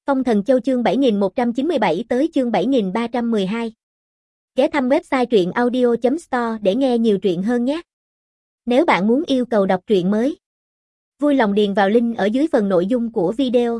Phong Thần Châu chương 7197 tới chương 7312. Ghé thăm website truyệnaudio.store để nghe nhiều truyện hơn nhé. Nếu bạn muốn yêu cầu đọc truyện mới, vui lòng điền vào link ở dưới phần nội dung của video.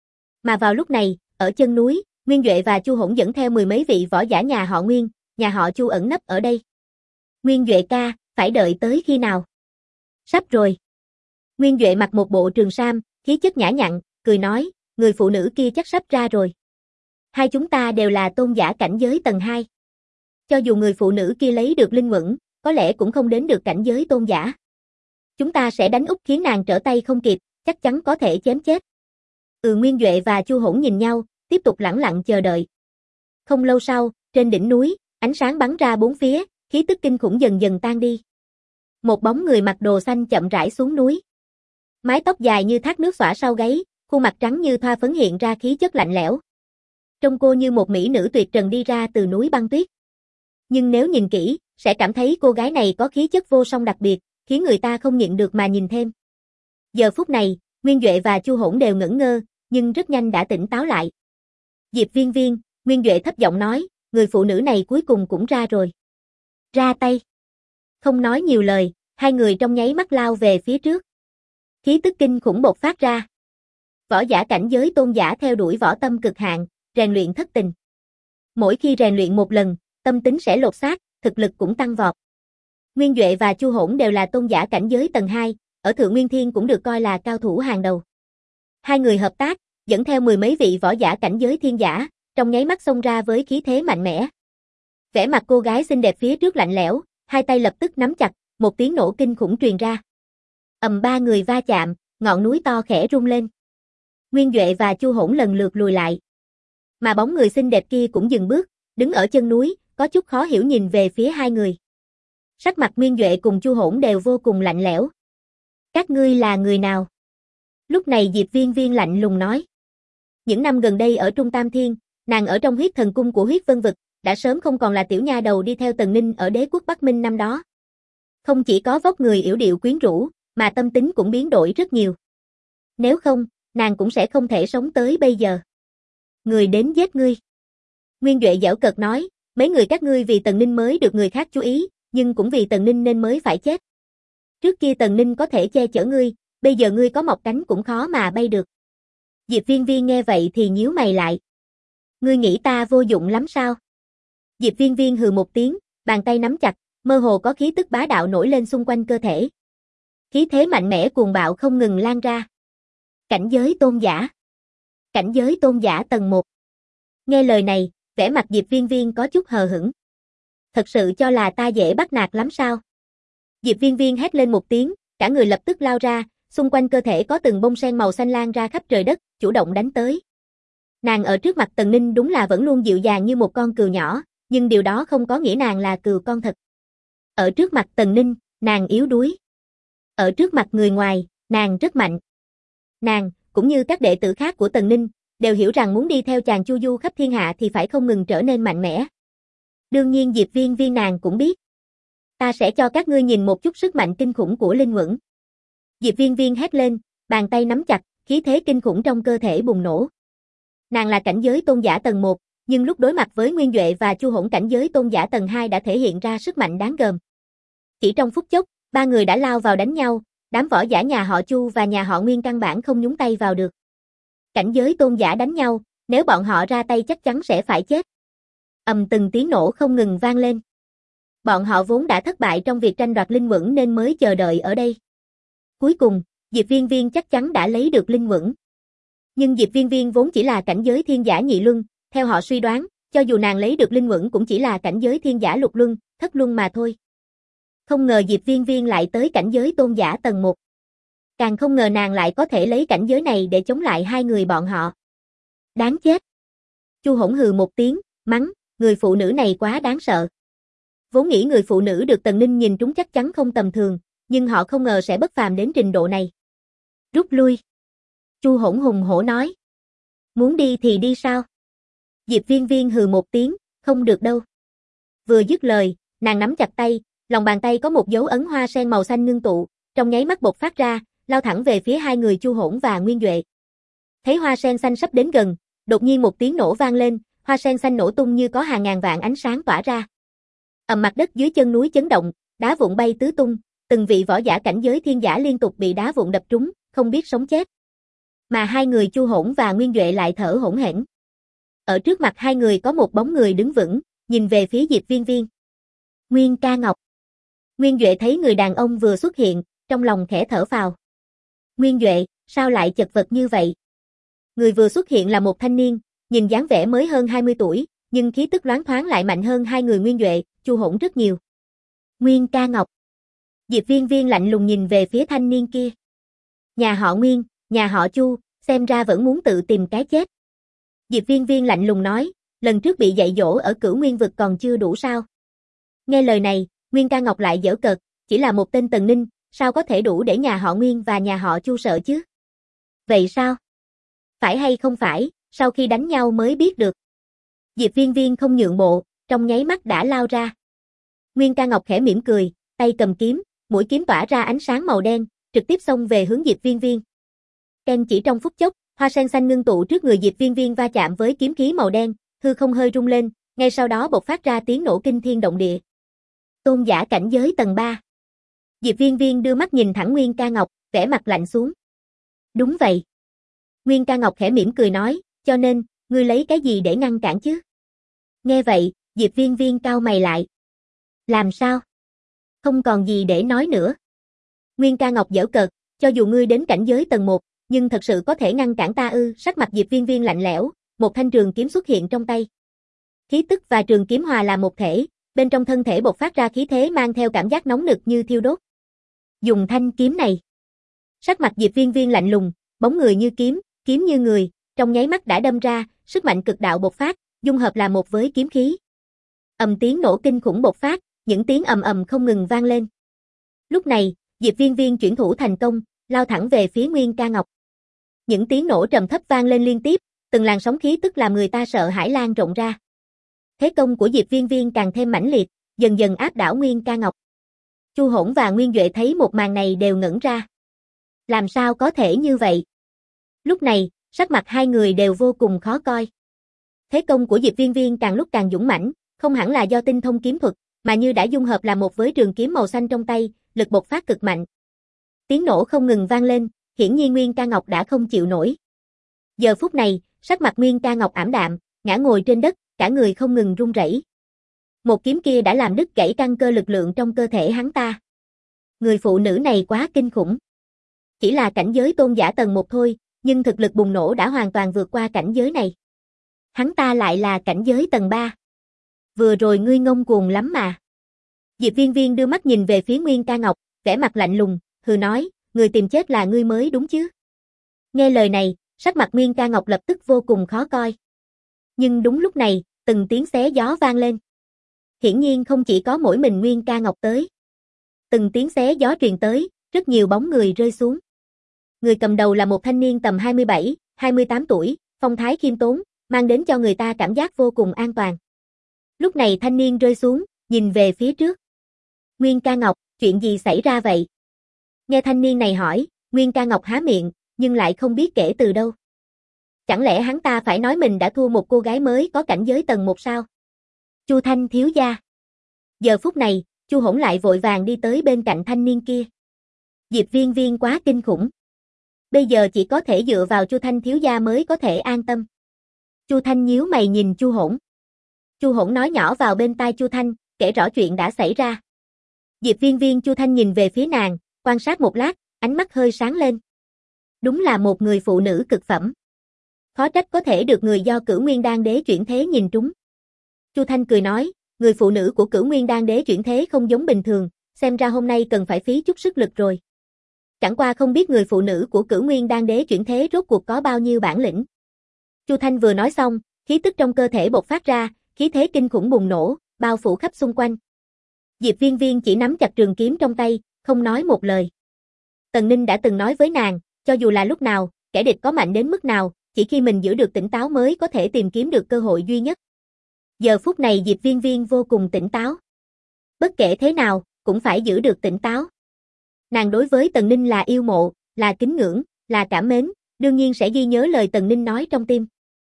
Mà vào lúc này, ở chân núi, Nguyên Duệ và Chu Hỗn dẫn theo mười mấy vị võ giả nhà họ Nguyên, nhà họ Chu ẩn nấp ở đây. Nguyên Duệ ca, phải đợi tới khi nào? Sắp rồi. Nguyên Duệ mặc một bộ trường sam, khí chất nhã nhặn, cười nói, người phụ nữ kia chắc sắp ra rồi. Hai chúng ta đều là tôn giả cảnh giới tầng 2. Cho dù người phụ nữ kia lấy được linh mẫn, có lẽ cũng không đến được cảnh giới tôn giả. Chúng ta sẽ đánh úp khiến nàng trở tay không kịp, chắc chắn có thể chém chết. Nguyên Duệ và Chu Hỗn nhìn nhau, tiếp tục lẳng lặng chờ đợi. Không lâu sau, trên đỉnh núi, ánh sáng bắn ra bốn phía, khí tức kinh khủng dần dần tan đi. Một bóng người mặc đồ xanh chậm rãi xuống núi. Mái tóc dài như thác nước xõa sau gáy, khuôn mặt trắng như thoa phấn hiện ra khí chất lạnh lẽo. Trông cô như một mỹ nữ tuyệt trần đi ra từ núi băng tuyết. Nhưng nếu nhìn kỹ, sẽ cảm thấy cô gái này có khí chất vô song đặc biệt, khiến người ta không nhịn được mà nhìn thêm. Giờ phút này, Nguyên Duệ và Chu Hỗn đều ngẩn ngơ, nhưng rất nhanh đã tỉnh táo lại. Diệp Viên Viên, Nguyên Duệ thấp giọng nói, người phụ nữ này cuối cùng cũng ra rồi. Ra tay. Không nói nhiều lời, hai người trong nháy mắt lao về phía trước. Khí tức kinh khủng bộc phát ra. Võ giả cảnh giới tôn giả theo đuổi võ tâm cực hạn, rèn luyện thất tình. Mỗi khi rèn luyện một lần, tâm tính sẽ lột xác, thực lực cũng tăng vọt. Nguyên Duệ và Chu Hỗn đều là tôn giả cảnh giới tầng 2, ở Thượng Nguyên Thiên cũng được coi là cao thủ hàng đầu. Hai người hợp tác, dẫn theo mười mấy vị võ giả cảnh giới thiên giả, trong nháy mắt xông ra với khí thế mạnh mẽ. Vẻ mặt cô gái xinh đẹp phía trước lạnh lẽo, hai tay lập tức nắm chặt, một tiếng nổ kinh khủng truyền ra. Ba người va chạm, ngọn núi to khẽ rung lên. Nguyên Duệ và Chu Hỗn lần lượt lùi lại. Mà bóng người xinh đẹp kia cũng dừng bước, đứng ở chân núi, có chút khó hiểu nhìn về phía hai người. Sắc mặt Nguyên Duệ cùng Chu Hỗn đều vô cùng lạnh lẽo. Các ngươi là người nào? Lúc này Diệp Viên Viên lạnh lùng nói. Những năm gần đây ở Trung Tam Thiên, nàng ở trong huyết thần cung của huyết vân vực, đã sớm không còn là tiểu nha đầu đi theo Tần Ninh ở đế quốc Bắc Minh năm đó. Không chỉ có vóc người yểu điệu quyến rũ, mà tâm tính cũng biến đổi rất nhiều. Nếu không, nàng cũng sẽ không thể sống tới bây giờ. Người đến giết ngươi. Nguyên Duệ giễu cợt nói, mấy người các ngươi vì Tần Ninh mới được người khác chú ý, nhưng cũng vì Tần Ninh nên mới phải chết. Trước kia Tần Ninh có thể che chở ngươi, bây giờ ngươi có mọc cánh cũng khó mà bay được. Diệp Viên Viên nghe vậy thì nhíu mày lại. Ngươi nghĩ ta vô dụng lắm sao? Diệp Viên Viên hừ một tiếng, bàn tay nắm chặt, mơ hồ có khí tức bá đạo nổi lên xung quanh cơ thể. Khí thế mạnh mẽ cuồng bạo không ngừng lan ra. Cảnh giới tôn giả. Cảnh giới tôn giả tầng 1. Nghe lời này, vẻ mặt Diệp Viên Viên có chút hờ hững. Thật sự cho là ta dễ bắt nạt lắm sao? Diệp Viên Viên hét lên một tiếng, cả người lập tức lao ra, xung quanh cơ thể có từng bông sen màu xanh lan ra khắp trời đất, chủ động đánh tới. Nàng ở trước mặt Tần Ninh đúng là vẫn luôn dịu dàng như một con cừu nhỏ, nhưng điều đó không có nghĩa nàng là cừu con thật. Ở trước mặt Tần Ninh, nàng yếu đuối. Ở trước mặt người ngoài, nàng rất mạnh. Nàng, cũng như các đệ tử khác của Tần Ninh, đều hiểu rằng muốn đi theo chàng chu du khắp thiên hạ thì phải không ngừng trở nên mạnh mẽ. Đương nhiên Diệp Viên Viên nàng cũng biết. Ta sẽ cho các ngươi nhìn một chút sức mạnh kinh khủng của linh mẫn. Diệp Viên Viên hét lên, bàn tay nắm chặt, khí thế kinh khủng trong cơ thể bùng nổ. Nàng là cảnh giới tôn giả tầng 1, nhưng lúc đối mặt với Nguyên Duệ và Chu Hỗn cảnh giới tôn giả tầng 2 đã thể hiện ra sức mạnh đáng gờm. Chỉ trong phút chốc, ba người đã lao vào đánh nhau, đám võ giả nhà họ Chu và nhà họ Nguyên căn bản không nhúng tay vào được. Cảnh giới tôn giả đánh nhau, nếu bọn họ ra tay chắc chắn sẽ phải chết. Từng tiếng nổ không ngừng vang lên. Bọn họ vốn đã thất bại trong việc tranh đoạt linh mẫn nên mới chờ đợi ở đây. Cuối cùng, Diệp Viên Viên chắc chắn đã lấy được linh mẫn. Nhưng Diệp Viên Viên vốn chỉ là cảnh giới thiên giả nhị luân, theo họ suy đoán, cho dù nàng lấy được linh mẫn cũng chỉ là cảnh giới thiên giả lục luân, thất luân mà thôi. Không ngờ Diệp Viên Viên lại tới cảnh giới tôn giả tầng 1. Càng không ngờ nàng lại có thể lấy cảnh giới này để chống lại hai người bọn họ. Đáng chết. Chu Hỗn hừ một tiếng, mắng, người phụ nữ này quá đáng sợ. Vốn nghĩ người phụ nữ được Tần Ninh nhìn trúng chắc chắn không tầm thường, nhưng họ không ngờ sẽ bất phàm đến trình độ này. Rút lui. Chu Hỗn hùng hổ nói. Muốn đi thì đi sao? Diệp Viên Viên hừ một tiếng, không được đâu. Vừa dứt lời, nàng nắm chặt tay, lòng bàn tay có một dấu ấn hoa sen màu xanh ngưng tụ, trong nháy mắt bộc phát ra, lao thẳng về phía hai người Chu Hỗn và Nguyên Duệ. Thấy hoa sen xanh sắp đến gần, Đột nhiên một tiếng nổ vang lên, hoa sen xanh nổ tung như có hàng ngàn vạn ánh sáng tỏa ra. Mặt đất dưới chân núi chấn động, đá vụn bay tứ tung, từng vị võ giả cảnh giới thiên giả liên tục bị đá vụn đập trúng, không biết sống chết. Mà hai người Chu Hỗn và Nguyên Duệ lại thở hổn hển. Ở trước mặt hai người có một bóng người đứng vững, nhìn về phía Diệp Viên Viên. Nguyên Ca Ngọc. Nguyên Duệ thấy người đàn ông vừa xuất hiện, trong lòng khẽ thở phào. Nguyên Duệ, sao lại chật vật như vậy? Người vừa xuất hiện là một thanh niên, nhìn dáng vẻ mới hơn 20 tuổi, nhưng khí tức loáng thoáng lại mạnh hơn hai người Nguyên Duệ, Chu Hỗn rất nhiều. Nguyên Ca Ngọc. Diệp Viên Viên lạnh lùng nhìn về phía thanh niên kia. Nhà họ Nguyên, nhà họ Chu, xem ra vẫn muốn tự tìm cái chết. Diệp Viên Viên lạnh lùng nói, lần trước bị dạy dỗ ở Cửu Nguyên vực còn chưa đủ sao? Nghe lời này, Nguyên Ca Ngọc lại giễu cợt, chỉ là một tên Tần Ninh, sao có thể đủ để nhà họ Nguyên và nhà họ Chu sợ chứ? Vậy sao? Phải hay không phải, sau khi đánh nhau mới biết được. Diệp Viên Viên không nhượng bộ, trong nháy mắt đã lao ra. Nguyên Ca Ngọc khẽ mỉm cười, tay cầm kiếm, mũi kiếm tỏa ra ánh sáng màu đen, trực tiếp xông về hướng Diệp Viên Viên. Ken chỉ trong phút chốc, hoa sen xanh ngưng tụ trước người Diệp Viên Viên va chạm với kiếm khí màu đen, hư không hơi rung lên, ngay sau đó bộc phát ra tiếng nổ kinh thiên động địa. Tôn giả cảnh giới tầng 3. Diệp Viên Viên đưa mắt nhìn thẳng Nguyên Ca Ngọc, vẻ mặt lạnh xuống. Đúng vậy. Nguyên Ca Ngọc khẽ mỉm cười nói, cho nên, ngươi lấy cái gì để ngăn cản chứ? Nghe vậy, Diệp Viên Viên cau mày lại. Làm sao? Không còn gì để nói nữa. Nguyên Ca Ngọc giễu cợt, cho dù ngươi đến cảnh giới tầng 1, nhưng thật sự có thể ngăn cản ta ư? Sắc mặt Diệp Viên Viên lạnh lẽo, một thanh trường kiếm xuất hiện trong tay. Khí tức và trường kiếm hòa là một thể, bên trong thân thể bộc phát ra khí thế mang theo cảm giác nóng nực như thiêu đốt. Dùng thanh kiếm này. Sắc mặt Diệp Viên Viên lạnh lùng, bóng người như kiếm, kiếm như người, trong nháy mắt đã đâm ra, sức mạnh cực đạo bộc phát, dung hợp là một với kiếm khí. Tiếng nổ kinh khủng bộc phát, những tiếng ầm ầm không ngừng vang lên. Lúc này, Diệp Viên Viên chuyển thủ thành công, lao thẳng về phía Nguyên Ca Ngọc. Những tiếng nổ trầm thấp vang lên liên tiếp, từng làn sóng khí tức làm người ta sợ hãi lan rộng ra. Thế công của Diệp Viên Viên càng thêm mãnh liệt, dần dần áp đảo Nguyên Ca Ngọc. Chu Hỗn và Nguyên Duệ thấy một màn này đều ngẩn ra. Làm sao có thể như vậy? Lúc này, sắc mặt hai người đều vô cùng khó coi. Thế công của Diệp Viên Viên càng lúc càng dũng mãnh, không hẳn là do tinh thông kiếm thuật, mà như đã dung hợp là một với trường kiếm màu xanh trong tay, lực bộc phát cực mạnh. Tiếng nổ không ngừng vang lên, hiển nhiên Nguyên Ca Ngọc đã không chịu nổi. Giờ phút này, sắc mặt Nguyên Ca Ngọc ảm đạm, ngã ngồi trên đất, cả người không ngừng run rẩy. Một kiếm kia đã làm đứt gãy căn cơ lực lượng trong cơ thể hắn ta. Người phụ nữ này quá kinh khủng. Chỉ là cảnh giới tôn giả tầng 1 thôi, nhưng thực lực bùng nổ đã hoàn toàn vượt qua cảnh giới này. Hắn ta lại là cảnh giới tầng 3. Vừa rồi ngươi ngông cuồng lắm mà. Diệp Viên Viên đưa mắt nhìn về phía Nguyên Ca Ngọc, vẻ mặt lạnh lùng, hừ nói, người tìm chết là ngươi mới đúng chứ. Nghe lời này, sắc mặt Nguyên Ca Ngọc lập tức vô cùng khó coi. Nhưng đúng lúc này, từng tiếng xé gió vang lên. Hiển nhiên không chỉ có mỗi mình Nguyên Ca Ngọc tới. Từng tiếng xé gió truyền tới, rất nhiều bóng người rơi xuống. Người cầm đầu là một thanh niên tầm 27, 28 tuổi, phong thái khiêm tốn, mang đến cho người ta cảm giác vô cùng an toàn. Lúc này thanh niên rơi xuống, nhìn về phía trước. Nguyên Ca Ngọc, chuyện gì xảy ra vậy? Nghe thanh niên này hỏi, Nguyên Ca Ngọc há miệng, nhưng lại không biết kể từ đâu. Chẳng lẽ hắn ta phải nói mình đã thua một cô gái mới có cảnh giới tầng 1 sao? Chu Thanh thiếu gia. Giờ phút này, Chu Hỗn lại vội vàng đi tới bên cạnh thanh niên kia. Diệp Viên Viên quá kinh khủng. Bây giờ chỉ có thể dựa vào Chu Thanh thiếu gia mới có thể an tâm. Chu Thanh nhíu mày nhìn Chu Hỗn. Chu Hỗn nói nhỏ vào bên tai Chu Thanh, kể rõ chuyện đã xảy ra. Diệp Viên Viên Chu Thanh nhìn về phía nàng, quan sát một lát, ánh mắt hơi sáng lên. Đúng là một người phụ nữ cực phẩm. Khó trách có thể được người do Cửu Nguyên Đan Đế chuyển thế nhìn trúng. Chu Thanh cười nói, người phụ nữ của Cửu Nguyên Đan Đế chuyển thế không giống bình thường, xem ra hôm nay cần phải phí chút sức lực rồi. Chẳng qua không biết người phụ nữ của Cửu Nguyên Đan Đế chuyển thế rốt cuộc có bao nhiêu bản lĩnh. Chu Thanh vừa nói xong, khí tức trong cơ thể bộc phát ra, khí thế kinh khủng bùng nổ, bao phủ khắp xung quanh. Diệp Viên Viên chỉ nắm chặt trường kiếm trong tay, không nói một lời. Tần Ninh đã từng nói với nàng, cho dù là lúc nào, kẻ địch có mạnh đến mức nào, chỉ khi mình giữ được tỉnh táo mới có thể tìm kiếm được cơ hội duy nhất. Giờ phút này Diệp Viên Viên vô cùng tỉnh táo. Bất kể thế nào, cũng phải giữ được tỉnh táo. Nàng đối với Tần Ninh là yêu mộ, là kính ngưỡng, là cảm mến, đương nhiên sẽ ghi nhớ lời Tần Ninh nói trong tim.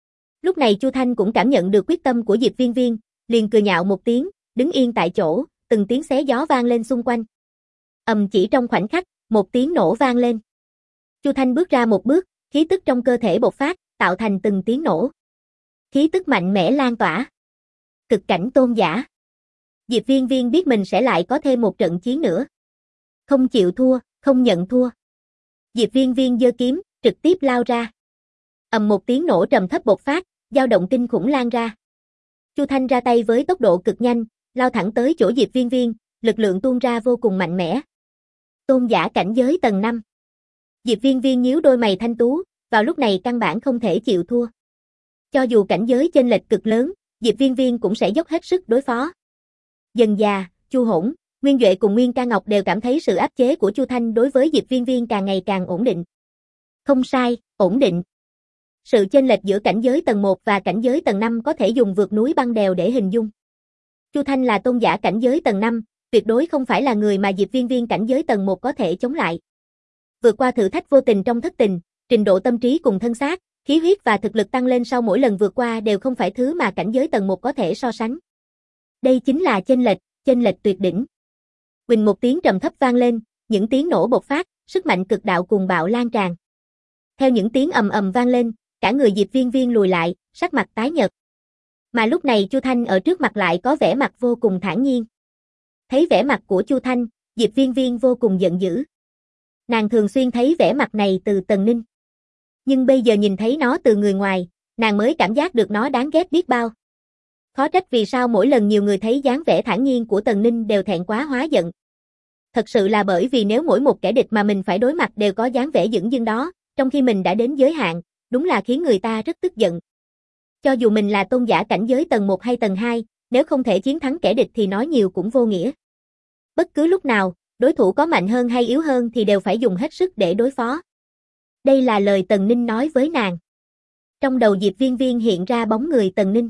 Lúc này Chu Thanh cũng cảm nhận được quyết tâm của Diệp Viên Viên, liền cười nhạo một tiếng, đứng yên tại chỗ, từng tiếng xé gió vang lên xung quanh. Chỉ trong khoảnh khắc, một tiếng nổ vang lên. Chu Thanh bước ra một bước, khí tức trong cơ thể bộc phát, tạo thành từng tiếng nổ. Khí tức mạnh mẽ lan tỏa. Cực cảnh tôn giả. Diệp Viên Viên biết mình sẽ lại có thêm một trận chiến nữa. Không chịu thua, không nhận thua. Diệp Viên Viên giơ kiếm, trực tiếp lao ra. Một tiếng nổ trầm thấp bộc phát, dao động kinh khủng lan ra. Chu Thanh ra tay với tốc độ cực nhanh, lao thẳng tới chỗ Diệp Viên Viên, lực lượng tuôn ra vô cùng mạnh mẽ. Tôn giả cảnh giới tầng 5. Diệp Viên Viên nhíu đôi mày thanh tú, vào lúc này căn bản không thể chịu thua. Cho dù cảnh giới chênh lệch cực lớn, Diệp Viên Viên cũng sẽ dốc hết sức đối phó. Dần dà, Chu Hỗn, Nguyên Duệ cùng Nguyên Ca Ngọc đều cảm thấy sự áp chế của Chu Thanh đối với Diệp Viên Viên càng ngày càng ổn định. Không sai, ổn định. Sự chênh lệch giữa cảnh giới tầng 1 và cảnh giới tầng 5 có thể dùng vượt núi băng đèo để hình dung. Chu Thanh là tôn giả cảnh giới tầng 5, tuyệt đối không phải là người mà Diệp Viên Viên cảnh giới tầng 1 có thể chống lại. Vượt qua thử thách vô tình trong thất tình, trình độ tâm trí cùng thân xác, khí huyết và thực lực tăng lên sau mỗi lần vượt qua đều không phải thứ mà cảnh giới tầng 1 có thể so sánh. Đây chính là chênh lệch tuyệt đỉnh. Huỳnh một tiếng trầm thấp vang lên, những tiếng nổ bộc phát, sức mạnh cực đạo cuồng bạo lan tràn. Theo những tiếng ầm ầm vang lên, cả người Diệp Viên Viên lùi lại, sắc mặt tái nhợt. Mà lúc này Chu Thanh ở trước mặt lại có vẻ mặt vô cùng thản nhiên. Thấy vẻ mặt của Chu Thanh, Diệp Viên Viên vô cùng giận dữ. Nàng thường xuyên thấy vẻ mặt này từ Tần Ninh. Nhưng bây giờ nhìn thấy nó từ người ngoài, nàng mới cảm giác được nó đáng ghét biết bao. Khó trách vì sao mỗi lần nhiều người thấy dáng vẻ thản nhiên của Tần Ninh đều thẹn quá hóa giận. Thật sự là bởi vì nếu mỗi một kẻ địch mà mình phải đối mặt đều có dáng vẻ dửng dưng đó, trong khi mình đã đến giới hạn, đúng là khiến người ta rất tức giận. Cho dù mình là tôn giả cảnh giới tầng 1 hay tầng 2, nếu không thể chiến thắng kẻ địch thì nói nhiều cũng vô nghĩa. Bất cứ lúc nào, đối thủ có mạnh hơn hay yếu hơn thì đều phải dùng hết sức để đối phó. Đây là lời Tần Ninh nói với nàng. Trong đầu Diệp Viên Viên hiện ra bóng người Tần Ninh.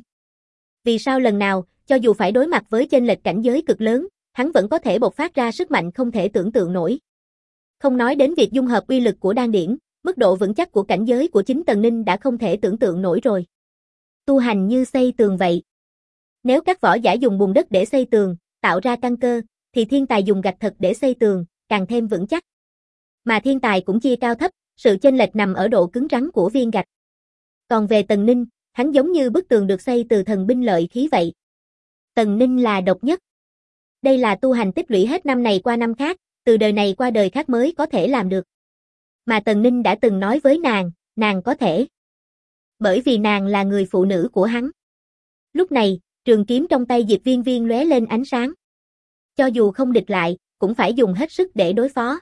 Vì sao lần nào, cho dù phải đối mặt với chênh lệch cảnh giới cực lớn, hắn vẫn có thể bộc phát ra sức mạnh không thể tưởng tượng nổi. Không nói đến việc dung hợp uy lực của đan điển, mức độ vững chắc của cảnh giới của chính Tần Ninh đã không thể tưởng tượng nổi rồi. Tu hành như xây tường vậy. Nếu các võ giả dùng bùn đất để xây tường, tạo ra căn cơ, thì thiên tài dùng gạch thật để xây tường, càng thêm vững chắc. Mà thiên tài cũng chia cao thấp, sự chênh lệch nằm ở độ cứng rắn của viên gạch. Còn về Tần Ninh, hắn giống như bức tường được xây từ thần binh lợi khí vậy. Tần Ninh là độc nhất. Đây là tu hành tích lũy hết năm này qua năm khác, từ đời này qua đời khác mới có thể làm được. Mà Tần Ninh đã từng nói với nàng có thể. Bởi vì nàng là người phụ nữ của hắn. Lúc này, trường kiếm trong tay Diệp Viên Viên lóe lên ánh sáng. Cho dù không địch lại, cũng phải dùng hết sức để đối phó.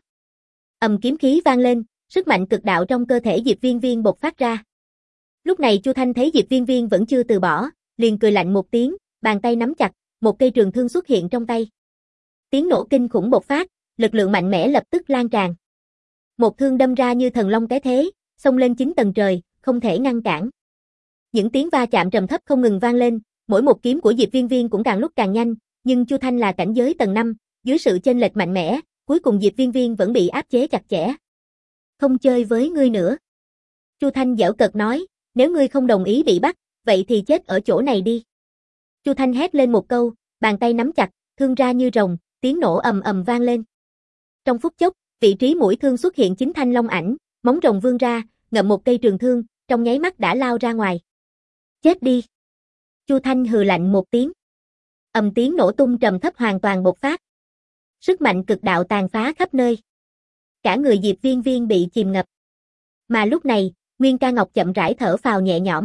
Kiếm khí vang lên, sức mạnh cực đạo trong cơ thể Diệp Viên Viên bộc phát ra. Lúc này Chu Thanh thấy Diệp Viên Viên vẫn chưa từ bỏ, liền cười lạnh một tiếng, bàn tay nắm chặt, một cây trường thương xuất hiện trong tay. Tiếng nổ kinh khủng bộc phát, lực lượng mạnh mẽ lập tức lan tràn. Một thương đâm ra như thần long cái thế, xông lên 9 tầng trời, không thể ngăn cản. Những tiếng va chạm trầm thấp không ngừng vang lên, mỗi một kiếm của Diệp Viên Viên cũng càng lúc càng nhanh, nhưng Chu Thanh là cảnh giới tầng 5, dưới sự chênh lệch mạnh mẽ, cuối cùng Diệp Viên Viên vẫn bị áp chế chặt chẽ. Không chơi với ngươi nữa. Chu Thanh giễu cợt nói, nếu ngươi không đồng ý bị bắt, vậy thì chết ở chỗ này đi. Chu Thanh hét lên một câu, bàn tay nắm chặt, thương ra như rồng, tiếng nổ ầm ầm vang lên. Trong phút chốc, vị trí mũi thương xuất hiện 9 thanh long ảnh, móng rồng vươn ra, ngậm một cây trường thương, trong nháy mắt đã lao ra ngoài. Chết đi. Chu Thanh hừ lạnh một tiếng. Tiếng nổ tung trầm thấp hoàn toàn bộc phát. Sức mạnh cực đạo tàn phá khắp nơi. Cả người Diệp Viên Viên bị chìm ngập. Mà lúc này, Nguyên Ca Ngọc chậm rãi thở phào nhẹ nhõm.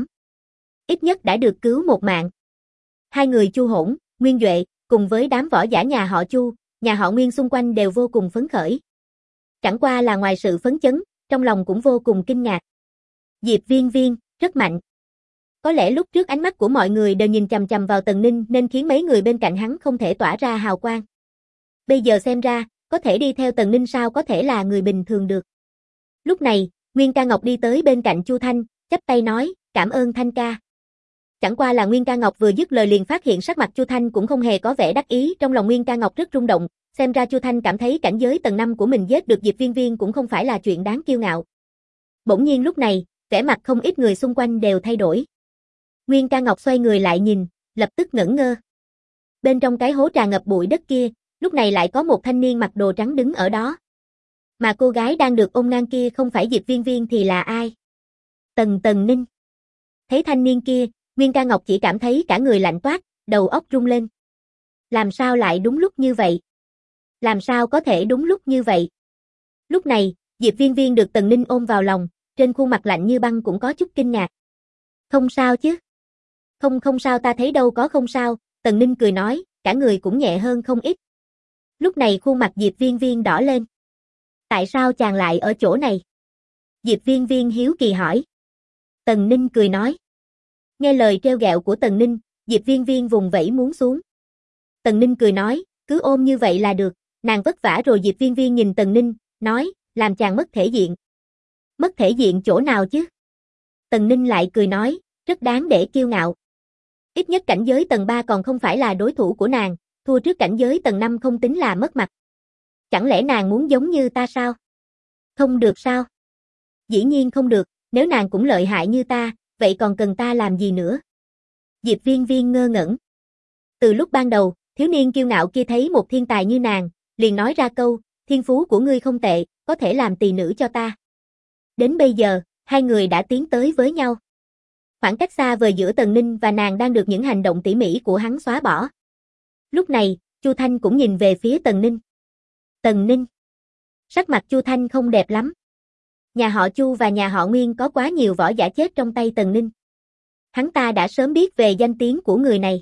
Ít nhất đã được cứu một mạng. Hai người Chu Hỗn, Nguyên Duệ, cùng với đám võ giả nhà họ Chu, nhà họ Nguyên xung quanh đều vô cùng phấn khởi. Chẳng qua là ngoài sự phấn chấn, trong lòng cũng vô cùng kinh ngạc. Diệp Viên Viên, rất mạnh. Có lẽ lúc trước ánh mắt của mọi người đều nhìn chằm chằm vào Tần Ninh nên khiến mấy người bên cạnh hắn không thể tỏa ra hào quang. Bây giờ xem ra, có thể đi theo Tần Ninh sao có thể là người bình thường được. Lúc này, Nguyên Ca Ngọc đi tới bên cạnh Chu Thanh, chắp tay nói, cảm ơn Thanh ca. Chẳng qua là Nguyên Ca Ngọc vừa dứt lời liền phát hiện sắc mặt Chu Thanh cũng không hề có vẻ đắc ý, trong lòng Nguyên Ca Ngọc rất rung động, xem ra Chu Thanh cảm thấy cảnh giới tầng 5 của mình giết được Diệp Viên Viên cũng không phải là chuyện đáng kiêu ngạo. Bỗng nhiên lúc này, vẻ mặt không ít người xung quanh đều thay đổi. Nguyên Ca Ngọc xoay người lại nhìn, lập tức ngẩn ngơ. Bên trong cái hố trà ngập bụi đất kia, lúc này lại có một thanh niên mặc đồ trắng đứng ở đó. Mà cô gái đang được ôm ngang kia không phải Diệp Viên Viên thì là ai? Tần Tần Ninh. Thấy thanh niên kia, Nguyên Ca Ngọc chỉ cảm thấy cả người lạnh toát, đầu óc rung lên. Làm sao lại đúng lúc như vậy? Làm sao có thể đúng lúc như vậy? Lúc này, Diệp Viên Viên được Tần Ninh ôm vào lòng, trên khuôn mặt lạnh như băng cũng có chút kinh ngạc. Không sao chứ? Không sao, ta thấy đâu có không sao, Tần Ninh cười nói, cả người cũng nhẹ hơn không ít. Lúc này khuôn mặt Diệp Viên Viên đỏ lên. Tại sao chàng lại ở chỗ này? Diệp Viên Viên hiếu kỳ hỏi. Tần Ninh cười nói. Nghe lời trêu ghẹo của Tần Ninh, Diệp Viên Viên vùng vẫy muốn xuống. Tần Ninh cười nói, cứ ôm như vậy là được, nàng vất vả rồi. Diệp Viên Viên nhìn Tần Ninh, nói, làm chàng mất thể diện. Mất thể diện chỗ nào chứ? Tần Ninh lại cười nói, rất đáng để kiêu ngạo. Ít nhất cảnh giới tầng 3 còn không phải là đối thủ của nàng, thua trước cảnh giới tầng 5 không tính là mất mặt. Chẳng lẽ nàng muốn giống như ta sao? Không được sao? Dĩ nhiên không được, nếu nàng cũng lợi hại như ta, vậy còn cần ta làm gì nữa? Diệp Viên Viên ngơ ngẩn. Từ lúc ban đầu, thiếu niên kiêu ngạo kia thấy một thiên tài như nàng, liền nói ra câu, thiên phú của ngươi không tệ, có thể làm tỳ nữ cho ta. Đến bây giờ, hai người đã tiến tới với nhau. Khoảng cách xa vời giữa Tần Ninh và nàng đang được những hành động tỉ mỉ của hắn xóa bỏ. Lúc này, Chu Thanh cũng nhìn về phía Tần Ninh. Tần Ninh. Sắc mặt Chu Thanh không đẹp lắm. Nhà họ Chu và nhà họ Nguyên có quá nhiều võ giả chết trong tay Tần Ninh. Hắn ta đã sớm biết về danh tiếng của người này.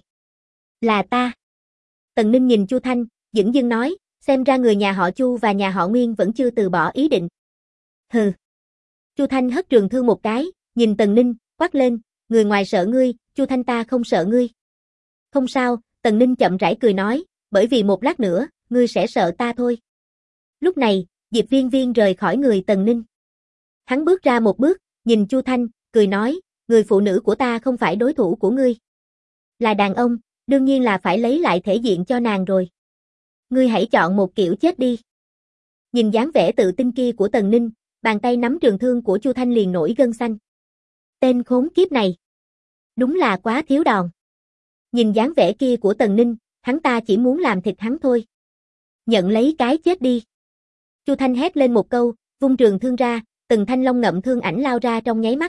Là ta. Tần Ninh nhìn Chu Thanh, dửng dưng nói, xem ra người nhà họ Chu và nhà họ Nguyên vẫn chưa từ bỏ ý định. Hừ. Chu Thanh hất trường thương một cái, nhìn Tần Ninh, quát lên, người ngoài sợ ngươi, Chu Thanh ta không sợ ngươi. Không sao, Tần Ninh chậm rãi cười nói, bởi vì một lát nữa, ngươi sẽ sợ ta thôi. Lúc này, Diệp Viên Viên rời khỏi người Tần Ninh. Hắn bước ra một bước, nhìn Chu Thanh, cười nói, người phụ nữ của ta không phải đối thủ của ngươi. Là đàn ông, đương nhiên là phải lấy lại thể diện cho nàng rồi. Ngươi hãy chọn một kiểu chết đi. Nhìn dáng vẻ tự tin kia của Tần Ninh, bàn tay nắm trường thương của Chu Thanh liền nổi gân xanh. Tên khốn kiếp này. Đúng là quá thiếu đòn. Nhìn dáng vẻ kia của Tần Ninh, hắn ta chỉ muốn làm thịt hắn thôi. Nhận lấy cái chết đi. Chu Thanh hét lên một câu, vung trường thương ra, từng thanh long ngậm thương ảnh lao ra trong nháy mắt.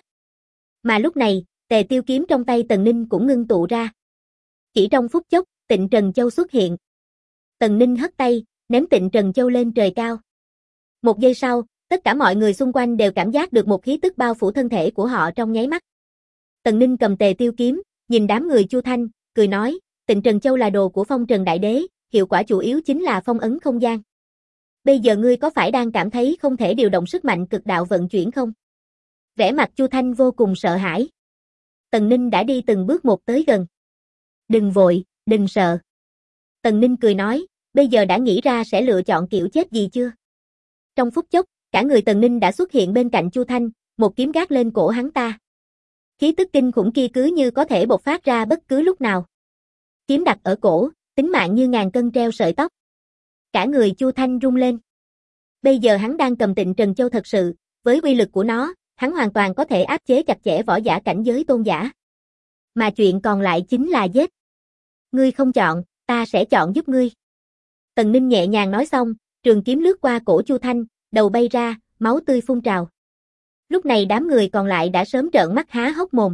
Mà lúc này, tề tiêu kiếm trong tay Tần Ninh cũng ngưng tụ ra. Chỉ trong phút chốc, Tịnh Trần Châu xuất hiện. Tần Ninh hất tay, ném Tịnh Trần Châu lên trời cao. Một giây sau, tất cả mọi người xung quanh đều cảm giác được một khí tức bao phủ thân thể của họ trong nháy mắt. Tần Ninh cầm tề tiêu kiếm, nhìn đám người Chu Thanh, cười nói, Tịnh Trần Châu là đồ của Phong Trần Đại Đế, hiệu quả chủ yếu chính là phong ấn không gian. Bây giờ ngươi có phải đang cảm thấy không thể điều động sức mạnh cực đạo vận chuyển không? Vẻ mặt Chu Thanh vô cùng sợ hãi. Tần Ninh đã đi từng bước một tới gần. Đừng vội, đừng sợ. Tần Ninh cười nói, bây giờ đã nghĩ ra sẽ lựa chọn kiểu chết gì chưa? Trong phút chốc, cả người Tần Ninh đã xuất hiện bên cạnh Chu Thanh, một kiếm gác lên cổ hắn ta. Khí tức kinh khủng kia cứ như có thể bộc phát ra bất cứ lúc nào. Kiếm đặt ở cổ, tính mạng như ngàn cân treo sợi tóc. Cả người Chu Thanh rung lên. Bây giờ hắn đang cầm Tịnh Trần Châu thật sự, với uy lực của nó, hắn hoàn toàn có thể áp chế chặt chẽ võ giả cảnh giới tôn giả. Mà chuyện còn lại chính là giết. Ngươi không chọn, ta sẽ chọn giúp ngươi. Tần Ninh nhẹ nhàng nói xong, trường kiếm lướt qua cổ Chu Thanh, đầu bay ra, máu tươi phun trào. Lúc này đám người còn lại đã sớm trợn mắt há hốc mồm.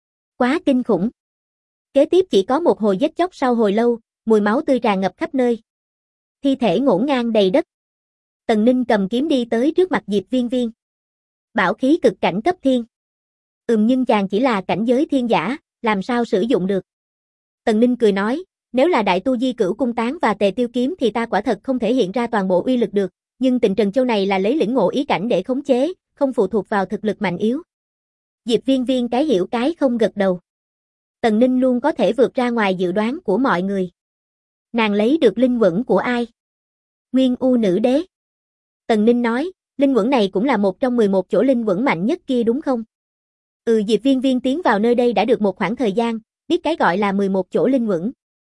Quá kinh khủng. Kế tiếp chỉ có một hồi giết chóc sau hồi lâu, mùi máu tươi tràn ngập khắp nơi. Thi thể ngổn ngang đầy đất. Tần Ninh cầm kiếm đi tới trước mặt Diệp Viên Viên. Bảo khí cực cảnh cấp thiên. Nhưng chàng chỉ là cảnh giới thiên giả, làm sao sử dụng được? Tần Ninh cười nói, nếu là đại tu di cửu cung tán và tề tiêu kiếm thì ta quả thật không thể hiện ra toàn bộ uy lực được, nhưng Tịnh Trần Châu này là lấy lĩnh ngộ ý cảnh để khống chế, không phụ thuộc vào thực lực mạnh yếu. Diệp Viên Viên cái hiểu cái không gật đầu. Tần Ninh luôn có thể vượt ra ngoài dự đoán của mọi người. Nàng lấy được linh quẩn của ai? Nguyên U Nữ Đế. Tần Ninh nói, linh quẩn này cũng là một trong 11 chỗ linh quẩn mạnh nhất kia đúng không? Diệp Viên Viên tiến vào nơi đây đã được một khoảng thời gian, biết cái gọi là 11 chỗ linh quẩn.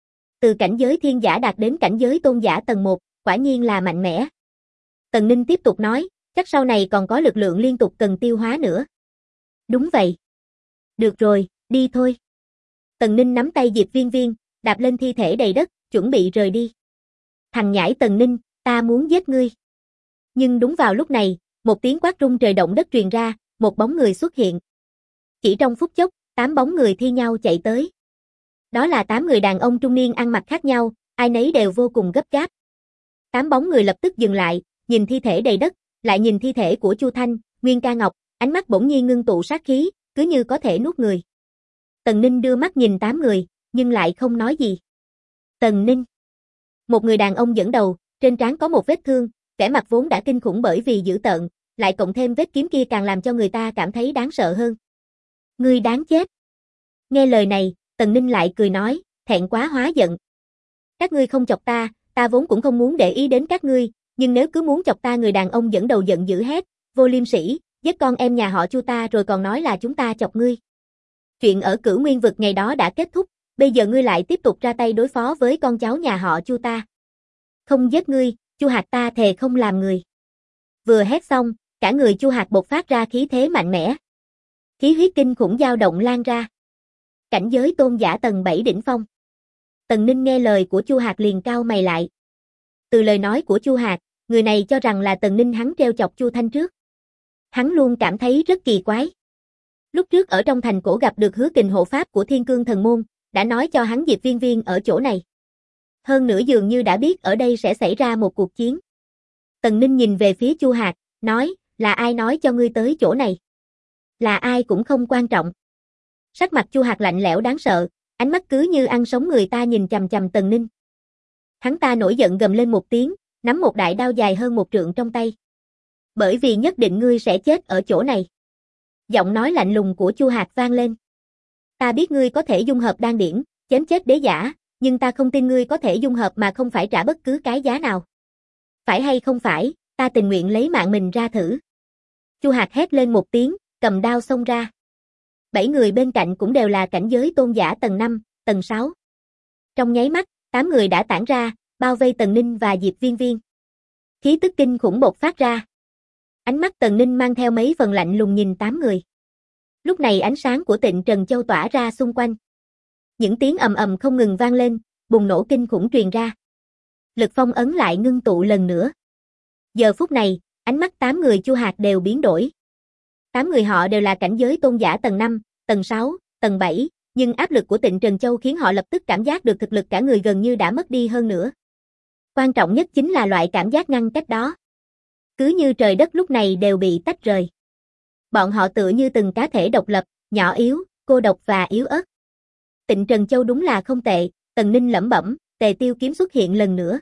Từ cảnh giới thiên giả đạt đến cảnh giới tôn giả tầng 1, quả nhiên là mạnh mẽ. Tần Ninh tiếp tục nói, chắc sau này còn có lực lượng liên tục cần tiêu hóa nữa. Đúng vậy. Được rồi, đi thôi. Tần Ninh nắm tay Diệp Viên Viên, đạp lên thi thể đầy đất, chuẩn bị rời đi. Thằng nhãi Tần Ninh, ta muốn giết ngươi. Nhưng đúng vào lúc này, một tiếng quát rung trời động đất truyền ra, một bóng người xuất hiện. Chỉ trong phút chốc, 8 bóng người thi nhau chạy tới. Đó là 8 người đàn ông trung niên ăn mặc khác nhau, ai nấy đều vô cùng gấp gáp. 8 bóng người lập tức dừng lại, nhìn thi thể đầy đất, lại nhìn thi thể của Chu Thanh, Nguyên Ca Ngọc, ánh mắt bỗng nhiên ngưng tụ sát khí, cứ như có thể nuốt người. Tần Ninh đưa mắt nhìn 8 người, nhưng lại không nói gì. Tần Ninh. Một người đàn ông dẫn đầu, trên trán có một vết thương, vẻ mặt vốn đã kinh khủng bởi vì dữ tợn, lại cộng thêm vết kiếm kia càng làm cho người ta cảm thấy đáng sợ hơn. Ngươi đáng chết. Nghe lời này, Tần Ninh lại cười nói, thẹn quá hóa giận. Các ngươi không chọc ta, ta vốn cũng không muốn để ý đến các ngươi, nhưng nếu cứ muốn chọc ta, người đàn ông dẫn đầu giận dữ hét, vô liêm sỉ, giết con em nhà họ Chu ta rồi còn nói là chúng ta chọc ngươi. Chuyện ở Cửu Nguyên vực ngày đó đã kết thúc, bây giờ ngươi lại tiếp tục ra tay đối phó với con cháu nhà họ Chu ta. Không giết ngươi, Chu Hạc ta thề không làm người. Vừa hét xong, cả người Chu Hạc bộc phát ra khí thế mạnh mẽ. Khí huyết kinh khủng dao động lan ra. Cảnh giới tôn giả tầng 7 đỉnh phong. Tần Ninh nghe lời của Chu Hạc liền cau mày lại. Từ lời nói của Chu Hạc, người này cho rằng là Tần Ninh hắn treo chọc Chu Thanh trước. Hắn luôn cảm thấy rất kỳ quái. Lúc trước ở trong thành cổ gặp được Hứa Kình hộ pháp của Thiên Cương Thần Môn, đã nói cho hắn Diệp Viên Viên ở chỗ này. Hơn nữa dường như đã biết ở đây sẽ xảy ra một cuộc chiến. Tần Ninh nhìn về phía Chu Hạc, nói, là ai nói cho ngươi tới chỗ này? Là ai cũng không quan trọng. Sắc mặt Chu Hạc lạnh lẽo đáng sợ, ánh mắt cứ như ăn sống người ta nhìn chằm chằm Tần Ninh. Hắn ta nổi giận gầm lên một tiếng, nắm một đại đao dài hơn 1 trượng trong tay. Bởi vì nhất định ngươi sẽ chết ở chỗ này. Giọng nói lạnh lùng của Chu Hạc vang lên. Ta biết ngươi có thể dung hợp đan điển, chém chết đế giả, nhưng ta không tin ngươi có thể dung hợp mà không phải trả bất cứ cái giá nào. Phải hay không phải, ta tình nguyện lấy mạng mình ra thử. Chu Hạc hét lên một tiếng, cầm đao xông ra. 7 người bên cạnh cũng đều là cảnh giới tôn giả tầng 5, tầng 6. Trong nháy mắt, 8 người đã tản ra, bao vây Tần Ninh và Diệp Viên Viên. Khí tức kinh khủng bộc phát ra. Ánh mắt Tần Ninh mang theo mấy phần lạnh lùng nhìn 8 người. Lúc này ánh sáng của Tịnh Trần Châu tỏa ra xung quanh. Những tiếng ầm ầm không ngừng vang lên, bùng nổ kinh khủng truyền ra. Lực phong ấn lại ngưng tụ lần nữa. Giờ phút này, ánh mắt 8 người Chu Hạc đều biến đổi. 8 người họ đều là cảnh giới tôn giả tầng 5, tầng 6, tầng 7, nhưng áp lực của Tịnh Trần Châu khiến họ lập tức cảm giác được thực lực cả người gần như đã mất đi hơn nữa. Quan trọng nhất chính là loại cảm giác ngăn cách đó. Cứ như trời đất lúc này đều bị tách rời. Bọn họ tựa như từng cá thể độc lập, nhỏ yếu, cô độc và yếu ớt. Tịnh Trần Châu đúng là không tệ, Tần Ninh lẩm bẩm, Tề Tiêu kiếm xuất hiện lần nữa.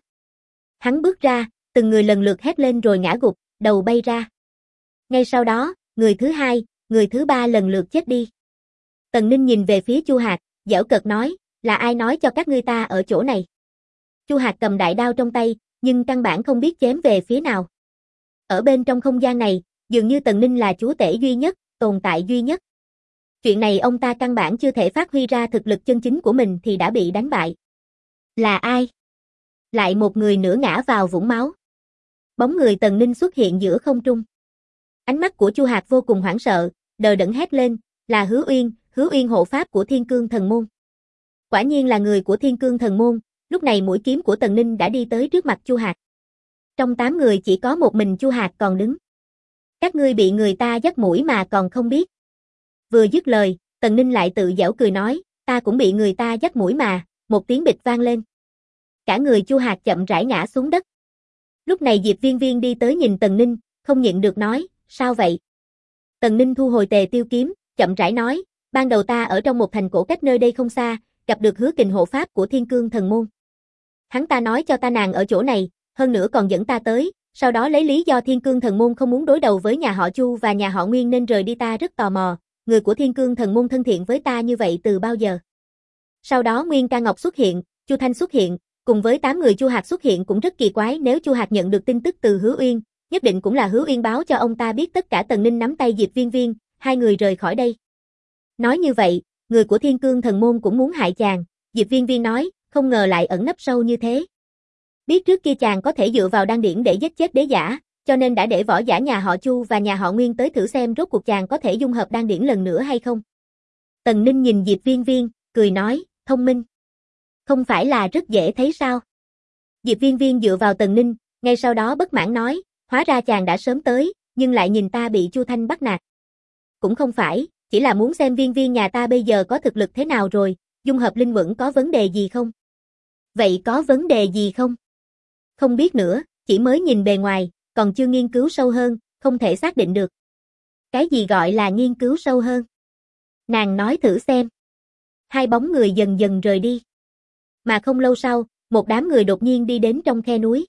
Hắn bước ra, từng người lần lượt hét lên rồi ngã gục, đầu bay ra. Ngay sau đó, người thứ 2, người thứ 3 lần lượt chết đi. Tần Ninh nhìn về phía Chu Hạc, giễu cợt nói, là ai nói cho các ngươi ta ở chỗ này? Chu Hạc cầm đại đao trong tay, nhưng căn bản không biết chém về phía nào. Ở bên trong không gian này, dường như Tần Ninh là chúa tể duy nhất, tồn tại duy nhất. Chuyện này ông ta căn bản chưa thể phát huy ra thực lực chân chính của mình thì đã bị đánh bại. Là ai? Lại một người nữa ngã vào vũng máu. Bóng người Tần Ninh xuất hiện giữa không trung. Ánh mắt của Chu Hạc vô cùng hoảng sợ, đờ đẫn hét lên, là Hứa Uyên hộ pháp của Thiên Cương Thần Môn. Quả nhiên là người của Thiên Cương Thần Môn, lúc này mũi kiếm của Tần Ninh đã đi tới trước mặt Chu Hạc. Trong 8 người chỉ có một mình Chu Hạc còn đứng. Các ngươi bị người ta dắt mũi mà còn không biết. Vừa dứt lời, Tần Ninh lại tự giễu cười nói, ta cũng bị người ta dắt mũi mà, một tiếng bịch vang lên. Cả người Chu Hạc chậm rãi ngã xuống đất. Lúc này Diệp Viên Viên đi tới nhìn Tần Ninh, không nhịn được nói, sao vậy? Tần Ninh thu hồi Tề Tiêu kiếm, chậm rãi nói, ban đầu ta ở trong một thành cổ cách nơi đây không xa, gặp được Hứa Kình hộ pháp của Thiên Cương Thần Môn. Hắn ta nói cho ta nàng ở chỗ này, hơn nữa còn dẫn ta tới, sau đó lấy lý do Thiên Cương Thần Môn không muốn đối đầu với nhà họ Chu và nhà họ Nguyên nên rời đi. Ta rất tò mò, người của Thiên Cương Thần Môn thân thiện với ta như vậy từ bao giờ? Sau đó Nguyên Ca Ngọc xuất hiện, Chu Thanh xuất hiện, cùng với 8 người Chu Hạc xuất hiện cũng rất kỳ quái, nếu Chu Hạc nhận được tin tức từ Hứa Uyên, nhất định cũng là Hứa Uyên báo cho ông ta biết tất cả. Tần Ninh nắm tay Diệp Viên Viên, hai người rời khỏi đây. Nói như vậy, người của Thiên Cương Thần Môn cũng muốn hại chàng, Diệp Viên Viên nói, không ngờ lại ẩn nấp sâu như thế. Biết trước kia chàng có thể dựa vào đan điển để giết chết đế giả, cho nên đã để võ giả nhà họ Chu và nhà họ Nguyên tới thử xem rốt cuộc chàng có thể dung hợp đan điển lần nữa hay không. Tần Ninh nhìn Diệp Viên Viên, cười nói, thông minh. Không phải là rất dễ thấy sao? Diệp Viên Viên dựa vào Tần Ninh, ngay sau đó bất mãn nói, hóa ra chàng đã sớm tới, nhưng lại nhìn ta bị Chu Thanh bắt nạt. Cũng không phải, chỉ là muốn xem Viên Viên nhà ta bây giờ có thực lực thế nào rồi, dung hợp linh quẩn có vấn đề gì không? Vậy có vấn đề gì không? Không biết nữa, chỉ mới nhìn bề ngoài, còn chưa nghiên cứu sâu hơn, không thể xác định được. Cái gì gọi là nghiên cứu sâu hơn? Nàng nói thử xem. Hai bóng người dần dần rời đi. Mà không lâu sau, một đám người đột nhiên đi đến trong khe núi.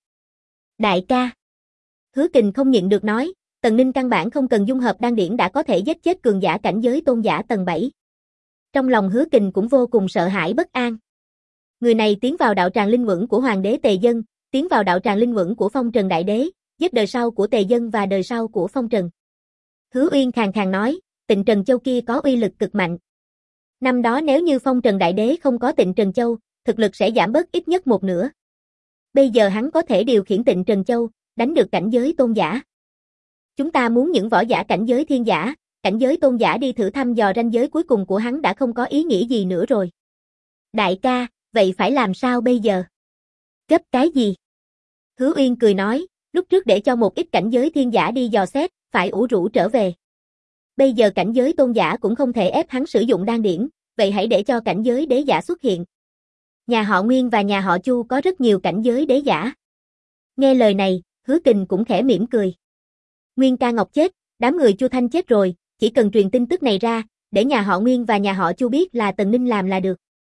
Đại ca. Hứa Kình không nhịn được nói, Tần Ninh căn bản không cần dung hợp đan điển đã có thể giết chết cường giả cảnh giới tôn giả tầng 7. Trong lòng Hứa Kình cũng vô cùng sợ hãi bất an. Người này tiến vào đạo tràng linh quẩn của Hoàng đế Tề Dân, tiến vào đạo tràng linh quẩn của Phong Trần Đại Đế, giết đời sau của Tề Dân và đời sau của Phong Trần. Hứa Uyên khàn khàn nói, Tịnh Trần Châu kia có uy lực cực mạnh. Năm đó nếu như Phong Trần Đại Đế không có Tịnh Trần Châu, thực lực sẽ giảm bớt ít nhất một nửa. Bây giờ hắn có thể điều khiển Tịnh Trần Châu, đánh được cảnh giới tôn giả. Chúng ta muốn những võ giả cảnh giới thiên giả, cảnh giới tôn giả đi thử thăm dò ranh giới cuối cùng của hắn đã không có ý nghĩa gì nữa rồi. Đại ca, vậy phải làm sao bây giờ? Gấp cái gì? Hứa Uyên cười nói, lúc trước để cho một ít cảnh giới thiên giả đi dò xét, phải ủ rũ trở về. Bây giờ cảnh giới tôn giả cũng không thể ép hắn sử dụng đan điển, vậy hãy để cho cảnh giới đế giả xuất hiện. Nhà họ Nguyên và nhà họ Chu có rất nhiều cảnh giới đế giả. Nghe lời này, Hứa Kình cũng khẽ mỉm cười. Nguyên ca Ngọc chết, đám người Chu Thanh chết rồi, chỉ cần truyền tin tức này ra, để nhà họ Nguyên và nhà họ Chu biết là Tần Ninh làm là được.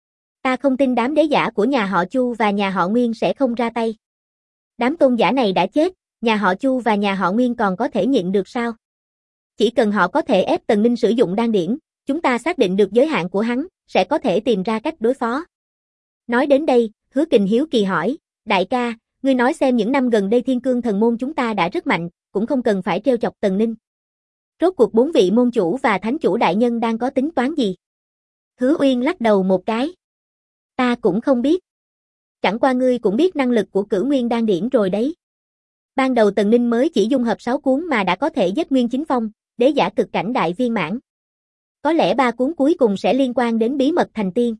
Ta không tin đám đế giả của nhà họ Chu và nhà họ Nguyên sẽ không ra tay. Đám tôn giả này đã chết, nhà họ Chu và nhà họ Nguyên còn có thể nhịn được sao? Chỉ cần họ có thể ép Tần Ninh sử dụng đan điển, chúng ta xác định được giới hạn của hắn, sẽ có thể tìm ra cách đối phó. Nói đến đây, Hứa Kình hiếu kỳ hỏi, đại ca, ngươi nói xem những năm gần đây Thiên Cương Thần Môn chúng ta đã rất mạnh, cũng không cần phải trêu chọc Tần Ninh. Rốt cuộc 4 vị môn chủ và thánh chủ đại nhân đang có tính toán gì? Hứa Uyên lắc đầu một cái. Ta cũng không biết. Chẳng qua ngươi cũng biết năng lực của Cửu Nguyên đan điển rồi đấy. Ban đầu Tần Ninh mới chỉ dung hợp 6 cuốn mà đã có thể giết Nguyên Chính Phong, đế giả cực cảnh đại viên mãn. Có lẽ 3 cuốn cuối cùng sẽ liên quan đến bí mật thành tiên.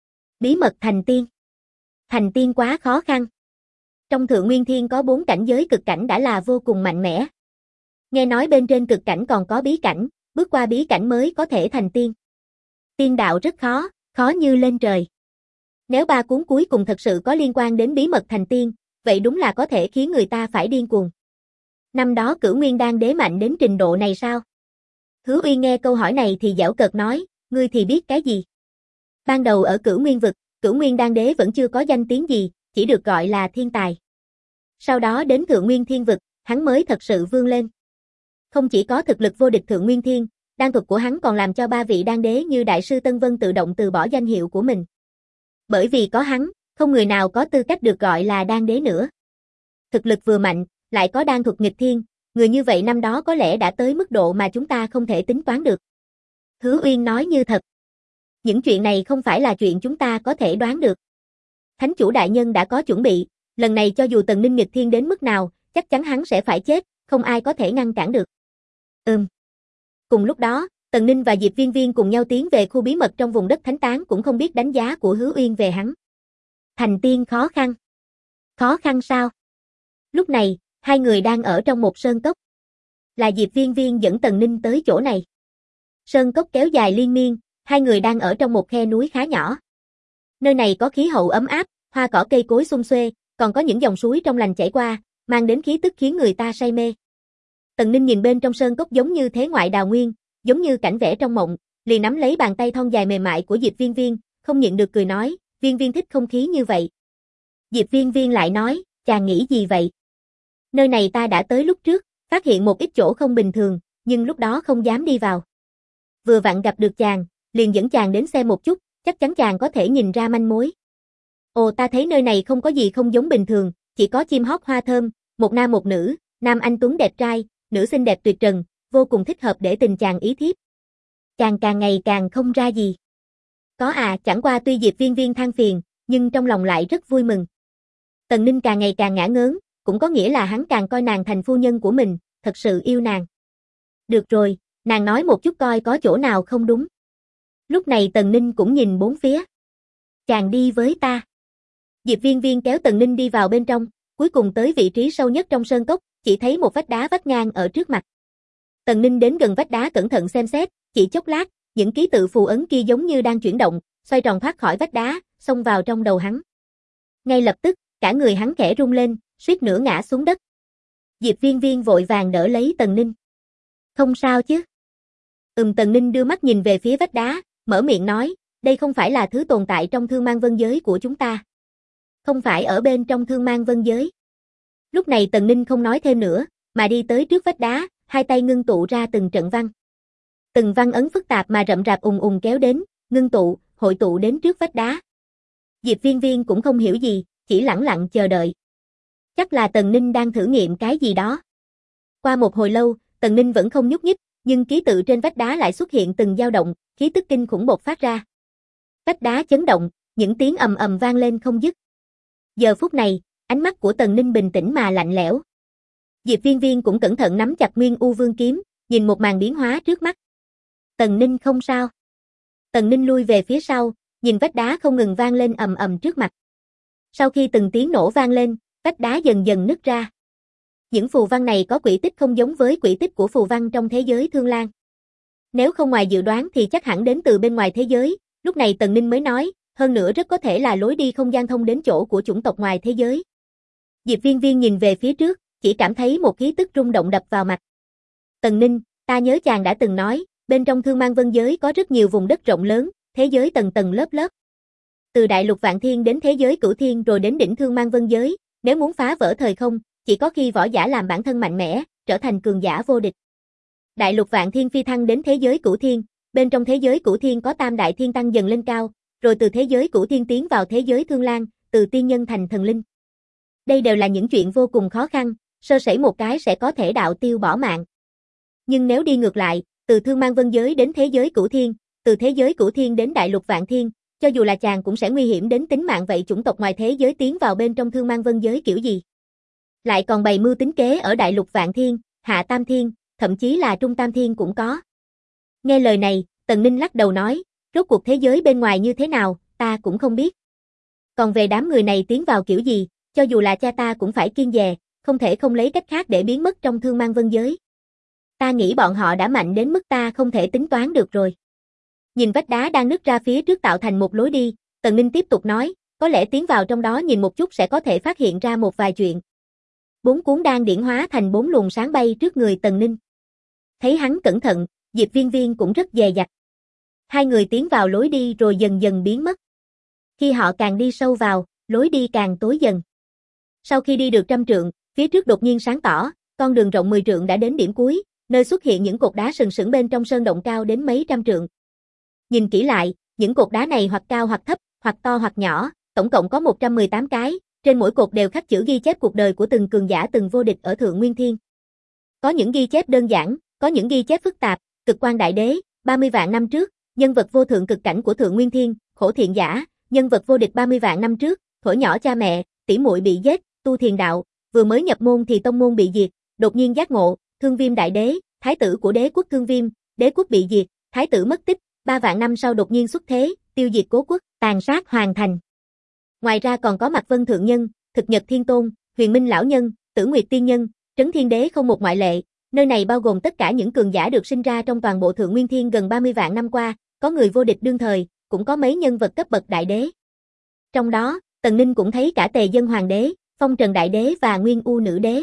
Bí mật thành tiên. Thành tiên quá khó khăn. Trong Thượng Nguyên Thiên có 4 cảnh giới cực cảnh đã là vô cùng mạnh mẽ. Nghe nói bên trên cực cảnh còn có bí cảnh, bước qua bí cảnh mới có thể thành tiên. Tiên đạo rất khó, khó như lên trời. Nếu 3 cuốn cuối cùng thật sự có liên quan đến bí mật thành tiên, vậy đúng là có thể khiến người ta phải điên cuồng. Năm đó Cửu Nguyên đan đế mạnh đến trình độ này sao? Hứa Uyên nghe câu hỏi này thì giễu cợt nói, ngươi thì biết cái gì? Ban đầu ở Cửu Nguyên vực, Cửu Nguyên đan đế vẫn chưa có danh tiếng gì, chỉ được gọi là thiên tài. Sau đó đến Thượng Nguyên Thiên vực, hắn mới thật sự vươn lên. Không chỉ có thực lực vô địch Thượng Nguyên Thiên, đan thuật của hắn còn làm cho 3 vị đan đế như Đại sư Tân Vân tự động từ bỏ danh hiệu của mình. Bởi vì có hắn, không người nào có tư cách được gọi là đan đế nữa. Thực lực vừa mạnh, lại có đan thuật nghịch thiên, người như vậy năm đó có lẽ đã tới mức độ mà chúng ta không thể tính toán được. Hứa Uyên nói như thật. Những chuyện này không phải là chuyện chúng ta có thể đoán được. Thánh chủ đại nhân đã có chuẩn bị, lần này cho dù Tần Ninh nghịch thiên đến mức nào, chắc chắn hắn sẽ phải chết, không ai có thể ngăn cản được. Cùng lúc đó, Tần Ninh và Diệp Viên Viên cùng nhau tiến về khu bí mật trong vùng đất thánh tán cũng không biết đánh giá của Hứa Uyên về hắn. Thành tiên khó khăn. Khó khăn sao? Lúc này, hai người đang ở trong một sơn cốc. Là Diệp Viên Viên dẫn Tần Ninh tới chỗ này. Sơn cốc kéo dài liên miên, hai người đang ở trong một khe núi khá nhỏ. Nơi này có khí hậu ấm áp, hoa cỏ cây cối sum xuê, còn có những dòng suối trong lành chảy qua, mang đến khí tức khiến người ta say mê. Tần Ninh nhìn bên trong sơn cốc giống như thế ngoại đào nguyên, giống như cảnh vẽ trong mộng, liền nắm lấy bàn tay thon dài mềm mại của Diệp Viên Viên, không nhịn được cười nói, Viên Viên thích không khí như vậy. Diệp Viên Viên lại nói, chàng nghĩ gì vậy? Nơi này ta đã tới lúc trước, phát hiện một ít chỗ không bình thường, nhưng lúc đó không dám đi vào. Vừa vặn gặp được chàng, liền dẫn chàng đến xem một chút, chắc chắn chàng có thể nhìn ra manh mối. Ồ, ta thấy nơi này không có gì không giống bình thường, chỉ có chim hót hoa thơm, một nam một nữ, nam anh tuấn đẹp trai, nữ xinh đẹp tuyệt trần, vô cùng thích hợp để tình chàng ý thiếp. Chàng càng ngày càng không ra gì. Có à, chẳng qua tuy Diệp Viên Viên than phiền, nhưng trong lòng lại rất vui mừng. Tần Ninh càng ngày càng ngã ngớn, cũng có nghĩa là hắn càng coi nàng thành phu nhân của mình, thật sự yêu nàng. Được rồi, nàng nói một chút coi có chỗ nào không đúng. Lúc này Tần Ninh cũng nhìn bốn phía. Chàng đi với ta. Diệp Viên Viên kéo Tần Ninh đi vào bên trong, cuối cùng tới vị trí sâu nhất trong sơn cốc, chỉ thấy một vách đá vắt ngang ở trước mặt. Tần Ninh đến gần vách đá cẩn thận xem xét, chỉ chốc lát, những ký tự phù ấn kia giống như đang chuyển động, xoay tròn thoát khỏi vách đá, xông vào trong đầu hắn. Ngay lập tức, cả người hắn khẽ rung lên, suýt nữa ngã xuống đất. Diệp Viên Viên vội vàng đỡ lấy Tần Ninh. Không sao chứ? Tần Ninh đưa mắt nhìn về phía vách đá, mở miệng nói, đây không phải là thứ tồn tại trong Thương Mang Vân Giới của chúng ta. Không phải ở bên trong Thương Mang Vân Giới. Lúc này Tần Ninh không nói thêm nữa, mà đi tới trước vách đá, hai tay ngưng tụ ra từng trận văn. Từng văn ấn phức tạp mà rậm rạp kéo đến, ngưng tụ, hội tụ đến trước vách đá. Diệp Viên Viên cũng không hiểu gì, chỉ lẳng lặng chờ đợi. Chắc là Tần Ninh đang thử nghiệm cái gì đó. Qua một hồi lâu, Tần Ninh vẫn không nhúc nhích, nhưng ký tự trên vách đá lại xuất hiện từng dao động, khí tức kinh khủng bộc phát ra. Vách đá chấn động, những tiếng ầm ầm vang lên không dứt. Giờ phút này, ánh mắt của Tần Ninh bình tĩnh mà lạnh lẽo. Diệp Viên Viên cũng cẩn thận nắm chặt Nguyên U Vương kiếm, nhìn một màn biến hóa trước mắt. Tần Ninh không sao. Tần Ninh lui về phía sau, nhìn vách đá không ngừng vang lên ầm ầm trước mặt. Sau khi từng tiếng nổ vang lên, vách đá dần dần nứt ra. Những phù văn này có quỹ tích không giống với quỹ tích của phù văn trong thế giới Thương Lan. Nếu không ngoài dự đoán thì chắc hẳn đến từ bên ngoài thế giới, lúc này Tần Ninh mới nói, hơn nữa rất có thể là lối đi không gian thông đến chỗ của chủng tộc ngoài thế giới. Diệp Viên Viên nhìn về phía trước, chỉ cảm thấy một khí tức rung động đập vào mặt. Tần Ninh, ta nhớ chàng đã từng nói, bên trong Thương Mang Vân Giới có rất nhiều vùng đất rộng lớn, thế giới tầng tầng lớp lớp. Từ đại lục Vạn Thiên đến thế giới Cửu Thiên rồi đến đỉnh Thương Mang Vân Giới, nếu muốn phá vỡ thời không, chỉ có khi võ giả làm bản thân mạnh mẽ, trở thành cường giả vô địch. Đại lục Vạn Thiên phi thăng đến thế giới Cửu Thiên, bên trong thế giới Cửu Thiên có tam đại thiên tăng dần lên cao, rồi từ thế giới Cửu Thiên tiến vào thế giới Thương Lan, từ tiên nhân thành thần linh. Đây đều là những chuyện vô cùng khó khăn, sơ sẩy một cái sẽ có thể đạo tiêu bỏ mạng. Nhưng nếu đi ngược lại, từ Thương Mang Vân Giới đến thế giới Cửu Thiên, từ thế giới Cửu Thiên đến đại lục Vạn Thiên, cho dù là chàng cũng sẽ nguy hiểm đến tính mạng, vậy chủng tộc ngoài thế giới tiến vào bên trong Thương Mang Vân Giới kiểu gì? Lại còn bày mưu tính kế ở đại lục Vạn Thiên, Hạ Tam Thiên, thậm chí là Trung Tam Thiên cũng có. Nghe lời này, Tần Ninh lắc đầu nói, rốt cuộc thế giới bên ngoài như thế nào, ta cũng không biết. Còn về đám người này tiến vào kiểu gì, cho dù là cha ta cũng phải kiêng dè, không thể không lấy cách khác để biến mất trong Thương Mang Vân Giới. Ta nghĩ bọn họ đã mạnh đến mức ta không thể tính toán được rồi. Nhìn vách đá đang nứt ra phía trước tạo thành một lối đi, Tần Ninh tiếp tục nói, có lẽ tiến vào trong đó nhìn một chút sẽ có thể phát hiện ra một vài chuyện. 4 cuốn đan điển hóa thành 4 luồng sáng bay trước người Tần Ninh. Thấy hắn cẩn thận, Diệp Viên Viên cũng rất dè dặt. Hai người tiến vào lối đi rồi dần dần biến mất. Khi họ càng đi sâu vào, lối đi càng tối dần. Sau khi đi được 100 trượng, phía trước đột nhiên sáng tỏ, con đường rộng 10 trượng đã đến điểm cuối, nơi xuất hiện những cột đá sừng sững bên trong sơn động cao đến mấy trăm trượng. Nhìn kỹ lại, những cột đá này hoặc cao hoặc thấp, hoặc to hoặc nhỏ, tổng cộng có 118 cái, trên mỗi cột đều khắc chữ ghi chép cuộc đời của từng cường giả từng vô địch ở Thượng Nguyên Thiên. Có những ghi chép đơn giản, có những ghi chép phức tạp, Cực Quan Đại Đế, 30 vạn năm trước, nhân vật vô thượng cực cảnh của Thượng Nguyên Thiên, Khổ Thiện Giả, nhân vật vô địch 30 vạn năm trước, thuở nhỏ cha mẹ, tỷ muội bị giết, tu thiền đạo, vừa mới nhập môn thì tông môn bị diệt, đột nhiên giác ngộ, Thương Viêm Đại Đế, thái tử của đế quốc Thương Viêm, đế quốc bị diệt, thái tử mất tích, 3 vạn năm sau đột nhiên xuất thế, tiêu diệt cố quốc, tàn sát hoàn thành. Ngoài ra còn có Mạc Vân Thượng Nhân, Thực Nhật Thiên Tôn, Huyền Minh Lão Nhân, Tử Nguyệt Tiên Nhân, Trấn Thiên Đế không một ngoại lệ, nơi này bao gồm tất cả những cường giả được sinh ra trong toàn bộ Thượng Nguyên Thiên gần 30 vạn năm qua, có người vô địch đương thời, cũng có mấy nhân vật cấp bậc đại đế. Trong đó, Tần Ninh cũng thấy cả Tề Dân Hoàng Đế, Phong Trần Đại Đế và Nguyên U Nữ Đế.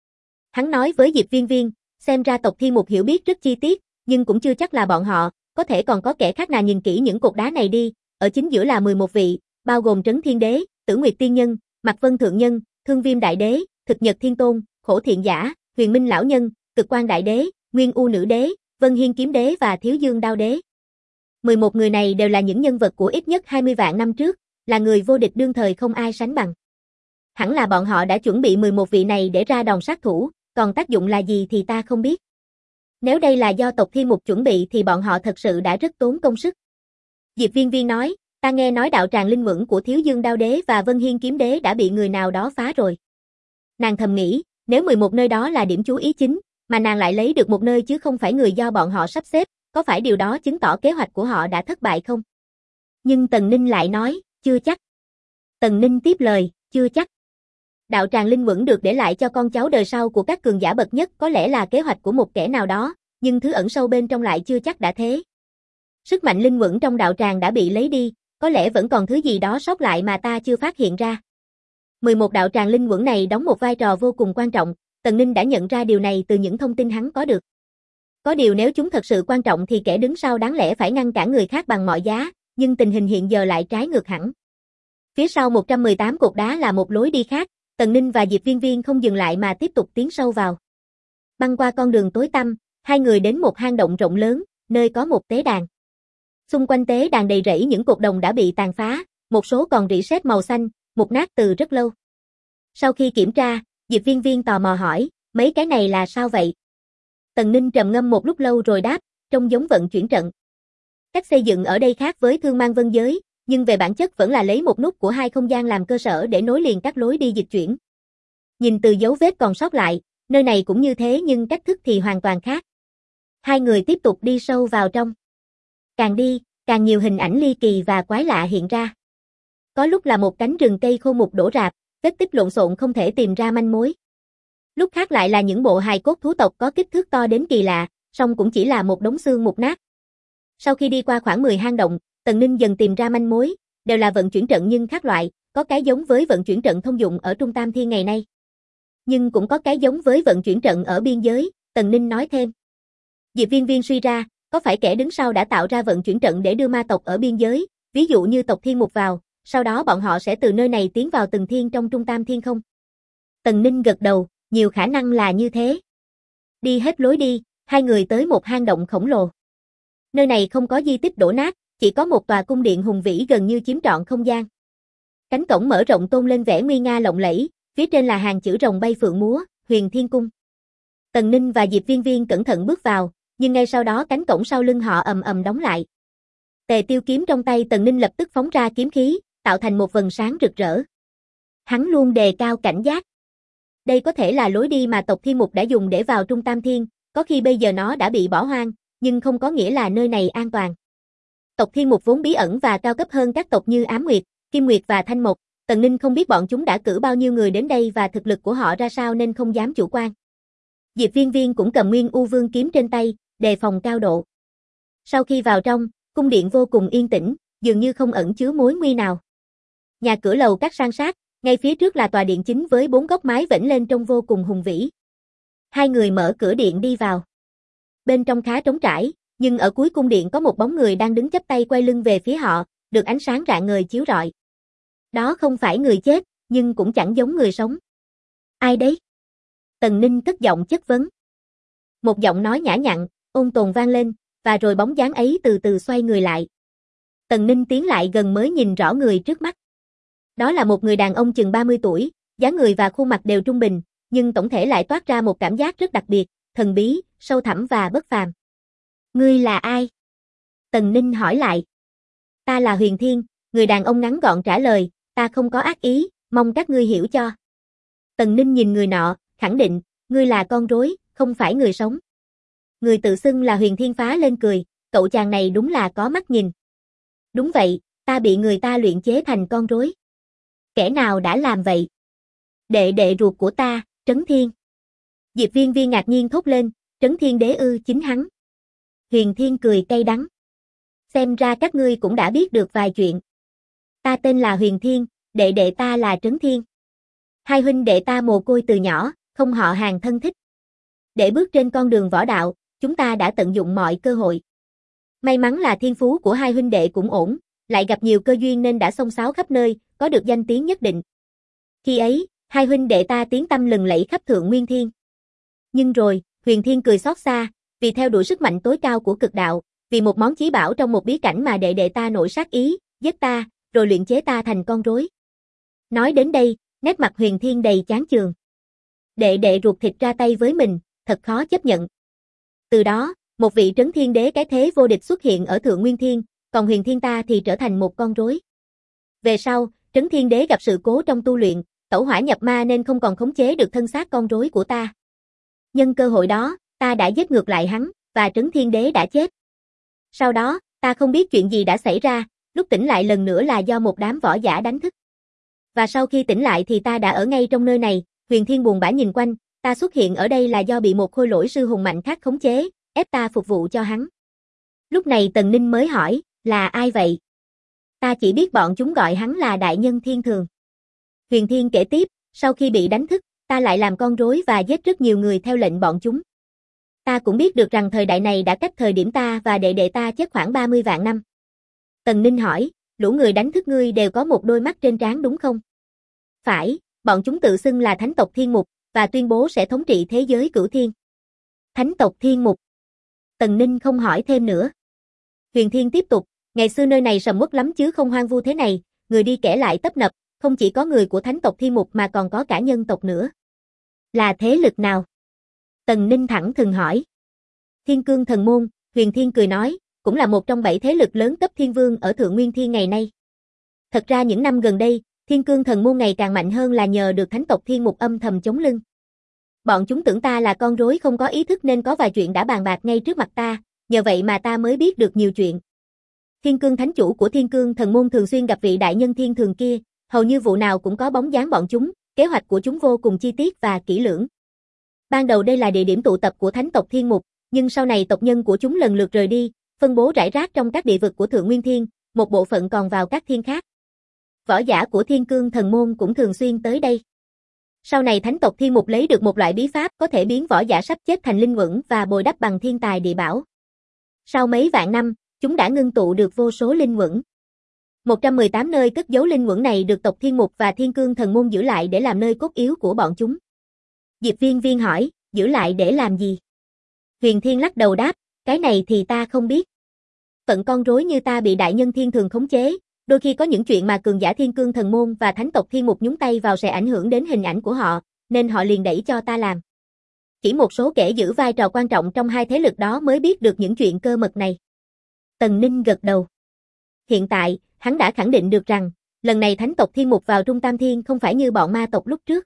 Hắn nói với Diệp Viên Viên, xem ra tộc Thiên Mục hiểu biết rất chi tiết, nhưng cũng chưa chắc là bọn họ, có thể còn có kẻ khác nào. Nhìn kỹ những cột đá này đi, ở chính giữa là 11 vị, bao gồm Trấn Thiên Đế, Tử Nguyệt Tiên Nhân, Mạc Vân Thượng Nhân, Thương Viêm Đại Đế, Thực Nhật Thiên Tôn, Khổ Thiện Giả, Huyền Minh Lão Nhân, Cực Quan Đại Đế, Nguyên U Nữ Đế, Vân Hiên Kiếm Đế và Thiếu Dương Đao Đế. 11 người này đều là những nhân vật của ít nhất 20 vạn năm trước, là người vô địch đương thời không ai sánh bằng. Hẳn là bọn họ đã chuẩn bị 11 vị này để ra đòn sát thủ, còn tác dụng là gì thì ta không biết. Nếu đây là do tộc Thiên Mục chuẩn bị thì bọn họ thật sự đã rất tốn công sức. Diệp Viên Viên nói, ta nghe nói đạo tràng linh mẫn của Thiếu Dương Đao Đế và Vân Hiên Kiếm Đế đã bị người nào đó phá rồi. Nàng thầm nghĩ, nếu 11 nơi đó là điểm chú ý chính, mà nàng lại lấy được một nơi chứ không phải người do bọn họ sắp xếp, có phải điều đó chứng tỏ kế hoạch của họ đã thất bại không? Nhưng Tần Ninh lại nói, chưa chắc. Tần Ninh tiếp lời, chưa chắc. Đạo tràng linh quẩn được để lại cho con cháu đời sau của các cường giả bậc nhất có lẽ là kế hoạch của một kẻ nào đó, nhưng thứ ẩn sâu bên trong lại chưa chắc đã thế. Sức mạnh linh quẩn trong đạo tràng đã bị lấy đi, có lẽ vẫn còn thứ gì đó sót lại mà ta chưa phát hiện ra. 11 đạo tràng linh quẩn này đóng một vai trò vô cùng quan trọng, Tần Ninh đã nhận ra điều này từ những thông tin hắn có được. Có điều nếu chúng thật sự quan trọng thì kẻ đứng sau đáng lẽ phải ngăn cản người khác bằng mọi giá, nhưng tình hình hiện giờ lại trái ngược hẳn. Phía sau 118 cột đá là một lối đi khác, Tần Ninh và Diệp Viên Viên không dừng lại mà tiếp tục tiến sâu vào. Băng qua con đường tối tăm, hai người đến một hang động rộng lớn, nơi có một tế đàn. Xung quanh tế đàn đầy rẫy những cột đồng đã bị tàn phá, một số còn rỉ sét màu xanh, mục nát từ rất lâu. Sau khi kiểm tra, Diệp Viên Viên tò mò hỏi, mấy cái này là sao vậy? Tần Ninh trầm ngâm một lúc lâu rồi đáp, trông giống vận chuyển trận. Cách xây dựng ở đây khác với Thương Mang Vân Giới, nhưng về bản chất vẫn là lấy một nút của hai không gian làm cơ sở để nối liền các lối đi dịch chuyển. Nhìn từ dấu vết còn sót lại, nơi này cũng như thế nhưng cách thức thì hoàn toàn khác. Hai người tiếp tục đi sâu vào trong. Càng đi, càng nhiều hình ảnh ly kỳ và quái lạ hiện ra. Có lúc là một cánh rừng cây khô mục đổ rạp, vết tích lộn xộn không thể tìm ra manh mối. Lúc khác lại là những bộ hài cốt thú tộc có kích thước to đến kỳ lạ, song cũng chỉ là một đống xương mục nát. Sau khi đi qua khoảng 10 hang động, Tần Ninh dần tìm ra manh mối, đều là vận chuyển trận nhưng khác loại, có cái giống với vận chuyển trận thông dụng ở Trung Tam Thiên ngày nay. Nhưng cũng có cái giống với vận chuyển trận ở biên giới, Tần Ninh nói thêm. Diệp Viên Viên suy ra, có phải kẻ đứng sau đã tạo ra vận chuyển trận để đưa ma tộc ở biên giới, ví dụ như tộc Thiên Mục vào, sau đó bọn họ sẽ từ nơi này tiến vào từng thiên trong Trung Tam Thiên không? Tần Ninh gật đầu, nhiều khả năng là như thế. Đi hết lối đi, hai người tới một hang động khổng lồ. Nơi này không có di tích đổ nát, chỉ có một tòa cung điện hùng vĩ gần như chiếm trọn không gian. Cánh cổng mở rộng tôn lên vẻ nguy nga lộng lẫy, phía trên là hàng chữ rồng bay phượng múa, Huyền Thiên Cung. Tần Ninh và Diệp Viên Viên cẩn thận bước vào, nhưng ngay sau đó cánh cổng sau lưng họ ầm ầm đóng lại. Tề Tiêu kiếm trong tay Tần Ninh lập tức phóng ra kiếm khí, tạo thành một vầng sáng rực rỡ. Hắn luôn đề cao cảnh giác. Đây có thể là lối đi mà tộc Thiên Mục đã dùng để vào Trung Tam Thiên, có khi bây giờ nó đã bị bỏ hoang, nhưng không có nghĩa là nơi này an toàn. Tộc Thiên Mục vốn bí ẩn và cao cấp hơn các tộc như Ám Nguyệt, Kim Nguyệt và Thanh Mộc, Tần Ninh không biết bọn chúng đã cử bao nhiêu người đến đây và thực lực của họ ra sao nên không dám chủ quan. Diệp Viên Viên cũng cầm Nguyên U Vương kiếm trên tay, đề phòng cao độ. Sau khi vào trong, cung điện vô cùng yên tĩnh, dường như không ẩn chứa mối nguy nào. Nhà cửa lầu các san sát, ngay phía trước là tòa điện chính với 4 góc mái vểnh lên trông vô cùng hùng vĩ. Hai người mở cửa điện đi vào. Bên trong khá trống trải, nhưng ở cuối cung điện có một bóng người đang đứng chắp tay quay lưng về phía họ, được ánh sáng rạng ngời chiếu rọi. Đó không phải người chết, nhưng cũng chẳng giống người sống. Ai đấy? Tần Ninh cất giọng chất vấn. Một giọng nói nhã nhặn, ôn tồn vang lên, và rồi bóng dáng ấy từ từ xoay người lại. Tần Ninh tiến lại gần mới nhìn rõ người trước mắt. Đó là một người đàn ông chừng 30 tuổi, dáng người và khuôn mặt đều trung bình, nhưng tổng thể lại toát ra một cảm giác rất đặc biệt, thần bí, sâu thẳm và bất phàm. Ngươi là ai? Tần Ninh hỏi lại. Ta là Huyền Thiên, người đàn ông ngắn gọn trả lời, ta không có ác ý, mong các ngươi hiểu cho. Tần Ninh nhìn người nọ, khẳng định, ngươi là con rối, không phải người sống. Người tự xưng là Huyền Thiên phá lên cười, cậu chàng này đúng là có mắt nhìn. Đúng vậy, ta bị người ta luyện chế thành con rối. Kẻ nào đã làm vậy? Đệ đệ ruột của ta, Trấn Thiên. Diệp Viên Viên ngạc nhiên thốt lên, Trấn Thiên đế ư? Chính hắn. Huyền Thiên cười cay đắng. Xem ra các ngươi cũng đã biết được vài chuyện. Ta tên là Huyền Thiên, đệ đệ ta là Trấn Thiên. Hai huynh đệ ta mồ côi từ nhỏ, không họ hàng thân thích. Để bước trên con đường võ đạo, chúng ta đã tận dụng mọi cơ hội. May mắn là thiên phú của hai huynh đệ cũng ổn, lại gặp nhiều cơ duyên nên đã xông xáo khắp nơi, có được danh tiếng nhất định. Khi ấy, hai huynh đệ ta tiếng tăm lừng lẫy khắp Thượng Nguyên Thiên. Nhưng rồi, Huyền Thiên cười xót xa, vì theo đuổi sức mạnh tối cao của cực đạo, vì một món chí bảo trong một bí cảnh mà đệ đệ ta nổi sát ý, giết ta, rồi luyện chế ta thành con rối. Nói đến đây, nét mặt Huyền Thiên đầy chán chường. Đệ đệ ruột thịt ra tay với mình, thật khó chấp nhận. Từ đó, một vị Trấn Thiên đế cái thế vô địch xuất hiện ở Thượng Nguyên Thiên, còn Huyền Thiên ta thì trở thành một con rối. Về sau, Trấn Thiên đế gặp sự cố trong tu luyện, tẩu hỏa nhập ma nên không còn khống chế được thân xác con rối của ta. Nhân cơ hội đó, ta đã giết ngược lại hắn, và Trấn Thiên đế đã chết. Sau đó, ta không biết chuyện gì đã xảy ra, lúc tỉnh lại lần nữa là do một đám võ giả đánh thức. Và sau khi tỉnh lại thì ta đã ở ngay trong nơi này. Huyền Thiên buồn bã nhìn quanh, ta xuất hiện ở đây là do bị một khôi lỗi sư hùng mạnh khác khống chế, ép ta phục vụ cho hắn. Lúc này Tần Ninh mới hỏi, là ai vậy? Ta chỉ biết bọn chúng gọi hắn là Đại Nhân Thiên Thường. Huyền Thiên kể tiếp, sau khi bị đánh thức, ta lại làm con rối và giết rất nhiều người theo lệnh bọn chúng. Ta cũng biết được rằng thời đại này đã cách thời điểm ta và đệ đệ ta chết khoảng 30 vạn năm. Tần Ninh hỏi, lũ người đánh thức ngươi đều có một đôi mắt trên trán đúng không? Phải, bọn chúng tự xưng là Thánh tộc Thiên Mục, và tuyên bố sẽ thống trị thế giới Cửu Thiên. Thánh tộc Thiên Mục. Tần Ninh không hỏi thêm nữa. Huyền Thiên tiếp tục, ngày xưa nơi này sầm uất lắm chứ không hoang vu thế này, người đi kẻ lại tấp nập, không chỉ có người của Thánh tộc Thiên Mục mà còn có cả nhân tộc nữa. Là thế lực nào? Tần Ninh thẳng thừng hỏi. Thiên Cương Thần Môn, Huyền Thiên cười nói, cũng là một trong 7 thế lực lớn cấp thiên vương ở Thượng Nguyên Thiên ngày nay. Thật ra những năm gần đây, Thiên Cương Thần Môn ngày càng mạnh hơn là nhờ được Thánh tộc Thiên Mục âm thầm chống lưng. Bọn chúng tưởng ta là con rối không có ý thức nên có vài chuyện đã bàn bạc ngay trước mặt ta, nhờ vậy mà ta mới biết được nhiều chuyện. Thiên Cương Thánh chủ của Thiên Cương Thần Môn thường xuyên gặp vị đại nhân thiên thường kia, hầu như vụ nào cũng có bóng dáng bọn chúng, kế hoạch của chúng vô cùng chi tiết và kỹ lưỡng. Ban đầu đây là địa điểm tụ tập của Thánh tộc Thiên Mục, nhưng sau này tộc nhân của chúng lần lượt rời đi, phân bố rải rác trong các địa vực của Thượng Nguyên Thiên, một bộ phận còn vào các thiên khác. Võ giả của Thiên Cương Thần Môn cũng thường xuyên tới đây. Sau này Thánh tộc Thiên Mục lấy được một loại bí pháp có thể biến võ giả sắp chết thành linh uẩn và bồi đắp bằng thiên tài địa bảo. Sau mấy vạn năm, chúng đã ngưng tụ được vô số linh uẩn. 118 nơi cất giấu linh uẩn này được tộc Thiên Mục và Thiên Cương Thần Môn giữ lại để làm nơi cốt yếu của bọn chúng. Diệp Viên Viên hỏi, giữ lại để làm gì? Huyền Thiên lắc đầu đáp, cái này thì ta không biết. Phận con rối như ta bị đại nhân thiên thường khống chế, đôi khi có những chuyện mà cường giả Thiên Cương Thần Môn và Thánh tộc Thiên Mục nhúng tay vào sẽ ảnh hưởng đến hình ảnh của họ, nên họ liền đẩy cho ta làm. Chỉ một số kẻ giữ vai trò quan trọng trong hai thế lực đó mới biết được những chuyện cơ mật này. Tần Ninh gật đầu. Hiện tại, hắn đã khẳng định được rằng, lần này Thánh tộc Thiên Mục vào Trung Tam Thiên không phải như bọn ma tộc lúc trước.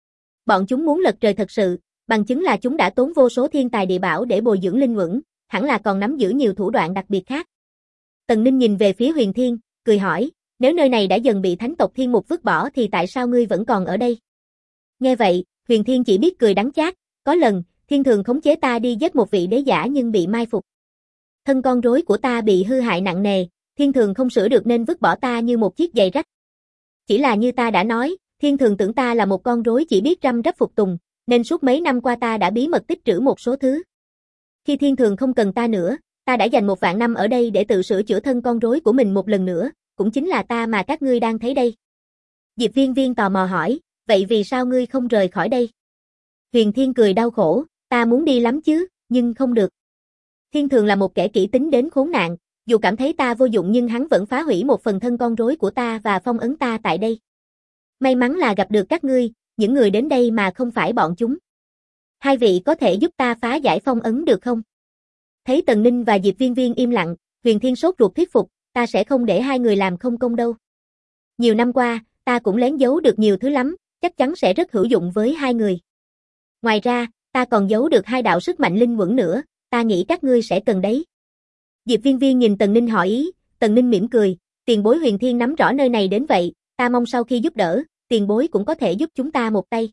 Bọn chúng muốn lật trời thật sự, bằng chứng là chúng đã tốn vô số thiên tài địa bảo để bồi dưỡng linh uẩn, hẳn là còn nắm giữ nhiều thủ đoạn đặc biệt khác. Tần Ninh nhìn về phía Huyền Thiên, cười hỏi, nếu nơi này đã dần bị Thánh tộc Thiên Mục vứt bỏ thì tại sao ngươi vẫn còn ở đây? Nghe vậy, Huyền Thiên chỉ biết cười đắng chát, có lần, Thiên Thường khống chế ta đi giết một vị đế giả nhưng bị mai phục. Thân con rối của ta bị hư hại nặng nề, Thiên Thường không sửa được nên vứt bỏ ta như một chiếc giày rách. Chỉ là như ta đã nói, Thiên Thường tưởng ta là một con rối chỉ biết răm rắp phục tùng, nên suốt mấy năm qua ta đã bí mật tích trữ một số thứ. Khi Thiên Thường không cần ta nữa, ta đã dành 1 vạn năm ở đây để tự sửa chữa thân con rối của mình một lần nữa, cũng chính là ta mà các ngươi đang thấy đây. Diệp Viên Viên tò mò hỏi, vậy vì sao ngươi không rời khỏi đây? Huyền Thiên cười đau khổ, ta muốn đi lắm chứ, nhưng không được. Thiên Thường là một kẻ kỹ tính đến khốn nạn, dù cảm thấy ta vô dụng nhưng hắn vẫn phá hủy một phần thân con rối của ta và phong ấn ta tại đây. May mắn là gặp được các ngươi, những người đến đây mà không phải bọn chúng. Hai vị có thể giúp ta phá giải phong ấn được không? Thấy Tần Ninh và Diệp Viên Viên im lặng, Huyền Thiên sốt ruột thuyết phục, ta sẽ không để hai người làm không công đâu. Nhiều năm qua, ta cũng lén giấu được nhiều thứ lắm, chắc chắn sẽ rất hữu dụng với hai người. Ngoài ra, ta còn giấu được 2 đạo sức mạnh linh uẩn nữa, ta nghĩ các ngươi sẽ cần đấy. Diệp Viên Viên nhìn Tần Ninh hỏi ý, Tần Ninh mỉm cười, tiền bối Huyền Thiên nắm rõ nơi này đến vậy, ta mong sau khi giúp đỡ, tiền bối cũng có thể giúp chúng ta một tay.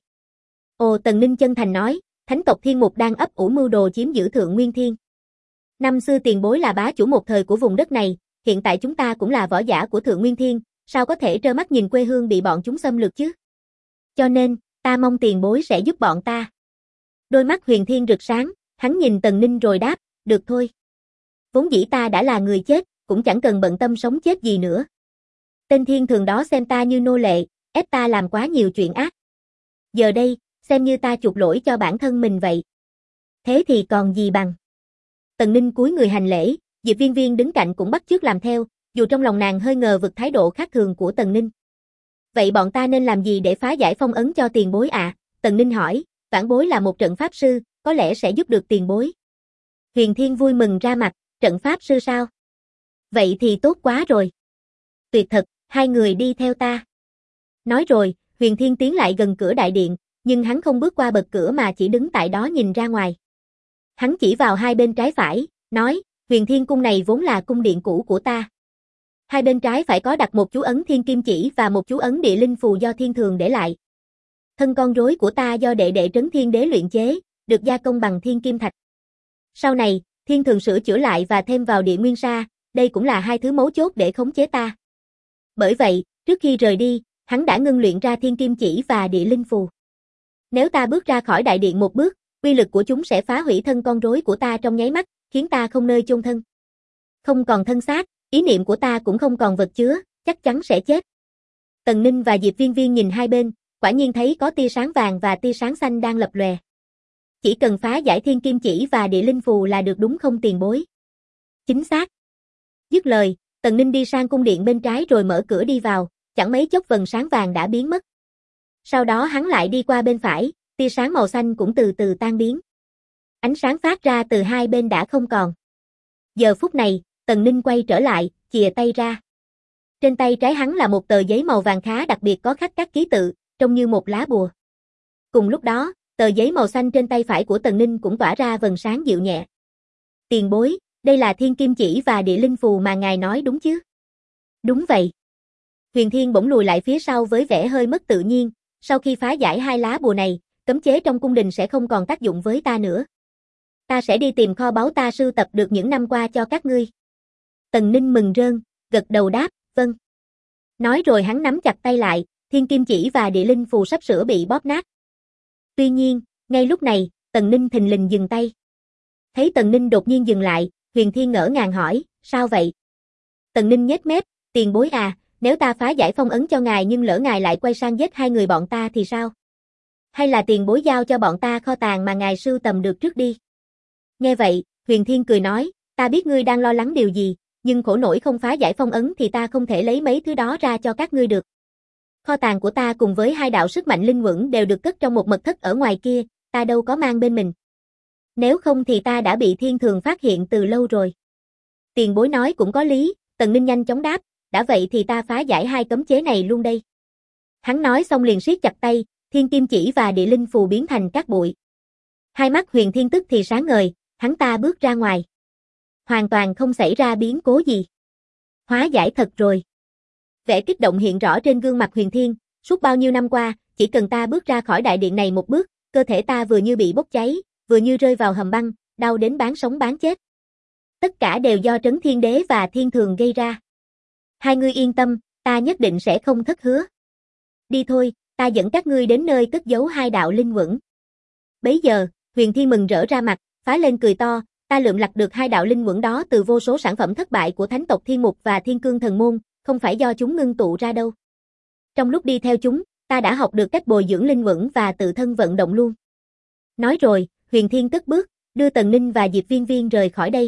Ồ, Tần Ninh chân thành nói, Thánh tộc Thiên Mục đang ấp ủ mưu đồ chiếm giữ Thượng Nguyên Thiên. Năm xưa tiền bối là bá chủ một thời của vùng đất này, hiện tại chúng ta cũng là võ giả của Thượng Nguyên Thiên, sao có thể trơ mắt nhìn quê hương bị bọn chúng xâm lược chứ? Cho nên, ta mong tiền bối sẽ giúp bọn ta. Đôi mắt Huyền Thiên rực sáng, hắn nhìn Tần Ninh rồi đáp, được thôi. Vốn dĩ ta đã là người chết, cũng chẳng cần bận tâm sống chết gì nữa. Tên Thiên Thường đó xem ta như nô lệ, ép ta làm quá nhiều chuyện ác. Giờ đây, xem như ta chuộc lỗi cho bản thân mình vậy. Thế thì còn gì bằng. Tần Ninh cúi người hành lễ, Diệp Viên Viên đứng cạnh cũng bắt chước làm theo, dù trong lòng nàng hơi ngờ vực thái độ khác thường của Tần Ninh. Vậy bọn ta nên làm gì để phá giải phong ấn cho tiền bối ạ? Tần Ninh hỏi, vãn bối là một trận pháp sư, có lẽ sẽ giúp được tiền bối. Huyền Thiên vui mừng ra mặt, trận pháp sư sao? Vậy thì tốt quá rồi. Tuyệt thật, hai người đi theo ta. Nói rồi, Huyền Thiên tiến lại gần cửa đại điện, nhưng hắn không bước qua bậc cửa mà chỉ đứng tại đó nhìn ra ngoài. Hắn chỉ vào hai bên trái phải, nói, Huyền Thiên Cung này vốn là cung điện cũ của ta. Hai bên trái phải có đặt một chú ấn thiên kim chỉ và một chú ấn địa linh phù do thiên thường để lại. Thân con rối của ta do đệ đệ Trấn Thiên Đế luyện chế, được gia công bằng thiên kim thạch. Sau này, thiên thường sửa chữa lại và thêm vào địa nguyên sa, đây cũng là hai thứ mấu chốt để khống chế ta. Bởi vậy, trước khi rời đi, hắn đã ngưng luyện ra thiên kim chỉ và địa linh phù. Nếu ta bước ra khỏi đại điện một bước, uy lực của chúng sẽ phá hủy thân con rối của ta trong nháy mắt, khiến ta không nơi chôn thân. Không còn thân xác, ý niệm của ta cũng không còn vật chứa, chắc chắn sẽ chết. Tần Ninh và Diệp Viên Viên nhìn hai bên, quả nhiên thấy có tia sáng vàng và tia sáng xanh đang lập lòe. Chỉ cần phá giải thiên kim chỉ và địa linh phù là được đúng không tiền bối? Chính xác. Dứt lời, Tần Ninh đi sang cung điện bên trái rồi mở cửa đi vào, chẳng mấy chốc vầng sáng vàng đã biến mất. Sau đó hắn lại đi qua bên phải, tia sáng màu xanh cũng từ từ tan biến. Ánh sáng phát ra từ hai bên đã không còn. Giờ phút này, Tần Ninh quay trở lại, chìa tay ra. Trên tay trái hắn là một tờ giấy màu vàng khá đặc biệt có khắc các ký tự, trông như một lá bùa. Cùng lúc đó, tờ giấy màu xanh trên tay phải của Tần Ninh cũng tỏa ra vầng sáng dịu nhẹ. Tiền bối, đây là thiên kim chỉ và địa linh phù mà ngài nói đúng chứ? Đúng vậy. Huyền Thiên bỗng lùi lại phía sau với vẻ hơi mất tự nhiên, sau khi phá giải hai lá bùa này, cấm chế trong cung đình sẽ không còn tác dụng với ta nữa. Ta sẽ đi tìm kho báu ta sưu tập được những năm qua cho các ngươi. Tần Ninh mừng rơn, gật đầu đáp, vâng. Nói rồi hắn nắm chặt tay lại, thiên kim chỉ và địa linh phù sắp sửa bị bóp nát. Tuy nhiên, ngay lúc này, Tần Ninh thình lình dừng tay. Thấy Tần Ninh đột nhiên dừng lại, Huyền Thiên ngỡ ngàng hỏi, sao vậy? Tần Ninh nhếch mép, tiền bối à, nếu ta phá giải phong ấn cho ngài nhưng lỡ ngài lại quay sang giết hai người bọn ta thì sao? Hay là tiền bối giao cho bọn ta kho tàng mà ngài sưu tầm được trước đi? Nghe vậy, Huyền Thiên cười nói, ta biết ngươi đang lo lắng điều gì, nhưng khổ nổi không phá giải phong ấn thì ta không thể lấy mấy thứ đó ra cho các ngươi được. Kho tàng của ta cùng với hai đạo sức mạnh linh quẩn đều được cất trong một mật thất ở ngoài kia, ta đâu có mang bên mình. Nếu không thì ta đã bị thiên thường phát hiện từ lâu rồi. Tiền bối nói cũng có lý, Tần Ninh nhanh chóng đáp, đã vậy thì ta phá giải hai cấm chế này luôn đây. Hắn nói xong liền siết chặt tay, thiên kim chỉ và địa linh phù biến thành cát bụi. Hai mắt Huyền Thiên tức thì sáng ngời, hắn ta bước ra ngoài. Hoàn toàn không xảy ra biến cố gì. Hóa giải thật rồi. Vẻ kích động hiện rõ trên gương mặt Huyền Thiên, suốt bao nhiêu năm qua, chỉ cần ta bước ra khỏi đại điện này một bước, cơ thể ta vừa như bị bốc cháy, vừa như rơi vào hầm băng, đau đến bán sống bán chết. Tất cả đều do Trấn Thiên Đế và Thiên Thường gây ra. Hai ngươi yên tâm, ta nhất định sẽ không thất hứa. Đi thôi, ta dẫn các ngươi đến nơi cất giấu hai đạo linh quẩn. Bấy giờ, Huyền Thiên mừng rỡ ra mặt, phá lên cười to, ta lượm lặt được hai đạo linh quẩn đó từ vô số sản phẩm thất bại của thánh tộc Thiên Mục và Thiên Cương Thần Môn, không phải do chúng ngưng tụ ra đâu. Trong lúc đi theo chúng, ta đã học được cách bồi dưỡng linh quẩn và tự thân vận động luôn. Nói rồi, Huyền Thiên cất bước, đưa Tần Ninh và Diệp Viên Viên rời khỏi đây.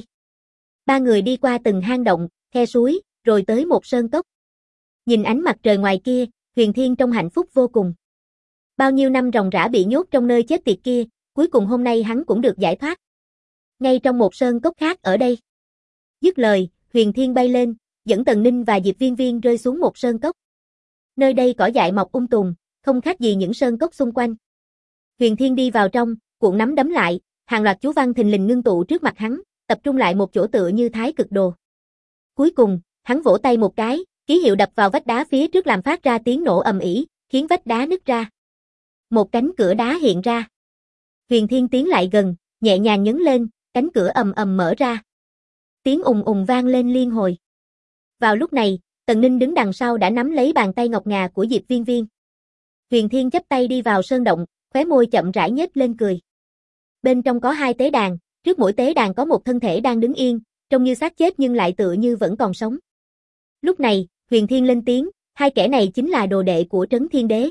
Ba người đi qua từng hang động, khe suối, rồi tới một sơn cốc. Nhìn ánh mặt trời ngoài kia, Huyền Thiên trong hạnh phúc vô cùng. Bao nhiêu năm ròng rã bị nhốt trong nơi chết tiệt kia, cuối cùng hôm nay hắn cũng được giải thoát. Ngay trong một sơn cốc khác ở đây. Dứt lời, Huyền Thiên bay lên, dẫn Tần Ninh và Diệp Viên Viên rơi xuống một sơn cốc. Nơi đây cỏ dại mọc tùm, không khác gì những sơn cốc xung quanh. Huyền Thiên đi vào trong, cuộn nắm đấm lại, hàng loạt chú văn thình lình ngưng tụ trước mặt hắn, tập trung lại một chỗ tựa như thái cực đồ. Cuối cùng, hắn vỗ tay một cái, ký hiệu đập vào vách đá phía trước làm phát ra tiếng nổ ầm ĩ, khiến vách đá nứt ra. Một cánh cửa đá hiện ra. Huyền Thiên tiến lại gần, nhẹ nhàng nhấn lên, cánh cửa ầm ầm mở ra. Tiếng ùng ùng vang lên liên hồi. Vào lúc này, Tần Ninh đứng đằng sau đã nắm lấy bàn tay ngọc ngà của Diệp Viên Viên. Huyền Thiên chắp tay đi vào sơn động, khóe môi chậm rãi nhếch lên cười. Bên trong có hai tế đàn, trước mỗi tế đàn có một thân thể đang đứng yên, trông như xác chết nhưng lại tựa như vẫn còn sống. Lúc này, Huyền Thiên lên tiếng, hai kẻ này chính là đồ đệ của Trấn Thiên Đế.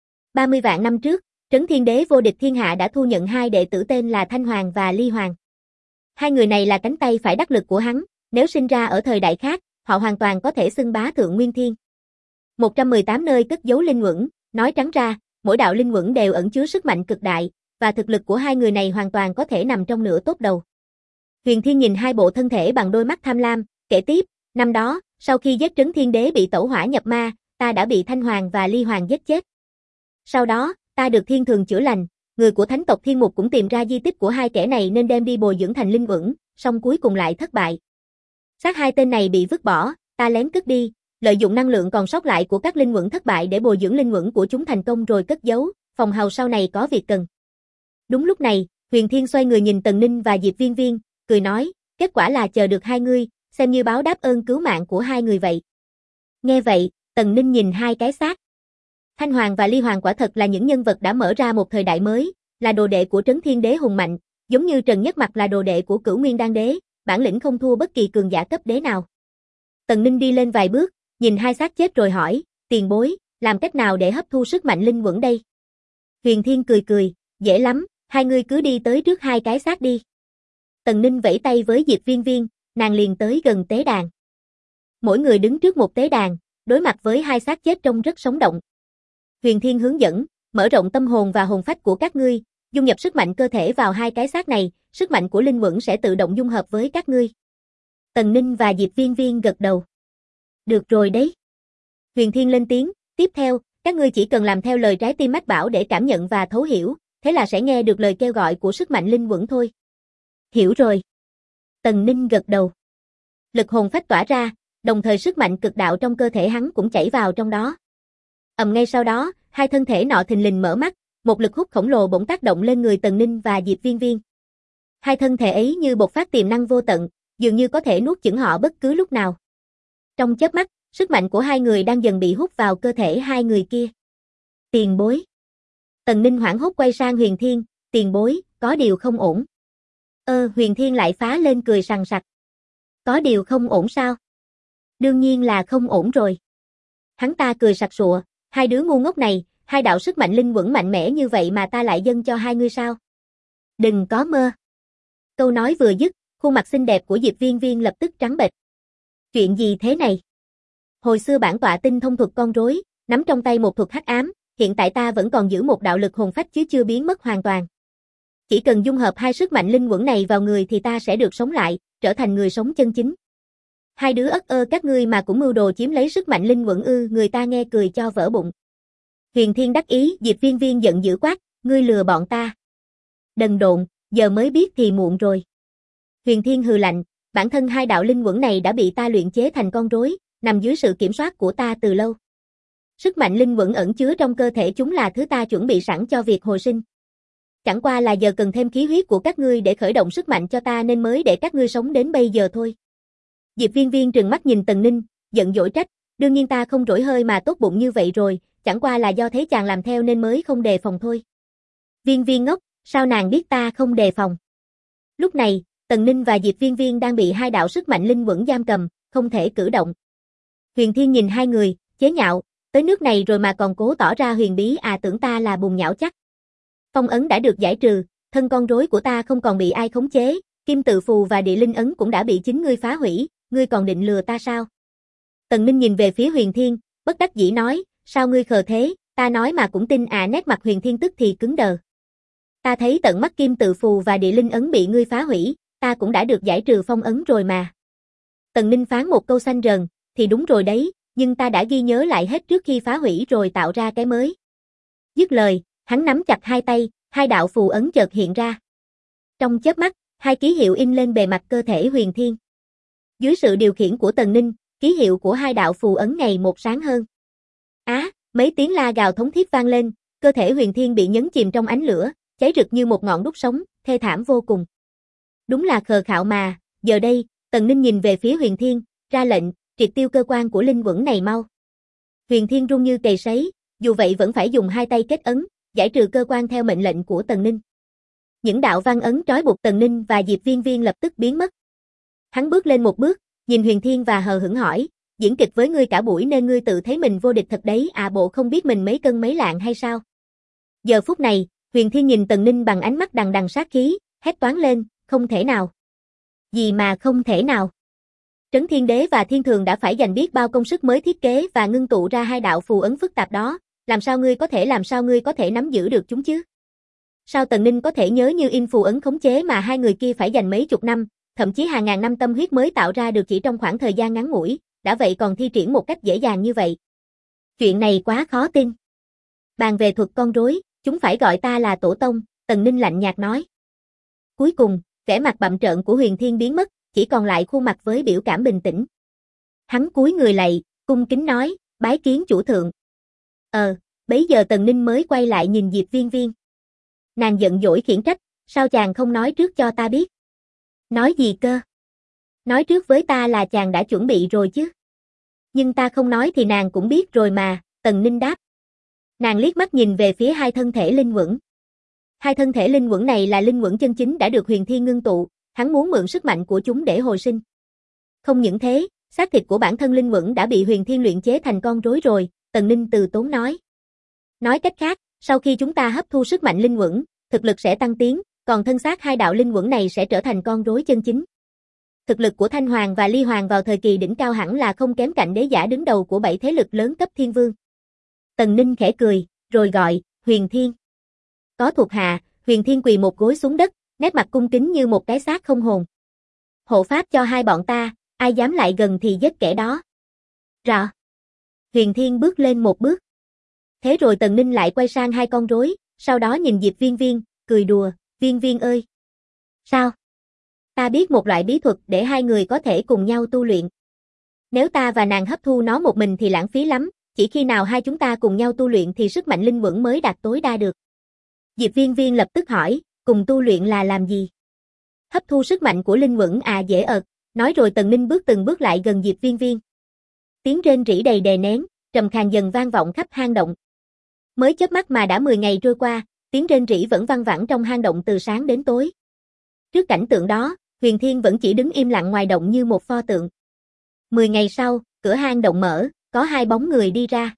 30 vạn năm trước, Trấn Thiên Đế vô địch thiên hạ đã thu nhận hai đệ tử tên là Thanh Hoàng và Ly Hoàng. Hai người này là cánh tay phải đắc lực của hắn, nếu sinh ra ở thời đại khác, họ hoàn toàn có thể xưng bá thượng nguyên thiên. 118 nơi cất giấu linh quẩn, nói trắng ra, mỗi đạo linh quẩn đều ẩn chứa sức mạnh cực đại, và thực lực của hai người này hoàn toàn có thể nằm trong nửa top đầu. Huyền Thiên nhìn hai bộ thân thể bằng đôi mắt tham lam, kể tiếp, năm đó, sau khi giết Trấn Thiên Đế bị tẩu hỏa nhập ma, ta đã bị Thanh Hoàng và Ly Hoàng giết chết. Sau đó, ta được Thiên Thường chữa lành, người của Thánh tộc Thiên Mục cũng tìm ra di tích của hai kẻ này nên đem đi bồi dưỡng thành linh quẩn, song cuối cùng lại thất bại. Xác hai tên này bị vứt bỏ, ta lén cất đi, lợi dụng năng lượng còn sót lại của các linh quẩn thất bại để bồi dưỡng linh quẩn của chúng thành công rồi cất giấu, phòng hầu sau này có việc cần. Đúng lúc này, Huyền Thiên xoay người nhìn Tần Ninh và Diệp Viên Viên, cười nói, kết quả là chờ được hai ngươi, xem như báo đáp ơn cứu mạng của hai người vậy. Nghe vậy, Tần Ninh nhìn hai cái xác. Thanh Hoàng và Ly Hoàng quả thật là những nhân vật đã mở ra một thời đại mới, là đồ đệ của Trấn Thiên Đế hùng mạnh, giống như Trần Nhất Mặc là đồ đệ của Cửu Nguyên Đan Đế, bản lĩnh không thua bất kỳ cường giả cấp đế nào. Tần Ninh đi lên vài bước, nhìn hai xác chết rồi hỏi, tiền bối, làm cách nào để hấp thu sức mạnh linh quẩn đây? Huyền Thiên cười cười, dễ lắm, hai người cứ đi tới trước hai cái xác đi. Tần Ninh vẫy tay với Diệp Viên Viên, nàng liền tới gần tế đàn. Mỗi người đứng trước một tế đàn, đối mặt với hai xác chết trông rất sống động. Huyền Thiên hướng dẫn, mở rộng tâm hồn và hồn phách của các ngươi, dung nhập sức mạnh cơ thể vào hai cái xác này, sức mạnh của linh quẩn sẽ tự động dung hợp với các ngươi. Tần Ninh và Diệp Viên Viên gật đầu. Được rồi đấy. Huyền Thiên lên tiếng, tiếp theo, các ngươi chỉ cần làm theo lời trái tim mách bảo để cảm nhận và thấu hiểu, thế là sẽ nghe được lời kêu gọi của sức mạnh linh quẩn thôi. Hiểu rồi. Tần Ninh gật đầu. Lực hồn phách tỏa ra, đồng thời sức mạnh cực đạo trong cơ thể hắn cũng chảy vào trong đó. Ngay sau đó, hai thân thể nọ thình lình mở mắt, một lực hút khổng lồ bỗng tác động lên người Tần Ninh và Diệp Viên Viên. Hai thân thể ấy như bộc phát tiềm năng vô tận, dường như có thể nuốt chửng họ bất cứ lúc nào. Trong chớp mắt, sức mạnh của hai người đang dần bị hút vào cơ thể hai người kia. Tiền bối. Tần Ninh hoảng hốt quay sang Huyền Thiên, tiền bối, có điều không ổn. Huyền Thiên lại phá lên cười sằng sặc. Có điều không ổn sao? Đương nhiên là không ổn rồi. Hắn ta cười sặc sụa, hai đứa ngu ngốc này, hai đạo sức mạnh linh quẩn mạnh mẽ như vậy mà ta lại dâng cho hai ngươi sao? Đừng có mơ. Câu nói vừa dứt, khuôn mặt xinh đẹp của Diệp Viên Viên lập tức trắng bệch. Chuyện gì thế này? Hồi xưa bản tọa tinh thông thuật con rối, nắm trong tay một thuật hắc ám, hiện tại ta vẫn còn giữ một đạo lực hồn phách chứ chưa biến mất hoàn toàn. Chỉ cần dung hợp hai sức mạnh linh quẩn này vào người thì ta sẽ được sống lại, trở thành người sống chân chính. Hai đứa ất ơ các ngươi mà cũng mưu đồ chiếm lấy sức mạnh linh quẩn ư? Người ta nghe cười cho vỡ bụng. Huyền Thiên đắc ý, Diệp Viên Viên giận dữ quát, ngươi lừa bọn ta. Đần độn, giờ mới biết thì muộn rồi. Huyền Thiên hừ lạnh, bản thân hai đạo linh quẩn này đã bị ta luyện chế thành con rối, nằm dưới sự kiểm soát của ta từ lâu. Sức mạnh linh quẩn ẩn chứa trong cơ thể chúng là thứ ta chuẩn bị sẵn cho việc hồi sinh. Chẳng qua là giờ cần thêm khí huyết của các ngươi để khởi động sức mạnh cho ta nên mới để các ngươi sống đến bây giờ thôi. Diệp Viên Viên trừng mắt nhìn Tần Ninh, giận dỗi trách, đương nhiên ta không rỗi hơi mà tốt bụng như vậy rồi, chẳng qua là do thấy chàng làm theo nên mới không đề phòng thôi. Viên Viên ngốc, sao nàng biết ta không đề phòng? Lúc này, Tần Ninh và Diệp Viên Viên đang bị hai đạo sức mạnh linh quẩn giam cầm, không thể cử động. Huyền Thiên nhìn hai người, chế nhạo, tới nước này rồi mà còn cố tỏ ra huyền bí tưởng ta là bùn nhão chắc. Phong ấn đã được giải trừ, thân con rối của ta không còn bị ai khống chế, kim tự phù và địa linh ấn cũng đã bị chính ngươi phá hủy, ngươi còn định lừa ta sao? Tần Ninh nhìn về phía Huyền Thiên, bất đắc dĩ nói, sao ngươi khờ thế, ta nói mà cũng tin nét mặt Huyền Thiên tức thì cứng đờ. Ta thấy tận mắt kim tự phù và địa linh ấn bị ngươi phá hủy, ta cũng đã được giải trừ phong ấn rồi mà. Tần Ninh phán một câu xanh rần, thì đúng rồi đấy, nhưng ta đã ghi nhớ lại hết trước khi phá hủy rồi tạo ra cái mới. Dứt lời, hắn nắm chặt hai tay, hai đạo phù ấn chợt hiện ra. Trong chớp mắt, hai ký hiệu in lên bề mặt cơ thể Huyền Thiên. Dưới sự điều khiển của Tần Ninh, ký hiệu của hai đạo phù ấn ngày một sáng hơn. Mấy tiếng la gào thống thiết vang lên, cơ thể Huyền Thiên bị nhấn chìm trong ánh lửa, cháy rực như một ngọn đuốc sống, thê thảm vô cùng. Đúng là khờ khạo mà, giờ đây, Tần Ninh nhìn về phía Huyền Thiên, ra lệnh, triệt tiêu cơ quan của linh quẩn này mau. Huyền Thiên run như cầy sấy, dù vậy vẫn phải dùng hai tay kết ấn, giải trừ cơ quan theo mệnh lệnh của Tần Ninh. Những đạo văn ấn trói buộc Tần Ninh và Diệp Viên Viên lập tức biến mất. Hắn bước lên một bước, nhìn Huyền Thiên và hờ hững hỏi, diễn kịch với ngươi cả buổi nên ngươi tự thấy mình vô địch thật đấy bộ không biết mình mấy cân mấy lạng hay sao? Giờ phút này, Huyền Thiên nhìn Tần Ninh bằng ánh mắt đằng đằng sát khí, hét toáng lên, không thể nào. Gì mà không thể nào? Trấn Thiên Đế và Thiên Thường đã phải dành biết bao công sức mới thiết kế và ngưng tụ ra hai đạo phù ấn phức tạp đó, làm sao ngươi có thể nắm giữ được chúng chứ? Sao Tần Ninh có thể nhớ như in phù ấn khống chế mà hai người kia phải dành mấy chục năm, thậm chí hàng ngàn năm tâm huyết mới tạo ra được chỉ trong khoảng thời gian ngắn ngủi, đã vậy còn thi triển một cách dễ dàng như vậy. Chuyện này quá khó tin. Bàn về thuật con rối, chúng phải gọi ta là tổ tông, Tần Ninh lạnh nhạt nói. Cuối cùng, vẻ mặt bặm trợn của Huyền Thiên biến mất, chỉ còn lại khuôn mặt với biểu cảm bình tĩnh. Hắn cúi người lạy, cung kính nói, bái kiến chủ thượng. Bấy giờ Tần Ninh mới quay lại nhìn Diệp Viên Viên. Nàng giận dỗi khiển trách, sao chàng không nói trước cho ta biết? Nói gì cơ? Nói trước với ta là chàng đã chuẩn bị rồi chứ. Nhưng ta không nói thì nàng cũng biết rồi mà, Tần Ninh đáp. Nàng liếc mắt nhìn về phía hai thân thể linh quẩn. Hai thân thể linh quẩn này là linh quẩn chân chính đã được Huyền Thiên ngưng tụ, hắn muốn mượn sức mạnh của chúng để hồi sinh. Không những thế, xác thịt của bản thân linh quẩn đã bị Huyền Thiên luyện chế thành con rối rồi, Tần Ninh từ tốn nói. Nói cách khác, sau khi chúng ta hấp thu sức mạnh linh quẩn, thực lực sẽ tăng tiến, còn thân xác hai đạo linh quẩn này sẽ trở thành con rối chân chính. Thực lực của Thanh Hoàng và Ly Hoàng vào thời kỳ đỉnh cao hẳn là không kém cạnh đế giả đứng đầu của 7 thế lực lớn cấp thiên vương. Tần Ninh khẽ cười, rồi gọi, Huyền Thiên. Có thuộc hạ, Huyền Thiên quỳ một gối xuống đất, nét mặt cung kính như một cái xác không hồn. Hộ pháp cho hai bọn ta, ai dám lại gần thì giết kẻ đó. Rõ. Huyền Thiên bước lên một bước. Thế rồi Tần Ninh lại quay sang hai con rối, sau đó nhìn Diệp Viên Viên, cười đùa, Viên Viên ơi. Sao? Ta biết một loại bí thuật để hai người có thể cùng nhau tu luyện. Nếu ta và nàng hấp thu nó một mình thì lãng phí lắm, chỉ khi nào hai chúng ta cùng nhau tu luyện thì sức mạnh linh quẩn mới đạt tối đa được. Diệp Viên Viên lập tức hỏi, cùng tu luyện là làm gì? Hấp thu sức mạnh của linh quẩn dễ ợt, nói rồi Tần Ninh bước từng bước lại gần Diệp Viên Viên. Tiếng rên rỉ đầy đè nén, trầm khàn dần vang vọng khắp hang động. Mới chớp mắt mà đã 10 ngày trôi qua, tiếng rên rỉ vẫn văng vẳng trong hang động từ sáng đến tối. Trước cảnh tượng đó, Huyền Thiên vẫn chỉ đứng im lặng ngoài động như một pho tượng. 10 ngày sau, cửa hang động mở, có hai bóng người đi ra.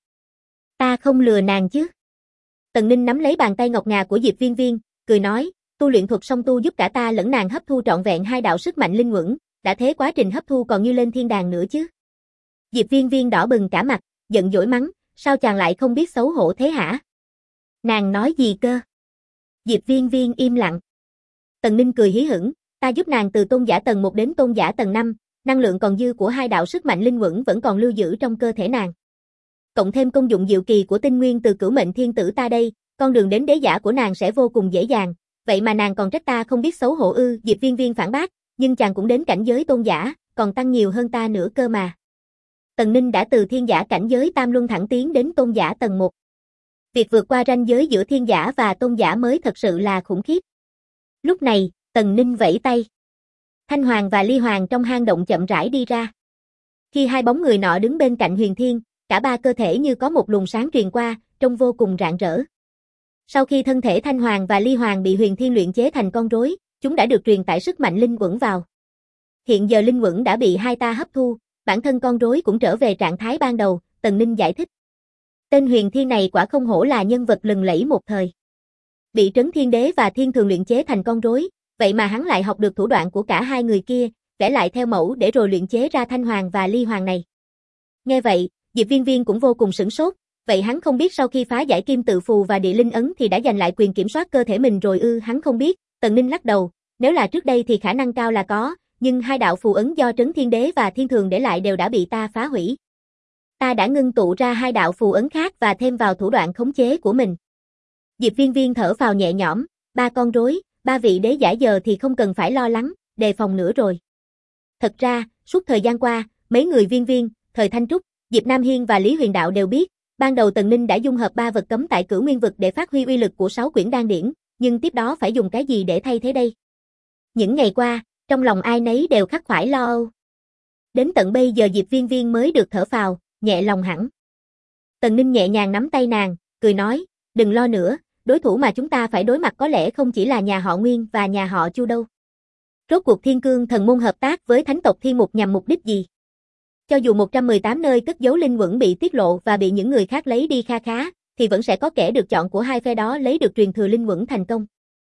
Ta không lừa nàng chứ? Tần Ninh nắm lấy bàn tay ngọc ngà của Diệp Viên Viên, cười nói, tu luyện thuật song tu giúp cả ta lẫn nàng hấp thu trọn vẹn hai đạo sức mạnh linh quẩn, đã thế quá trình hấp thu còn như lên thiên đàng nữa chứ. Diệp Viên Viên đỏ bừng cả mặt, giận dỗi mắng, sao chàng lại không biết xấu hổ thế hả? Nàng nói gì cơ? Diệp Viên Viên im lặng. Tần Ninh cười hí hửng, ta giúp nàng từ tôn giả tầng 1 đến tôn giả tầng 5, năng lượng còn dư của hai đạo sức mạnh linh quẩn vẫn còn lưu giữ trong cơ thể nàng. Cộng thêm công dụng diệu kỳ của tinh nguyên từ Cửu Mệnh Thiên Tử ta đây, con đường đến đế giả của nàng sẽ vô cùng dễ dàng, vậy mà nàng còn trách ta không biết xấu hổ ư? Diệp Viên Viên phản bác, nhưng chàng cũng đến cảnh giới tôn giả, còn tăng nhiều hơn ta nữa cơ mà. Tần Ninh đã từ thiên giả cảnh giới tam luân thẳng tiến đến tôn giả tầng 1. Việc vượt qua ranh giới giữa thiên giả và tôn giả mới thật sự là khủng khiếp. Lúc này, Tần Ninh vẫy tay. Thanh Hoàng và Ly Hoàng trong hang động chậm rãi đi ra. Khi hai bóng người nọ đứng bên cạnh Huyền Thiên, cả ba cơ thể như có một luồng sáng truyền qua, trông vô cùng rạng rỡ. Sau khi thân thể Thanh Hoàng và Ly Hoàng bị Huyền Thiên luyện chế thành con rối, chúng đã được truyền tải sức mạnh linh quẩn vào. Hiện giờ linh quẩn đã bị hai ta hấp thu, bản thân con rối cũng trở về trạng thái ban đầu, Tần Ninh giải thích. Tên Huyền Thiên này quả không hổ là nhân vật lừng lẫy một thời. Bị Trấn Thiên Đế và Thiên Thường luyện chế thành con rối, vậy mà hắn lại học được thủ đoạn của cả hai người kia, vẽ lại theo mẫu để rồi luyện chế ra Thanh Hoàng và Ly Hoàng này. Nghe vậy, Diệp Viên Viên cũng vô cùng sửng sốt, vậy hắn không biết sau khi phá giải kim tự phù và địa linh ấn thì đã giành lại quyền kiểm soát cơ thể mình rồi ư? Hắn không biết. Tần Ninh lắc đầu, nếu là trước đây thì khả năng cao là có, nhưng hai đạo phù ấn do Trấn Thiên Đế và Thiên Thường để lại đều đã bị ta phá hủy. Ta đã ngưng tụ ra hai đạo phù ấn khác và thêm vào thủ đoạn khống chế của mình. Diệp Viên Viên thở phào nhẹ nhõm, ba con rối, ba vị đế giả giờ thì không cần phải lo lắng, đề phòng nữa rồi. Thật ra, suốt thời gian qua, mấy người Viên Viên, Thời Thanh Trúc, Diệp Nam Hiên và Lý Huyền Đạo đều biết, ban đầu Tần Ninh đã dung hợp 3 vật cấm tại Cửu Nguyên vực để phát huy uy lực của 6 quyển đan điển, nhưng tiếp đó phải dùng cái gì để thay thế đây? Những ngày qua, trong lòng ai nấy đều khắc khoải lo âu. Đến tận bây giờ Diệp Viên Viên mới được thở phào, nhẹ lòng hẳn. Tần Ninh nhẹ nhàng nắm tay nàng, cười nói, đừng lo nữa, đối thủ mà chúng ta phải đối mặt có lẽ không chỉ là nhà họ Nguyên và nhà họ Chu đâu. Rốt cuộc Thiên Cương Thần Môn hợp tác với Thánh tộc Thiên Mục nhằm mục đích gì? Cho dù 118 nơi cất giấu linh quẩn bị tiết lộ và bị những người khác lấy đi kha khá, thì vẫn sẽ có kẻ được chọn của hai phe đó lấy được truyền thừa linh quẩn thành công.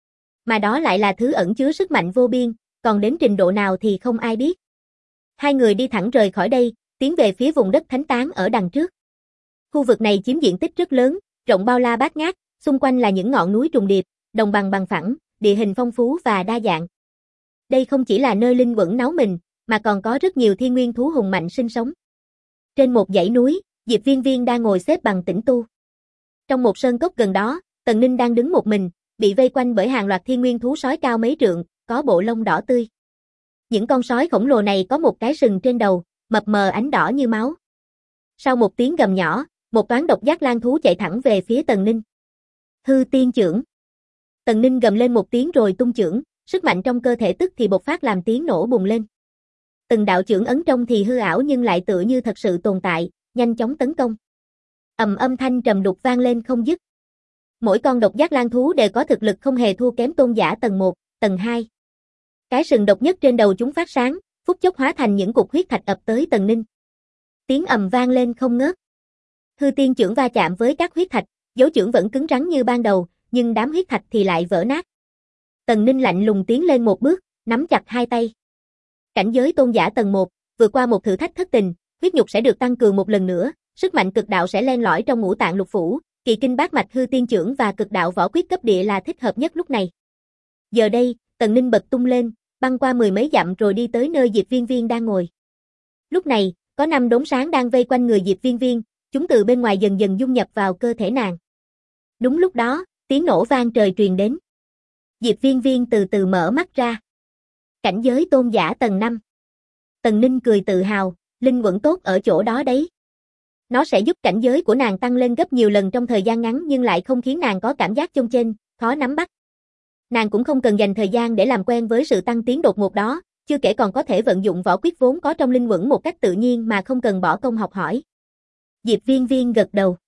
Mà đó lại là thứ ẩn chứa sức mạnh vô biên, còn đến trình độ nào thì không ai biết. Hai người đi thẳng rời khỏi đây, tiến về phía vùng đất thánh tán ở đằng trước. Khu vực này chiếm diện tích rất lớn, rộng bao la bát ngát, xung quanh là những ngọn núi trùng điệp, đồng bằng bằng phẳng, địa hình phong phú và đa dạng. Đây không chỉ là nơi linh quẩn náu mình, mà còn có rất nhiều thiên nguyên thú hùng mạnh sinh sống. Trên một dãy núi, Diệp Viên Viên đang ngồi xếp bằng tĩnh tu. Trong một sơn cốc gần đó, Tần Ninh đang đứng một mình, bị vây quanh bởi hàng loạt thiên nguyên thú sói cao mấy trượng, có bộ lông đỏ tươi. Những con sói khổng lồ này có một cái sừng trên đầu, mập mờ ánh đỏ như máu. Sau một tiếng gầm nhỏ, một toán độc giác lang thú chạy thẳng về phía Tần Ninh. Hư tiên chưởng. Tần Ninh gầm lên một tiếng rồi tung chưởng, sức mạnh trong cơ thể tức thì bộc phát làm tiếng nổ bùng lên. Từng đạo chưởng ấn trông thì hư ảo nhưng lại tựa như thật sự tồn tại, nhanh chóng tấn công. Âm thanh trầm đục vang lên không dứt. Mỗi con độc giác lang thú đều có thực lực không hề thua kém tôn giả tầng 1, tầng 2. Cái sừng độc nhất trên đầu chúng phát sáng, phút chốc hóa thành những cục huyết thạch ập tới Tần Ninh. Tiếng ầm vang lên không ngớt. Hư tiên chưởng va chạm với các huyết thạch, dấu chưởng vẫn cứng rắn như ban đầu, nhưng đám huyết thạch thì lại vỡ nát. Tần Ninh lạnh lùng tiến lên một bước, nắm chặt hai tay. Cảnh giới tôn giả tầng 1, vượt qua một thử thách thất tình, huyết nhục sẽ được tăng cường một lần nữa, sức mạnh cực đạo sẽ len lỏi trong ngũ tạng lục phủ, kỳ kinh bát mạch hư tiên chưởng và cực đạo võ quyết cấp địa là thích hợp nhất lúc này. Giờ đây, Tần Ninh bật tung lên, băng qua mười mấy dặm rồi đi tới nơi Diệp Viên Viên đang ngồi. Lúc này, có 5 đốm sáng đang vây quanh người Diệp Viên Viên, chúng từ bên ngoài dần dần dung nhập vào cơ thể nàng. Đúng lúc đó, tiếng nổ vang trời truyền đến. Diệp Viên Viên từ từ mở mắt ra. Cảnh giới tôn giả tầng 5. Tần Ninh cười tự hào, linh quẩn tốt ở chỗ đó đấy. Nó sẽ giúp cảnh giới của nàng tăng lên gấp nhiều lần trong thời gian ngắn nhưng lại không khiến nàng có cảm giác chông chênh, khó nắm bắt. Nàng cũng không cần dành thời gian để làm quen với sự tăng tiến đột ngột đó, chưa kể còn có thể vận dụng võ quyết vốn có trong linh quẩn một cách tự nhiên mà không cần bỏ công học hỏi. Diệp Viên Viên gật đầu.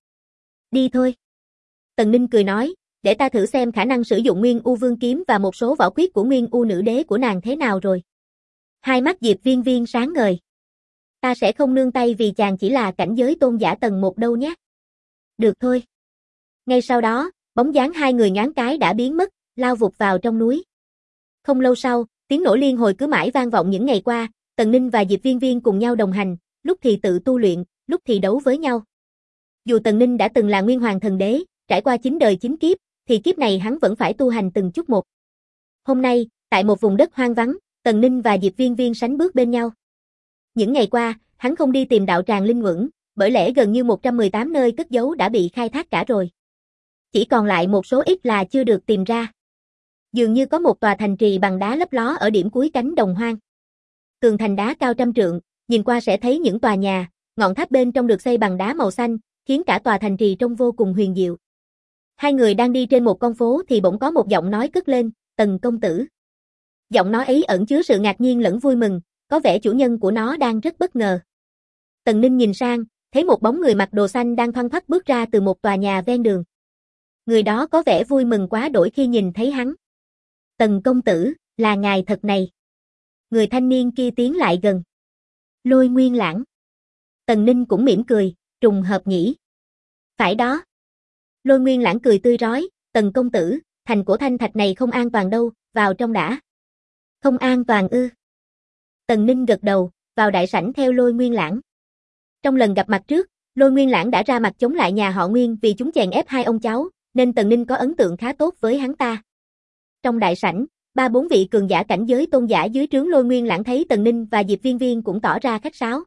Đi thôi. Tần Ninh cười nói, để ta thử xem khả năng sử dụng Nguyên U Vương kiếm và một số võ quyết của Nguyên U Nữ Đế của nàng thế nào rồi. Hai mắt Diệp Viên Viên sáng ngời. Ta sẽ không nương tay vì chàng chỉ là cảnh giới tôn giả tầng 1 đâu nhé. Được thôi. Ngay sau đó, bóng dáng hai người nhoáng cái đã biến mất, lao vụt vào trong núi. Không lâu sau, tiếng nổ liên hồi cứ mãi vang vọng những ngày qua, Tần Ninh và Diệp Viên Viên cùng nhau đồng hành, lúc thì tự tu luyện, lúc thì đấu với nhau. Dù Tần Ninh đã từng là Nguyên Hoàng Thần Đế, trải qua 9 đời 9 kiếp, thì kiếp này hắn vẫn phải tu hành từng chút một. Hôm nay, tại một vùng đất hoang vắng, Tần Ninh và Diệp Viên Viên sánh bước bên nhau. Những ngày qua, hắn không đi tìm đạo tràng linh quẩn, bởi lẽ gần như 118 nơi cất giấu đã bị khai thác cả rồi. Chỉ còn lại một số ít là chưa được tìm ra. Dường như có một tòa thành trì bằng đá lấp ló ở điểm cuối cánh đồng hoang. Tường thành đá cao trăm trượng, nhìn qua sẽ thấy những tòa nhà, ngọn tháp bên trong được xây bằng đá màu xanh, khiến cả tòa thành trì trông vô cùng huyền diệu. Hai người đang đi trên một con phố thì bỗng có một giọng nói cất lên, Tần công tử. Giọng nói ấy ẩn chứa sự ngạc nhiên lẫn vui mừng, có vẻ chủ nhân của nó đang rất bất ngờ. Tần Ninh nhìn sang, thấy một bóng người mặc đồ xanh đang thoăn thoắt bước ra từ một tòa nhà ven đường. Người đó có vẻ vui mừng quá đỗi khi nhìn thấy hắn. Tần công tử, là ngài thật này. Người thanh niên kia tiến lại gần. Lôi Nguyên Lãng. Tần Ninh cũng mỉm cười, trùng hợp nhỉ. Phải đó. Lôi Nguyên Lãng cười tươi rói, Tần công tử, thành của Thanh Thạch này không an toàn đâu, vào trong đã. Không an toàn ư? Tần Ninh gật đầu, vào đại sảnh theo Lôi Nguyên Lãng. Trong lần gặp mặt trước, Lôi Nguyên Lãng đã ra mặt chống lại nhà họ Nguyên vì chúng chèn ép hai ông cháu, nên Tần Ninh có ấn tượng khá tốt với hắn ta. Trong đại sảnh, 3-4 vị cường giả cảnh giới tôn giả dưới trướng Lôi Nguyên Lãng thấy Tần Ninh và Diệp Viên Viên cũng tỏ ra khách sáo.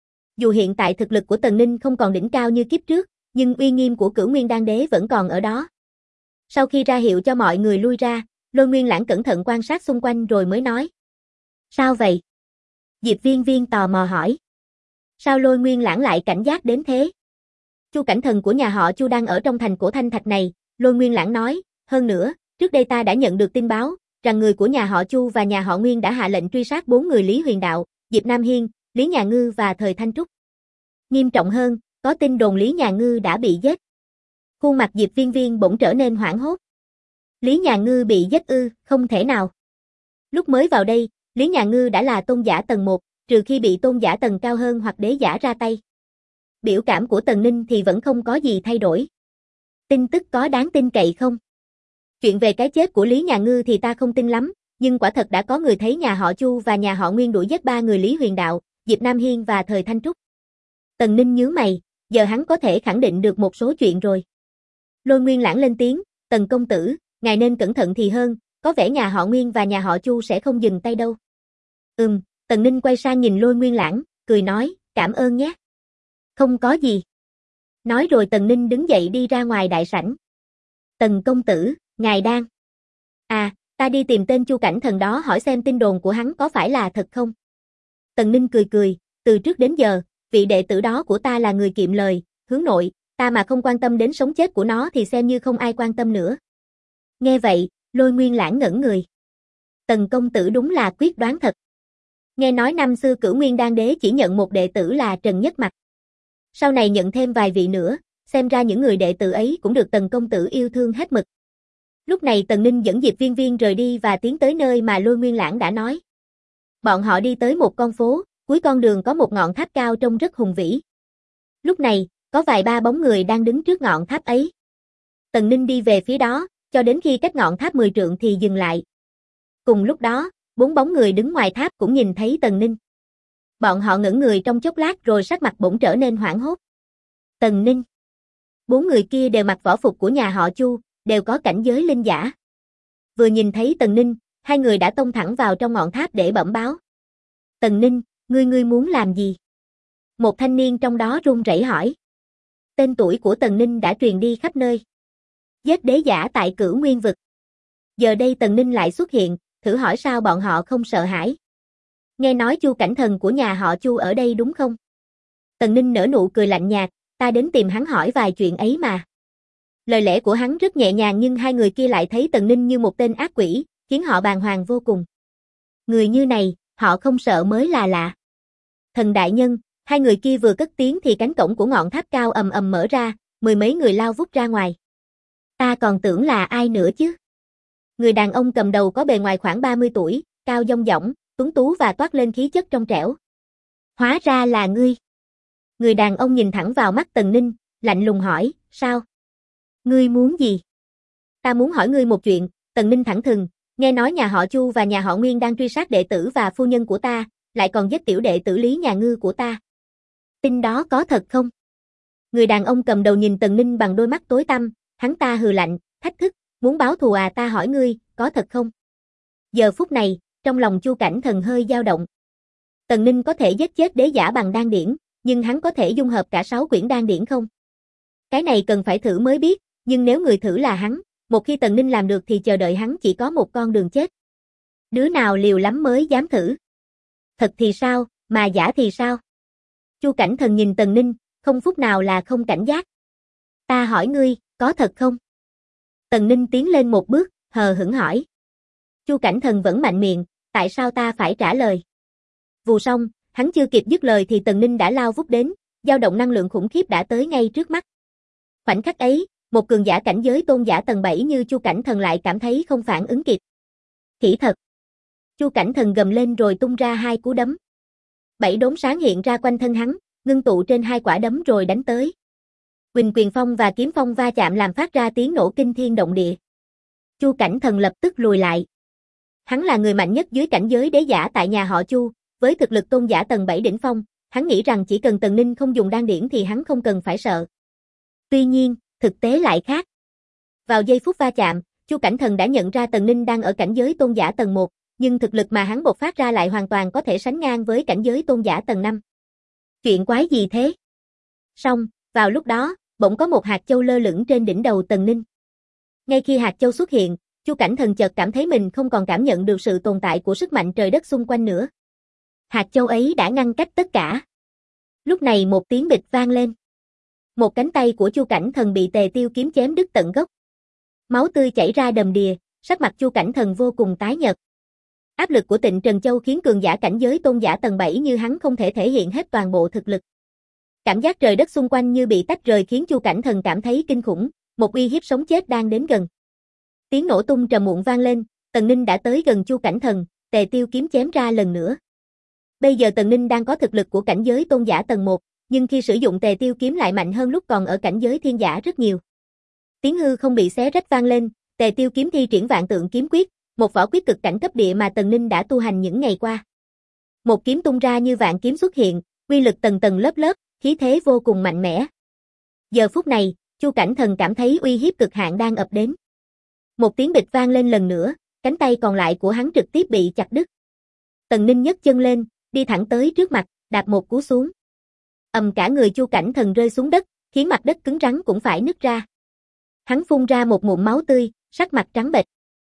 Dù hiện tại thực lực của Tần Ninh không còn đỉnh cao như kiếp trước, nhưng uy nghiêm của Cửu Nguyên Đan Đế vẫn còn ở đó. Sau khi ra hiệu cho mọi người lui ra, Lôi Nguyên Lãng cẩn thận quan sát xung quanh rồi mới nói. Sao vậy? Diệp Viên Viên tò mò hỏi. Sao Lôi Nguyên Lãng lại cảnh giác đến thế? Chu cảnh thần của nhà họ Chu đang ở trong thành cổ Thanh Thạch này, Lôi Nguyên Lãng nói, hơn nữa, trước đây ta đã nhận được tin báo, rằng người của nhà họ Chu và nhà họ Nguyên đã hạ lệnh truy sát 4 người Lý Huyền Đạo, Diệp Nam Hiên, Lý Nhà Ngư và Thời Thanh Trúc. Nghiêm trọng hơn, có tin đồn Lý Nhà Ngư đã bị giết. Khuôn mặt Diệp Viên Viên bỗng trở nên hoảng hốt. Lý Nhà Ngư bị giết ư? Không thể nào. Lúc mới vào đây, Lý Nhà Ngư đã là tôn giả tầng 1, trừ khi bị tôn giả tầng cao hơn hoặc đế giả ra tay. Biểu cảm của Tần Ninh thì vẫn không có gì thay đổi. Tin tức có đáng tin cậy không? Chuyện về cái chết của Lý Nhà Ngư thì ta không tin lắm, nhưng quả thật đã có người thấy nhà họ Chu và nhà họ Nguyên đuổi giết 3 người Lý Huyền Đạo, Diệp Nam Hiên và Thời Thanh Trúc. Tần Ninh nhíu mày, giờ hắn có thể khẳng định được một số chuyện rồi. Lôi Nguyên Lãng lên tiếng, Tần công tử, ngài nên cẩn thận thì hơn, có vẻ nhà họ Nguyên và nhà họ Chu sẽ không dừng tay đâu. Tần Ninh quay sang nhìn Lôi Nguyên Lãng, cười nói, cảm ơn nhé. Không có gì. Nói rồi Tần Ninh đứng dậy đi ra ngoài đại sảnh. Tần công tử, ngài đang. Ta đi tìm tên Chu Cảnh Thần đó hỏi xem tin đồn của hắn có phải là thật không. Tần Ninh cười cười, từ trước đến giờ, vị đệ tử đó của ta là người kiệm lời, hướng nội, ta mà không quan tâm đến sống chết của nó thì xem như không ai quan tâm nữa. Nghe vậy, Lôi Nguyên Lãng ngẩn người. Tần công tử đúng là quyết đoán thật. Nghe nói năm xưa Cửu Nguyên Đan Đế chỉ nhận một đệ tử là Trần Nhất Mặc. Sau này nhận thêm vài vị nữa, xem ra những người đệ tử ấy cũng được Tần công tử yêu thương hết mực. Lúc này Tần Ninh dẫn Diệp Viên Viên rời đi và tiến tới nơi mà Lôi Nguyên Lãng đã nói. Bọn họ đi tới một con phố, cuối con đường có một ngọn tháp cao trông rất hùng vĩ. Lúc này, có vài ba bóng người đang đứng trước ngọn tháp ấy. Tần Ninh đi về phía đó, cho đến khi cách ngọn tháp 10 trượng thì dừng lại. Cùng lúc đó, 4 bóng người đứng ngoài tháp cũng nhìn thấy Tần Ninh. Bọn họ ngẩn người trong chốc lát rồi sắc mặt bỗng trở nên hoảng hốt. Tần Ninh. 4 người kia đều mặc võ phục của nhà họ Chu, đều có cảnh giới linh giả. Vừa nhìn thấy Tần Ninh, hai người đã tông thẳng vào trong ngọn tháp để bẩm báo. Tần Ninh, ngươi muốn làm gì? Một thanh niên trong đó run rẩy hỏi. Tên tuổi của Tần Ninh đã truyền đi khắp nơi. Giết đế giả tại Cửu Nguyên vực. Giờ đây Tần Ninh lại xuất hiện, thử hỏi sao bọn họ không sợ hãi. Nghe nói Chu Cảnh Thần của nhà họ Chu ở đây đúng không? Tần Ninh nở nụ cười lạnh nhạt, ta đến tìm hắn hỏi vài chuyện ấy mà. Lời lẽ của hắn rất nhẹ nhàng nhưng hai người kia lại thấy Tần Ninh như một tên ác quỷ, khiến họ bàng hoàng vô cùng. Người như này, họ không sợ mới là lạ. Thần đại nhân, hai người kia vừa cất tiếng thì cánh cổng của ngọn tháp cao ầm ầm mở ra, mười mấy người lao vút ra ngoài. Ta còn tưởng là ai nữa chứ? Người đàn ông cầm đầu có bề ngoài khoảng 30 tuổi, cao dong dỏng, tuấn tú và toát lên khí chất trong trẻo. Hóa ra là ngươi. Người đàn ông nhìn thẳng vào mắt Tần Ninh, lạnh lùng hỏi, sao? Ngươi muốn gì? Ta muốn hỏi ngươi một chuyện, Tần Ninh thẳng thừng, nghe nói nhà họ Chu và nhà họ Nguyên đang truy sát đệ tử và phu nhân của ta, lại còn giết tiểu đệ tử Lý nhà Ngư của ta. Tin đó có thật không? Người đàn ông cầm đầu nhìn Tần Ninh bằng đôi mắt tối tăm, hắn ta hừ lạnh, thách thức, muốn báo thù à, ta hỏi ngươi, có thật không? Giờ phút này, trong lòng Chu Cảnh Thần hơi dao động. Tần Ninh có thể giết chết đế giả bằng đan điển, nhưng hắn có thể dung hợp cả 6 quyển đan điển không? Cái này cần phải thử mới biết, nhưng nếu người thử là hắn, một khi Tần Ninh làm được thì chờ đợi hắn chỉ có một con đường chết. Đứa nào liều lắm mới dám thử? Thật thì sao, mà giả thì sao? Chu Cảnh Thần nhìn Tần Ninh, không phút nào là không cảnh giác. Ta hỏi ngươi, có thật không? Tần Ninh tiến lên một bước, hờ hững hỏi. Chu Cảnh Thần vẫn mạnh miệng, tại sao ta phải trả lời? Vù xong, hắn chưa kịp dứt lời thì Tần Ninh đã lao vút đến, dao động năng lượng khủng khiếp đã tới ngay trước mắt. Khoảnh khắc ấy, một cường giả cảnh giới tôn giả tầng 7 như Chu Cảnh Thần lại cảm thấy không phản ứng kịp. Khỉ thật. Chu Cảnh Thần gầm lên rồi tung ra 2 cú đấm. 7 đốm sáng hiện ra quanh thân hắn, ngưng tụ trên 2 quả đấm rồi đánh tới. Huỳnh quyền phong và kiếm phong va chạm làm phát ra tiếng nổ kinh thiên động địa. Chu Cảnh Thần lập tức lùi lại. Hắn là người mạnh nhất dưới cảnh giới đế giả tại nhà họ Chu, với thực lực tôn giả tầng 7 đỉnh phong, hắn nghĩ rằng chỉ cần Tần Ninh không dùng đan điển thì hắn không cần phải sợ. Tuy nhiên, thực tế lại khác. Vào giây phút va chạm, Chu Cảnh Thần đã nhận ra Tần Ninh đang ở cảnh giới tôn giả tầng 1, nhưng thực lực mà hắn bộc phát ra lại hoàn toàn có thể sánh ngang với cảnh giới tôn giả tầng 5. Chuyện quái gì thế? Xong, vào lúc đó, bỗng có một hạt châu lơ lửng trên đỉnh đầu Tần Ninh. Ngay khi hạt châu xuất hiện, Chu Cảnh Thần chợt cảm thấy mình không còn cảm nhận được sự tồn tại của sức mạnh trời đất xung quanh nữa. Hạt châu ấy đã ngăn cách tất cả. Lúc này một tiếng bịch vang lên. Một cánh tay của Chu Cảnh Thần bị Tề Tiêu kiếm chém đứt tận gốc. Máu tươi chảy ra đầm đìa, sắc mặt Chu Cảnh Thần vô cùng tái nhợt. Áp lực của Tịnh Trần Châu khiến cường giả cảnh giới tôn giả tầng 7 như hắn không thể thể hiện hết toàn bộ thực lực. Cảm giác trời đất xung quanh như bị tách rời khiến Chu Cảnh Thần cảm thấy kinh khủng, một uy hiếp sống chết đang đến gần. Tiếng nổ tung trầm muộn vang lên, Tần Ninh đã tới gần Chu Cảnh Thần, Tề Tiêu kiếm chém ra lần nữa. Bây giờ Tần Ninh đang có thực lực của cảnh giới tôn giả tầng 1, nhưng khi sử dụng Tề Tiêu kiếm lại mạnh hơn lúc còn ở cảnh giới thiên giả rất nhiều. Tiếng hư không bị xé rách vang lên, Tề Tiêu kiếm thi triển Vạn Tượng kiếm quyết, một võ quyết cực cảnh cấp địa mà Tần Ninh đã tu hành những ngày qua. Một kiếm tung ra như vạn kiếm xuất hiện, uy lực tầng tầng lớp lớp, khí thế vô cùng mạnh mẽ. Giờ phút này, Chu Cảnh Thần cảm thấy uy hiếp cực hạn đang ập đến. Một tiếng bịch vang lên lần nữa, cánh tay còn lại của hắn trực tiếp bị chặt đứt. Tần Ninh nhấc chân lên, đi thẳng tới trước mặt, đạp một cú xuống. Ầm, cả người Chu Cảnh Thần rơi xuống đất, khiến mặt đất cứng rắn cũng phải nứt ra. Hắn phun ra một ngụm máu tươi, sắc mặt trắng bệch.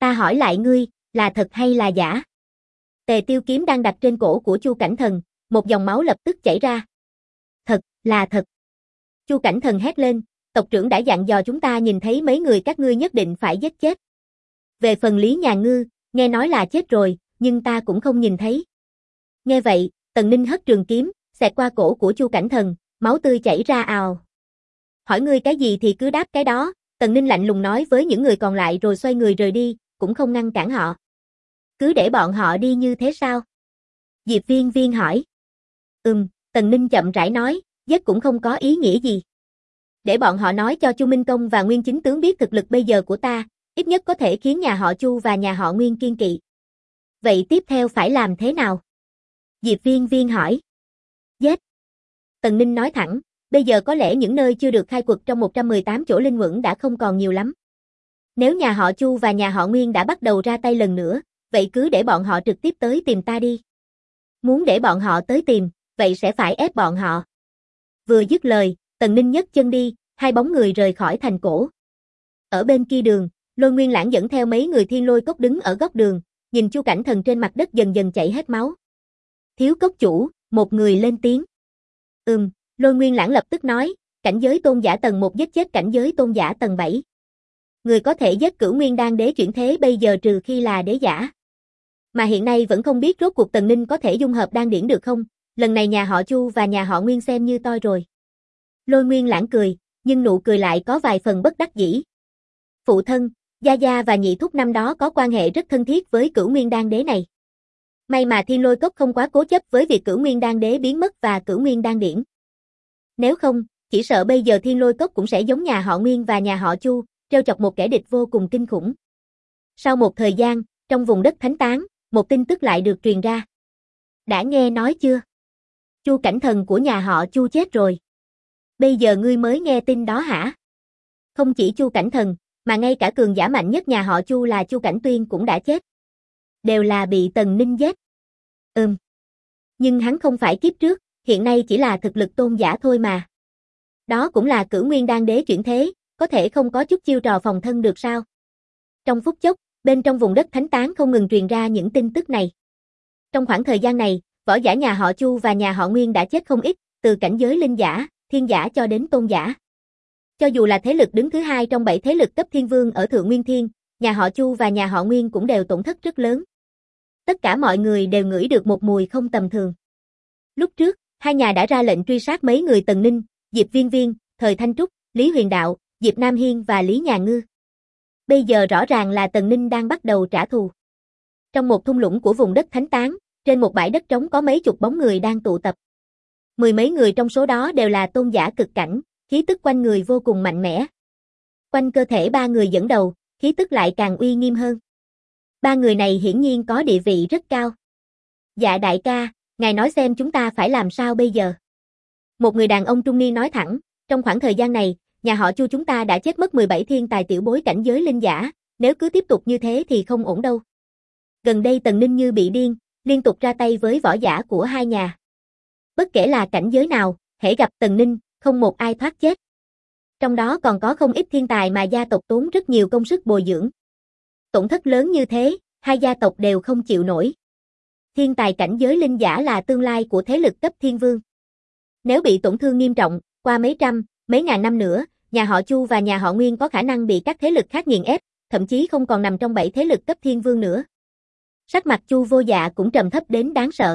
Ta hỏi lại ngươi, là thật hay là giả? Tề Tiêu kiếm đang đặt trên cổ của Chu Cảnh Thần, một dòng máu lập tức chảy ra. Thật, là thật. Chu Cảnh Thần hét lên, tộc trưởng đã dặn dò chúng ta nhìn thấy mấy người các ngươi nhất định phải giết chết. Về phần Lý Nhà Ngư, nghe nói là chết rồi, nhưng ta cũng không nhìn thấy. Nghe vậy, Tần Ninh hất trường kiếm, xẹt qua cổ của Chu Cảnh Thần, máu tươi chảy ra ào. Hỏi ngươi cái gì thì cứ đáp cái đó, Tần Ninh lạnh lùng nói với những người còn lại rồi xoay người rời đi, cũng không ngăn cản họ. Cứ để bọn họ đi như thế sao? Diệp Viên Viên hỏi. Tần Ninh chậm rãi nói, giết cũng không có ý nghĩa gì. Để bọn họ nói cho Chu Minh Công và Nguyên Chính Tướng biết thực lực bây giờ của ta, ít nhất có thể khiến nhà họ Chu và nhà họ Nguyên kiên kỵ. Vậy tiếp theo phải làm thế nào? Diệp Viên Viên hỏi. Giết. Tần Ninh nói thẳng, bây giờ có lẽ những nơi chưa được khai quật trong 118 chỗ linh quẩn đã không còn nhiều lắm. Nếu nhà họ Chu và nhà họ Nguyên đã bắt đầu ra tay lần nữa, vậy cứ để bọn họ trực tiếp tới tìm ta đi. Muốn để bọn họ tới tìm, vậy sẽ phải ép bọn họ. Vừa dứt lời, Tần Ninh nhấc chân đi, hai bóng người rời khỏi thành cổ. Ở bên kia đường, Lôi Nguyên Lãng dẫn theo mấy người Thiên Lôi Cốc đứng ở góc đường, nhìn Chu Cảnh Thần trên mặt đất dần dần chảy hết máu. Thiếu cốc chủ, một người lên tiếng. Lôi Nguyên Lãng lập tức nói, cảnh giới tôn giả tầng 1 giết chết cảnh giới tôn giả tầng 7. Người có thể giết Cửu Nguyên Đan Đế chuyển thế bây giờ trừ khi là đế giả. Mà hiện nay vẫn không biết rốt cuộc Tần Ninh có thể dung hợp đan điển được không, lần này nhà họ Chu và nhà họ Nguyên xem như toi rồi. Lôi Nguyên Lãng cười, nhưng nụ cười lại có vài phần bất đắc dĩ. Phụ thân, Gia Gia và nhị thúc năm đó có quan hệ rất thân thiết với Cửu Nguyên Đan Đế này. May mà Thiên Lôi Cốc không quá cố chấp với việc Cửu Nguyên Đan Đế biến mất và Cửu Nguyên Đan Điển. Nếu không, chỉ sợ bây giờ Thiên Lôi Cốc cũng sẽ giống nhà họ Nguyên và nhà họ Chu, trêu chọc một kẻ địch vô cùng kinh khủng. Sau một thời gian, trong vùng đất thánh tán, một tin tức lại được truyền ra. Đã nghe nói chưa? Chu Cảnh Thần của nhà họ Chu chết rồi. Bây giờ ngươi mới nghe tin đó hả? Không chỉ Chu Cảnh Thần, mà ngay cả cường giả mạnh nhất nhà họ Chu là Chu Cảnh Tuyên cũng đã chết. Đều là bị Tần Ninh giết. Nhưng hắn không phải kiếp trước, hiện nay chỉ là thực lực tôn giả thôi mà. Đó cũng là Cửu Nguyên Đan Đế chuyển thế, có thể không có chút chiêu trò phòng thân được sao? Trong phút chốc, bên trong vùng đất thánh tán không ngừng truyền ra những tin tức này. Trong khoảng thời gian này, võ giả nhà họ Chu và nhà họ Nguyên đã chết không ít, từ cảnh giới linh giả, thiên giả cho đến tôn giả. Cho dù là thế lực đứng thứ hai trong 7 thế lực cấp thiên vương ở Thượng Nguyên Thiên, nhà họ Chu và nhà họ Nguyên cũng đều tổn thất rất lớn. Tất cả mọi người đều ngửi được một mùi không tầm thường. Lúc trước, hai nhà đã ra lệnh truy sát mấy người Tần Ninh, Diệp Viên Viên, Thời Thanh Trúc, Lý Huyền Đạo, Diệp Nam Hiên và Lý Nhà Ngư. Bây giờ rõ ràng là Tần Ninh đang bắt đầu trả thù. Trong một thung lũng của vùng đất thánh tán, trên một bãi đất trống có mấy chục bóng người đang tụ tập. Mười mấy người trong số đó đều là tôn giả cực cảnh, khí tức quanh người vô cùng mạnh mẽ. Quanh cơ thể ba người dẫn đầu, khí tức lại càng uy nghiêm hơn. Ba người này hiển nhiên có địa vị rất cao. Dạ đại ca, ngài nói xem chúng ta phải làm sao bây giờ? Một người đàn ông trung niên nói thẳng, trong khoảng thời gian này, nhà họ Chu chúng ta đã chết mất 17 thiên tài tiểu bối cảnh giới linh giả, nếu cứ tiếp tục như thế thì không ổn đâu. Gần đây Tần Ninh như bị điên, liên tục ra tay với võ giả của hai nhà. Bất kể là cảnh giới nào, hễ gặp Tần Ninh, không một ai thoát chết. Trong đó còn có không ít thiên tài mà gia tộc tốn rất nhiều công sức bồi dưỡng. Tổn thất lớn như thế, hai gia tộc đều không chịu nổi. Thiên tài cảnh giới linh giả là tương lai của thế lực cấp thiên vương. Nếu bị tổn thương nghiêm trọng, qua mấy trăm, mấy ngàn năm nữa, nhà họ Chu và nhà họ Nguyên có khả năng bị các thế lực khác nghiền ép, thậm chí không còn nằm trong 7 thế lực cấp thiên vương nữa. Sắc mặt Chu Vô Dạ cũng trầm thấp đến đáng sợ.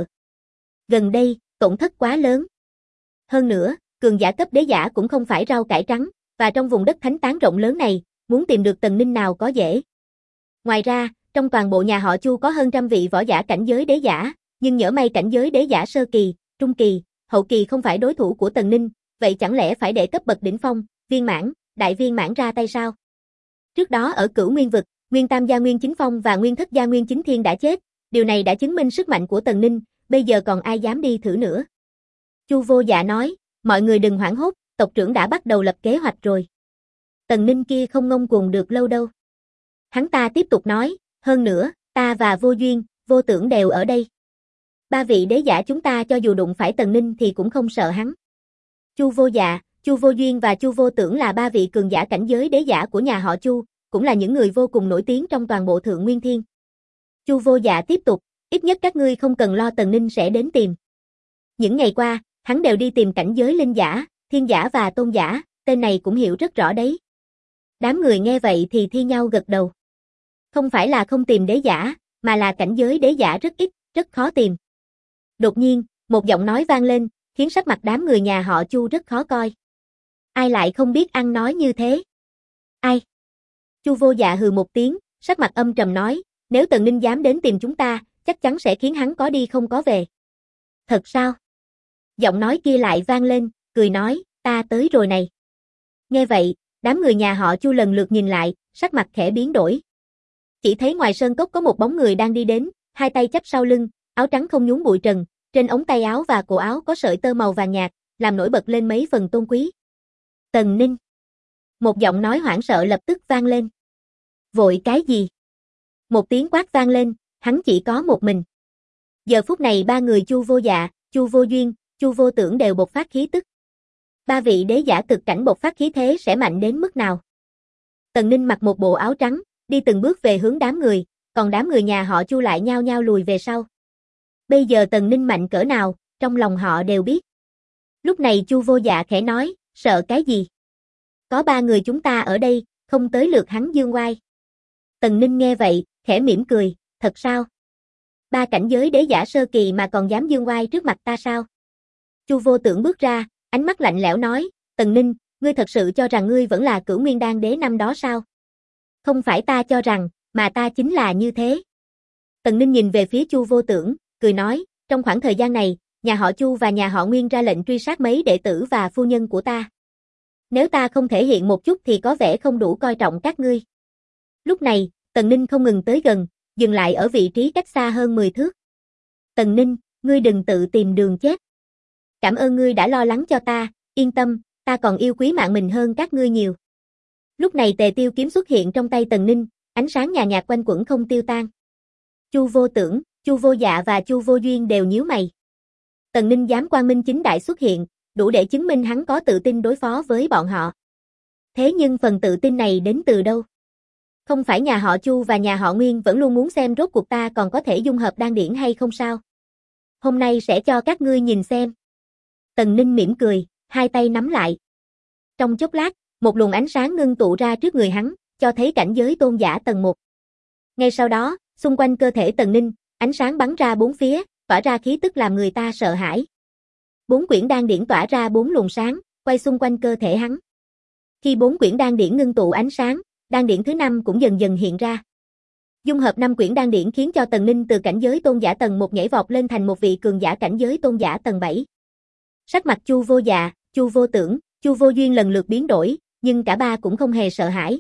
Gần đây, tổn thất quá lớn. Hơn nữa, cường giả cấp đế giả cũng không phải rau cải trắng, và trong vùng đất thánh tán rộng lớn này, muốn tìm được Tần Ninh nào có dễ. Ngoài ra, trong toàn bộ nhà họ Chu có hơn trăm vị võ giả cảnh giới đế giả, nhưng nhỡ may cảnh giới đế giả sơ kỳ, trung kỳ, hậu kỳ không phải đối thủ của Tần Ninh, vậy chẳng lẽ phải để cấp bậc đỉnh phong, viên mãn, đại viên mãn ra tay sao? Trước đó ở Cửu Nguyên vực, Nguyên Tam gia Nguyên Chính Phong và Nguyên Thất gia Nguyên Chính Thiên đã chết, điều này đã chứng minh sức mạnh của Tần Ninh, bây giờ còn ai dám đi thử nữa. Chu Vô Dạ nói, mọi người đừng hoảng hốt, tộc trưởng đã bắt đầu lập kế hoạch rồi. Tần Ninh kia không ngông cuồng được lâu đâu. Hắn ta tiếp tục nói, hơn nữa, ta và Vô Duyên, Vô Tưởng đều ở đây. Ba vị đế giả chúng ta cho dù đụng phải Tần Ninh thì cũng không sợ hắn. Chu Vô Dạ, Chu Vô Duyên và Chu Vô Tưởng là ba vị cường giả cảnh giới đế giả của nhà họ Chu, cũng là những người vô cùng nổi tiếng trong toàn bộ Thượng Nguyên Thiên. Chu Vô Dạ tiếp tục, ít nhất các ngươi không cần lo Tần Ninh sẽ đến tìm. Những ngày qua, hắn đều đi tìm cảnh giới linh giả, thiên giả và tôn giả, tên này cũng hiểu rất rõ đấy. Đám người nghe vậy thì thi nhau gật đầu. Không phải là không tìm đế giả, mà là cảnh giới đế giả rất ít, rất khó tìm. Đột nhiên, một giọng nói vang lên, khiến sắc mặt đám người nhà họ Chu rất khó coi. Ai lại không biết ăn nói như thế? Ai? Chu Vô Dạ hừ một tiếng, sắc mặt âm trầm nói, nếu Tần Ninh dám đến tìm chúng ta, chắc chắn sẽ khiến hắn có đi không có về. Thật sao? Giọng nói kia lại vang lên, cười nói, ta tới rồi này. Nghe vậy, đám người nhà họ Chu lần lượt nhìn lại, sắc mặt khẽ biến đổi. Chỉ thấy ngoài sơn cốc có một bóng người đang đi đến, hai tay chắp sau lưng, áo trắng không nhúng bụi trần, trên ống tay áo và cổ áo có sợi tơ màu vàng nhạt, làm nổi bật lên mấy phần tôn quý. Tần Ninh. Một giọng nói hoảng sợ lập tức vang lên. Vội cái gì? Một tiếng quát vang lên, hắn chỉ có một mình. Giờ phút này ba người Chu Vô Dạ, Chu Vô Duyên, Chu Vô Tưởng đều bộc phát khí tức. Ba vị đế giả cực cảnh bộc phát khí thế sẽ mạnh đến mức nào? Tần Ninh mặc một bộ áo trắng, đi từng bước về hướng đám người, còn đám người nhà họ Chu lại nhao nhao lùi về sau. Bây giờ Tần Ninh mạnh cỡ nào, trong lòng họ đều biết. Lúc này Chu Vô Dạ khẽ nói, sợ cái gì? Có ba người chúng ta ở đây, không tới lượt hắn dương oai. Tần Ninh nghe vậy, khẽ mỉm cười, thật sao? Ba cảnh giới đế giả sơ kỳ mà còn dám dương oai trước mặt ta sao? Chu Vô Tưởng bước ra, ánh mắt lạnh lẽo nói, Tần Ninh, ngươi thật sự cho rằng ngươi vẫn là Cửu Nguyên Đan đế năm đó sao? Không phải ta cho rằng, mà ta chính là như thế. Tần Ninh nhìn về phía Chu Vô Tưởng, cười nói, trong khoảng thời gian này, nhà họ Chu và nhà họ Nguyên ra lệnh truy sát mấy đệ tử và phu nhân của ta. Nếu ta không thể hiện một chút thì có vẻ không đủ coi trọng các ngươi. Lúc này, Tần Ninh không ngừng tới gần, dừng lại ở vị trí cách xa hơn 10 thước. Tần Ninh, ngươi đừng tự tìm đường chết. Cảm ơn ngươi đã lo lắng cho ta, yên tâm, ta còn yêu quý mạng mình hơn các ngươi nhiều. Lúc này Tề Tiêu kiếm xuất hiện trong tay Tần Ninh, ánh sáng nhàn nhạt quanh quẩn không tiêu tan. Chu Vô Tưởng, Chu Vô Dạ và Chu Vô Duyên đều nhíu mày. Tần Ninh dám quang minh chính đại xuất hiện, đủ để chứng minh hắn có tự tin đối phó với bọn họ. Thế nhưng phần tự tin này đến từ đâu? Không phải nhà họ Chu và nhà họ Nguyên vẫn luôn muốn xem rốt cuộc ta còn có thể dung hợp đan điển hay không sao? Hôm nay sẽ cho các ngươi nhìn xem. Tần Ninh mỉm cười, hai tay nắm lại. Trong chốc lát, một luồng ánh sáng ngưng tụ ra trước người hắn, cho thấy cảnh giới tôn giả tầng 1. Ngay sau đó, xung quanh cơ thể Tần Ninh, ánh sáng bắn ra bốn phía, tỏa ra khí tức làm người ta sợ hãi. 4 quyển đan điển tỏa ra 4 luồng sáng, quay xung quanh cơ thể hắn. Khi 4 quyển đan điển ngưng tụ ánh sáng, đan điển thứ 5 cũng dần dần hiện ra. Dung hợp 5 quyển đan điển khiến cho Tần Ninh từ cảnh giới tôn giả tầng 1 nhảy vọt lên thành một vị cường giả cảnh giới tôn giả tầng 7. Sắc mặt Chu Vô Dạ, Chu Vô Tưởng, Chu Vô Duyên lần lượt biến đổi, nhưng cả ba cũng không hề sợ hãi.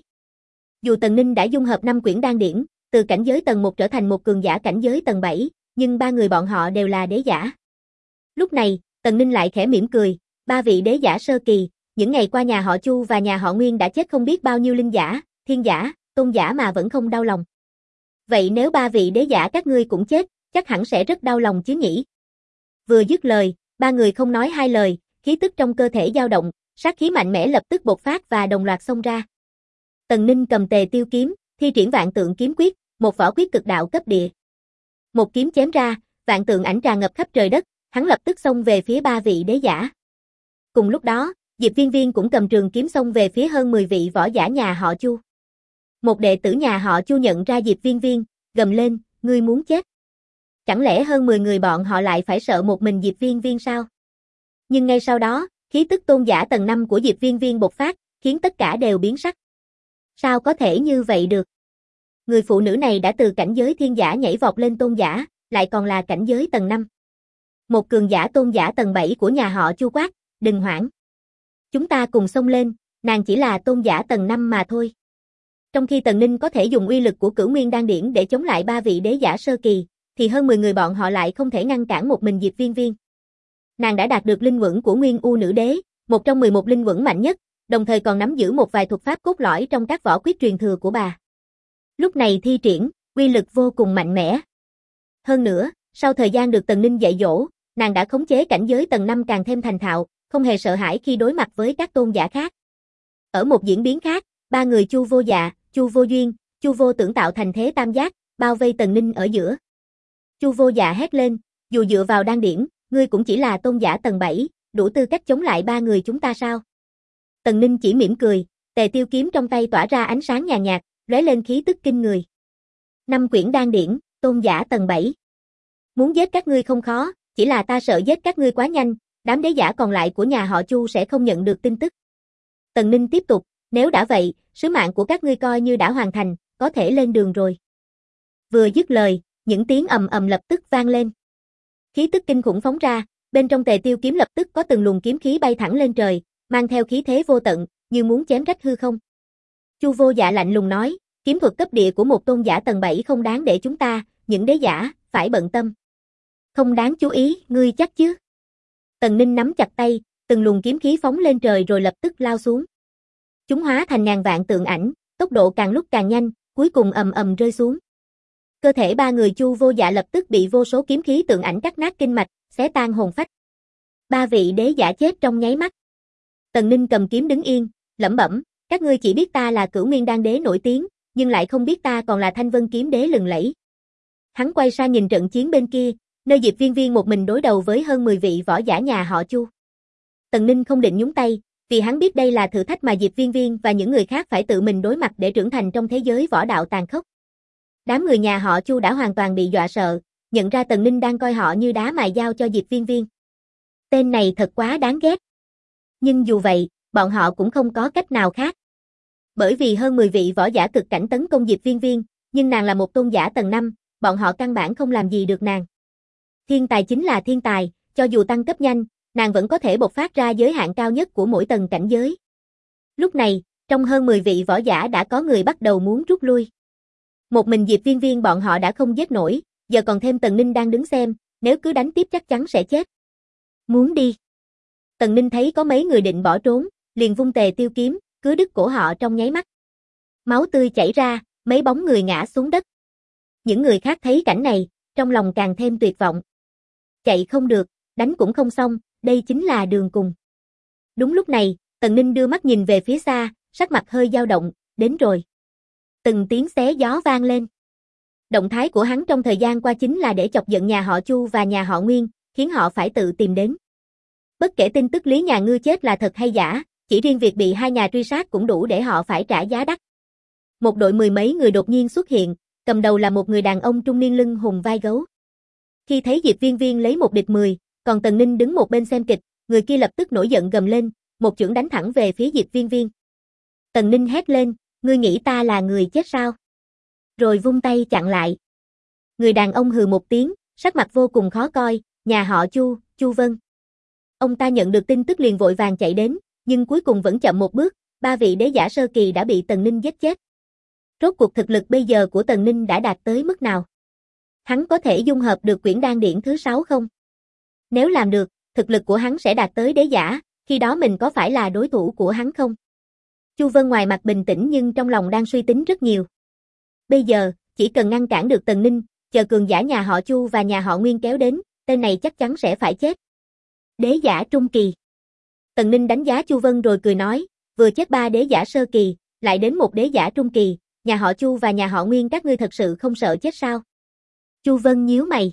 Dù Tần Ninh đã dung hợp 5 quyển đan điển, từ cảnh giới tầng 1 trở thành một cường giả cảnh giới tầng 7, nhưng ba người bọn họ đều là đế giả. Lúc này, Tần Ninh lại khẽ mỉm cười, ba vị đế giả sơ kỳ, những ngày qua nhà họ Chu và nhà họ Nguyên đã chết không biết bao nhiêu linh giả, thiên giả, tôn giả mà vẫn không đau lòng. Vậy nếu ba vị đế giả các ngươi cũng chết, chắc hẳn sẽ rất đau lòng chứ nhỉ? Vừa dứt lời, ba người không nói hai lời, khí tức trong cơ thể dao động, sát khí mạnh mẽ lập tức bộc phát và đồng loạt xông ra. Tần Ninh cầm Tề Tiêu kiếm, thi triển Vạn Tượng kiếm quyết, một võ quyết cực đạo cấp địa. Một kiếm chém ra, vạn tượng ảnh tràn ngập khắp trời đất, hắn lập tức xông về phía ba vị đế giả. Cùng lúc đó, Diệp Viên Viên cũng cầm trường kiếm xông về phía hơn 10 vị võ giả nhà họ Chu. Một đệ tử nhà họ Chu nhận ra Diệp Viên Viên, gầm lên, ngươi muốn chết. Chẳng lẽ hơn 10 người bọn họ lại phải sợ một mình Diệp Viên Viên sao? Nhưng ngay sau đó, khí tức tôn giả tầng 5 của Diệp Viên Viên bộc phát, khiến tất cả đều biến sắc. Sao có thể như vậy được? Người phụ nữ này đã từ cảnh giới thiên giả nhảy vọt lên tôn giả, lại còn là cảnh giới tầng 5. Một cường giả tôn giả tầng 7 của nhà họ Chu quát, đừng hoảng. Chúng ta cùng xông lên, nàng chỉ là tôn giả tầng 5 mà thôi. Trong khi Tần Ninh có thể dùng uy lực của Cửu Nguyên Đan điển để chống lại ba vị đế giả sơ kỳ, thì hơn 10 người bọn họ lại không thể ngăn cản một mình Diệp Viên Viên. Nàng đã đạt được linh quẩn của Nguyên U Nữ Đế, một trong 11 linh quẩn mạnh nhất, đồng thời còn nắm giữ một vài thuật pháp cốt lõi trong các võ quyết truyền thừa của bà. Lúc này thi triển, uy lực vô cùng mạnh mẽ. Hơn nữa, sau thời gian được Tần Ninh dạy dỗ, nàng đã khống chế cảnh giới tầng 5 càng thêm thành thạo, không hề sợ hãi khi đối mặt với các tôn giả khác. Ở một diễn biến khác, ba người Chu Vô Dạ, Chu Vô Duyên, Chu Vô Tưởng tạo thành thế tam giác, bao vây Tần Ninh ở giữa. Chu Vô Dạ hét lên, dù dựa vào đan điển, ngươi cũng chỉ là tôn giả tầng 7, đủ tư cách chống lại ba người chúng ta sao? Tần Ninh chỉ mỉm cười, Tề Tiêu kiếm trong tay tỏa ra ánh sáng nhàn nhạt, lóe lên khí tức kinh người. 5 quyển đan điển, tôn giả tầng 7. Muốn giết các ngươi không khó, chỉ là ta sợ giết các ngươi quá nhanh, đám đế giả còn lại của nhà họ Chu sẽ không nhận được tin tức. Tần Ninh tiếp tục, nếu đã vậy, sứ mạng của các ngươi coi như đã hoàn thành, có thể lên đường rồi. Vừa dứt lời, những tiếng ầm ầm lập tức vang lên. Khí tức kinh khủng phóng ra, bên trong Tề Tiêu kiếm lập tức có từng luồng kiếm khí bay thẳng lên trời, mang theo khí thế vô tận, như muốn chém rách hư không. Chu Vô Dạ lạnh lùng nói, kiếm thuật cấp địa của một tôn giả tầng 7 không đáng để chúng ta, những đế giả, phải bận tâm. Không đáng chú ý, ngươi chắc chứ? Tần Ninh nắm chặt tay, từng luồng kiếm khí phóng lên trời rồi lập tức lao xuống. Chúng hóa thành ngàn vạn tượng ảnh, tốc độ càng lúc càng nhanh, cuối cùng ầm ầm rơi xuống. Cơ thể ba người Chu Vô Dạ lập tức bị vô số kiếm khí tượng ảnh cắt nát kinh mạch, xé tan hồn phách. Ba vị đế giả chết trong nháy mắt. Tần Ninh cầm kiếm đứng yên, lẩm bẩm, các ngươi chỉ biết ta là Cửu Nguyên Đan đế nổi tiếng, nhưng lại không biết ta còn là Thanh Vân kiếm đế lừng lẫy. Hắn quay sang nhìn trận chiến bên kia, nơi Diệp Viên Viên một mình đối đầu với hơn 10 vị võ giả nhà họ Chu. Tần Ninh không định nhúng tay, vì hắn biết đây là thử thách mà Diệp Viên Viên và những người khác phải tự mình đối mặt để trưởng thành trong thế giới võ đạo tàn khốc. Đám người nhà họ Chu đã hoàn toàn bị dọa sợ, nhận ra Tần Ninh đang coi họ như đá mài dao cho Diệp Viên Viên. Tên này thật quá đáng ghét. Nhưng dù vậy, bọn họ cũng không có cách nào khác. Bởi vì hơn 10 vị võ giả cực cảnh tấn công Diệp Viên Viên, nhưng nàng là một tôn giả tầng 5, bọn họ căn bản không làm gì được nàng. Thiên tài chính là thiên tài, cho dù tăng cấp nhanh, nàng vẫn có thể bộc phát ra giới hạn cao nhất của mỗi tầng cảnh giới. Lúc này, trong hơn 10 vị võ giả đã có người bắt đầu muốn rút lui. Một mình Diệp Viên Viên bọn họ đã không giết nổi, giờ còn thêm Tần Ninh đang đứng xem, nếu cứ đánh tiếp chắc chắn sẽ chết. Muốn đi. Tần Ninh thấy có mấy người định bỏ trốn, liền vung Tề Tiêu kiếm, cứa đứt cổ họ trong nháy mắt. Máu tươi chảy ra, mấy bóng người ngã xuống đất. Những người khác thấy cảnh này, trong lòng càng thêm tuyệt vọng. Chạy không được, đánh cũng không xong, đây chính là đường cùng. Đúng lúc này, Tần Ninh đưa mắt nhìn về phía xa, sắc mặt hơi dao động, đến rồi. Từng tiếng xé gió vang lên. Động thái của hắn trong thời gian qua chính là để chọc giận nhà họ Chu và nhà họ Nguyên, khiến họ phải tự tìm đến. Bất kể tin tức Lý nhà Ngư chết là thật hay giả, chỉ riêng việc bị hai nhà truy sát cũng đủ để họ phải trả giá đắt. Một đội 10 mấy người đột nhiên xuất hiện, cầm đầu là một người đàn ông trung niên lưng hùng vai gấu. Khi thấy Diệp Viên Viên lấy một địch 10, còn Tần Ninh đứng một bên xem kịch, người kia lập tức nổi giận gầm lên, một chưởng đánh thẳng về phía Diệp Viên Viên. Tần Ninh hét lên, ngươi nghĩ ta là người chết sao? Rồi vung tay chặn lại. Người đàn ông hừ một tiếng, sắc mặt vô cùng khó coi, nhà họ Chu, Chu Vân. Ông ta nhận được tin tức liền vội vàng chạy đến, nhưng cuối cùng vẫn chậm một bước, ba vị đế giả sơ kỳ đã bị Tần Ninh giết chết. Rốt cuộc thực lực bây giờ của Tần Ninh đã đạt tới mức nào? Hắn có thể dung hợp được quyển đan điển thứ 6 không? Nếu làm được, thực lực của hắn sẽ đạt tới đế giả, khi đó mình có phải là đối thủ của hắn không? Chu Vân ngoài mặt bình tĩnh nhưng trong lòng đang suy tính rất nhiều. Bây giờ, chỉ cần ngăn cản được Tần Ninh, chờ cường giả nhà họ Chu và nhà họ Nguyên kéo đến, tên này chắc chắn sẽ phải chết. Đế giả trung kỳ. Tần Ninh đánh giá Chu Vân rồi cười nói, vừa chết 3 đế giả sơ kỳ, lại đến một đế giả trung kỳ, nhà họ Chu và nhà họ Nguyên các ngươi thật sự không sợ chết sao? Chu Vân nhíu mày.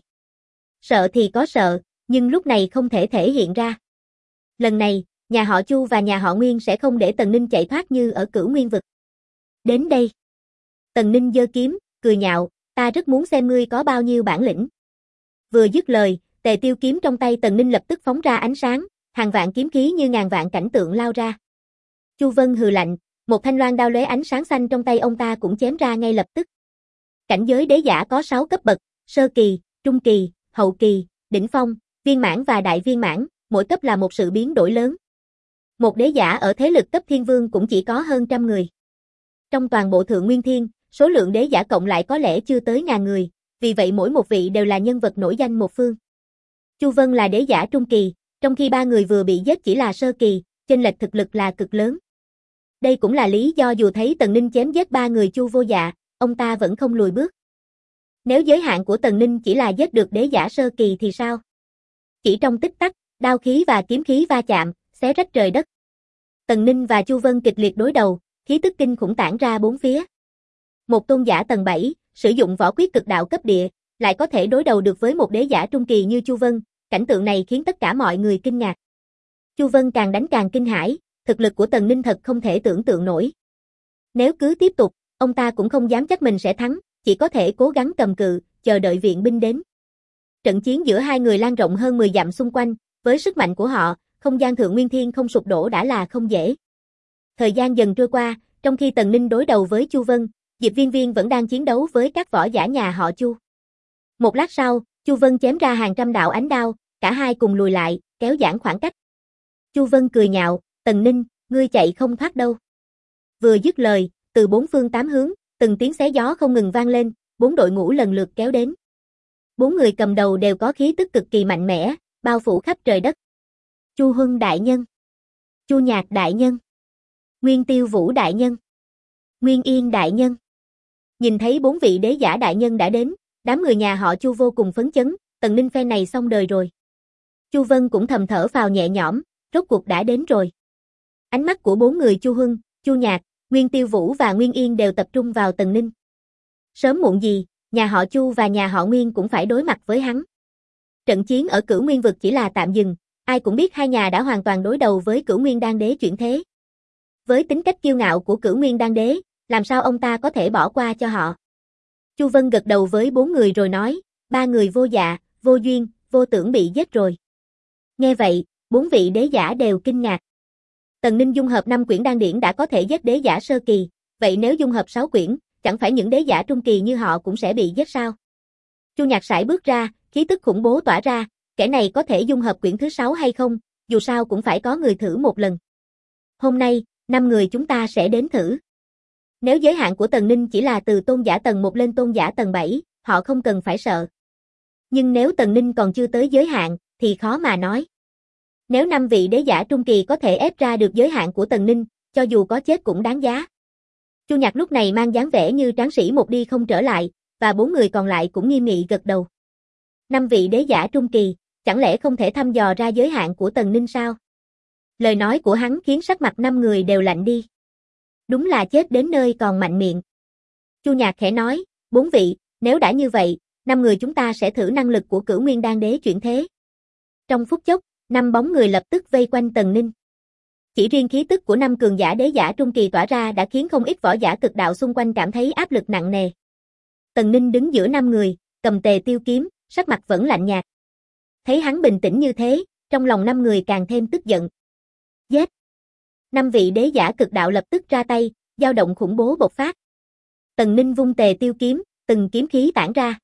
Sợ thì có sợ, nhưng lúc này không thể thể hiện ra. Lần này, nhà họ Chu và nhà họ Nguyên sẽ không để Tần Ninh chạy thoát như ở Cửu Nguyên vực. Đến đây. Tần Ninh giơ kiếm, cười nhạo, ta rất muốn xem ngươi có bao nhiêu bản lĩnh. Vừa dứt lời, Tề Tiêu kiếm trong tay Tần Ninh lập tức phóng ra ánh sáng, hàng vạn kiếm khí như ngàn vạn cảnh tượng lao ra. Chu Vân hừ lạnh, một thanh loan đao lóe ánh sáng xanh trong tay ông ta cũng chém ra ngay lập tức. Cảnh giới đế giả có 6 cấp bậc, sơ kỳ, trung kỳ, hậu kỳ, đỉnh phong, viên mãn và đại viên mãn, mỗi cấp là một sự biến đổi lớn. Một đế giả ở thế lực cấp thiên vương cũng chỉ có hơn trăm người. Trong toàn bộ Thượng Nguyên Thiên, số lượng đế giả cộng lại có lẽ chưa tới ngàn người, vì vậy mỗi một vị đều là nhân vật nổi danh một phương. Chu Vân là đế giả trung kỳ, trong khi 3 người vừa bị giết chỉ là sơ kỳ, chênh lệch thực lực là cực lớn. Đây cũng là lý do dù thấy Tần Ninh chém giết 3 người Chu Vô Dạ, ông ta vẫn không lùi bước. Nếu giới hạn của Tần Ninh chỉ là giết được đế giả sơ kỳ thì sao? Chỉ trong tích tắc, đao khí và kiếm khí va chạm, xé rách trời đất. Tần Ninh và Chu Vân kịch liệt đối đầu, khí tức kinh khủng tản ra bốn phía. Một tôn giả tầng 7, sử dụng võ quyết cực đạo cấp địa, lại có thể đối đầu được với một đế giả trung kỳ như Chu Vân, cảnh tượng này khiến tất cả mọi người kinh ngạc. Chu Vân càng đánh càng kinh hãi, thực lực của Tần Ninh thật không thể tưởng tượng nổi. Nếu cứ tiếp tục, ông ta cũng không dám chắc mình sẽ thắng, chỉ có thể cố gắng cầm cự, chờ đợi viện binh đến. Trận chiến giữa hai người lan rộng hơn 10 dặm xung quanh, với sức mạnh của họ, không gian Thượng Nguyên Thiên không sụp đổ đã là không dễ. Thời gian dần trôi qua, trong khi Tần Ninh đối đầu với Chu Vân, Diệp Viên Viên vẫn đang chiến đấu với các võ giả nhà họ Chu. Một lát sau, Chu Vân chém ra hàng trăm đạo ánh đao, cả hai cùng lùi lại, kéo giãn khoảng cách. Chu Vân cười nhạo, Tần Ninh, ngươi chạy không thoát đâu. Vừa dứt lời, từ bốn phương tám hướng, từng tiếng xé gió không ngừng vang lên, bốn đội ngũ lần lượt kéo đến. Bốn người cầm đầu đều có khí tức cực kỳ mạnh mẽ, bao phủ khắp trời đất. Chu Huân đại nhân, Chu Nhạc đại nhân, Nguyên Tiêu Vũ đại nhân, Nguyên Yên đại nhân. Nhìn thấy bốn vị đế giả đại nhân đã đến, đám người nhà họ Chu vô cùng phấn chấn, Tần Ninh phe này xong đời rồi. Chu Vân cũng thầm thở phào nhẹ nhõm, rốt cuộc đã đến rồi. Ánh mắt của bốn người Chu Huân, Chu Nhạc, Nguyên Tiêu Vũ và Nguyên Yên đều tập trung vào Tần Ninh. Sớm muộn gì, nhà họ Chu và nhà họ Nguyên cũng phải đối mặt với hắn. Trận chiến ở Cửu Nguyên vực chỉ là tạm dừng, ai cũng biết hai nhà đã hoàn toàn đối đầu với Cửu Nguyên Đan Đế chuyển thế. Với tính cách kiêu ngạo của Cửu Nguyên Đan Đế, làm sao ông ta có thể bỏ qua cho họ? Chu Vân gật đầu với bốn người rồi nói, ba người Vô Dạ, Vô Duyên, Vô Tưởng bị giết rồi. Nghe vậy, bốn vị đế giả đều kinh ngạc. Tần Ninh dung hợp 5 quyển đan điển đã có thể giết đế giả sơ kỳ, vậy nếu dung hợp 6 quyển, chẳng phải những đế giả trung kỳ như họ cũng sẽ bị giết sao? Chu Nhạc Sải bước ra, khí tức khủng bố tỏa ra, kẻ này có thể dung hợp quyển thứ 6 hay không, dù sao cũng phải có người thử một lần. Hôm nay, 5 người chúng ta sẽ đến thử. Nếu giới hạn của Tần Ninh chỉ là từ tôn giả tầng 1 lên tôn giả tầng 7, họ không cần phải sợ. Nhưng nếu Tần Ninh còn chưa tới giới hạn, thì khó mà nói. Nếu 5 vị đế giả trung kỳ có thể ép ra được giới hạn của Tần Ninh, cho dù có chết cũng đáng giá. Chu Nhạc lúc này mang dáng vẻ như tráng sĩ một đi không trở lại, và 4 người còn lại cũng nghiêm nghị gật đầu. 5 vị đế giả trung kỳ, chẳng lẽ không thể thăm dò ra giới hạn của Tần Ninh sao? Lời nói của hắn khiến sắc mặt 5 người đều lạnh đi. Đúng là chết đến nơi còn mạnh miệng. Chu Nhạc khẽ nói, 4 vị, nếu đã như vậy, 5 người chúng ta sẽ thử năng lực của Cửu Nguyên Đan Đế chuyển thế. Trong phút chốc, 5 bóng người lập tức vây quanh Tần Ninh. Chỉ riêng khí tức của 5 cường giả đế giả trung kỳ tỏa ra đã khiến không ít võ giả cực đạo xung quanh cảm thấy áp lực nặng nề. Tần Ninh đứng giữa 5 người, cầm tề tiêu kiếm, sắc mặt vẫn lạnh nhạt. Thấy hắn bình tĩnh như thế, trong lòng 5 người càng thêm tức giận. Giết! 5 vị đế giả cực đạo lập tức ra tay, dao động khủng bố bộc phát. Tần Ninh vung tề tiêu kiếm, từng kiếm khí tản ra.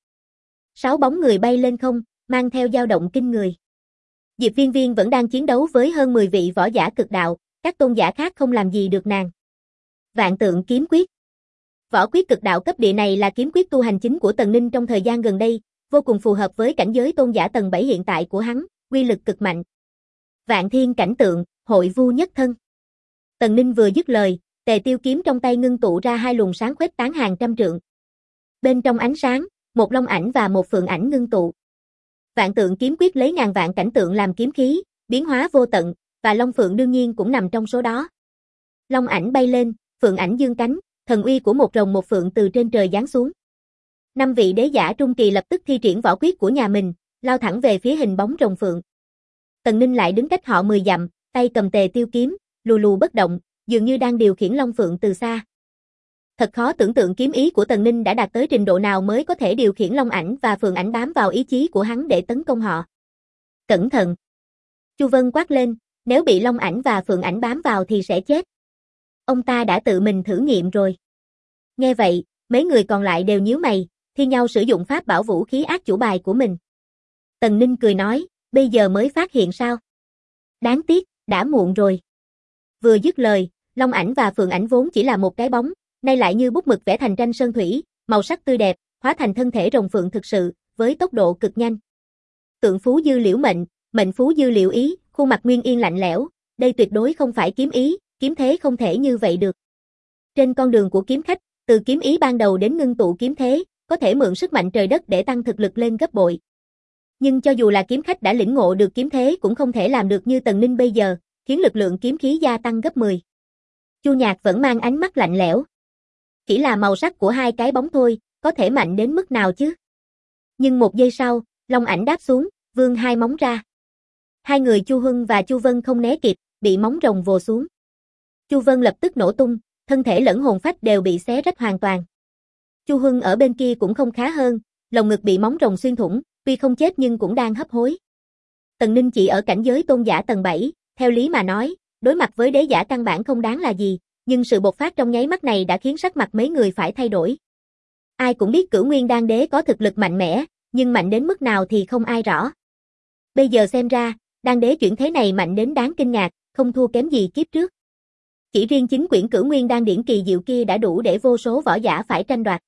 6 bóng người bay lên không, mang theo dao động kinh người. Diệp Viên Viên vẫn đang chiến đấu với hơn 10 vị võ giả cực đạo, các tôn giả khác không làm gì được nàng. Vạn Tượng Kiếm Quyết. Võ quyết cực đạo cấp địa này là kiếm quyết tu hành chính của Tần Ninh trong thời gian gần đây, vô cùng phù hợp với cảnh giới tôn giả tầng 7 hiện tại của hắn, uy lực cực mạnh. Vạn Thiên Cảnh Tượng, Hội Vu Nhất Thân. Tần Ninh vừa dứt lời, tề tiêu kiếm trong tay ngưng tụ ra 2 luồng sáng khuếch tán hàng trăm trượng. Bên trong ánh sáng, một long ảnh và một phượng ảnh ngưng tụ. Vạn Tượng Kiếm Quyết lấy ngàn vạn cảnh tượng làm kiếm khí, biến hóa vô tận, và long phượng đương nhiên cũng nằm trong số đó. Long ảnh bay lên, phượng ảnh dương cánh, thần uy của một rồng một phượng từ trên trời giáng xuống. 5 vị đế giả trung kỳ lập tức thi triển võ quyết của nhà mình, lao thẳng về phía hình bóng rồng phượng. Tần Ninh lại đứng cách họ 10 dặm, tay cầm tề tiêu kiếm, lù lù bất động, dường như đang điều khiển long phượng từ xa. Thật khó tưởng tượng kiếm ý của Tần Ninh đã đạt tới trình độ nào mới có thể điều khiển long ảnh và phượng ảnh bám vào ý chí của hắn để tấn công họ. Cẩn thận! Chu Vân quát lên, nếu bị long ảnh và phượng ảnh bám vào thì sẽ chết. Ông ta đã tự mình thử nghiệm rồi. Nghe vậy, mấy người còn lại đều nhíu mày, thi nhau sử dụng pháp bảo vũ khí ác chủ bài của mình. Tần Ninh cười nói, bây giờ mới phát hiện sao? Đáng tiếc, đã muộn rồi. Vừa dứt lời, long ảnh và phượng ảnh vốn chỉ là một cái bóng, nay lại như bút mực vẽ thành tranh sơn thủy, màu sắc tươi đẹp, hóa thành thân thể rồng phượng thực sự, với tốc độ cực nhanh. Tượng phú dư liễu mệnh, mệnh phú dư liễu ý, khuôn mặt Nguyên Yên lạnh lẽo, đây tuyệt đối không phải kiếm ý, kiếm thế không thể như vậy được. Trên con đường của kiếm khách, từ kiếm ý ban đầu đến ngưng tụ kiếm thế, có thể mượn sức mạnh trời đất để tăng thực lực lên gấp bội. Nhưng cho dù là kiếm khách đã lĩnh ngộ được kiếm thế cũng không thể làm được như Tần Ninh bây giờ, khiến lực lượng kiếm khí gia tăng gấp 10. Chu Nhạc vẫn mang ánh mắt lạnh lẽo. Chỉ là màu sắc của hai cái bóng thôi, có thể mạnh đến mức nào chứ? Nhưng một giây sau, Long Ảnh đáp xuống, vươn hai móng ra. Hai người Chu Huân và Chu Vân không né kịp, bị móng rồng vồ xuống. Chu Vân lập tức nổ tung, thân thể lẫn hồn phách đều bị xé rách hoàn toàn. Chu Huân ở bên kia cũng không khá hơn, lồng ngực bị móng rồng xuyên thủng, tuy không chết nhưng cũng đang hấp hối. Tần Ninh chỉ ở cảnh giới tôn giả tầng 7, theo lý mà nói, đối mặt với đế giả căn bản không đáng là gì, nhưng sự bộc phát trong nháy mắt này đã khiến sắc mặt mấy người phải thay đổi. Ai cũng biết Cửu Nguyên Đan Đế có thực lực mạnh mẽ, nhưng mạnh đến mức nào thì không ai rõ. Bây giờ xem ra, Đan Đế chuyển thế này mạnh đến đáng kinh ngạc, không thua kém gì kiếp trước. Chỉ riêng chính quyển Cửu Nguyên Đan điển kỳ diệu kia đã đủ để vô số võ giả phải tranh đoạt.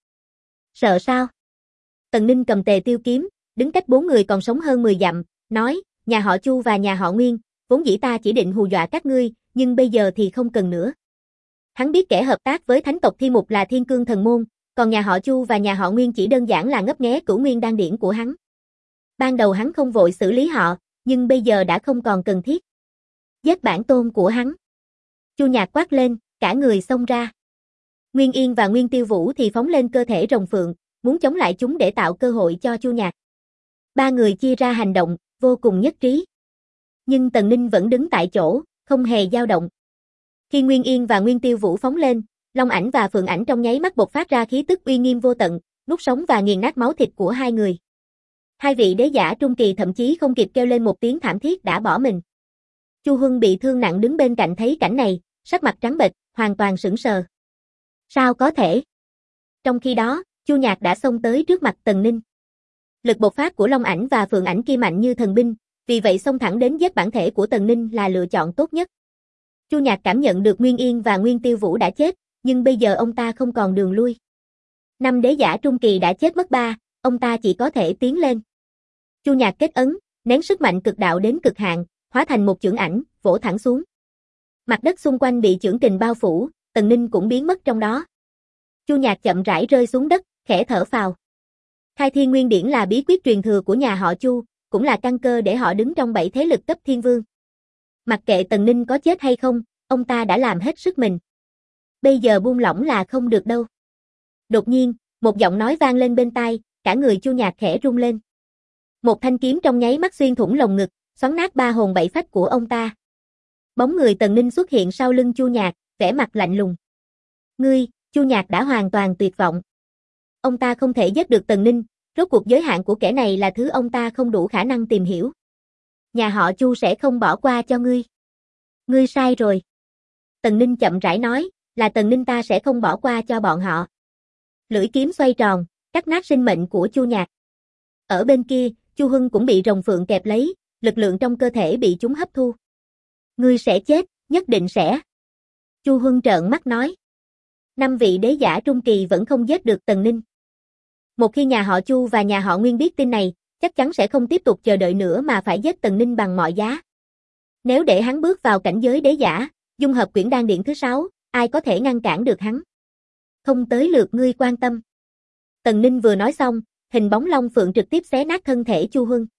Sợ sao? Tần Ninh cầm Tề Tiêu kiếm, đứng cách bốn người còn sống hơn 10 dặm, nói, nhà họ Chu và nhà họ Nguyên, vốn dĩ ta chỉ định hù dọa các ngươi, nhưng bây giờ thì không cần nữa. Hắn biết kẻ hợp tác với thánh tộc Thi Mục là Thiên Cương Thần Môn, còn nhà họ Chu và nhà họ Nguyên chỉ đơn giản là ngấp nghé Cửu Nguyên Đan điển của hắn. Ban đầu hắn không vội xử lý họ, nhưng bây giờ đã không còn cần thiết. Giết bản tôn của hắn. Chu Nhạc quát lên, cả người xông ra. Nguyên Yên và Nguyên Tiêu Vũ thì phóng lên cơ thể rồng phượng, muốn chống lại chúng để tạo cơ hội cho Chu Nhạc. Ba người chia ra hành động, vô cùng nhất trí. Nhưng Tần Ninh vẫn đứng tại chỗ, không hề dao động. Khi Nguyên Yên và Nguyên Tiêu Vũ phóng lên, Long Ảnh và Phượng Ảnh trong nháy mắt bộc phát ra khí tức uy nghiêm vô tận, nuốt sống và nghiền nát máu thịt của hai người. Hai vị đế giả trung kỳ thậm chí không kịp kêu lên một tiếng thảm thiết đã bỏ mình. Chu Huân bị thương nặng đứng bên cạnh thấy cảnh này, sắc mặt trắng bệch, hoàn toàn sững sờ. Sao có thể? Trong khi đó, Chu Nhạc đã xông tới trước mặt Tần Ninh. Lực bộc phát của Long Ảnh và Phượng Ảnh kia mạnh như thần binh, vì vậy xông thẳng đến giết bản thể của Tần Ninh là lựa chọn tốt nhất. Chu Nhạc cảm nhận được Nguyên Yên và Nguyên Tiêu Vũ đã chết, nhưng bây giờ ông ta không còn đường lui. 5 đế giả trung kỳ đã chết mất 3, ông ta chỉ có thể tiến lên. Chu Nhạc kết ấn, nén sức mạnh cực đạo đến cực hạn, hóa thành một chưởng ảnh, vỗ thẳng xuống. Mặt đất xung quanh bị chưởng kình bao phủ, Tần Ninh cũng biến mất trong đó. Chu Nhạc chậm rãi rơi xuống đất, khẽ thở phào. Khai Thiên Nguyên Điển là bí quyết truyền thừa của nhà họ Chu, cũng là căn cơ để họ đứng trong 7 thế lực cấp thiên vương. Mặc kệ Tần Ninh có chết hay không, ông ta đã làm hết sức mình. Bây giờ buông lỏng là không được đâu. Đột nhiên, một giọng nói vang lên bên tai, cả người Chu Nhạc khẽ rung lên. Một thanh kiếm trong nháy mắt xuyên thủng lồng ngực, xoắn nát 3 hồn 7 phách của ông ta. Bóng người Tần Ninh xuất hiện sau lưng Chu Nhạc, vẻ mặt lạnh lùng. Ngươi, Chu Nhạc đã hoàn toàn tuyệt vọng. Ông ta không thể giết được Tần Ninh, rốt cuộc giới hạn của kẻ này là thứ ông ta không đủ khả năng tìm hiểu. Nhà họ Chu sẽ không bỏ qua cho ngươi. Ngươi sai rồi. Tần Ninh chậm rãi nói, là Tần Ninh ta sẽ không bỏ qua cho bọn họ. Lưỡi kiếm xoay tròn, cắt nát sinh mệnh của Chu Nhạc. Ở bên kia, Chu Huân cũng bị rồng phượng kẹp lấy, lực lượng trong cơ thể bị chúng hấp thu. Ngươi sẽ chết, nhất định sẽ. Chu Huân trợn mắt nói. 5 vị đế giả trung kỳ vẫn không giết được Tần Ninh. Một khi nhà họ Chu và nhà họ Nguyên biết tin này, chắc chắn sẽ không tiếp tục chờ đợi nữa mà phải giết Tần Ninh bằng mọi giá. Nếu để hắn bước vào cảnh giới đế giả, dung hợp quyển đan điển thứ 6, ai có thể ngăn cản được hắn? Không tới lượt ngươi quan tâm. Tần Ninh vừa nói xong, hình bóng long phượng trực tiếp xé nát thân thể Chu Huân.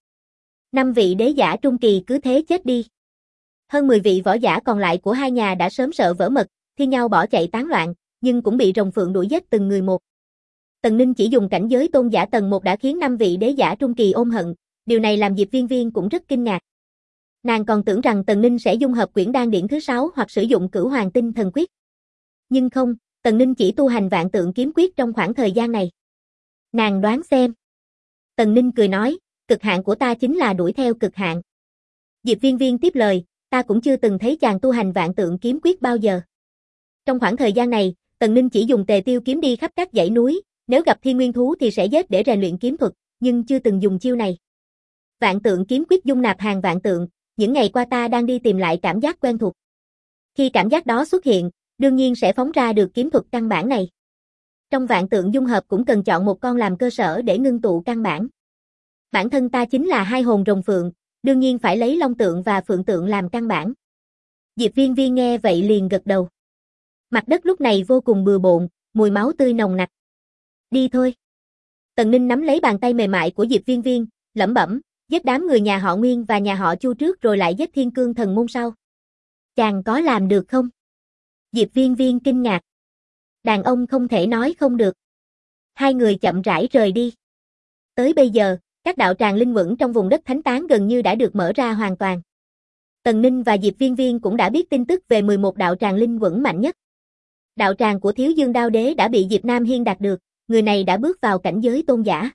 5 vị đế giả trung kỳ cứ thế chết đi. Hơn 10 vị võ giả còn lại của hai nhà đã sớm sợ vỡ mật, thi nhau bỏ chạy tán loạn, nhưng cũng bị rồng phượng đuổi giết từng người một. Tần Ninh chỉ dùng cảnh giới tôn giả tầng 1 đã khiến 5 vị đế giả trung kỳ ôm hận, điều này làm Diệp Viên Viên cũng rất kinh ngạc. Nàng còn tưởng rằng Tần Ninh sẽ dung hợp quyển đan điển thứ 6 hoặc sử dụng Cửu Hoàng Tinh Thần Quyết. Nhưng không, Tần Ninh chỉ tu hành Vạn Tượng Kiếm Quyết trong khoảng thời gian này. Nàng đoán xem. Tần Ninh cười nói, cực hạn của ta chính là đuổi theo cực hạn. Diệp Viên Viên tiếp lời, ta cũng chưa từng thấy chàng tu hành Vạn Tượng Kiếm Quyết bao giờ. Trong khoảng thời gian này, Tần Ninh chỉ dùng Tề Tiêu kiếm đi khắp các dãy núi, nếu gặp thiên nguyên thú thì sẽ giết để rèn luyện kiếm thuật, nhưng chưa từng dùng chiêu này. Vạn Tượng Kiếm Quyết dung nạp hàng vạn tượng, những ngày qua ta đang đi tìm lại cảm giác quen thuộc. Khi cảm giác đó xuất hiện, đương nhiên sẽ phóng ra được kiếm thuật căn bản này. Trong Vạn Tượng dung hợp cũng cần chọn một con làm cơ sở để ngưng tụ căn bản. Bản thân ta chính là 2 hồn rồng phượng, đương nhiên phải lấy long tượng và phượng tượng làm căn bản. Diệp Viên Viên nghe vậy liền gật đầu. Mặt đất lúc này vô cùng bừa bộn, mùi máu tươi nồng nặc. Đi thôi. Tần Ninh nắm lấy bàn tay mềm mại của Diệp Viên Viên, lẩm bẩm, giết đám người nhà họ Nguyên và nhà họ Chu trước rồi lại giết Thiên Cương Thần Môn sau. Chàng có làm được không? Diệp Viên Viên kinh ngạc. Đàn ông không thể nói không được. Hai người chậm rãi rời đi. Tới bây giờ, các đạo tràng linh vững trong vùng đất thánh tán gần như đã được mở ra hoàn toàn. Tần Ninh và Diệp Viên Viên cũng đã biết tin tức về 11 đạo tràng linh vững mạnh nhất. Đạo tràng của Thiếu Dương Đao Đế đã bị Diệp Nam Hiên đạt được, người này đã bước vào cảnh giới tôn giả.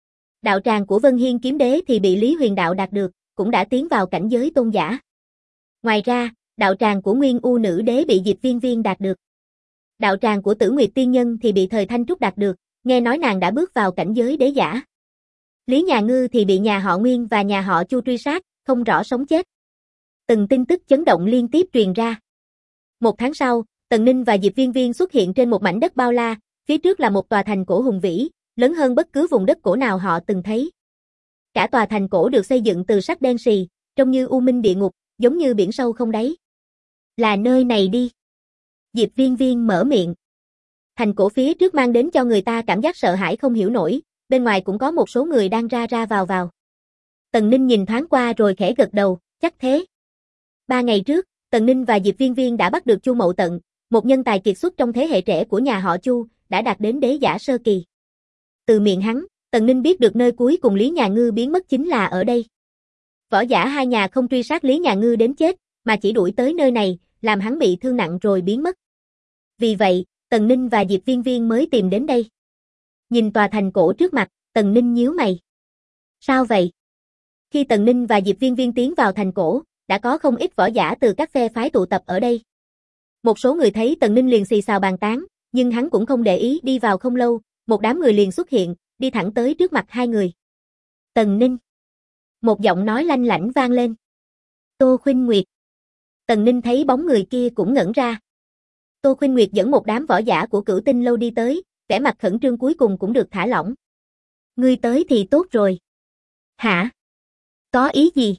Đạo tràng của Vân Hiên Kiếm Đế thì bị Lý Huyền Đạo đạt được, cũng đã tiến vào cảnh giới tôn giả. Ngoài ra, đạo tràng của Nguyên U Nữ Đế bị Diệp Viên Viên đạt được. Đạo tràng của Tử Nguyệt Tiên Nhân thì bị Thời Thanh Trúc đạt được, nghe nói nàng đã bước vào cảnh giới đế giả. Lý Nhà Ngư thì bị nhà họ Nguyên và nhà họ Chu truy sát, không rõ sống chết. Từng tin tức chấn động liên tiếp truyền ra. Một tháng sau, Tần Ninh và Diệp Viên Viên xuất hiện trên một mảnh đất bao la, phía trước là một tòa thành cổ hùng vĩ, lớn hơn bất cứ vùng đất cổ nào họ từng thấy. Cả tòa thành cổ được xây dựng từ sắt đen xì, trông như u minh địa ngục, giống như biển sâu không đáy. Là nơi này đi. Diệp Viên Viên mở miệng. Thành cổ phía trước mang đến cho người ta cảm giác sợ hãi không hiểu nổi, bên ngoài cũng có một số người đang ra ra vào vào. Tần Ninh nhìn thoáng qua rồi khẽ gật đầu, chắc thế. 3 ngày trước, Tần Ninh và Diệp Viên Viên đã bắt được Chu Mậu Tận, một nhân tài kiệt xuất trong thế hệ trẻ của nhà họ Chu, đã đạt đến đế giả sơ kỳ. Từ miệng hắn, Tần Ninh biết được nơi cuối cùng Lý Nhà Ngư biến mất chính là ở đây. Võ giả hai nhà không truy sát Lý Nhà Ngư đến chết, mà chỉ đuổi tới nơi này, làm hắn bị thương nặng rồi biến mất. Vì vậy, Tần Ninh và Diệp Viên Viên mới tìm đến đây. Nhìn tòa thành cổ trước mặt, Tần Ninh nhíu mày. Sao vậy? Khi Tần Ninh và Diệp Viên Viên tiến vào thành cổ, đã có không ít võ giả từ các phe phái tụ tập ở đây. Một số người thấy Tần Ninh liền xì xào bàn tán, nhưng hắn cũng không để ý, đi vào không lâu, một đám người liền xuất hiện, đi thẳng tới trước mặt hai người. Tần Ninh. Một giọng nói lanh lảnh vang lên. Tô Khuynh Nguyệt. Tần Ninh thấy bóng người kia cũng ngẩn ra. Tô Khuynh Nguyệt dẫn một đám võ giả của Cửu Tinh Lâu đi tới, vẻ mặt khẩn trương cuối cùng cũng được thả lỏng. Ngươi tới thì tốt rồi. Hả? Có ý gì?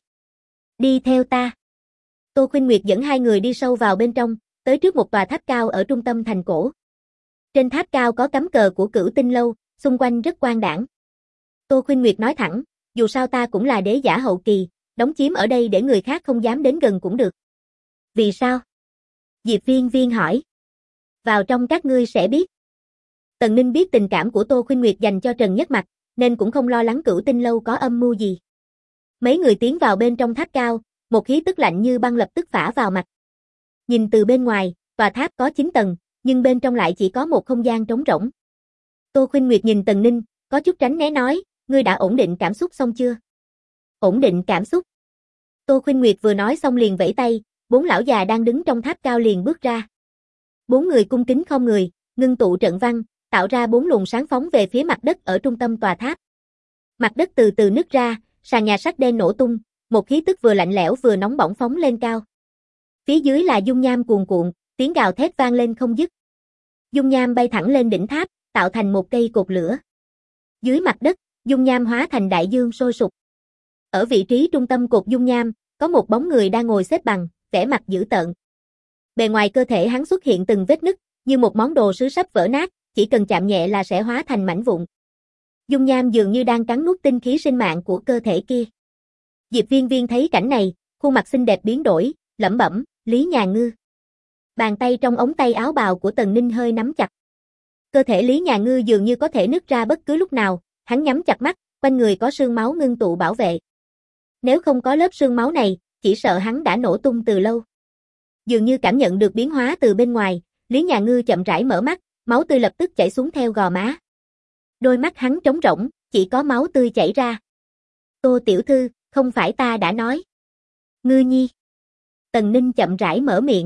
Đi theo ta. Tô Khuynh Nguyệt dẫn hai người đi sâu vào bên trong, tới trước một tòa tháp cao ở trung tâm thành cổ. Trên tháp cao có cắm cờ của Cửu Tinh Lâu, xung quanh rất quang đãng. Tô Khuynh Nguyệt nói thẳng, dù sao ta cũng là đế giả hậu kỳ, đóng chiếm ở đây để người khác không dám đến gần cũng được. Vì sao? Diệp Viên Viên hỏi. Vào trong các ngươi sẽ biết. Tần Ninh biết tình cảm của Tô Khuynh Nguyệt dành cho Trần Nhất Mặc, nên cũng không lo lắng Cửu Tinh Lâu có âm mưu gì. Mấy người tiến vào bên trong tháp cao, một khí tức lạnh như băng lập tức phả vào mặt. Nhìn từ bên ngoài, tòa tháp có 9 tầng, nhưng bên trong lại chỉ có một không gian trống rỗng. Tô Khuynh Nguyệt nhìn Tần Ninh, có chút tránh né nói, ngươi đã ổn định cảm xúc xong chưa? Ổn định cảm xúc. Tô Khuynh Nguyệt vừa nói xong liền vẫy tay, 4 lão già đang đứng trong tháp cao liền bước ra. 4 người cung kính khom người, ngưng tụ trận văn, tạo ra 4 luồng sáng phóng về phía mặt đất ở trung tâm tòa tháp. Mặt đất từ từ nứt ra, sàn nhà sắt đen nổ tung, một khí tức vừa lạnh lẽo vừa nóng bỏng phóng lên cao. Phía dưới là dung nham cuồn cuộn, tiếng gào thét vang lên không dứt. Dung nham bay thẳng lên đỉnh tháp, tạo thành một cây cột lửa. Dưới mặt đất, dung nham hóa thành đại dương sôi sục. Ở vị trí trung tâm cột dung nham, có một bóng người đang ngồi xếp bằng, vẻ mặt dữ tợn. Bề ngoài cơ thể hắn xuất hiện từng vết nứt, như một món đồ sứ sắp vỡ nát, chỉ cần chạm nhẹ là sẽ hóa thành mảnh vụn. Dung nham dường như đang cắn nuốt tinh khí sinh mạng của cơ thể kia. Diệp Viên Viên thấy cảnh này, khuôn mặt xinh đẹp biến đổi, lẩm bẩm, Lý Nhà Ngư. Bàn tay trong ống tay áo bào của Tần Ninh hơi nắm chặt. Cơ thể Lý Nhà Ngư dường như có thể nứt ra bất cứ lúc nào, hắn nhắm chặt mắt, quanh người có sương máu ngưng tụ bảo vệ. Nếu không có lớp sương máu này, chỉ sợ hắn đã nổ tung từ lâu. Dường như cảm nhận được biến hóa từ bên ngoài, Lý Nhà Ngư chậm rãi mở mắt, máu tươi lập tức chảy xuống theo gò má. Đôi mắt hắn trống rỗng, chỉ có máu tươi chảy ra. Tô tiểu thư, không phải ta đã nói. Ngư nhi. Tần Ninh chậm rãi mở miệng.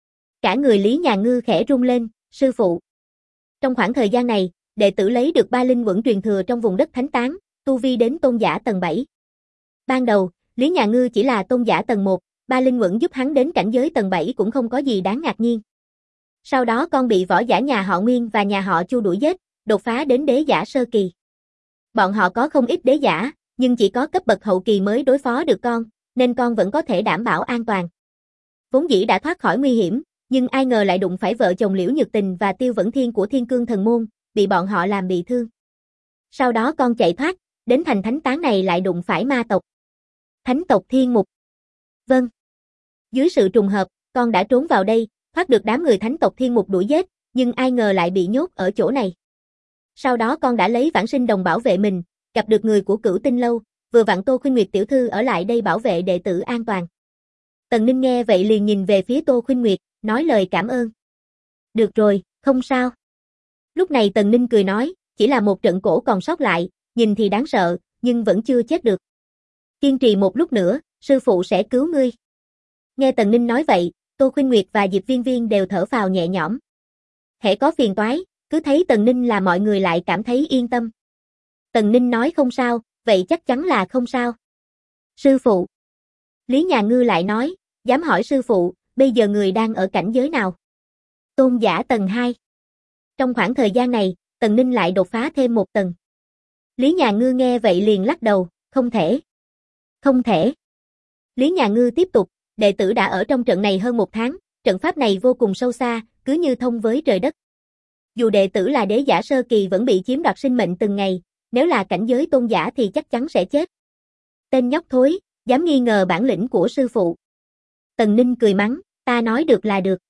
Cả người Lý Nhà Ngư khẽ rung lên, sư phụ. Trong khoảng thời gian này, đệ tử lấy được 3 linh quẩn truyền thừa trong vùng đất thánh tán, tu vi đến tôn giả tầng 7. Ban đầu, Lý Nhà Ngư chỉ là tôn giả tầng 1, 3 linh quẩn giúp hắn đến cảnh giới tầng 7 cũng không có gì đáng ngạc nhiên. Sau đó con bị võ giả nhà họ Nguyên và nhà họ Chu đuổi giết, đột phá đến đế giả sơ kỳ. Bọn họ có không ít đế giả, nhưng chỉ có cấp bậc hậu kỳ mới đối phó được con, nên con vẫn có thể đảm bảo an toàn. Vốn dĩ đã thoát khỏi nguy hiểm, nhưng ai ngờ lại đụng phải vợ chồng Liễu Nhược Tình và Tiêu Vẫn Thiên của Thiên Cương Thần Môn, bị bọn họ làm bị thương. Sau đó con chạy thoát, đến thành thánh tán này lại đụng phải ma tộc. Thánh tộc Thiên Mục. Vâng. Dưới sự trùng hợp, con đã trốn vào đây, thoát được đám người thánh tộc Thiên Mục đuổi giết, nhưng ai ngờ lại bị nhốt ở chỗ này. Sau đó con đã lấy vãng sinh đồng bảo vệ mình, gặp được người của Cửu Tinh Lâu, vừa vặn Tô Khuynh Nguyệt tiểu thư ở lại đây bảo vệ đệ tử an toàn. Tần Ninh nghe vậy liền nhìn về phía Tô Khuynh Nguyệt, nói lời cảm ơn. Được rồi, không sao. Lúc này Tần Ninh cười nói, chỉ là một trận cổ còn sót lại, nhìn thì đáng sợ, nhưng vẫn chưa chết được. Kiên trì một lúc nữa, sư phụ sẽ cứu ngươi. Nghe Tần Ninh nói vậy, Tô Khuynh Nguyệt và Diệp Viên Viên đều thở phào nhẹ nhõm. Hễ có phiền toái, cứ thấy Tần Ninh là mọi người lại cảm thấy yên tâm. Tần Ninh nói không sao, vậy chắc chắn là không sao. Sư phụ. Lý Nhà Ngư lại nói, dám hỏi sư phụ, bây giờ người đang ở cảnh giới nào? Tôn giả tầng 2. Trong khoảng thời gian này, Tần Ninh lại đột phá thêm một tầng. Lý Nhà Ngư nghe vậy liền lắc đầu, không thể. Không thể. Lý Nhà Ngư tiếp tục, đệ tử đã ở trong trận này hơn một tháng, trận pháp này vô cùng sâu xa, cứ như thông với trời đất. Dù đệ tử là đế giả sơ kỳ vẫn bị chiếm đoạt sinh mệnh từng ngày, nếu là cảnh giới tôn giả thì chắc chắn sẽ chết. Tên nhóc thối, dám nghi ngờ bản lĩnh của sư phụ. Tần Ninh cười mắng, ta nói được là được.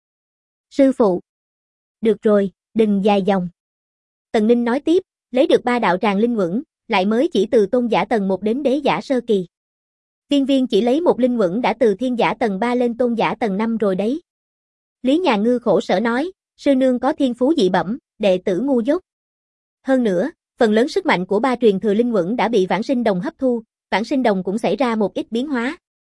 Sư phụ. Được rồi, đừng dài dòng. Tần Ninh nói tiếp, lấy được 3 đạo tràng linh quẩn, lại mới chỉ từ tôn giả tầng 1 đến đế giả sơ kỳ. Viên Viên chỉ lấy một linh quẩn đã từ thiên giả tầng 3 lên tôn giả tầng 5 rồi đấy. Lý Nhà Ngư khổ sở nói, sư nương có thiên phú dị bẩm, đệ tử ngu dốt. Hơn nữa, phần lớn sức mạnh của 3 truyền thừa linh quẩn đã bị vãng sinh đồng hấp thu, vãng sinh đồng cũng xảy ra một ít biến hóa.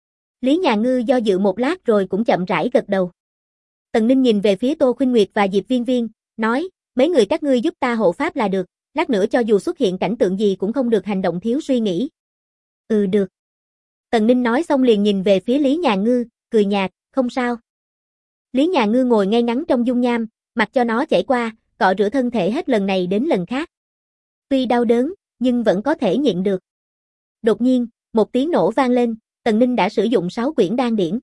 Lý Nhà Ngư do dự một lát rồi cũng chậm rãi gật đầu. Tần Ninh nhìn về phía Tô Khuynh Nguyệt và Diệp Viên Viên, nói, mấy người các ngươi giúp ta hộ pháp là được, lát nữa cho dù xuất hiện cảnh tượng gì cũng không được hành động thiếu suy nghĩ. Được. Tần Ninh nói xong liền nhìn về phía Lý Nhà Ngư, cười nhạt, không sao. Lý Nhà Ngư ngồi ngay ngắn trong dung nham, mặc cho nó chảy qua, cọ rửa thân thể hết lần này đến lần khác. Tuy đau đớn, nhưng vẫn có thể nhịn được. Đột nhiên, một tiếng nổ vang lên, Tần Ninh đã sử dụng 6 quyển đan điển.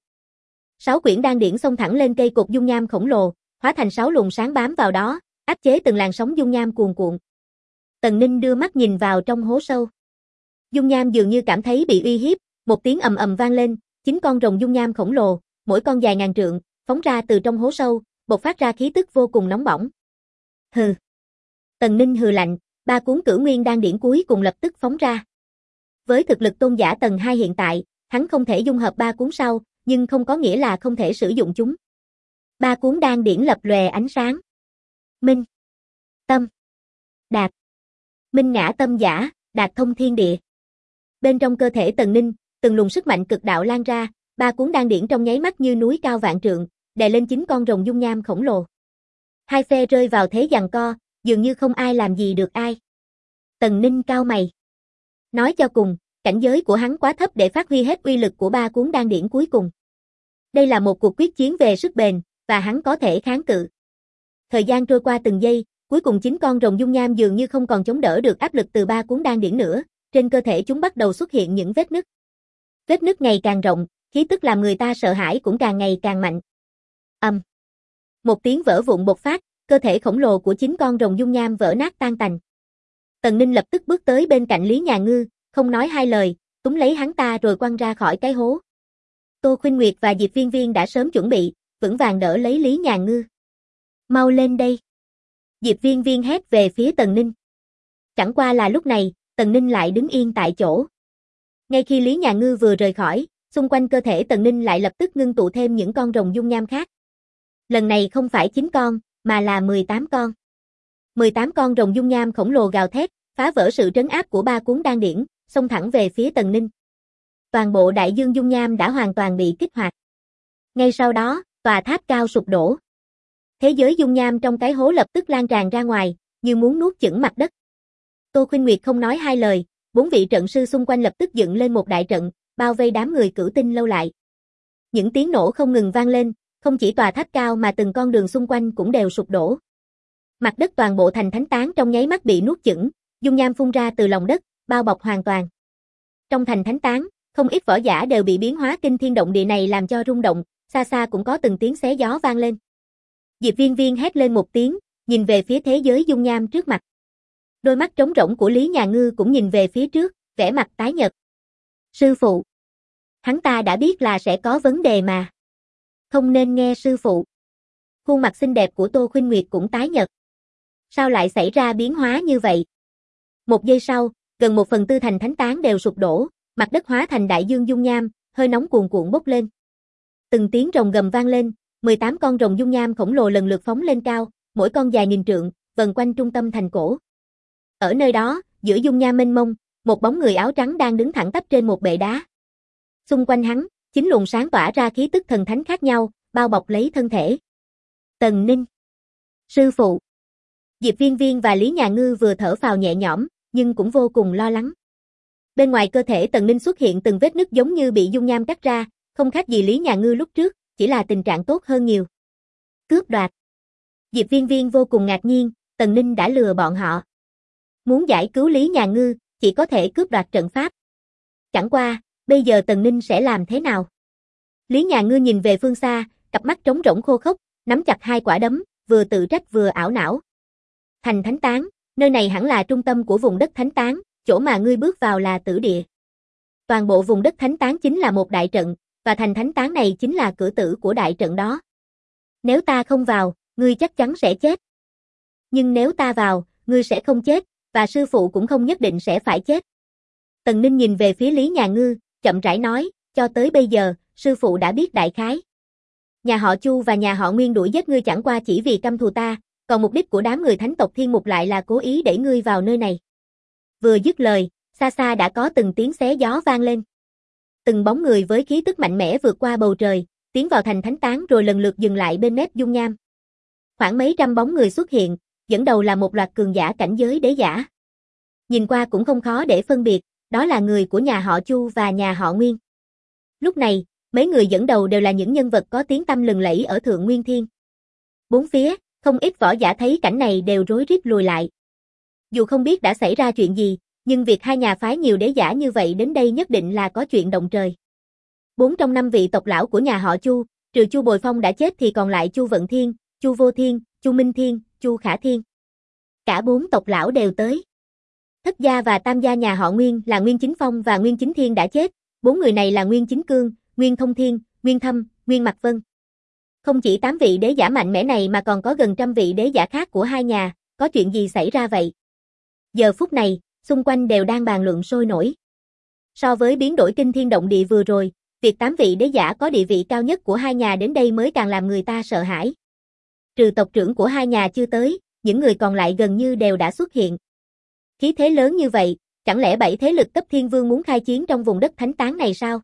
6 quyển đan điển xông thẳng lên cây cột dung nham khổng lồ, hóa thành 6 luồng sáng bám vào đó, áp chế từng làn sóng dung nham cuồn cuộn. Tần Ninh đưa mắt nhìn vào trong hố sâu. Dung nham dường như cảm thấy bị uy hiếp, một tiếng ầm ầm vang lên, 9 con rồng dung nham khổng lồ, mỗi con dài ngàn trượng, phóng ra từ trong hố sâu, bộc phát ra khí tức vô cùng nóng bỏng. Hừ. Tần Ninh hừ lạnh, 3 cuốn Cửu Nguyên đan điển cuối cùng lập tức phóng ra. Với thực lực tôn giả tầng 2 hiện tại, hắn không thể dung hợp 3 cuốn sau, nhưng không có nghĩa là không thể sử dụng chúng. 3 cuốn đan điển lập lòe ánh sáng. Minh, Tâm, Đạt. Minh ngã tâm giả, Đạt thông thiên địa. Bên trong cơ thể Tần Ninh, từng luồng sức mạnh cực đạo lan ra, 3 cuốn đan điển trong nháy mắt như núi cao vạn trượng, đè lên 9 con rồng dung nham khổng lồ. Hai phe rơi vào thế giằng co, dường như không ai làm gì được ai. Tần Ninh cau mày. Nói cho cùng, cảnh giới của hắn quá thấp để phát huy hết uy lực của 3 cuốn đan điển cuối cùng. Đây là một cuộc quyết chiến về sức bền, và hắn có thể kháng cự. Thời gian trôi qua từng giây, cuối cùng 9 con rồng dung nham dường như không còn chống đỡ được áp lực từ 3 cuốn đan điển nữa, trên cơ thể chúng bắt đầu xuất hiện những vết nứt. Vết nứt ngày càng rộng, khí tức làm người ta sợ hãi cũng càng ngày càng mạnh. Một tiếng vỡ vụn bộc phát, cơ thể khổng lồ của 9 con rồng dung nham vỡ nát tan tành. Tần Ninh lập tức bước tới bên cạnh Lý Nhà Ngư, không nói hai lời, túm lấy hắn ta rồi quăng ra khỏi cái hố. Tô Khuynh Nguyệt và Diệp Viên Viên đã sớm chuẩn bị, vững vàng đỡ lấy Lý Nhà Ngư. Mau lên đây. Diệp Viên Viên hét về phía Tần Ninh. Chẳng qua là lúc này, Tần Ninh lại đứng yên tại chỗ. Ngay khi Lý Nhà Ngư vừa rời khỏi, xung quanh cơ thể Tần Ninh lại lập tức ngưng tụ thêm những con rồng dung nham khác. Lần này không phải 9 con, mà là 18 con. 18 con rồng dung nham khổng lồ gào thét, phá vỡ sự trấn áp của 3 cuốn đan điển, xông thẳng về phía Tần Ninh. Toàn bộ đại dương dung nham đã hoàn toàn bị kích hoạt. Ngay sau đó, tòa tháp cao sụp đổ. Thế giới dung nham trong cái hố lập tức lan tràn ra ngoài, như muốn nuốt chửng mặt đất. Tô Khuynh Nguyệt không nói hai lời, 4 vị trận sư xung quanh lập tức dựng lên một đại trận, bao vây đám người Cửu Tinh Lâu lại. Những tiếng nổ không ngừng vang lên, không chỉ tòa tháp cao mà từng con đường xung quanh cũng đều sụp đổ. Mặt đất toàn bộ thành thánh tán trong nháy mắt bị nuốt chửng, dung nham phun ra từ lòng đất, bao bọc hoàn toàn. Trong thành thánh tán, không ít võ giả đều bị biến hóa kinh thiên động địa này làm cho rung động, xa xa cũng có từng tiếng xé gió vang lên. Diệp Viên Viên hét lên một tiếng, nhìn về phía thế giới dung nham trước mặt. Đôi mắt trống rỗng của Lý Nhà Ngư cũng nhìn về phía trước, vẻ mặt tái nhợt. Sư phụ. Hắn ta đã biết là sẽ có vấn đề mà. Không nên nghe sư phụ. Khuôn mặt xinh đẹp của Tô Khuynh Nguyệt cũng tái nhợt. Sao lại xảy ra biến hóa như vậy? Một giây sau, gần 1/4 thành thánh tán đều sụp đổ, mặt đất hóa thành đại dương dung nham, hơi nóng cuồn cuộn bốc lên. Từng tiếng rồng gầm vang lên, 18 con rồng dung nham khổng lồ lần lượt phóng lên cao, mỗi con dài nghìn trượng, vần quanh trung tâm thành cổ. Ở nơi đó, giữa dung nham mênh mông, một bóng người áo trắng đang đứng thẳng tắp trên một bệ đá. Xung quanh hắn, 9 luồng sáng tỏa ra khí tức thần thánh khác nhau, bao bọc lấy thân thể. Tần Ninh. Sư phụ. Diệp Viên Viên và Lý Nhà Ngư vừa thở phào nhẹ nhõm, nhưng cũng vô cùng lo lắng. Bên ngoài cơ thể Tần Ninh xuất hiện từng vết nứt giống như bị dung nham cắt ra, không khác gì Lý Nhà Ngư lúc trước, chỉ là tình trạng tốt hơn nhiều. Cướp đoạt. Diệp Viên Viên vô cùng ngạc nhiên, Tần Ninh đã lừa bọn họ. Muốn giải cứu Lý Nhà Ngư, chỉ có thể cướp đoạt trận pháp. Chẳng qua, bây giờ Tần Ninh sẽ làm thế nào? Lý Nhà Ngư nhìn về phương xa, cặp mắt trống rỗng khô khốc, nắm chặt hai quả đấm, vừa tự trách vừa ảo não. Thành Thánh Tán, nơi này hẳn là trung tâm của vùng đất Thánh Tán, chỗ mà ngươi bước vào là tử địa. Toàn bộ vùng đất Thánh Tán chính là một đại trận, và thành Thánh Tán này chính là cửa tử của đại trận đó. Nếu ta không vào, ngươi chắc chắn sẽ chết. Nhưng nếu ta vào, ngươi sẽ không chết, và sư phụ cũng không nhất định sẽ phải chết. Tần Ninh nhìn về phía Lý Nhà Ngư, chậm rãi nói, cho tới bây giờ, sư phụ đã biết đại khái. Nhà họ Chu và nhà họ Nguyên đuổi giết ngươi chẳng qua chỉ vì căm thù ta, còn mục đích của đám người thánh tộc Thiên Mục lại là cố ý đẩy ngươi vào nơi này. Vừa dứt lời, xa xa đã có từng tiếng xé gió vang lên. Từng bóng người với khí tức mạnh mẽ vượt qua bầu trời, tiến vào thành Thánh Tán rồi lần lượt dừng lại bên mép dung nham. Khoảng mấy trăm bóng người xuất hiện, dẫn đầu là một loạt cường giả cảnh giới đế giả. Nhìn qua cũng không khó để phân biệt, đó là người của nhà họ Chu và nhà họ Nguyên. Lúc này, mấy người dẫn đầu đều là những nhân vật có tiếng tăm lừng lẫy ở Thượng Nguyên Thiên. Bốn phía, không ít võ giả thấy cảnh này đều rối rít lùi lại. Dù không biết đã xảy ra chuyện gì, nhưng việc hai nhà phái nhiều đế giả như vậy đến đây nhất định là có chuyện động trời. 4 trong 5 vị tộc lão của nhà họ Chu, trừ Chu Bồi Phong đã chết thì còn lại Chu Vận Thiên, Chu Vô Thiên, Chu Minh Thiên, Chu Khả Thiên. Cả 4 tộc lão đều tới. Thất gia và tam gia nhà họ Nguyên là Nguyên Chính Phong và Nguyên Chính Thiên đã chết, 4 người này là Nguyên Chính Cương, Nguyên Thông Thiên, Nguyên Thâm, Nguyên Mạc Vân. Không chỉ 8 vị đế giả mạnh mẽ này mà còn có gần trăm vị đế giả khác của hai nhà, có chuyện gì xảy ra vậy? Giờ phút này, xung quanh đều đang bàn luận sôi nổi. So với biến đổi kinh thiên động địa vừa rồi, việc 8 vị đế giả có địa vị cao nhất của hai nhà đến đây mới càng làm người ta sợ hãi. Trừ tộc trưởng của hai nhà chưa tới, những người còn lại gần như đều đã xuất hiện. Khí thế lớn như vậy, chẳng lẽ 7 thế lực cấp thiên vương muốn khai chiến trong vùng đất Thánh Tán này sao?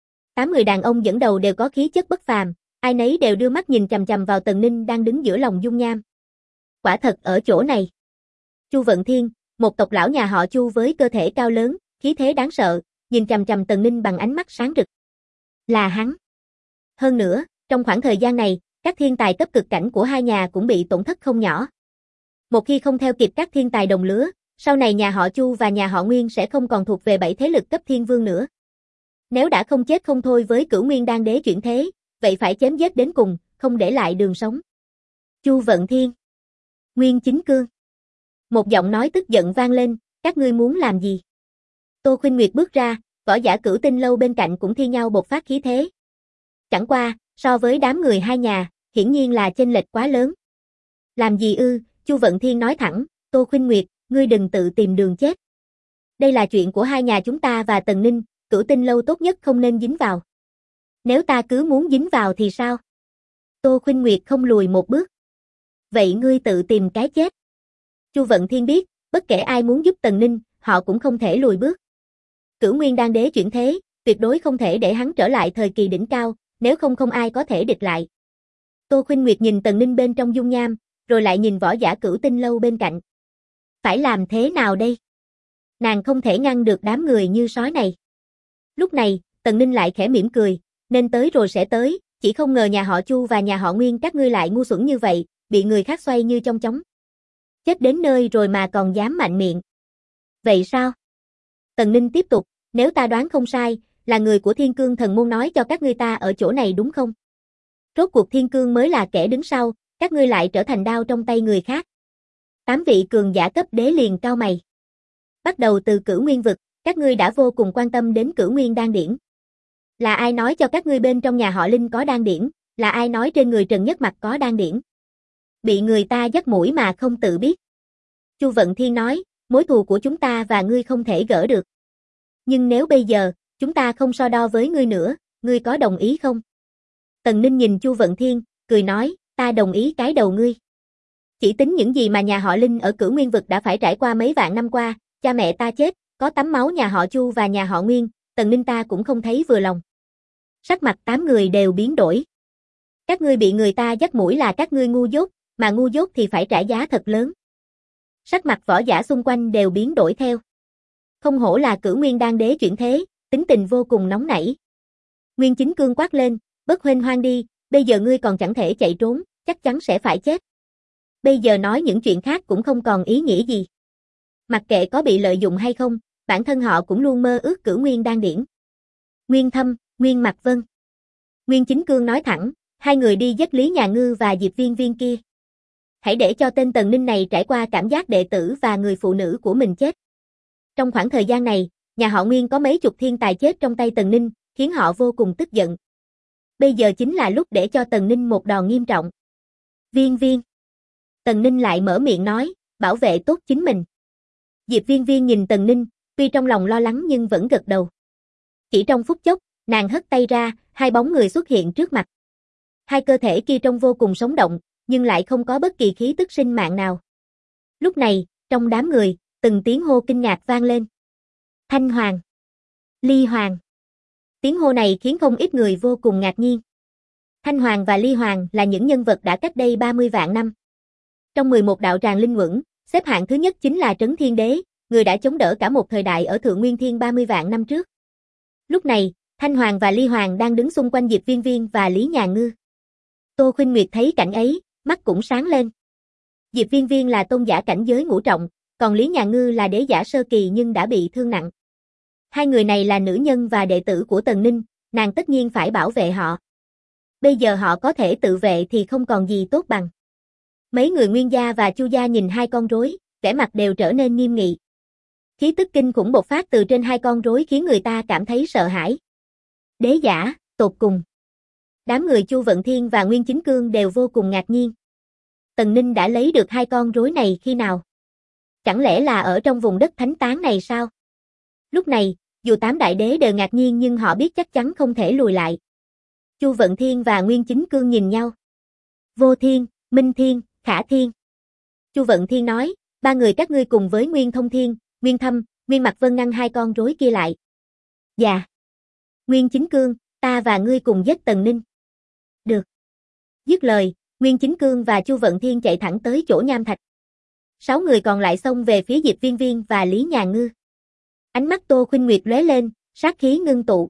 8 người đàn ông dẫn đầu đều có khí chất bất phàm, ai nấy đều đưa mắt nhìn chằm chằm vào Tần Ninh đang đứng giữa lòng dung nham. Quả thật ở chỗ này. Chu Vận Thiên, một tộc lão nhà họ Chu với cơ thể cao lớn, khí thế đáng sợ, nhìn chằm chằm Tần Ninh bằng ánh mắt sáng rực. Là hắn. Hơn nữa, trong khoảng thời gian này, các thiên tài cấp cực cảnh của hai nhà cũng bị tổn thất không nhỏ. Một khi không theo kịp các thiên tài đồng lứa, sau này nhà họ Chu và nhà họ Nguyên sẽ không còn thuộc về 7 thế lực cấp thiên vương nữa. Nếu đã không chết không thôi với Cửu Nguyên Đan Đế chuyển thế, vậy phải chém giết đến cùng, không để lại đường sống. Chu Vận Thiên. Nguyên Chính Cương. Một giọng nói tức giận vang lên, các ngươi muốn làm gì? Tô Khuynh Nguyệt bước ra, võ giả Cửu Tinh Lâu bên cạnh cũng thi nhau bộc phát khí thế. Chẳng qua, so với đám người hai nhà, hiển nhiên là chênh lệch quá lớn. Làm gì ư? Chu Vận Thiên nói thẳng, Tô Khuynh Nguyệt, ngươi đừng tự tìm đường chết. Đây là chuyện của hai nhà chúng ta và Tần Ninh, Cửu Tinh Lâu tốt nhất không nên dính vào. Nếu ta cứ muốn dính vào thì sao? Tô Khuynh Nguyệt không lùi một bước. Vậy ngươi tự tìm cái chết. Chu Vận Thiên biết, bất kể ai muốn giúp Tần Ninh, họ cũng không thể lùi bước. Cửu Nguyên Đan Đế chuyển thế, tuyệt đối không thể để hắn trở lại thời kỳ đỉnh cao, nếu không không ai có thể địch lại. Tô Khuynh Nguyệt nhìn Tần Ninh bên trong dung nham, rồi lại nhìn võ giả Cửu Tinh Lâu bên cạnh. Phải làm thế nào đây? Nàng không thể ngăn được đám người như sói này. Lúc này, Tần Ninh lại khẽ mỉm cười, nên tới rồi sẽ tới, chỉ không ngờ nhà họ Chu và nhà họ Nguyên các ngươi lại ngu xuẩn như vậy, bị người khác xoay như trong chóng. Chết đến nơi rồi mà còn dám mạnh miệng. Vậy sao? Tần Ninh tiếp tục, nếu ta đoán không sai, là người của Thiên Cương Thần Môn nói cho các ngươi ta ở chỗ này đúng không? Rốt cuộc Thiên Cương mới là kẻ đứng sau, các ngươi lại trở thành đao trong tay người khác. 8 vị cường giả cấp đế liền cau mày. Bắt đầu từ Cửu Nguyên vực, các ngươi đã vô cùng quan tâm đến Cửu Nguyên Đan Điển. Là ai nói cho các ngươi bên trong nhà họ Linh có đan điển, là ai nói trên người Trần Nhất Mặc có đan điển? Bị người ta dắt mũi mà không tự biết. Chu Vận Thiên nói, mối thù của chúng ta và ngươi không thể gỡ được. Nhưng nếu bây giờ, chúng ta không so đo với ngươi nữa, ngươi có đồng ý không? Tần Ninh nhìn Chu Vận Thiên, cười nói, ta đồng ý cái đầu ngươi. Chỉ tính những gì mà nhà họ Linh ở Cửu Nguyên vực đã phải trải qua mấy vạn năm qua, cha mẹ ta chết, có tắm máu nhà họ Chu và nhà họ Nguyên, Tần Ninh ta cũng không thấy vừa lòng. Sắc mặt 8 người đều biến đổi. Các ngươi bị người ta dắt mũi là các ngươi ngu dốt, mà ngu dốt thì phải trả giá thật lớn. Sắc mặt võ giả xung quanh đều biến đổi theo. Không hổ là Cửu Nguyên Đan đế chuyển thế, tính tình vô cùng nóng nảy. Nguyên Chính Cương quát lên, bất huênh hoang đi, bây giờ ngươi còn chẳng thể chạy trốn, chắc chắn sẽ phải chết. Bây giờ nói những chuyện khác cũng không còn ý nghĩa gì. Mặc kệ có bị lợi dụng hay không, bản thân họ cũng luôn mơ ước Cửu Nguyên Đan điển. Nguyên Thâm, Nguyên Mạc Vân. Nguyên Chính Cương nói thẳng, hai người đi giết Lý Nhà Ngư và Diệp Viên Viên kia. Hãy để cho tên Tần Ninh này trải qua cảm giác đệ tử và người phụ nữ của mình chết. Trong khoảng thời gian này, nhà họ Nguyên có mấy chục thiên tài chết trong tay Tần Ninh, khiến họ vô cùng tức giận. Bây giờ chính là lúc để cho Tần Ninh một đòn nghiêm trọng. Viên Viên. Tần Ninh lại mở miệng nói, bảo vệ tốt chính mình. Diệp Viên Viên nhìn Tần Ninh, tuy trong lòng lo lắng nhưng vẫn gật đầu. Chỉ trong phút chốc, nàng hất tay ra, hai bóng người xuất hiện trước mặt. Hai cơ thể kia trông vô cùng sống động, nhưng lại không có bất kỳ khí tức sinh mạng nào. Lúc này, trong đám người, từng tiếng hô kinh ngạc vang lên. Thanh Hoàng, Ly Hoàng. Tiếng hô này khiến không ít người vô cùng ngạc nhiên. Thanh Hoàng và Ly Hoàng là những nhân vật đã cách đây 30 vạn năm. Trong 11 đạo tràng linh uẩn, xếp hạng thứ nhất chính là Trấn Thiên Đế, người đã chống đỡ cả một thời đại ở Thượng Nguyên Thiên 30 vạn năm trước. Lúc này, Thanh Hoàng và Ly Hoàng đang đứng xung quanh Diệp Viên Viên và Lý Nhà Ngư. Tô Khuynh Nguyệt thấy cảnh ấy, mắt cũng sáng lên. Diệp Viên Viên là tôn giả cảnh giới ngũ trọng, còn Lý Nhà Ngư là đế giả sơ kỳ nhưng đã bị thương nặng. Hai người này là nữ nhân và đệ tử của Tần Ninh, nàng tất nhiên phải bảo vệ họ. Bây giờ họ có thể tự vệ thì không còn gì tốt bằng. Mấy người Nguyên gia và Chu gia nhìn hai con rối, vẻ mặt đều trở nên nghiêm nghị. Khí tức kinh khủng bộc phát từ trên hai con rối khiến người ta cảm thấy sợ hãi. Đế giả, tột cùng. Đám người Chu Vận Thiên và Nguyên Chính Cương đều vô cùng ngạc nhiên. Tần Ninh đã lấy được hai con rối này khi nào? Chẳng lẽ là ở trong vùng đất thánh tán này sao? Lúc này, dù 8 đại đế đều ngạc nhiên nhưng họ biết chắc chắn không thể lùi lại. Chu Vận Thiên và Nguyên Chính Cương nhìn nhau. Vô Thiên, Minh Thiên, Khả Thiên. Chu Vận Thiên nói, ba người các ngươi cùng với Nguyên Thông Thiên, Nguyên Thâm, Nguyên Mạc Vân ngăn hai con rối kia lại. Dạ. Nguyên Chính Cương, ta và ngươi cùng giết Tần Ninh. Được. Dứt lời, Nguyên Chính Cương và Chu Vận Thiên chạy thẳng tới chỗ nham thạch. 6 người còn lại xông về phía Diệp Viên Viên và Lý Nhà Ngư. Ánh mắt Tô Khuynh Nguyệt lóe lên, sát khí ngưng tụ.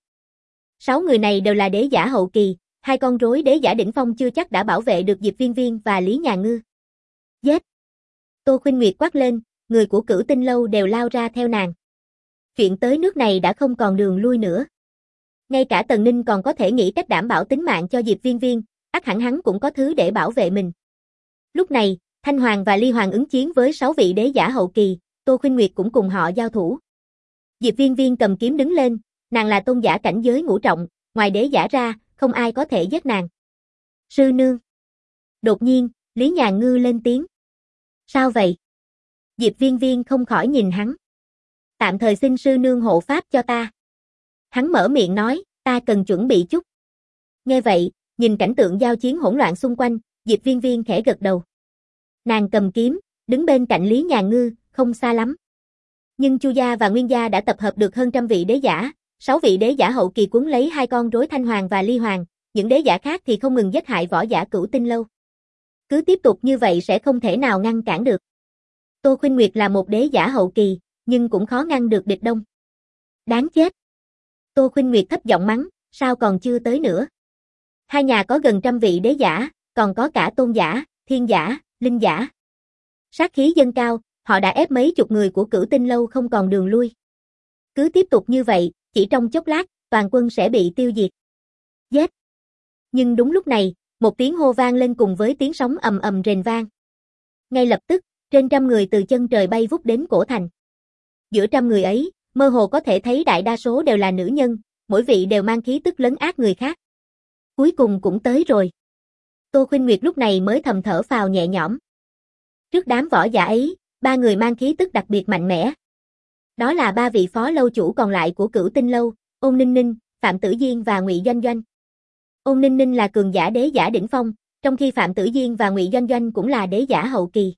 6 người này đều là đế giả hậu kỳ, hai con rối đế giả đỉnh phong chưa chắc đã bảo vệ được Diệp Viên Viên và Lý Nhà Ngư. Giết! Tô Khuynh Nguyệt quát lên, người của Cửu Tinh Lâu đều lao ra theo nàng. Chuyện tới nước này đã không còn đường lui nữa. Ngay cả Tần Ninh còn có thể nghĩ cách đảm bảo tính mạng cho Diệp Viên Viên, ắt hẳn hắn cũng có thứ để bảo vệ mình. Lúc này, Thanh Hoàng và Ly Hoàng ứng chiến với 6 vị đế giả hậu kỳ, Tô Khuynh Nguyệt cũng cùng họ giao thủ. Diệp Viên Viên cầm kiếm đứng lên, nàng là tôn giả cảnh giới ngũ trọng, ngoài đế giả ra, không ai có thể giết nàng. Sư nương. Đột nhiên, Lý Nhà Ngư lên tiếng. Sao vậy? Diệp Viên Viên không khỏi nhìn hắn. Tạm thời xin sư nương hộ pháp cho ta. Hắn mở miệng nói, ta cần chuẩn bị chút. Nghe vậy, nhìn cảnh tượng giao chiến hỗn loạn xung quanh, Diệp Viên Viên khẽ gật đầu. Nàng cầm kiếm, đứng bên cạnh Lý Nhà Ngư, không xa lắm. Nhưng Chu gia và Nguyên gia đã tập hợp được hơn trăm vị đế giả, 6 vị đế giả hậu kỳ cuốn lấy hai con rối Thanh Hoàng và Ly Hoàng, những đế giả khác thì không ngừng giết hại võ giả Cửu Tinh Lâu. Cứ tiếp tục như vậy sẽ không thể nào ngăn cản được. Tô Khuynh Nguyệt là một đế giả hậu kỳ, nhưng cũng khó ngăn được địch đông. Đáng chết! Tô Khuynh Nguyệt thấp giọng mắng, sao còn chưa tới nữa? Hai nhà có gần trăm vị đế giả, còn có cả tôn giả, thiên giả, linh giả. Sát khí dâng cao, họ đã ép mấy chục người của Cửu Tinh Lâu không còn đường lui. Cứ tiếp tục như vậy, chỉ trong chốc lát, toàn quân sẽ bị tiêu diệt. Giết! Nhưng đúng lúc này, một tiếng hô vang lên cùng với tiếng sóng ầm ầm rền vang. Ngay lập tức, trên trăm người từ chân trời bay vút đến cổ thành. Giữa trăm người ấy, mơ hồ có thể thấy đại đa số đều là nữ nhân, mỗi vị đều mang khí tức lấn át người khác. Cuối cùng cũng tới rồi. Tô Khuynh Nguyệt lúc này mới thầm thở phào nhẹ nhõm. Trước đám võ giả ấy, ba người mang khí tức đặc biệt mạnh mẽ. Đó là ba vị phó lâu chủ còn lại của Cửu Tinh lâu, Ôn Ninh Ninh, Phạm Tử Diên và Ngụy Doanh Doanh. Ôn Ninh Ninh là cường giả đế giả đỉnh phong, trong khi Phạm Tử Diên và Ngụy Doanh Doanh cũng là đế giả hậu kỳ.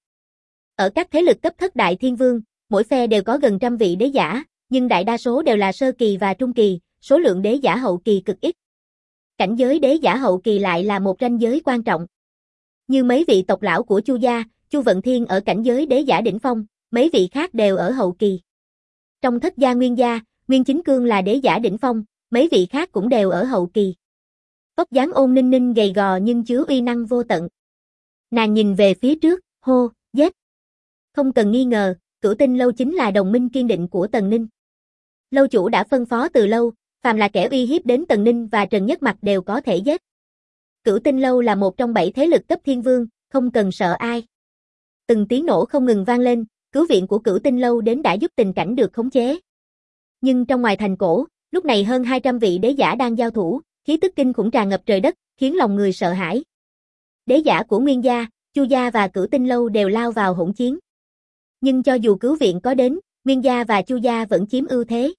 Ở các thế lực cấp thất đại thiên vương, mỗi phe đều có gần trăm vị đế giả, nhưng đại đa số đều là sơ kỳ và trung kỳ, số lượng đế giả hậu kỳ cực ít. Cảnh giới đế giả hậu kỳ lại là một ranh giới quan trọng. Như mấy vị tộc lão của Chu gia, Chu Vận Thiên ở cảnh giới đế giả đỉnh phong, mấy vị khác đều ở hậu kỳ. Trong Thất gia Nguyên gia, Nguyên Chính Cương là đế giả đỉnh phong, mấy vị khác cũng đều ở hậu kỳ. Vóc dáng Ôn Ninh Ninh gầy gò nhưng chứa uy năng vô tận. Nàng nhìn về phía trước, hô, giết. Không cần nghi ngờ, Cửu Tinh lâu chính là đồng minh kiên định của Tần Ninh. Lâu chủ đã phân phó từ lâu, phàm là kẻ uy hiếp đến Tần Ninh và Trần Nhất Mặc đều có thể giết. Cửu Tinh lâu là một trong 7 thế lực cấp thiên vương, không cần sợ ai. Từng tiếng nổ không ngừng vang lên, cứu viện của Cửu Tinh lâu đến đã giúp tình cảnh được khống chế. Nhưng trong ngoài thành cổ, lúc này hơn 200 vị đế giả đang giao thủ, khí tức kinh khủng tràn ngập trời đất, khiến lòng người sợ hãi. Đế giả của Nguyên gia, Chu gia và Cửu Tinh lâu đều lao vào hỗn chiến. Nhưng cho dù cứu viện có đến, Nguyên gia và Chu gia vẫn chiếm ưu thế.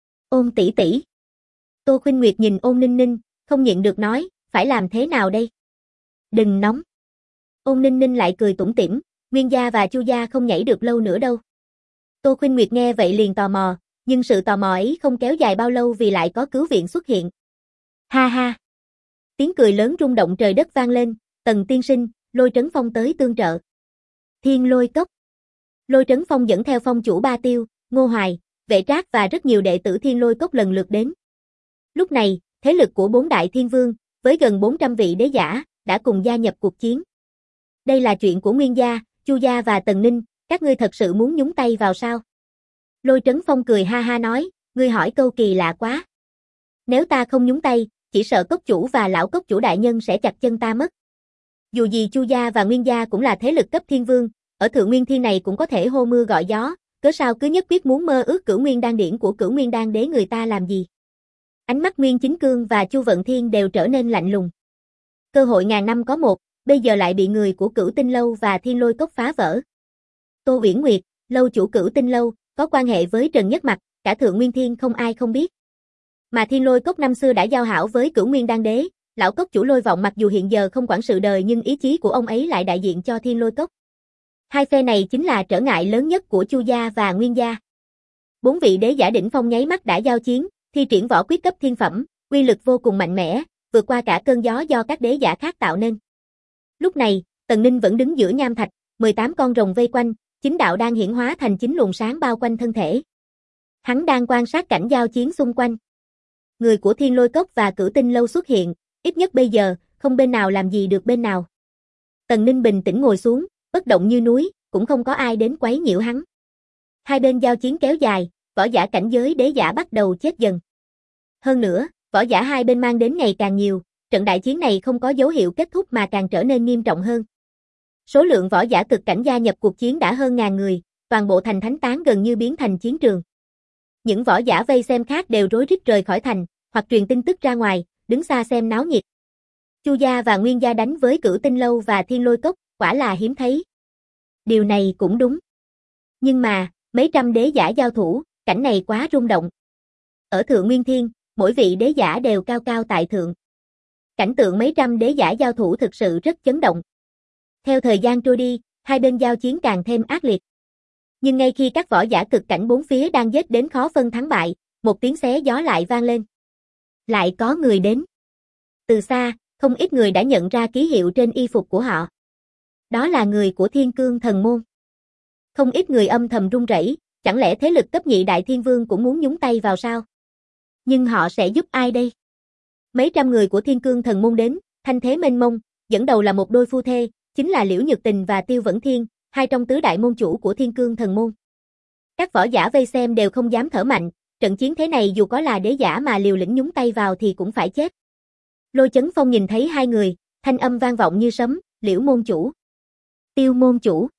Ôn tỷ tỷ. Tô Khuynh Nguyệt nhìn Ôn Ninh Ninh, không nhịn được nói, phải làm thế nào đây? Đừng nóng. Ôn Ninh Ninh lại cười tủm tỉm, Nguyên gia và Chu gia không nhảy được lâu nữa đâu. Tô Khuynh Nguyệt nghe vậy liền tò mò, nhưng sự tò mò ấy không kéo dài bao lâu vì lại có cứu viện xuất hiện. Ha ha. Tiếng cười lớn rung động trời đất vang lên, Tần tiên sinh, Lôi Trấn Phong tới tương trợ. Thiên Lôi Cốc. Lôi Trấn Phong dẫn theo phong chủ Ba Tiêu, Ngô Hoài, Vệ Trác và rất nhiều đệ tử Thiên Lôi Cốc lần lượt đến. Lúc này, thế lực của 4 đại thiên vương, với gần 400 vị đế giả, đã cùng gia nhập cuộc chiến. Đây là chuyện của Nguyên gia, Chu gia và Tần Ninh, các ngươi thật sự muốn nhúng tay vào sao? Lôi Trấn Phong cười ha ha nói, ngươi hỏi câu kỳ lạ quá. Nếu ta không nhúng tay, chỉ sợ cốc chủ và lão cốc chủ đại nhân sẽ chặt chân ta mất. Dù gì Chu gia và Nguyên gia cũng là thế lực cấp thiên vương, ở Thượng Nguyên Thiên này cũng có thể hô mưa gọi gió, cớ sao cứ nhất quyết muốn mơ ước Cửu Nguyên Đan điển của Cửu Nguyên Đan đế người ta làm gì? Ánh mắt Nguyên Chính Cương và Chu Vận Thiên đều trở nên lạnh lùng. Cơ hội ngàn năm có một, bây giờ lại bị người của Cửu Tinh lâu và Thiên Lôi Cốc phá vỡ. Tô Uyển Nguyệt, lâu chủ Cửu Tinh lâu, có quan hệ với Trần Nhất Mặc, cả Thượng Nguyên Thiên không ai không biết. Mà Thiên Lôi Cốc năm xưa đã giao hảo với Cửu Nguyên Đan đế, lão cốc chủ Lôi Vọng mặc dù hiện giờ không quản sự đời nhưng ý chí của ông ấy lại đại diện cho Thiên Lôi Cốc. Hai phe này chính là trở ngại lớn nhất của Chu gia và Nguyên gia. 4 vị đế giả đỉnh phong nháy mắt đã giao chiến, thi triển võ quyết cấp thiên phẩm, uy lực vô cùng mạnh mẽ, vượt qua cả cơn gió do các đế giả khác tạo nên. Lúc này, Tần Ninh vẫn đứng giữa nham thạch, 18 con rồng vây quanh, chính đạo đang hiển hóa thành 9 luồng sáng bao quanh thân thể. Hắn đang quan sát cảnh giao chiến xung quanh. Người của Thiên Lôi Cốc và Cửu Tinh lâu xuất hiện, ít nhất bây giờ, không bên nào làm gì được bên nào. Tần Ninh bình tĩnh ngồi xuống, bất động như núi, cũng không có ai đến quấy nhiễu hắn. Hai bên giao chiến kéo dài, võ giả cảnh giới đế giả bắt đầu chết dần. Hơn nữa, võ giả hai bên mang đến ngày càng nhiều, trận đại chiến này không có dấu hiệu kết thúc mà càng trở nên nghiêm trọng hơn. Số lượng võ giả cực cảnh gia nhập cuộc chiến đã hơn ngàn người, toàn bộ thành Thánh Tán gần như biến thành chiến trường. Những võ giả vây xem khác đều rối rít rời khỏi thành, hoặc truyền tin tức ra ngoài, đứng xa xem náo nhiệt. Chu gia và Nguyên gia đánh với Cửu Tinh lâu và Thiên Lôi Cốc, quả là hiếm thấy. Điều này cũng đúng. Nhưng mà, mấy trăm đế giả giao thủ, cảnh này quá rung động. Ở Thượng Nguyên Thiên, mỗi vị đế giả đều cao cao tại thượng. Cảnh tượng mấy trăm đế giả giao thủ thực sự rất chấn động. Theo thời gian trôi đi, hai bên giao chiến càng thêm ác liệt. Nhưng ngay khi các võ giả cực cảnh bốn phía đang giết đến khó phân thắng bại, một tiếng xé gió lại vang lên. Lại có người đến. Từ xa, không ít người đã nhận ra ký hiệu trên y phục của họ. Đó là người của Thiên Cương Thần Môn. Không ít người âm thầm run rẩy, chẳng lẽ thế lực cấp nhị đại thiên vương cũng muốn nhúng tay vào sao? Nhưng họ sẽ giúp ai đây? Mấy trăm người của Thiên Cương Thần Môn đến, thanh thế mênh mông, dẫn đầu là một đôi phu thê, chính là Liễu Nhược Tình và Tiêu Vẫn Thiên, hai trong tứ đại môn chủ của Thiên Cương Thần Môn. Các võ giả vây xem đều không dám thở mạnh, trận chiến thế này dù có là đế giả mà liều lĩnh nhúng tay vào thì cũng phải chết. Lôi Chấn Phong nhìn thấy hai người, thanh âm vang vọng như sấm, Liễu môn chủ, Tiêu môn chủ.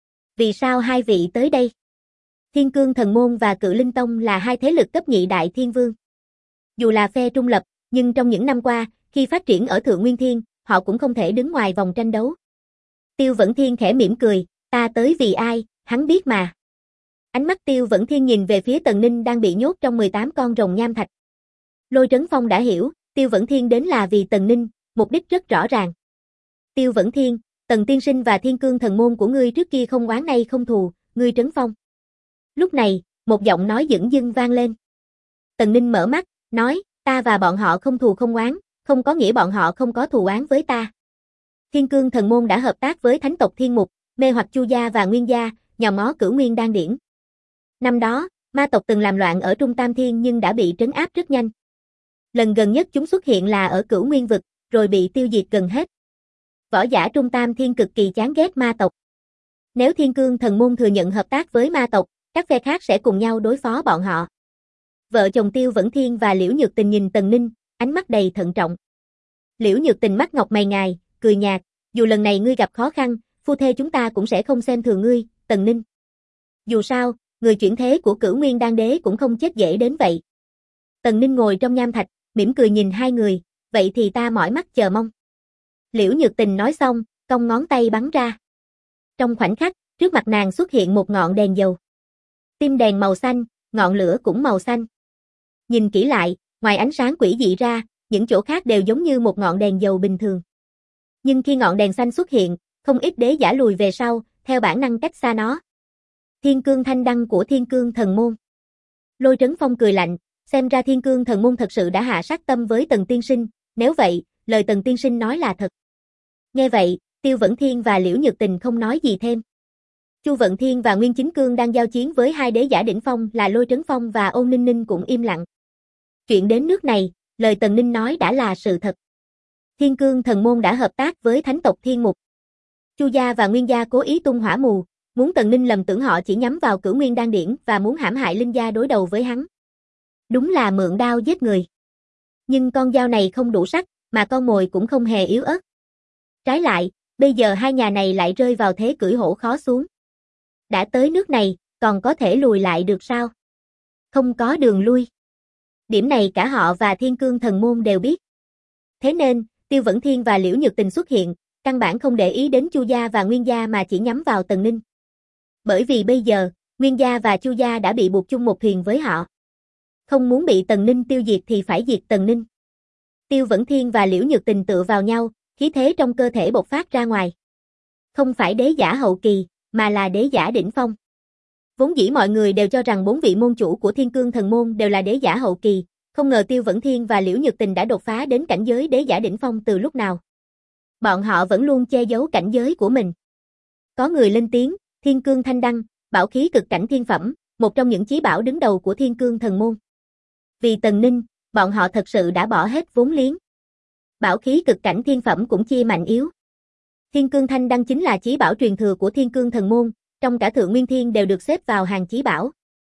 Vì sao hai vị tới đây? Thiên Cương Thần Môn và Cự Linh Tông là hai thế lực cấp nhị đại thiên vương. Dù là phe trung lập, nhưng trong những năm qua, khi phát triển ở Thượng Nguyên Thiên, họ cũng không thể đứng ngoài vòng tranh đấu. Tiêu Vẫn Thiên khẽ mỉm cười, ta tới vì ai, hắn biết mà. Ánh mắt Tiêu Vẫn Thiên nhìn về phía Tần Ninh đang bị nhốt trong 18 con rồng nham thạch. Lôi Trấn Phong đã hiểu, Tiêu Vẫn Thiên đến là vì Tần Ninh, mục đích rất rõ ràng. Tiêu Vẫn Thiên, Tần tiên sinh và Thiên Cương thần môn của ngươi trước kia không oán nay không thù, ngươi Trấn Phong. Lúc này, một giọng nói dửng dưng vang lên. Tần Ninh mở mắt, nói, ta và bọn họ không thù không oán, không có nghĩa bọn họ không có thù oán với ta. Thiên Cương thần môn đã hợp tác với thánh tộc Thiên Mục, mê hoặc Chu gia và Nguyên gia, nhòm ngó Cửu Nguyên Đan điển. Năm đó, ma tộc từng làm loạn ở Trung Tam Thiên nhưng đã bị trấn áp rất nhanh. Lần gần nhất chúng xuất hiện là ở Cửu Nguyên vực, rồi bị tiêu diệt gần hết. Võ giả Trung Tam Thiên cực kỳ chán ghét ma tộc. Nếu Thiên Cương thần môn thừa nhận hợp tác với ma tộc, các phe khác sẽ cùng nhau đối phó bọn họ. Vợ chồng Tiêu Vẫn Thiên và Liễu Nhược Tình nhìn Tần Ninh, ánh mắt đầy thận trọng. Liễu Nhược Tình mắt ngọc mày ngài, cười nhạt, dù lần này ngươi gặp khó khăn, phu thê chúng ta cũng sẽ không xem thường ngươi, Tần Ninh. Dù sao, người chuyển thế của Cửu Nguyên Đan Đế cũng không chết dễ đến vậy. Tần Ninh ngồi trong nham thạch, mỉm cười nhìn hai người, vậy thì ta mỏi mắt chờ mong. Liễu Nhược Tình nói xong, cong ngón tay bắn ra. Trong khoảnh khắc, trước mặt nàng xuất hiện một ngọn đèn dầu. Tim đèn màu xanh, ngọn lửa cũng màu xanh. Nhìn kỹ lại, ngoài ánh sáng quỷ dị ra, những chỗ khác đều giống như một ngọn đèn dầu bình thường. Nhưng khi ngọn đèn xanh xuất hiện, không ít đế giả lùi về sau, theo bản năng cách xa nó. Thiên Cương Thanh Đăng của Thiên Cương Thần Môn. Lôi Trấn Phong cười lạnh, xem ra Thiên Cương Thần Môn thật sự đã hạ sát tâm với Tần tiên sinh, nếu vậy, lời Tần tiên sinh nói là thật. Nghe vậy, Tiêu Vẫn Thiên và Liễu Nhược Tình không nói gì thêm. Chu Vận Thiên và Nguyên Chính Cương đang giao chiến với hai đế giả đỉnh phong là Lôi Trấn Phong và Ôn Ninh Ninh cũng im lặng. Chuyện đến nước này, lời Tần Ninh nói đã là sự thật. Thiên Cương Thần Môn đã hợp tác với thánh tộc Thiên Mục. Chu gia và Nguyên gia cố ý tung hỏa mù, muốn Tần Ninh lầm tưởng họ chỉ nhắm vào Cửu Nguyên Đan điển và muốn hãm hại Linh gia đối đầu với hắn. Đúng là mượn đao giết người. Nhưng con dao này không đủ sắc, mà con mồi cũng không hề yếu ớt. Trái lại, bây giờ hai nhà này lại rơi vào thế cưỡi hổ khó xuống. Đã tới nước này, còn có thể lùi lại được sao? Không có đường lui. Điểm này cả họ và Thiên Cương Thần Môn đều biết. Thế nên, Tiêu Vẫn Thiên và Liễu Nhược Tình xuất hiện, căn bản không để ý đến Chu gia và Nguyên gia mà chỉ nhắm vào Tần Ninh. Bởi vì bây giờ, Nguyên gia và Chu gia đã bị buộc chung một thuyền với họ. Không muốn bị Tần Ninh tiêu diệt thì phải diệt Tần Ninh. Tiêu Vẫn Thiên và Liễu Nhược Tình tựa vào nhau, khí thế trong cơ thể bộc phát ra ngoài. Không phải đế giả hậu kỳ, mà là đế giả đỉnh phong. Vốn dĩ mọi người đều cho rằng 4 vị môn chủ của Thiên Cương Thần Môn đều là đế giả hậu kỳ, không ngờ Tiêu Vẫn Thiên và Liễu Nhược Tình đã đột phá đến cảnh giới đế giả đỉnh phong từ lúc nào. Bọn họ vẫn luôn che giấu cảnh giới của mình. Có người lên tiếng, Thiên Cương Thanh Đăng, bảo khí cực cảnh thiên phẩm, một trong những chí bảo đứng đầu của Thiên Cương Thần Môn. Vì Tần Ninh, bọn họ thật sự đã bỏ hết vốn liếng. Bảo khí cực cảnh thiên phẩm cũng chia mạnh yếu. Thiên Cương Thanh Đăng chính là chí bảo truyền thừa của Thiên Cương Thần Môn, trong cả Thượng Nguyên Thiên đều được xếp vào hàng chí bảo.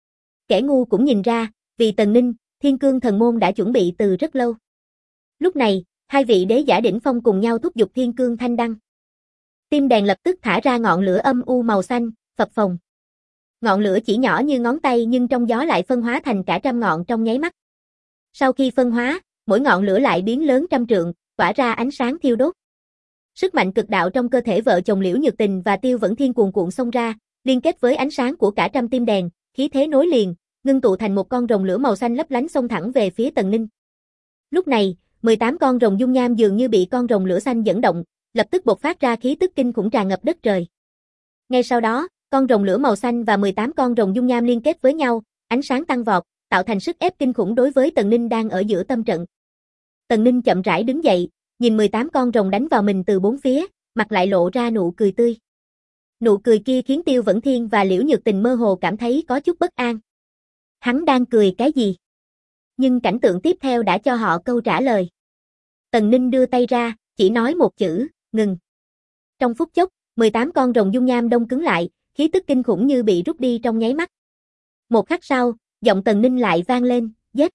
Kẻ ngu cũng nhìn ra, vì Tần Ninh, Thiên Cương Thần Môn đã chuẩn bị từ rất lâu. Lúc này, hai vị đế giả đỉnh phong cùng nhau thúc giục Thiên Cương Thanh Đăng. Tim đèn lập tức thả ra ngọn lửa âm u màu xanh, phập phồng. Ngọn lửa chỉ nhỏ như ngón tay nhưng trong gió lại phân hóa thành cả trăm ngọn trong nháy mắt. Sau khi phân hóa, mỗi ngọn lửa lại biến lớn trăm trượng, tỏa ra ánh sáng thiêu đốt. Sức mạnh cực đạo trong cơ thể vợ chồng Liễu Nhược Tình và Tiêu Vẫn Thiên cuồn cuộn xông ra, liên kết với ánh sáng của cả trăm tim đèn, khí thế nối liền, ngưng tụ thành một con rồng lửa màu xanh lấp lánh xông thẳng về phía Tần Ninh. Lúc này, 18 con rồng dung nham dường như bị con rồng lửa xanh dẫn động, lập tức bộc phát ra khí tức kinh khủng tràn ngập đất trời. Ngay sau đó, con rồng lửa màu xanh và 18 con rồng dung nham liên kết với nhau, ánh sáng tăng vọt, tạo thành sức ép kinh khủng đối với Tần Ninh đang ở giữa tâm trận. Tần Ninh chậm rãi đứng dậy, nhìn 18 con rồng đánh vào mình từ bốn phía, mặt lại lộ ra nụ cười tươi. Nụ cười kia khiến Tiêu Vẫn Thiên và Liễu Nhược Tình mơ hồ cảm thấy có chút bất an. Hắn đang cười cái gì? Nhưng cảnh tượng tiếp theo đã cho họ câu trả lời. Tần Ninh đưa tay ra, chỉ nói một chữ, ngừng. Trong phút chốc, 18 con rồng dung nham đông cứng lại, khí tức kinh khủng như bị rút đi trong nháy mắt. Một khắc sau, giọng Tần Ninh lại vang lên, giết.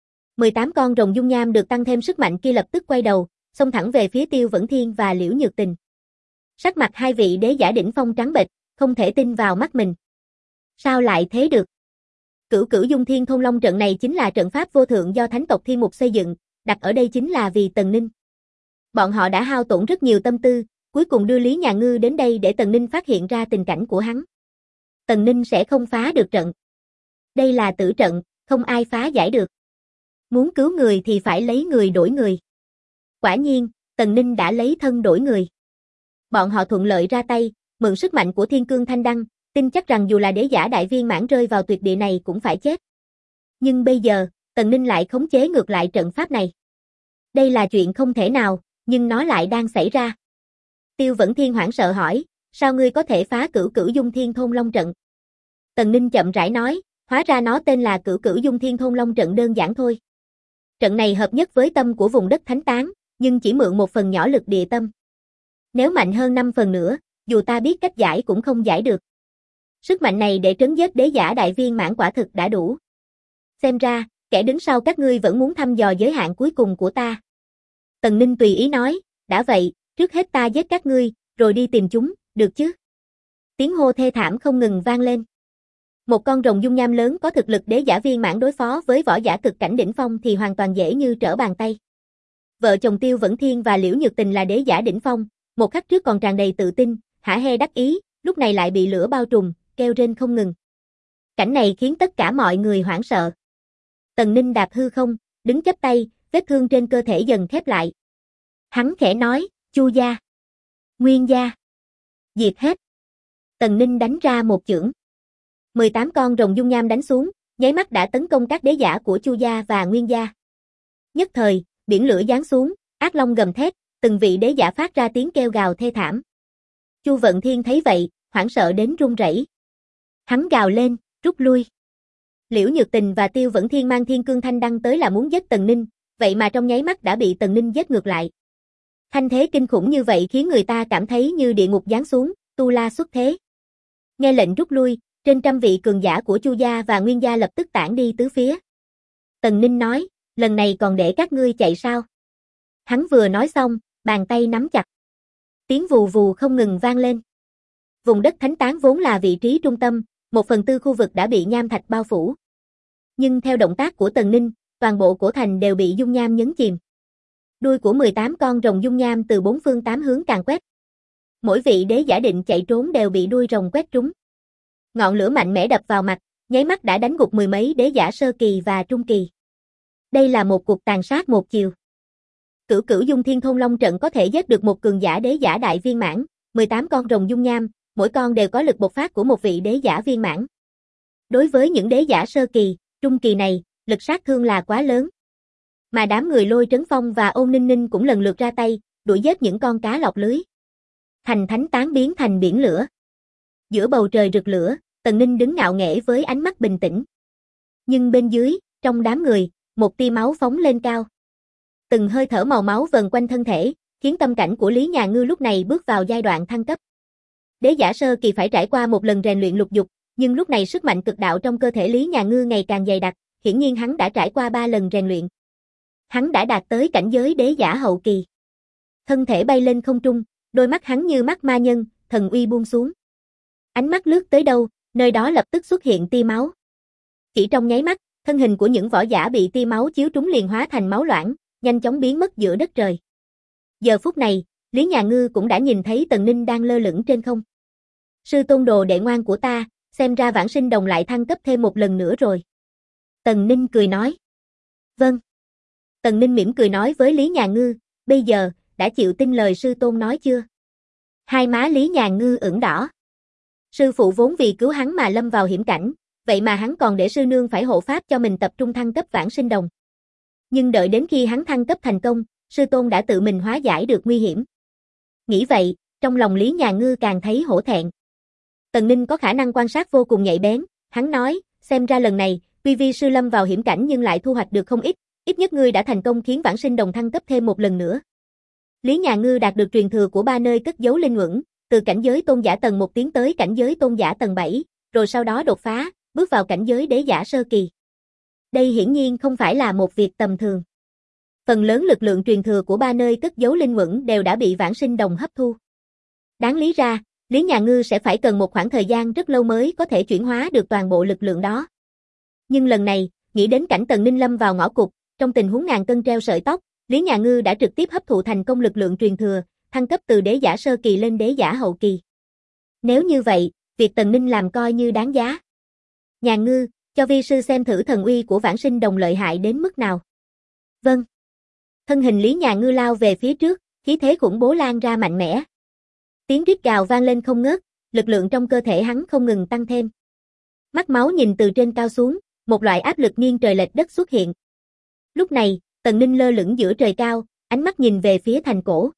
18 con rồng dung nham được tăng thêm sức mạnh kia lập tức quay đầu, xông thẳng về phía Tiêu Vẫn Thiên và Liễu Nhược Tình. Sắc mặt hai vị đế giả đỉnh phong trắng bệch, không thể tin vào mắt mình. Sao lại thế được? Cửu Cửu Dung Thiên Thôn Long trận này chính là trận pháp vô thượng do thánh tộc Thiên Mục xây dựng, đặt ở đây chính là vì Tần Ninh. Bọn họ đã hao tổn rất nhiều tâm tư, cuối cùng đưa Lý Nhà Ngư đến đây để Tần Ninh phát hiện ra tình cảnh của hắn. Tần Ninh sẽ không phá được trận. Đây là tử trận, không ai phá giải được. Muốn cứu người thì phải lấy người đổi người. Quả nhiên, Tần Ninh đã lấy thân đổi người. Bọn họ thuận lợi ra tay, mượn sức mạnh của Thiên Cương Thanh Đăng, tin chắc rằng dù là đế giả đại viên mãn rơi vào tuyệt địa này cũng phải chết. Nhưng bây giờ, Tần Ninh lại khống chế ngược lại trận pháp này. Đây là chuyện không thể nào, nhưng nó lại đang xảy ra. Tiêu Vẫn Thiên hoảng sợ hỏi, sao ngươi có thể phá Cửu Cửu Dung Thiên Thôn Long trận? Tần Ninh chậm rãi nói, hóa ra nó tên là Cửu Cửu Dung Thiên Thôn Long trận đơn giản thôi. Trận này hợp nhất với tâm của vùng đất thánh tán, nhưng chỉ mượn một phần nhỏ lực địa tâm. Nếu mạnh hơn 5 phần nữa, dù ta biết cách giải cũng không giải được. Sức mạnh này để trấn giết đế giả đại viên mãn quả thực đã đủ. Xem ra, kẻ đứng sau các ngươi vẫn muốn thăm dò giới hạn cuối cùng của ta. Tần Ninh tùy ý nói, đã vậy, trước hết ta giết các ngươi, rồi đi tìm chúng, được chứ? Tiếng hô thê thảm không ngừng vang lên. Một con rồng dung nham lớn có thực lực đế giả viên mãn đối phó với võ giả cực cảnh đỉnh phong thì hoàn toàn dễ như trở bàn tay. Vợ chồng Tiêu Vẫn Thiên và Liễu Nhược Tình là đế giả đỉnh phong, một khắc trước còn tràn đầy tự tin, hả hê đắc ý, lúc này lại bị lửa bao trùm, kêu rên không ngừng. Cảnh này khiến tất cả mọi người hoảng sợ. Tần Ninh đạp hư không, đứng chắp tay, vết thương trên cơ thể dần khép lại. Hắn khẽ nói, Chu gia, Nguyên gia, diệt hết. Tần Ninh đánh ra một chưởng. 18 con rồng dung nham đánh xuống, nháy mắt đã tấn công các đế giả của Chu gia và Nguyên gia. Nhất thời, biển lửa giáng xuống, ác long gầm thét, từng vị đế giả phát ra tiếng kêu gào thê thảm. Chu Vận Thiên thấy vậy, hoảng sợ đến run rẩy. Hắn gào lên, rút lui. Liễu Nhược Tình và Tiêu Vẫn Thiên mang Thiên Cương Thanh Đăng tới là muốn giết Tần Ninh, vậy mà trong nháy mắt đã bị Tần Ninh giết ngược lại. Thanh thế kinh khủng như vậy khiến người ta cảm thấy như địa ngục giáng xuống, Tu La xuất thế. Nghe lệnh rút lui, trên trăm vị cường giả của Chu gia và Nguyên gia lập tức tản đi tứ phía. Tần Ninh nói, lần này còn để các ngươi chạy sao? Hắn vừa nói xong, bàn tay nắm chặt. Tiếng vù vù không ngừng vang lên. Vùng đất thánh tán vốn là vị trí trung tâm, 1/4 khu vực đã bị nham thạch bao phủ. Nhưng theo động tác của Tần Ninh, toàn bộ cổ thành đều bị dung nham nhấn chìm. Đuôi của 18 con rồng dung nham từ 4 phương 8 hướng càn quét. Mỗi vị đế giả định chạy trốn đều bị đuôi rồng quét trúng. Ngọn lửa mạnh mẽ đập vào mặt, nháy mắt đã đánh gục mười mấy đế giả sơ kỳ và trung kỳ. Đây là một cuộc tàn sát một chiều. Cửu Cửu Dung Thiên Thôn Long trận có thể giết được một cường giả đế giả đại viên mãn, 18 con rồng dung nham, mỗi con đều có lực bộc phát của một vị đế giả viên mãn. Đối với những đế giả sơ kỳ, trung kỳ này, lực sát thương là quá lớn. Mà đám người Lôi Trấn Phong và Ôn Ninh Ninh cũng lần lượt ra tay, đuổi giết những con cá lọt lưới. Thành thánh tán biến thành biển lửa. Giữa bầu trời rực lửa, Tần Ninh đứng ngạo nghễ với ánh mắt bình tĩnh. Nhưng bên dưới, trong đám người, một tia máu phóng lên cao. Từng hơi thở màu máu vần quanh thân thể, khiến tâm cảnh của Lý Nhà Ngư lúc này bước vào giai đoạn thăng cấp. Đế giả sơ kỳ phải trải qua một lần rèn luyện lục dục, nhưng lúc này sức mạnh cực đạo trong cơ thể Lý Nhà Ngư ngày càng dày đặc, hiển nhiên hắn đã trải qua 3 lần rèn luyện. Hắn đã đạt tới cảnh giới đế giả hậu kỳ. Thân thể bay lên không trung, đôi mắt hắn như mắt ma nhân, thần uy buông xuống. Ánh mắt lướt tới đâu, nơi đó lập tức xuất hiện tia máu. Chỉ trong nháy mắt, thân hình của những võ giả bị tia máu chiếu trúng liền hóa thành máu loãng, nhanh chóng biến mất giữa đất trời. Giờ phút này, Lý Nhà Ngư cũng đã nhìn thấy Tần Ninh đang lơ lửng trên không. Sư tôn đồ đệ ngoan của ta, xem ra vãng sinh đồng lại thăng cấp thêm một lần nữa rồi. Tần Ninh cười nói. Vâng. Tần Ninh mỉm cười nói với Lý Nhà Ngư, bây giờ, đã chịu tin lời sư tôn nói chưa? Hai má Lý Nhà Ngư ửng đỏ. Sư phụ vốn vì cứu hắn mà lâm vào hiểm cảnh, vậy mà hắn còn để sư nương phải hộ pháp cho mình tập trung thăng cấp vãng sinh đồng. Nhưng đợi đến khi hắn thăng cấp thành công, sư tôn đã tự mình hóa giải được nguy hiểm. Nghĩ vậy, trong lòng Lý Nhà Ngư càng thấy hổ thẹn. Tần Ninh có khả năng quan sát vô cùng nhạy bén, hắn nói, xem ra lần này, tuy vi sư lâm vào hiểm cảnh nhưng lại thu hoạch được không ít, ít nhất ngươi đã thành công khiến vãng sinh đồng thăng cấp thêm một lần nữa. Lý Nhà Ngư đạt được truyền thừa của 3 nơi cất giấu linh uẩn, từ cảnh giới tôn giả tầng 1 tiến tới cảnh giới tôn giả tầng 7, rồi sau đó đột phá, bước vào cảnh giới đế giả sơ kỳ. Đây hiển nhiên không phải là một việc tầm thường. Phần lớn lực lượng truyền thừa của 3 nơi cất giấu linh uẩn đều đã bị vãng sinh đồng hấp thu. Đáng lý ra, Lý Nhà Ngư sẽ phải cần một khoảng thời gian rất lâu mới có thể chuyển hóa được toàn bộ lực lượng đó. Nhưng lần này, nghĩ đến cảnh Tần Ninh lâm vào ngõ cụt, trong tình huống ngàn cân treo sợi tóc, Lý Nhà Ngư đã trực tiếp hấp thụ thành công lực lượng truyền thừa, thăng cấp từ đế giả sơ kỳ lên đế giả hậu kỳ. Nếu như vậy, việc Tần Ninh làm coi như đáng giá. Nhà Ngư, cho vi sư xem thử thần uy của Vãng Sinh Đồng lợi hại đến mức nào. Vâng. Thân hình Lý Nhà Ngư lao về phía trước, khí thế khủng bố lan ra mạnh mẽ. Tiếng rít gào vang lên không ngớt, lực lượng trong cơ thể hắn không ngừng tăng thêm. Mắt máu nhìn từ trên cao xuống, một loại áp lực nghiêng trời lệch đất xuất hiện. Lúc này, Tần Ninh lơ lửng giữa trời cao, ánh mắt nhìn về phía thành cổ.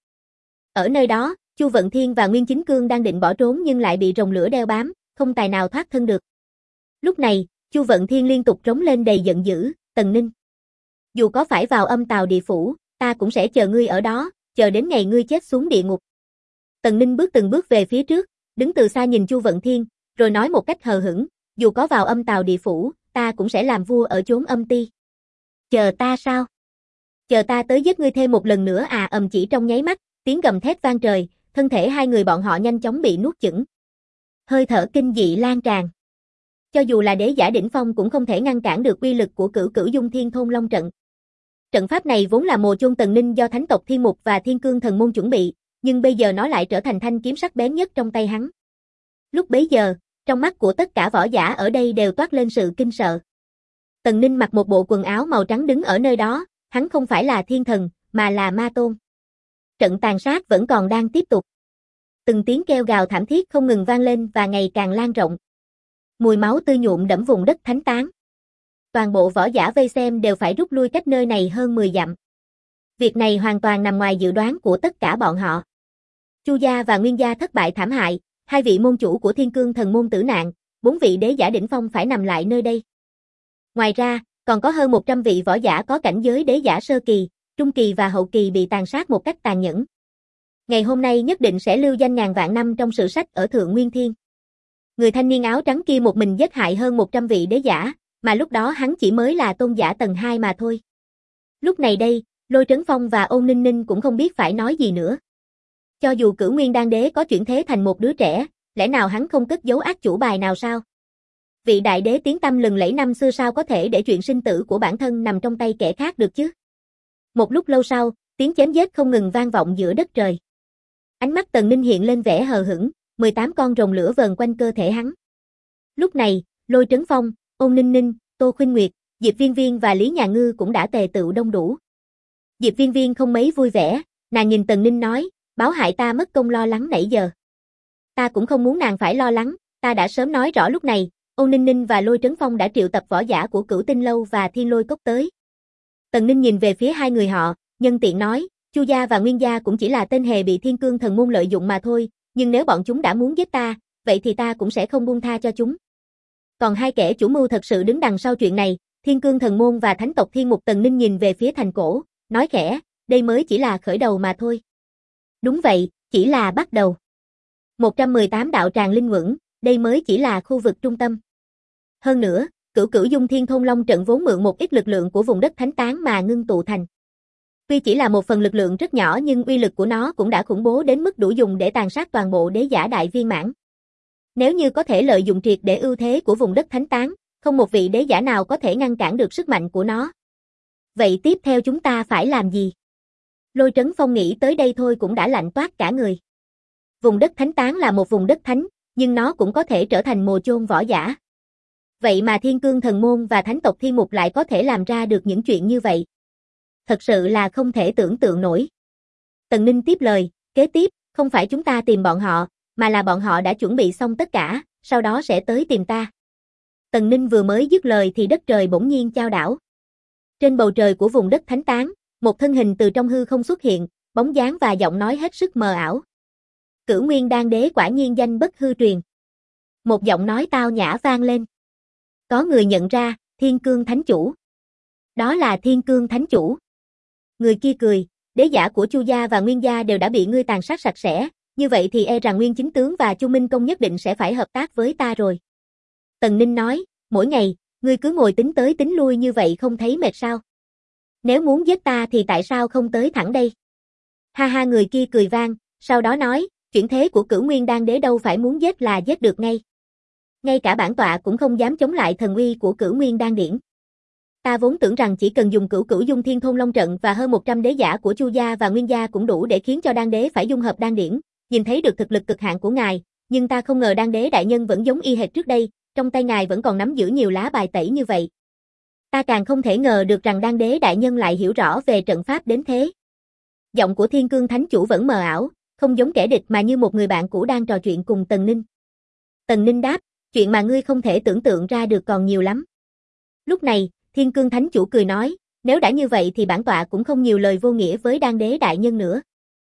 Ở nơi đó, Chu Vận Thiên và Nguyên Chính Cương đang định bỏ trốn nhưng lại bị rồng lửa đeo bám, không tài nào thoát thân được. Lúc này, Chu Vận Thiên liên tục trống lên đầy giận dữ, Tần Ninh. Dù có phải vào âm tào địa phủ, ta cũng sẽ chờ ngươi ở đó, chờ đến ngày ngươi chết xuống địa ngục. Tần Ninh bước từng bước về phía trước, đứng từ xa nhìn Chu Vận Thiên, rồi nói một cách hờ hững, dù có vào âm tào địa phủ, ta cũng sẽ làm vua ở chốn âm ti. Chờ ta sao? Chờ ta tới giết ngươi thêm một lần nữa à? Chỉ trong nháy mắt, tiếng gầm thét vang trời, thân thể hai người bọn họ nhanh chóng bị nuốt chửng. Hơi thở kinh dị lan tràn. Cho dù là đế giả đỉnh phong cũng không thể ngăn cản được uy lực của Cửu Cửu Dung Thiên Thôn Long trận. Trận pháp này vốn là mồ chôn Tần Ninh do thánh tộc Thiên Mục và Thiên Cương Thần Môn chuẩn bị, nhưng bây giờ nó lại trở thành thanh kiếm sắc bén nhất trong tay hắn. Lúc bấy giờ, trong mắt của tất cả võ giả ở đây đều toát lên sự kinh sợ. Tần Ninh mặc một bộ quần áo màu trắng đứng ở nơi đó, hắn không phải là thiên thần, mà là ma tôn. Trận tàn sát vẫn còn đang tiếp tục. Từng tiếng kêu gào thảm thiết không ngừng vang lên và ngày càng lan rộng. Mùi máu tươi nhuộm đẫm vùng đất thánh tán. Toàn bộ võ giả vây xem đều phải rút lui cách nơi này hơn 10 dặm. Việc này hoàn toàn nằm ngoài dự đoán của tất cả bọn họ. Chu gia và Nguyên gia thất bại thảm hại, hai vị môn chủ của Thiên Cương Thần Môn tử nạn, 4 vị đế giả đỉnh phong phải nằm lại nơi đây. Ngoài ra, còn có hơn 100 vị võ giả có cảnh giới đế giả sơ kỳ, trung kỳ và hậu kỳ bị tàn sát một cách tàn nhẫn. Ngày hôm nay nhất định sẽ lưu danh ngàn vạn năm trong sử sách ở Thượng Nguyên Thiên. Người thanh niên áo trắng kia một mình giết hại hơn 100 vị đế giả, mà lúc đó hắn chỉ mới là tôn giả tầng 2 mà thôi. Lúc này đây, Lôi Trấn Phong và Ôn Ninh Ninh cũng không biết phải nói gì nữa. Cho dù Cửu Nguyên Đan Đế có chuyển thế thành một đứa trẻ, lẽ nào hắn không cất giấu ác chủ bài nào sao? Vị đại đế tiếng tăm lừng lẫy năm xưa sao có thể để chuyện sinh tử của bản thân nằm trong tay kẻ khác được chứ? Một lúc lâu sau, tiếng chém giết không ngừng vang vọng giữa đất trời. Ánh mắt Tần Ninh hiện lên vẻ hờ hững, 18 con rồng lửa vờn quanh cơ thể hắn. Lúc này, Lôi Trấn Phong, Ôn Ninh Ninh, Tô Khuynh Nguyệt, Diệp Viên Viên và Lý Nhà Ngư cũng đã tề tựu đông đủ. Diệp Viên Viên không mấy vui vẻ, nàng nhìn Tần Ninh nói, báo hại ta mất công lo lắng nãy giờ. Ta cũng không muốn nàng phải lo lắng, ta đã sớm nói rõ lúc này, Ôn Ninh Ninh và Lôi Trấn Phong đã triệu tập võ giả của Cửu Tinh Lâu và Thiên Lôi Cốc tới. Tần Ninh nhìn về phía hai người họ, nhân tiện nói, Chu gia và Nguyên gia cũng chỉ là tên hề bị Thiên Cương Thần Môn lợi dụng mà thôi, nhưng nếu bọn chúng đã muốn giết ta, vậy thì ta cũng sẽ không buông tha cho chúng. Còn hai kẻ chủ mưu thật sự đứng đằng sau chuyện này, Thiên Cương Thần Môn và Thánh tộc Thiên Mục. Tần Ninh nhìn về phía thành cổ, nói khẽ, đây mới chỉ là khởi đầu mà thôi. Đúng vậy, chỉ là bắt đầu. 118 đạo tràng linh quẩn, đây mới chỉ là khu vực trung tâm. Hơn nữa, Cửu Cửu Dung Thiên Thôn Long trận vốn mượn một ít lực lượng của vùng đất thánh tán mà ngưng tụ thành. Tuy chỉ là một phần lực lượng rất nhỏ nhưng uy lực của nó cũng đã khủng bố đến mức đủ dùng để tàn sát toàn bộ đế giả đại viên mãn. Nếu như có thể lợi dụng triệt để ưu thế của vùng đất thánh tán, không một vị đế giả nào có thể ngăn cản được sức mạnh của nó. Vậy tiếp theo chúng ta phải làm gì? Lôi Trấn Phong nghĩ tới đây thôi cũng đã lạnh toát cả người. Vùng đất thánh tán là một vùng đất thánh, nhưng nó cũng có thể trở thành mồ chôn võ giả. Vậy mà Thiên Cương Thần Môn và Thánh tộc Thiên Mục lại có thể làm ra được những chuyện như vậy. Thật sự là không thể tưởng tượng nổi. Tần Ninh tiếp lời, kế tiếp, không phải chúng ta tìm bọn họ, mà là bọn họ đã chuẩn bị xong tất cả, sau đó sẽ tới tìm ta. Tần Ninh vừa mới dứt lời thì đất trời bỗng nhiên chao đảo. Trên bầu trời của vùng đất thánh tán, một thân hình từ trong hư không xuất hiện, bóng dáng và giọng nói hết sức mờ ảo. Cửu Nguyên Đan Đế quả nhiên danh bất hư truyền. Một giọng nói tao nhã vang lên. Có người nhận ra, Thiên Cương Thánh Chủ. Đó là Thiên Cương Thánh Chủ. Người kia cười, đế giả của Chu gia và Nguyên gia đều đã bị ngươi tàn sát sạch sẽ, như vậy thì e rằng Nguyên Chính Tướng và Chu Minh Công nhất định sẽ phải hợp tác với ta rồi. Tần Ninh nói, mỗi ngày, ngươi cứ ngồi tính tới tính lui như vậy không thấy mệt sao? Nếu muốn giết ta thì tại sao không tới thẳng đây? Ha ha, người kia cười vang, sau đó nói, chuyển thế của Cửu Nguyên Đan Đế đâu phải muốn giết là giết được ngay. Ngay cả bản tọa cũng không dám chống lại thần uy của Cửu Nguyên Đan Điển. Ta vốn tưởng rằng chỉ cần dùng Cửu Cửu Dung Thiên Thôn Long trận và hơn 100 đế giả của Chu gia và Nguyên gia cũng đủ để khiến cho đan đế phải dung hợp đan điển, nhìn thấy được thực lực cực hạn của ngài, nhưng ta không ngờ đan đế đại nhân vẫn giống y hệt trước đây, trong tay ngài vẫn còn nắm giữ nhiều lá bài tẩy như vậy. Ta càng không thể ngờ được rằng đan đế đại nhân lại hiểu rõ về trận pháp đến thế. Giọng của Thiên Cương Thánh Chủ vẫn mờ ảo, không giống kẻ địch mà như một người bạn cũ đang trò chuyện cùng Tần Ninh. Tần Ninh đáp, chuyện mà ngươi không thể tưởng tượng ra được còn nhiều lắm. Lúc này, Thiên Cương Thánh Chủ cười nói, nếu đã như vậy thì bản tọa cũng không nhiều lời vô nghĩa với đan đế đại nhân nữa.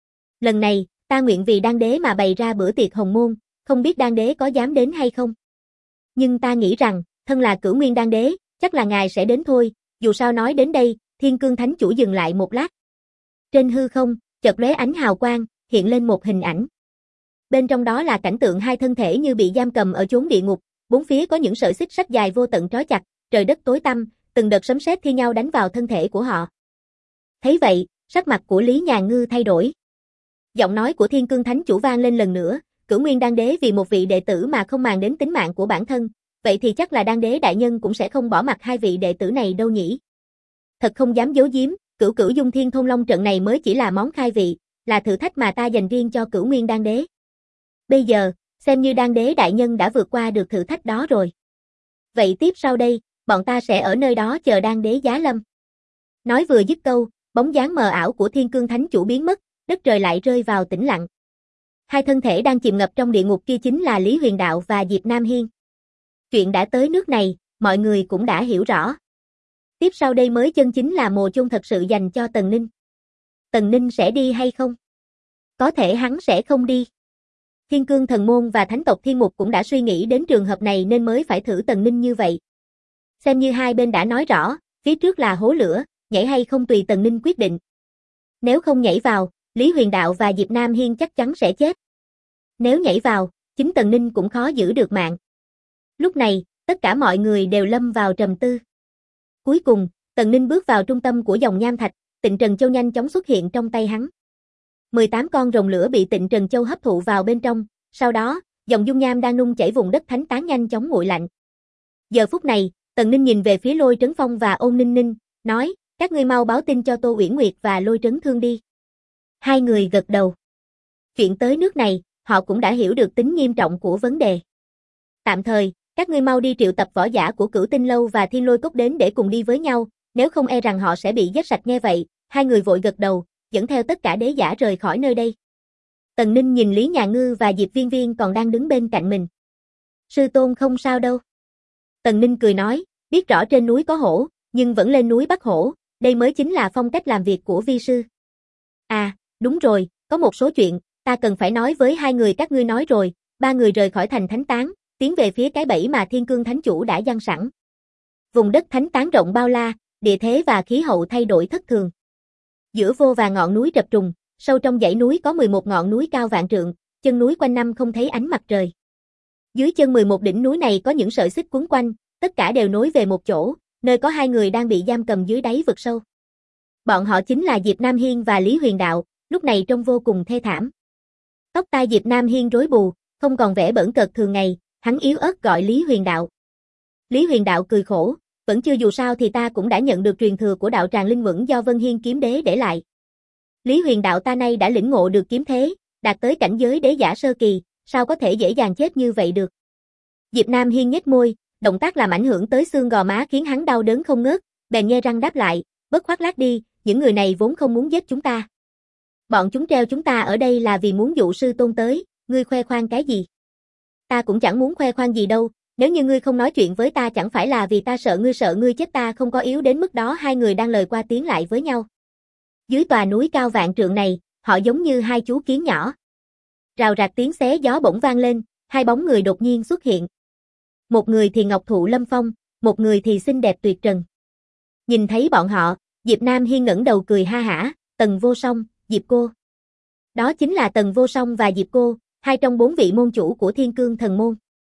Lần này, ta nguyện vì đan đế mà bày ra bữa tiệc hồng môn, không biết đan đế có dám đến hay không. Nhưng ta nghĩ rằng, thân là Cửu Nguyên đan đế, chắc là ngài sẽ đến thôi, dù sao nói đến đây, Thiên Cương Thánh Chủ dừng lại một lát. Trên hư không, chợt lóe ánh hào quang, hiện lên một hình ảnh. Bên trong đó là cảnh tượng hai thân thể như bị giam cầm ở chốn địa ngục, bốn phía có những sợi xích sắt dài vô tận trói chặt, trời đất tối tăm, từng đợt sấm sét thi nhau đánh vào thân thể của họ. Thấy vậy, sắc mặt của Lý Nhàn Ngư thay đổi. Giọng nói của Thiên Cương Thánh Chủ vang lên lần nữa, Cửu Nguyên đan đế vì một vị đệ tử mà không màng đến tính mạng của bản thân, vậy thì chắc là đan đế đại nhân cũng sẽ không bỏ mặc hai vị đệ tử này đâu nhỉ. Thật không dám giấu giếm, Cửu Cửu Dung Thiên Thôn Long trận này mới chỉ là món khai vị, là thử thách mà ta dành riêng cho Cửu Nguyên đan đế. Bây giờ, xem như đan đế đại nhân đã vượt qua được thử thách đó rồi. Vậy tiếp sau đây, bọn ta sẽ ở nơi đó chờ đan đế giá lâm. Nói vừa dứt câu, bóng dáng mờ ảo của Thiên Cương Thánh Chủ biến mất, đất trời lại rơi vào tĩnh lặng. Hai thân thể đang chìm ngập trong địa ngục kia chính là Lý Huyền Đạo và Diệp Nam Hiên. Chuyện đã tới nước này, mọi người cũng đã hiểu rõ. Tiếp sau đây mới chân chính là mồ chôn thật sự dành cho Tần Ninh. Tần Ninh sẽ đi hay không? Có thể hắn sẽ không đi. Thiên Cương Thần Môn và Thánh tộc Thiên Mục cũng đã suy nghĩ đến trường hợp này nên mới phải thử Tần Ninh như vậy. Xem như hai bên đã nói rõ, phía trước là hố lửa, nhảy hay không tùy Tần Ninh quyết định. Nếu không nhảy vào, Lý Huyền Đạo và Diệp Nam Hiên chắc chắn sẽ chết. Nếu nhảy vào, chính Tần Ninh cũng khó giữ được mạng. Lúc này, tất cả mọi người đều lâm vào trầm tư. Cuối cùng, Tần Ninh bước vào trung tâm của dòng nham thạch, Tịnh Trần Châu nhanh chóng xuất hiện trong tay hắn. 18 con rồng lửa bị Tịnh Trần Châu hấp thụ vào bên trong, sau đó, dòng dung nham đang nung chảy vùng đất thánh tán nhanh chóng nguội lạnh. Giờ phút này, Tần Ninh nhìn về phía Lôi Trấn Phong và Ôn Ninh Ninh, nói, các ngươi mau báo tin cho Tô Uyển Nguyệt và Lôi Trấn Thương đi. Hai người gật đầu. Chuyện tới nước này, họ cũng đã hiểu được tính nghiêm trọng của vấn đề. Tạm thời, các ngươi mau đi triệu tập võ giả của Cửu Tinh Lâu và Thiên Lôi Cốc đến để cùng đi với nhau, nếu không e rằng họ sẽ bị giết sạch. Nghe vậy, hai người vội gật đầu, dẫn theo tất cả đế giả rời khỏi nơi đây. Tần Ninh nhìn Lý Nhà Ngư và Diệp Viên Viên còn đang đứng bên cạnh mình. Sư tôn không sao đâu. Tần Ninh cười nói, biết rõ trên núi có hổ, nhưng vẫn lên núi bắt hổ, đây mới chính là phong cách làm việc của vi sư. À, đúng rồi, có một số chuyện, ta cần phải nói với hai người các ngươi nói rồi, ba người rời khỏi thành Thánh Tán, tiến về phía cái bẫy mà Thiên Cương Thánh Chủ đã giăng sẵn. Vùng đất Thánh Tán rộng bao la, địa thế và khí hậu thay đổi thất thường. Giữa vô vàn ngọn núi trập trùng, sâu trong dãy núi có 11 ngọn núi cao vạn trượng, chân núi quanh năm không thấy ánh mặt trời. Dưới chân 11 đỉnh núi này có những sợi xích quấn quanh, tất cả đều nối về một chỗ, nơi có hai người đang bị giam cầm dưới đáy vực sâu. Bọn họ chính là Diệp Nam Hiên và Lý Huyền Đạo, lúc này trông vô cùng thê thảm. Tóc tai Diệp Nam Hiên rối bù, không còn vẻ bỡn cợt thường ngày, hắn yếu ớt gọi Lý Huyền Đạo. Lý Huyền Đạo cười khổ, vẫn chưa, dù sao thì ta cũng đã nhận được truyền thừa của đạo tràng linh mẫn do Vân Hiên kiếm đế để lại. Lý Huyền Đạo ta nay đã lĩnh ngộ được kiếm thế, đạt tới cảnh giới đế giả sơ kỳ, sao có thể dễ dàng chết như vậy được. Diệp Nam Hiên nhếch môi, động tác làm ảnh hưởng tới xương gò má khiến hắn đau đớn không ngớt, bèn nhe răng đáp lại, bớt khoác lác đi, những người này vốn không muốn giết chúng ta. Bọn chúng treo chúng ta ở đây là vì muốn dụ sư tôn tới, ngươi khoe khoang cái gì? Ta cũng chẳng muốn khoe khoang gì đâu, nếu như ngươi không nói chuyện với ta chẳng phải là vì ta sợ ngươi chết. Ta không có yếu đến mức đó. Hai người đang lời qua tiếng lại với nhau. Dưới tòa núi cao vạn trượng này, họ giống như hai chú kiến nhỏ. Rào rạc tiếng xé gió bỗng vang lên, hai bóng người đột nhiên xuất hiện. Một người thì ngọc thụ lâm phong, một người thì xinh đẹp tuyệt trần. Nhìn thấy bọn họ, Diệp Nam Hiên ngẩng đầu cười ha hả, Tần Vô Song, Diệp cô. Đó chính là Tần Vô Song và Diệp cô, hai trong 4 vị môn chủ của Thiên Cương Thần Môn.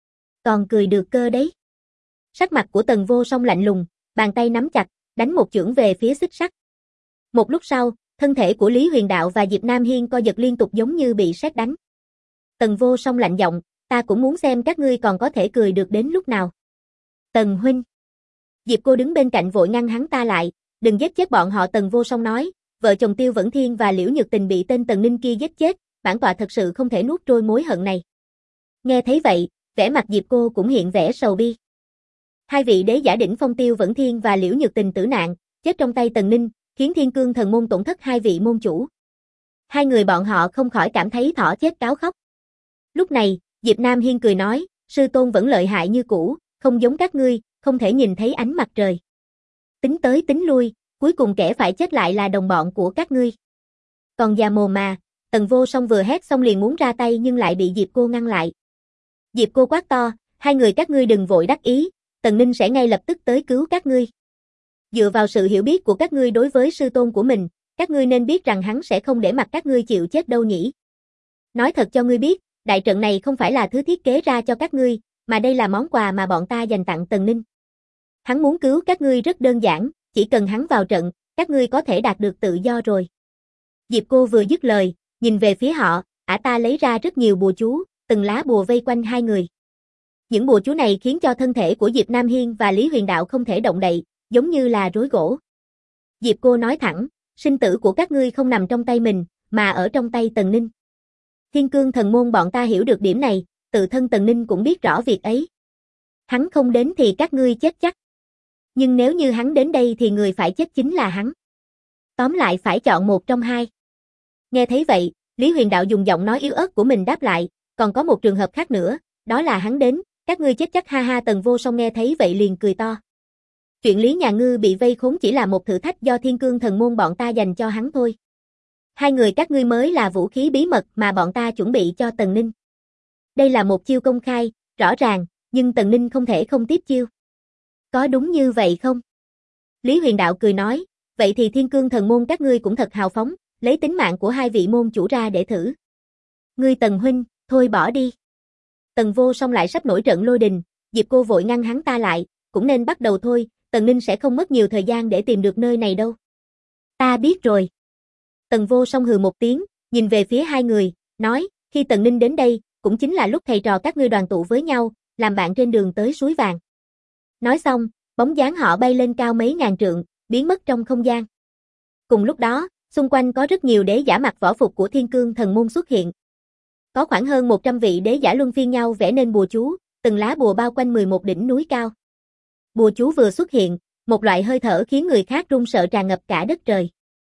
Còn cười được cơ đấy. Sắc mặt của Tần Vô Song lạnh lùng, bàn tay nắm chặt, đánh một chưởng về phía xích sắt. Một lúc sau, thân thể của Lý Huyền Đạo và Diệp Nam Hiên co giật liên tục giống như bị sét đánh. Tần Vô Song lạnh giọng, ta cũng muốn xem các ngươi còn có thể cười được đến lúc nào. Tần huynh. Diệp Cô đứng bên cạnh vội ngăn hắn ta lại, đừng giết chết bọn họ. Tần Vô Song nói, vợ chồng Tiêu Vẫn Thiên và Liễu Nhược Tình bị tên Tần Ninh kia giết chết, bản tọa thật sự không thể nuốt trôi mối hận này. Nghe thấy vậy, vẻ mặt Diệp Cô cũng hiện vẻ sầu bi. Hai vị đế giả đỉnh phong Tiêu Vẫn Thiên và Liễu Nhược Tình tử nạn, chết trong tay Tần Ninh, khiến Thiên Cương Thần môn tổn thất hai vị môn chủ. Hai người bọn họ không khỏi cảm thấy thỏ chết cáo khóc. Lúc này, Diệp Nam Hiên cười nói, sư tôn vẫn lợi hại như cũ, không giống các ngươi, không thể nhìn thấy ánh mặt trời. Tính tới tính lui, cuối cùng kẻ phải chết lại là đồng bọn của các ngươi. Còn già mồm mà, Tần Vô Song vừa hét xong liền muốn ra tay nhưng lại bị Diệp Cô ngăn lại. Diệp Cô quát to, hai người các ngươi đừng vội đắc ý, Tần Ninh sẽ ngay lập tức tới cứu các ngươi. Dựa vào sự hiểu biết của các ngươi đối với sư tôn của mình, các ngươi nên biết rằng hắn sẽ không để mặc các ngươi chịu chết đâu nhỉ. Nói thật cho ngươi biết, đại trận này không phải là thứ thiết kế ra cho các ngươi, mà đây là món quà mà bọn ta dành tặng Tần Ninh. Hắn muốn cứu các ngươi rất đơn giản, chỉ cần hắn vào trận, các ngươi có thể đạt được tự do rồi. Diệp Cô vừa dứt lời, nhìn về phía họ, ả ta lấy ra rất nhiều bùa chú, từng lá bùa vây quanh hai người. Những bùa chú này khiến cho thân thể của Diệp Nam Hiên và Lý Huyền Đạo không thể động đậy, giống như là rối gỗ. Diệp Cô nói thẳng, sinh tử của các ngươi không nằm trong tay mình, mà ở trong tay Tần Ninh. Thiên Cương Thần môn bọn ta hiểu được điểm này, tự thân Tần Ninh cũng biết rõ việc ấy. Hắn không đến thì các ngươi chết chắc. Nhưng nếu như hắn đến đây thì người phải chết chính là hắn. Tóm lại phải chọn một trong hai. Nghe thấy vậy, Lý Huyền Đạo dùng giọng nói yếu ớt của mình đáp lại, còn có một trường hợp khác nữa, đó là hắn đến, các ngươi chết chắc. Ha ha. Tần Vô Song nghe thấy vậy liền cười to. Chuyện Lý Nhà Ngư bị vây khốn chỉ là một thử thách do Thiên Cương Thần môn bọn ta dành cho hắn thôi. Hai người các ngươi mới là vũ khí bí mật mà bọn ta chuẩn bị cho Tần Ninh. Đây là một chiêu công khai, rõ ràng, nhưng Tần Ninh không thể không tiếp chiêu. Có đúng như vậy không? Lý Huyền Đạo cười nói, vậy thì Thiên Cương Thần môn các ngươi cũng thật hào phóng, lấy tính mạng của hai vị môn chủ ra để thử. Ngươi Tần huynh, thôi bỏ đi. Tần Vô Song lại sắp nổi trận lôi đình, Diệp Cô vội ngăn hắn ta lại, cũng nên bắt đầu thôi, Tần Ninh sẽ không mất nhiều thời gian để tìm được nơi này đâu. Ta biết rồi. Tần Vô Song hừ một tiếng, nhìn về phía hai người, nói, khi Tần Ninh đến đây, cũng chính là lúc thầy trò các ngươi đoàn tụ với nhau, làm bạn trên đường tới suối vàng. Nói xong, bóng dáng họ bay lên cao mấy ngàn trượng, biến mất trong không gian. Cùng lúc đó, xung quanh có rất nhiều đế giả mặc võ phục của Thiên Cương Thần môn xuất hiện. Có khoảng hơn 100 vị đế giả luân phiên nhau vẽ nên bùa chú, từng lá bùa bao quanh 11 đỉnh núi cao. Bùa chú vừa xuất hiện, một loại hơi thở khiến người khác run sợ tràn ngập cả đất trời.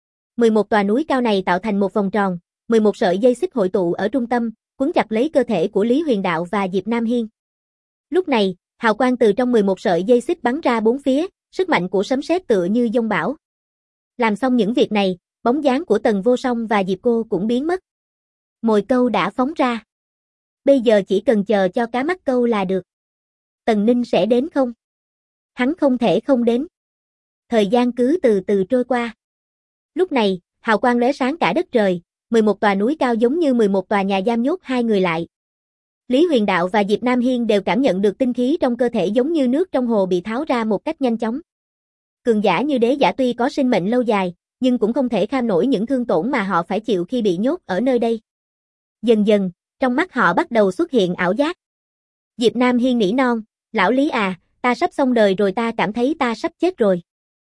11 tòa núi cao này tạo thành một vòng tròn, 11 sợi dây xích hội tụ ở trung tâm, quấn chặt lấy cơ thể của Lý Huyền Đạo và Diệp Nam Hiên. Lúc này, hào quang từ trong 11 sợi dây xích bắn ra bốn phía, sức mạnh của sấm sét tựa như giông bão. Làm xong những việc này, bóng dáng của Tần Vô Song và Diệp Cô cũng biến mất. Mồi câu đã phóng ra. Bây giờ chỉ cần chờ cho cá mắc câu là được. Tần Ninh sẽ đến không? Hắn không thể không đến. Thời gian cứ từ từ trôi qua. Lúc này, hào quang lóe sáng cả đất trời, 11 tòa núi cao giống như 11 tòa nhà giam nhốt hai người lại. Lý Huyền Đạo và Diệp Nam Hiên đều cảm nhận được tinh khí trong cơ thể giống như nước trong hồ bị tháo ra một cách nhanh chóng. Cường giả như đế giả tuy có sinh mệnh lâu dài, nhưng cũng không thể kham nổi những thương tổn mà họ phải chịu khi bị nhốt ở nơi đây. Dần dần, trong mắt họ bắt đầu xuất hiện ảo giác. Diệp Nam Hiên nỉ non, lão Lý à, ta sắp xong đời rồi, ta cảm thấy ta sắp chết rồi.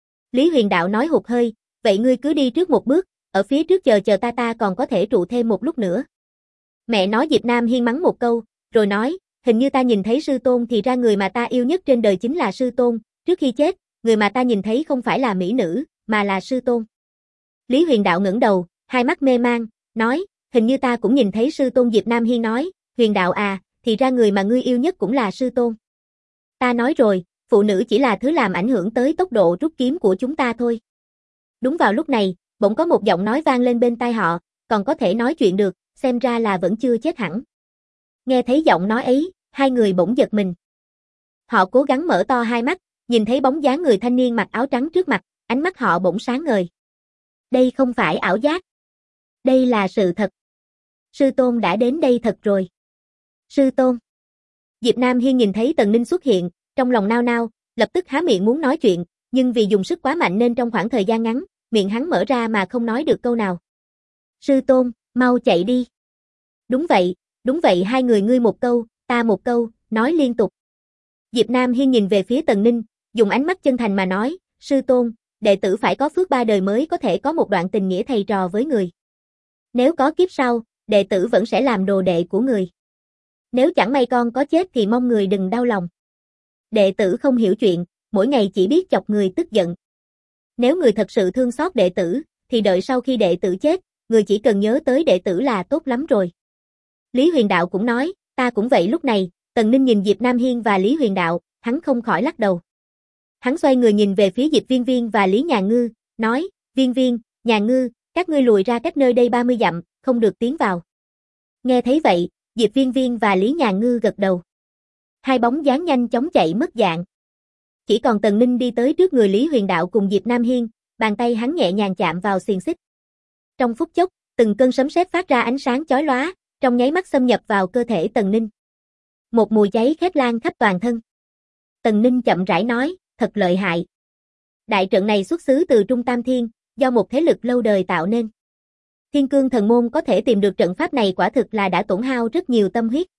Lý Huyền Đạo nói hụt hơi, vậy ngươi cứ đi trước một bước, ở phía trước chờ ta còn có thể trụ thêm một lúc nữa. Mẹ nói. Diệp Nam Hiên mắng một câu, rồi nói, hình như ta nhìn thấy sư tôn, thì ra người mà ta yêu nhất trên đời chính là sư tôn, trước khi chết, người mà ta nhìn thấy không phải là mỹ nữ, mà là sư tôn. Lý Huyền Đạo ngẩng đầu, hai mắt mê mang, nói, hình như ta cũng nhìn thấy sư tôn. Diệp Nam Hiên nói, Huyền Đạo à, thì ra người mà ngươi yêu nhất cũng là sư tôn. Ta nói rồi, phụ nữ chỉ là thứ làm ảnh hưởng tới tốc độ rút kiếm của chúng ta thôi. Đúng vào lúc này, bỗng có một giọng nói vang lên bên tai họ, còn có thể nói chuyện được, xem ra là vẫn chưa chết hẳn. Nghe thấy giọng nói ấy, hai người bỗng giật mình. Họ cố gắng mở to hai mắt, nhìn thấy bóng dáng người thanh niên mặc áo trắng trước mặt, ánh mắt họ bỗng sáng ngời. Đây không phải ảo giác. Đây là sự thật. Sư tôn đã đến đây thật rồi. Sư tôn. Diệp Nam Hiên nhìn thấy Tần Ninh xuất hiện, trong lòng nao nao, lập tức há miệng muốn nói chuyện, nhưng vì dùng sức quá mạnh nên trong khoảng thời gian ngắn, miệng hắn mở ra mà không nói được câu nào. Sư tôn, mau chạy đi. Đúng vậy, hai người ngươi một câu, ta một câu, nói liên tục. Diệp Nam Hiên nhìn về phía Tần Ninh, dùng ánh mắt chân thành mà nói, sư tôn, đệ tử phải có phước 3 đời mới có thể có một đoạn tình nghĩa thầy trò với người. Nếu có kiếp sau, đệ tử vẫn sẽ làm đồ đệ của người. Nếu chẳng may con có chết thì mong người đừng đau lòng. Đệ tử không hiểu chuyện, mỗi ngày chỉ biết chọc người tức giận. Nếu người thật sự thương xót đệ tử, thì đợi sau khi đệ tử chết, người chỉ cần nhớ tới đệ tử là tốt lắm rồi. Lý Huyền Đạo cũng nói, ta cũng vậy. Lúc này, Tần Ninh nhìn Diệp Nam Hiên và Lý Huyền Đạo, hắn không khỏi lắc đầu. Hắn xoay người nhìn về phía Diệp Viên Viên và Lý Nhà Ngư, nói, Viên Viên, Nhà Ngư, các ngươi lùi ra cách nơi đây 30 dặm, không được tiến vào. Nghe thấy vậy, Diệp Viên Viên và Lý Nhà Ngư gật đầu. Hai bóng dáng nhanh chóng chạy mất dạng. Chỉ còn Tần Ninh đi tới trước người Lý Huyền Đạo cùng Diệp Nam Hiên, bàn tay hắn nhẹ nhàng chạm vào xiềng xích. Trong phút chốc, từng cơn sấm sét phát ra ánh sáng chói lóa, trong nháy mắt xâm nhập vào cơ thể Tần Ninh. Một mùi cháy khét lan khắp toàn thân. Tần Ninh chậm rãi nói, thật lợi hại. Đại trận này xuất xứ từ Trung Tam Thiên, do một thế lực lâu đời tạo nên. Thiên Cương Thần Môn có thể tìm được trận pháp này quả thực là đã tổn hao rất nhiều tâm huyết.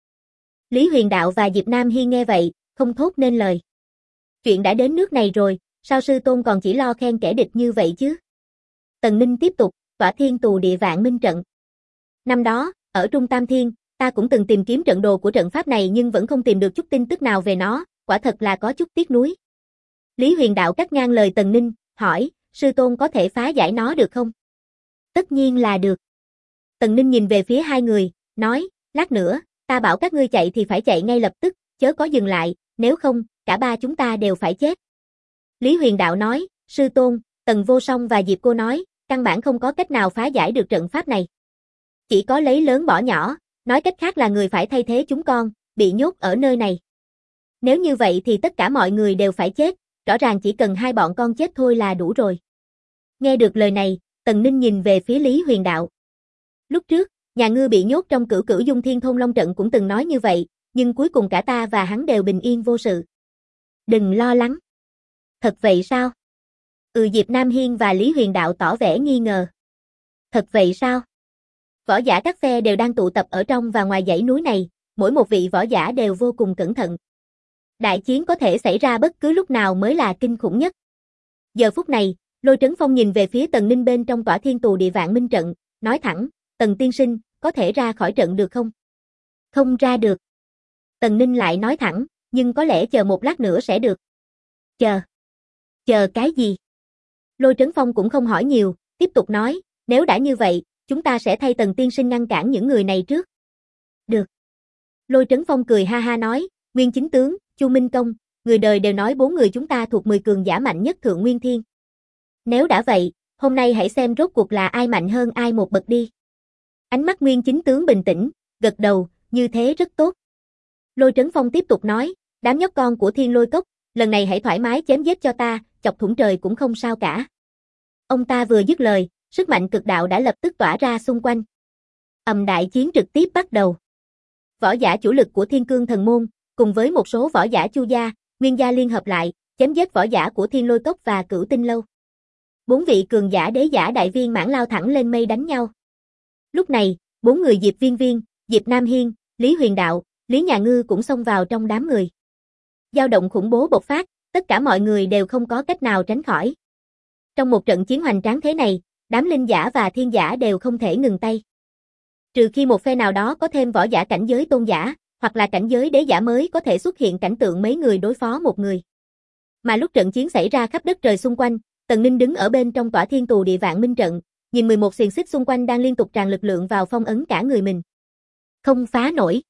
Lý Huyền Đạo và Diệp Nam Hiên nghe vậy, không thốt nên lời. Chuyện đã đến nước này rồi, sao sư tôn còn chỉ lo khen kẻ địch như vậy chứ? Tần Ninh tiếp tục, tỏa thiên tù địa vạn minh trận. Năm đó, ở Trung Tam Thiên, ta cũng từng tìm kiếm trận đồ của trận pháp này nhưng vẫn không tìm được chút tin tức nào về nó, quả thật là có chút tiếc nuối. Lý Huyền Đạo cắt ngang lời Tần Ninh, hỏi, sư tôn có thể phá giải nó được không? Tất nhiên là được. Tần Ninh nhìn về phía hai người, nói, lát nữa, ta bảo các ngươi chạy thì phải chạy ngay lập tức, chớ có dừng lại, nếu không, cả ba chúng ta đều phải chết. Lý Huyền Đạo nói, sư tôn, Tần Vô Song và Diệp Cô nói, căn bản không có cách nào phá giải được trận pháp này. Chỉ có lấy lớn bỏ nhỏ, nói cách khác là người phải thay thế chúng con, bị nhốt ở nơi này. Nếu như vậy thì tất cả mọi người đều phải chết, rõ ràng chỉ cần hai bọn con chết thôi là đủ rồi. Nghe được lời này, Tần Ninh nhìn về phía Lý Huyền Đạo. Lúc trước, Nhà Ngư bị nhốt trong Cửu Cửu Dung Thiên Thôn Long Trận cũng từng nói như vậy, nhưng cuối cùng cả ta và hắn đều bình yên vô sự. Đừng lo lắng. Thật vậy sao? Diệp Nam Hiên và Lý Huyền Đạo tỏ vẻ nghi ngờ. Thật vậy sao? Võ giả các phe đều đang tụ tập ở trong và ngoài dãy núi này, mỗi một vị võ giả đều vô cùng cẩn thận. Đại chiến có thể xảy ra bất cứ lúc nào mới là kinh khủng nhất. Giờ phút này, Lôi Trấn Phong nhìn về phía Tần Ninh bên trong tỏa thiên tù địa vạn minh trận, nói thẳng, Tần tiên sinh, có thể ra khỏi trận được không? Không ra được. Tần Ninh lại nói thẳng, nhưng có lẽ chờ một lát nữa sẽ được. Chờ. Chờ cái gì? Lôi Trấn Phong cũng không hỏi nhiều, tiếp tục nói, nếu đã như vậy, chúng ta sẽ thay Tần tiên sinh ngăn cản những người này trước. Được. Lôi Trấn Phong cười ha ha nói, Nguyên Chính Tướng, Chu Minh Công, người đời đều nói 4 người chúng ta thuộc 10 cường giả mạnh nhất Thượng Nguyên Thiên. Nếu đã vậy, hôm nay hãy xem rốt cuộc là ai mạnh hơn ai một bậc đi. Ánh mắt Nguyên Chính Tướng bình tĩnh, gật đầu, như thế rất tốt. Lôi Trấn Phong tiếp tục nói, đám nhóc con của Thiên Lôi Cốc, lần này hãy thoải mái chém giết cho ta, chọc thủng trời cũng không sao cả. Ông ta vừa dứt lời, sức mạnh cực đạo đã lập tức tỏa ra xung quanh. Đại chiến trực tiếp bắt đầu. Võ giả chủ lực của Thiên Cương Thần Môn, cùng với một số võ giả Chu gia, Nguyên gia liên hợp lại, chém giết võ giả của Thiên Lôi Cốc và Cửu Tinh Lâu. 4 vị cường giả đế giả đại viên mãn lao thẳng lên mây đánh nhau. Lúc này, 4 người Diệp Viên Viên, Diệp Nam Hiên, Lý Huyền Đạo, Lý Nhà Ngư cũng xông vào trong đám người. Dao động khủng bố bộc phát, tất cả mọi người đều không có cách nào tránh khỏi. Trong một trận chiến hoành tráng thế này, đám linh giả và thiên giả đều không thể ngừng tay. Trừ khi một phe nào đó có thêm võ giả cảnh giới tôn giả, hoặc là cảnh giới đế giả mới có thể xuất hiện cảnh tượng mấy người đối phó một người. Mà lúc trận chiến xảy ra khắp đất trời xung quanh, Tần Ninh đứng ở bên trong tỏa thiên tù địa vạn minh trận, nhìn 11 xiềng xích xung quanh đang liên tục tràn lực lượng vào phong ấn cả người mình. Không phá nổi.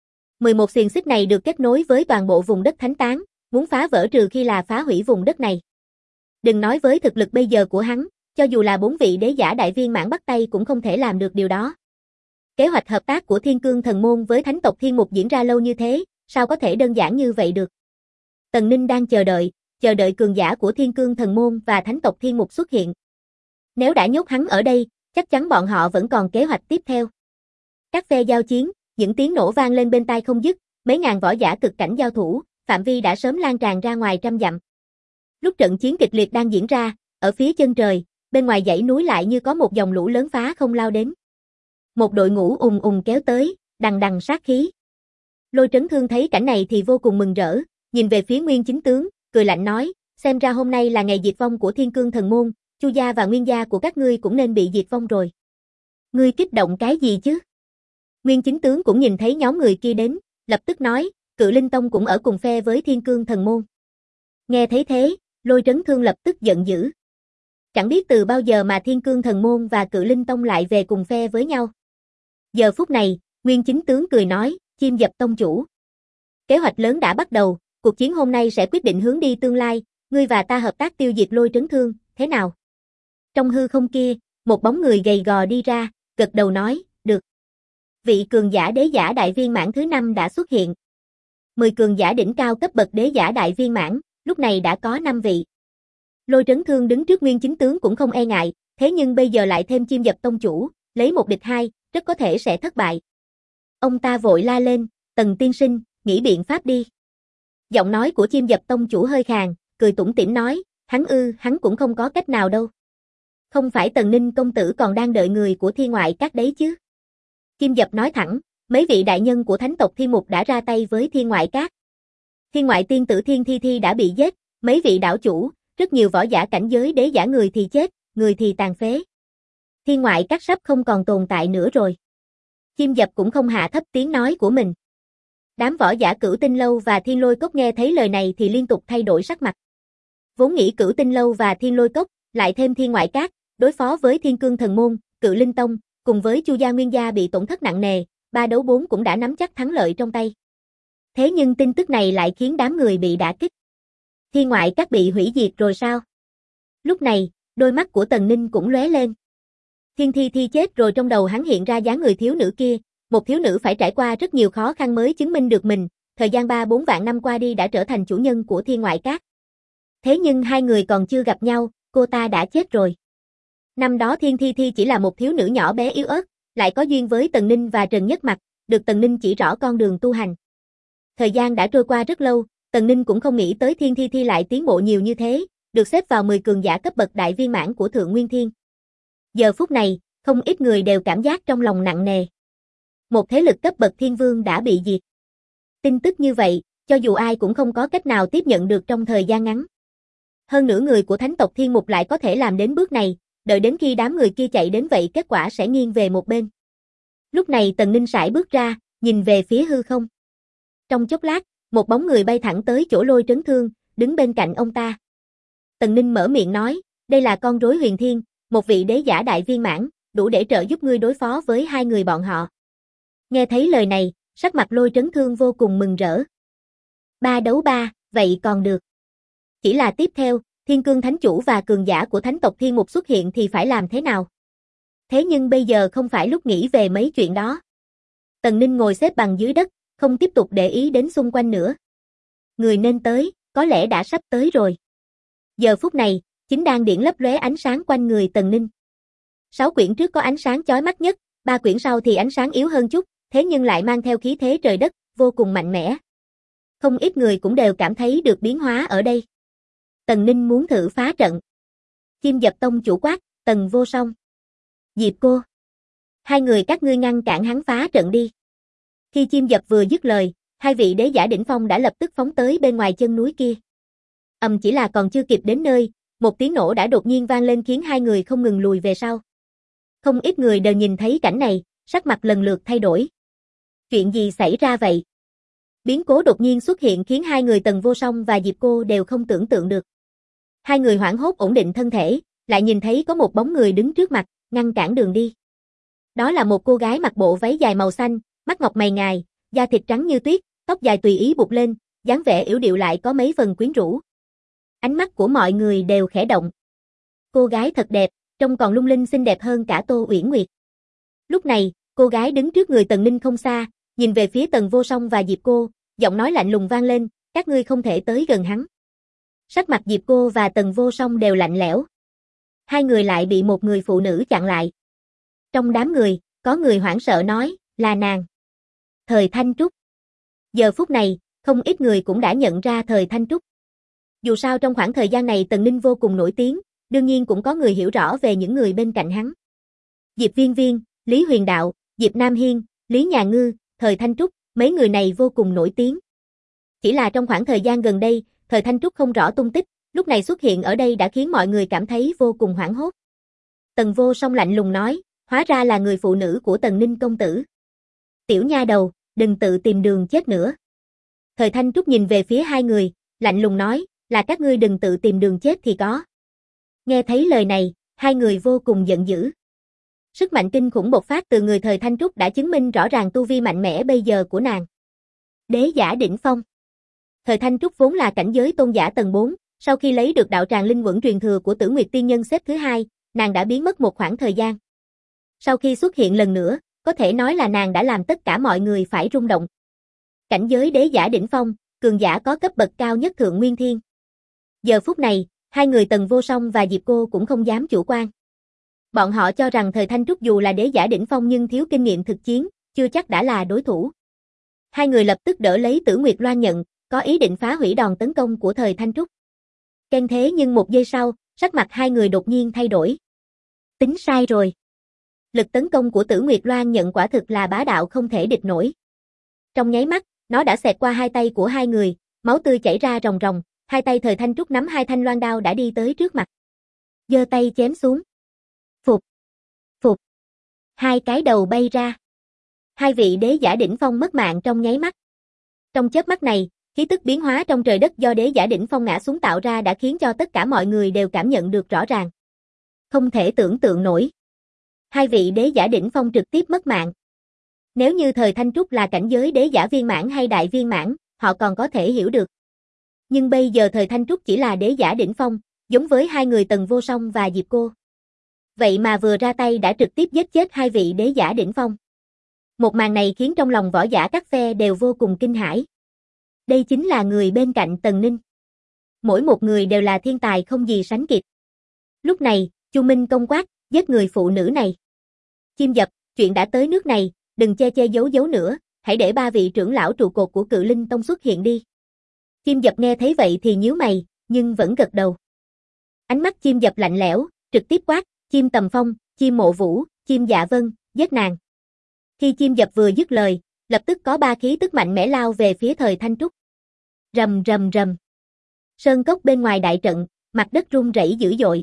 11 xiềng xích này được kết nối với toàn bộ vùng đất thánh tán, muốn phá vỡ trừ khi là phá hủy vùng đất này. Đừng nói với thực lực bây giờ của hắn, cho dù là 4 vị đế giả đại viên mãn bắt tay cũng không thể làm được điều đó. Kế hoạch hợp tác của Thiên Cương Thần Môn với Thánh tộc Thiên Mục diễn ra lâu như thế, sao có thể đơn giản như vậy được? Tần Ninh đang chờ đợi cường giả của Thiên Cương Thần Môn và Thánh tộc Thiên Mục xuất hiện. Nếu đã nhốt hắn ở đây, chắc chắn bọn họ vẫn còn kế hoạch tiếp theo. Các phe giao chiến, những tiếng nổ vang lên bên tai không dứt, mấy ngàn võ giả cực cảnh giao thủ, phạm vi đã sớm lan tràn ra ngoài trăm dặm. Lúc trận chiến kịch liệt đang diễn ra, ở phía chân trời, bên ngoài dãy núi lại như có một dòng lũ lớn phá không lao đến. Một đội ngũ ùng ùng kéo tới, đằng đằng sát khí. Lôi Trấn Thương thấy cảnh này thì vô cùng mừng rỡ, nhìn về phía Nguyên Chính Tướng, cười lạnh nói, Xem ra hôm nay là ngày diệt vong của Thiên Cương Thần Môn, Chu gia và Nguyên gia của các ngươi cũng nên bị diệt vong rồi. Ngươi kích động cái gì chứ? Nguyên chính tướng cũng nhìn thấy nhóm người kia đến, lập tức nói, Cự Linh Tông cũng ở cùng phe với Thiên Cương Thần Môn. Nghe thấy thế, Lôi Trấn Thương lập tức giận dữ. Chẳng biết từ bao giờ mà Thiên Cương Thần Môn và Cự Linh Tông lại về cùng phe với nhau. Giờ phút này, Nguyên chính tướng cười nói, Chim Dập tông chủ. Kế hoạch lớn đã bắt đầu, cuộc chiến hôm nay sẽ quyết định hướng đi tương lai, ngươi và ta hợp tác tiêu diệt Lôi Trấn Thương, thế nào? Trong hư không kia, một bóng người gầy gò đi ra, gật đầu nói, được. Vị cường giả đế giả đại viên mãn thứ 5 đã xuất hiện. 10 cường giả đỉnh cao cấp bậc đế giả đại viên mãn, lúc này đã có 5 vị. Lôi Trấn Thương đứng trước Nguyên chính tướng cũng không e ngại, thế nhưng bây giờ lại thêm Chim Dập tông chủ, lấy 1 địch 2, rất có thể sẽ thất bại. Ông ta vội la lên, Tần tiên sinh, nghĩ biện pháp đi. Giọng nói của Chim Dập tông chủ hơi khàn, cười tủm tỉm nói, hắn cũng không có cách nào đâu. Không phải Tần Ninh công tử còn đang đợi người của Thiên Ngoại Các đấy chứ? Chim Dập nói thẳng, mấy vị đại nhân của thánh tộc Thiên Mục đã ra tay với Thiên Ngoại Các. Thiên Ngoại tiên tử Thiên Thi Thi đã bị giết, mấy vị đảo chủ, rất nhiều võ giả cảnh giới đế giả người thì chết, người thì tàn phế. Thiên Ngoại Các sắp không còn tồn tại nữa rồi. Chim Dập cũng không hạ thấp tiếng nói của mình. Đám võ giả Cửu Tinh Lâu và Thiên Lôi Cốc nghe thấy lời này thì liên tục thay đổi sắc mặt. Vốn nghĩ Cửu Tinh Lâu và Thiên Lôi Cốc, lại thêm Thiên Ngoại Các, đối phó với Thiên Cương Thần Môn, Cự Linh Tông, cùng với Chu gia Nguyên gia bị tổn thất nặng nề, 3 đấu 4 cũng đã nắm chắc thắng lợi trong tay. Thế nhưng tin tức này lại khiến đám người bị đả kích. Thiên Ngoại Các bị hủy diệt rồi sao? Lúc này, đôi mắt của Tần Ninh cũng lóe lên. Thiên Thi Thi chết rồi, trong đầu hắn hiện ra dáng người thiếu nữ kia, một thiếu nữ phải trải qua rất nhiều khó khăn mới chứng minh được mình, thời gian 3-4 vạn năm qua đi đã trở thành chủ nhân của Thiên Ngoại Các. Thế nhưng hai người còn chưa gặp nhau, cô ta đã chết rồi. Năm đó Thiên Thi Thi chỉ là một thiếu nữ nhỏ bé yếu ớt, lại có duyên với Tần Ninh và Trần Nhất Mặc, được Tần Ninh chỉ rõ con đường tu hành. Thời gian đã trôi qua rất lâu, Tần Ninh cũng không nghĩ tới Thiên Thi Thi lại tiến bộ nhiều như thế, được xếp vào 10 cường giả cấp bậc đại viên mãn của Thượng Nguyên Thiên. Giờ phút này, không ít người đều cảm giác trong lòng nặng nề. Một thế lực cấp bậc thiên vương đã bị diệt. Tin tức như vậy, cho dù ai cũng không có cách nào tiếp nhận được trong thời gian ngắn. Hơn nữa người của thánh tộc Thiên Mục lại có thể làm đến bước này, đợi đến khi đám người kia chạy đến vậy kết quả sẽ nghiêng về một bên. Lúc này Tần Ninh sải bước ra, nhìn về phía hư không. Trong chốc lát, một bóng người bay thẳng tới chỗ Lôi Trấn Thương, đứng bên cạnh ông ta. Tần Ninh mở miệng nói, đây là con rối Huyền Thiên, một vị đế giả đại viên mãn, đủ để trợ giúp ngươi đối phó với hai người bọn họ. Nghe thấy lời này, sắc mặt Lôi Trấn Thương vô cùng mừng rỡ. 3 đấu 3, vậy còn được. Chỉ là tiếp theo, Thiên Cương Thánh Chủ và cường giả của thánh tộc Thiên Mục xuất hiện thì phải làm thế nào? Thế nhưng bây giờ không phải lúc nghĩ về mấy chuyện đó. Tần Ninh ngồi xếp bằng dưới đất, không tiếp tục để ý đến xung quanh nữa. Người nên tới, có lẽ đã sắp tới rồi. Giờ phút này, chính đang điển lấp lóe ánh sáng quanh người Tần Ninh. 6 quyển trước có ánh sáng chói mắt nhất, 3 quyển sau thì ánh sáng yếu hơn chút, thế nhưng lại mang theo khí thế trời đất, vô cùng mạnh mẽ. Không ít người cũng đều cảm thấy được biến hóa ở đây. Tần Ninh muốn thử phá trận. Chim Dập tông chủ quát, Tần Vô Song. Diệp cô. Hai người các ngươi ngăn cản hắn phá trận đi. Khi Chim Dập vừa dứt lời, hai vị đế giả đỉnh phong đã lập tức phóng tới bên ngoài chân núi kia. Chỉ là còn chưa kịp đến nơi, một tiếng nổ đã đột nhiên vang lên khiến hai người không ngừng lùi về sau. Không ít người đều nhìn thấy cảnh này, sắc mặt lần lượt thay đổi. Chuyện gì xảy ra vậy? Biến cố đột nhiên xuất hiện khiến hai người Tần Vô Song và Diệp cô đều không tưởng tượng được. Hai người hoảng hốt ổn định thân thể, lại nhìn thấy có một bóng người đứng trước mặt, ngăn cản đường đi. Đó là một cô gái mặc bộ váy dài màu xanh, mắt ngọc mày ngài, da thịt trắng như tuyết, tóc dài tùy ý buộc lên, dáng vẻ yểu điệu lại có mấy phần quyến rũ. Ánh mắt của mọi người đều khẽ động. Cô gái thật đẹp, trông còn lung linh xinh đẹp hơn cả Tô Uyển Nguyệt. Lúc này, cô gái đứng trước người Tần Ninh không xa, nhìn về phía Tần Vô Song và Diệp cô, giọng nói lạnh lùng vang lên, các ngươi không thể tới gần hắn. Sắc mặt Diệp cô và Tần Vô Song đều lạnh lẽo. Hai người lại bị một người phụ nữ chặn lại. Trong đám người, có người hoảng sợ nói, là nàng. Thời Thanh Trúc. Giờ phút này, không ít người cũng đã nhận ra Thời Thanh Trúc. Dù sao trong khoảng thời gian này Tần Ninh vô cùng nổi tiếng, đương nhiên cũng có người hiểu rõ về những người bên cạnh hắn. Diệp Viên Viên, Lý Huyền Đạo, Diệp Nam Hiên, Lý Nhà Ngư, Thời Thanh Trúc, mấy người này vô cùng nổi tiếng. Chỉ là trong khoảng thời gian gần đây, Thời Thanh Trúc không rõ tung tích, lúc này xuất hiện ở đây đã khiến mọi người cảm thấy vô cùng hoảng hốt. Tần Vô Song lạnh lùng nói, hóa ra là người phụ nữ của Tần Ninh công tử. Tiểu nha đầu, đừng tự tìm đường chết nữa. Thời Thanh Trúc nhìn về phía hai người, lạnh lùng nói, là các ngươi đừng tự tìm đường chết thì có. Nghe thấy lời này, hai người vô cùng giận dữ. Sức mạnh kinh khủng bộc phát từ người Thời Thanh Trúc đã chứng minh rõ ràng tu vi mạnh mẽ bây giờ của nàng. Đế giả đỉnh phong. Thời Thanh Trúc vốn là cảnh giới tôn giả tầng 4, sau khi lấy được đạo tràng linh quẩn truyền thừa của Tử Nguyệt Tiên Nhân xếp thứ 2, nàng đã biến mất một khoảng thời gian. Sau khi xuất hiện lần nữa, có thể nói là nàng đã làm tất cả mọi người phải rung động. Cảnh giới đế giả đỉnh phong, cường giả có cấp bậc cao nhất Thượng Nguyên Thiên. Giờ phút này, hai người Tần Vô Song và Diệp Cô cũng không dám chủ quan. Bọn họ cho rằng Thời Thanh Trúc dù là đế giả đỉnh phong nhưng thiếu kinh nghiệm thực chiến, chưa chắc đã là đối thủ. Hai người lập tức đỡ lấy Tử Nguyệt Loan nhận, có ý định phá hủy đòn tấn công của Thời Thanh Trúc. Keng thế nhưng một giây sau, sắc mặt hai người đột nhiên thay đổi. Tính sai rồi. Lực tấn công của Tử Nguyệt Loan nhận quả thực là bá đạo không thể địch nổi. Trong nháy mắt, nó đã xẹt qua hai tay của hai người, máu tươi chảy ra ròng ròng, hai tay Thời Thanh Trúc nắm hai thanh loan đao đã đi tới trước mặt. Giơ tay chém xuống. Phục. Phục. Hai cái đầu bay ra. Hai vị đế giả đỉnh phong mất mạng trong nháy mắt. Trong chớp mắt này, khí tức biến hóa trong trời đất do đế giả đỉnh phong ngã xuống tạo ra đã khiến cho tất cả mọi người đều cảm nhận được rõ ràng. Không thể tưởng tượng nổi. Hai vị đế giả đỉnh phong trực tiếp mất mạng. Nếu như Thời Thanh Trúc là cảnh giới đế giả viên mãn hay đại viên mãn, họ còn có thể hiểu được. Nhưng bây giờ Thời Thanh Trúc chỉ là đế giả đỉnh phong, giống với hai người Tần Vô Song và Diệp Cô. Vậy mà vừa ra tay đã trực tiếp giết chết hai vị đế giả đỉnh phong. Một màn này khiến trong lòng võ giả các phe đều vô cùng kinh hãi. Đây chính là người bên cạnh Tần Ninh. Mỗi một người đều là thiên tài không gì sánh kịp. Lúc này, Chu Minh công quát, giết người phụ nữ này. Chim Dập, chuyện đã tới nước này, đừng che giấu nữa, hãy để ba vị trưởng lão trụ cột của Cự Linh Tông xuất hiện đi. Chim Dập nghe thấy vậy thì nhíu mày, nhưng vẫn gật đầu. Ánh mắt Chim Dập lạnh lẽo, trực tiếp quát, Chim Tầm Phong, Chim Mộ Vũ, Chim Dạ Vân, giết nàng. Khi Chim Dập vừa dứt lời, lập tức có ba khí tức mạnh mẽ lao về phía Thời Thanh Trúc. Rầm rầm rầm. Sơn cốc bên ngoài đại trận, mặt đất rung rẩy dữ dội.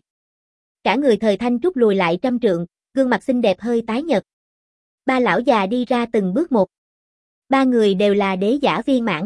Cả người Thời Thanh Trúc lùi lại 100 trượng, gương mặt xinh đẹp hơi tái nhợt. Ba lão già đi ra từng bước một. Ba người đều là đế giả viên mãn.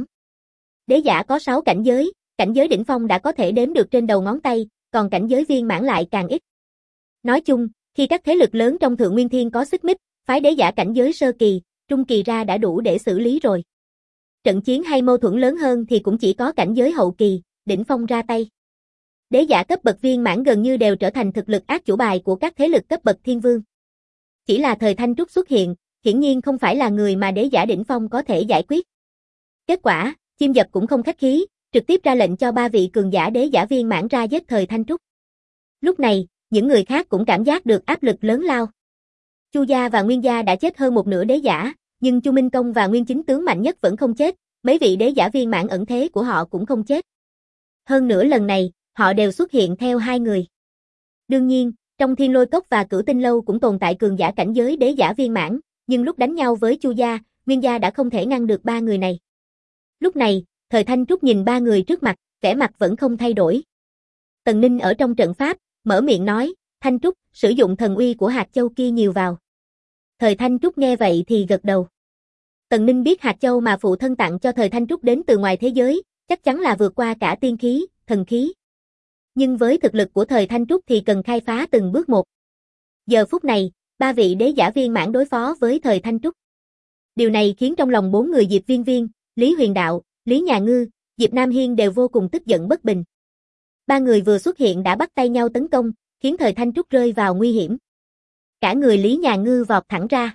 Đế giả có 6 cảnh giới đỉnh phong đã có thể đếm được trên đầu ngón tay, còn cảnh giới viên mãn lại càng ít. Nói chung, khi các thế lực lớn trong Thượng Nguyên Thiên có xích mích, phái đế giả cảnh giới sơ kỳ, trung kỳ ra đã đủ để xử lý rồi. Trận chiến hay mâu thuẫn lớn hơn thì cũng chỉ có cảnh giới hậu kỳ, đỉnh phong ra tay. Đế giả cấp bậc viên mãn gần như đều trở thành thực lực át chủ bài của các thế lực cấp bậc thiên vương. Chỉ là Thời Thanh Trúc xuất hiện, hiển nhiên không phải là người mà đế giả đỉnh phong có thể giải quyết. Kết quả, Chim Dập cũng không khách khí, trực tiếp ra lệnh cho ba vị cường giả đế giả viên mãn ra giết Thời Thanh Trúc. Lúc này, những người khác cũng cảm giác được áp lực lớn lao. Chu gia và Nguyên gia đã chết hơn một nửa đế giả, nhưng Chu Minh Công và Nguyên chính tướng mạnh nhất vẫn không chết, mấy vị đế giả viên mãn ẩn thế của họ cũng không chết. Hơn nữa lần này, họ đều xuất hiện theo hai người. Đương nhiên, trong Thiên Lôi Cốc và Cửu Tinh Lâu cũng tồn tại cường giả cảnh giới đế giả viên mãn, nhưng lúc đánh nhau với Chu gia, Nguyên gia đã không thể ngăn được ba người này. Lúc này, Thời Thanh Trúc nhìn ba người trước mặt, vẻ mặt vẫn không thay đổi. Tần Ninh ở trong trận pháp, mở miệng nói, Thanh Trúc, sử dụng thần uy của hạt châu kia nhiều vào. Thời Thanh Trúc nghe vậy thì gật đầu. Tần Ninh biết hạt châu mà phụ thân tặng cho Thời Thanh Trúc đến từ ngoài thế giới, chắc chắn là vượt qua cả tiên khí, thần khí. Nhưng với thực lực của Thời Thanh Trúc thì cần khai phá từng bước một. Giờ phút này, ba vị đế giả viên mãn đối phó với Thời Thanh Trúc. Điều này khiến trong lòng bốn người Diệp Viên Viên, Lý Huyền Đạo, Lý Nhà Ngư, Diệp Nam Hiên đều vô cùng tức giận bất bình. Ba người vừa xuất hiện đã bắt tay nhau tấn công, khiến Thời Thanh Trúc rơi vào nguy hiểm. Cả người Lý Nhà Ngư vọt thẳng ra.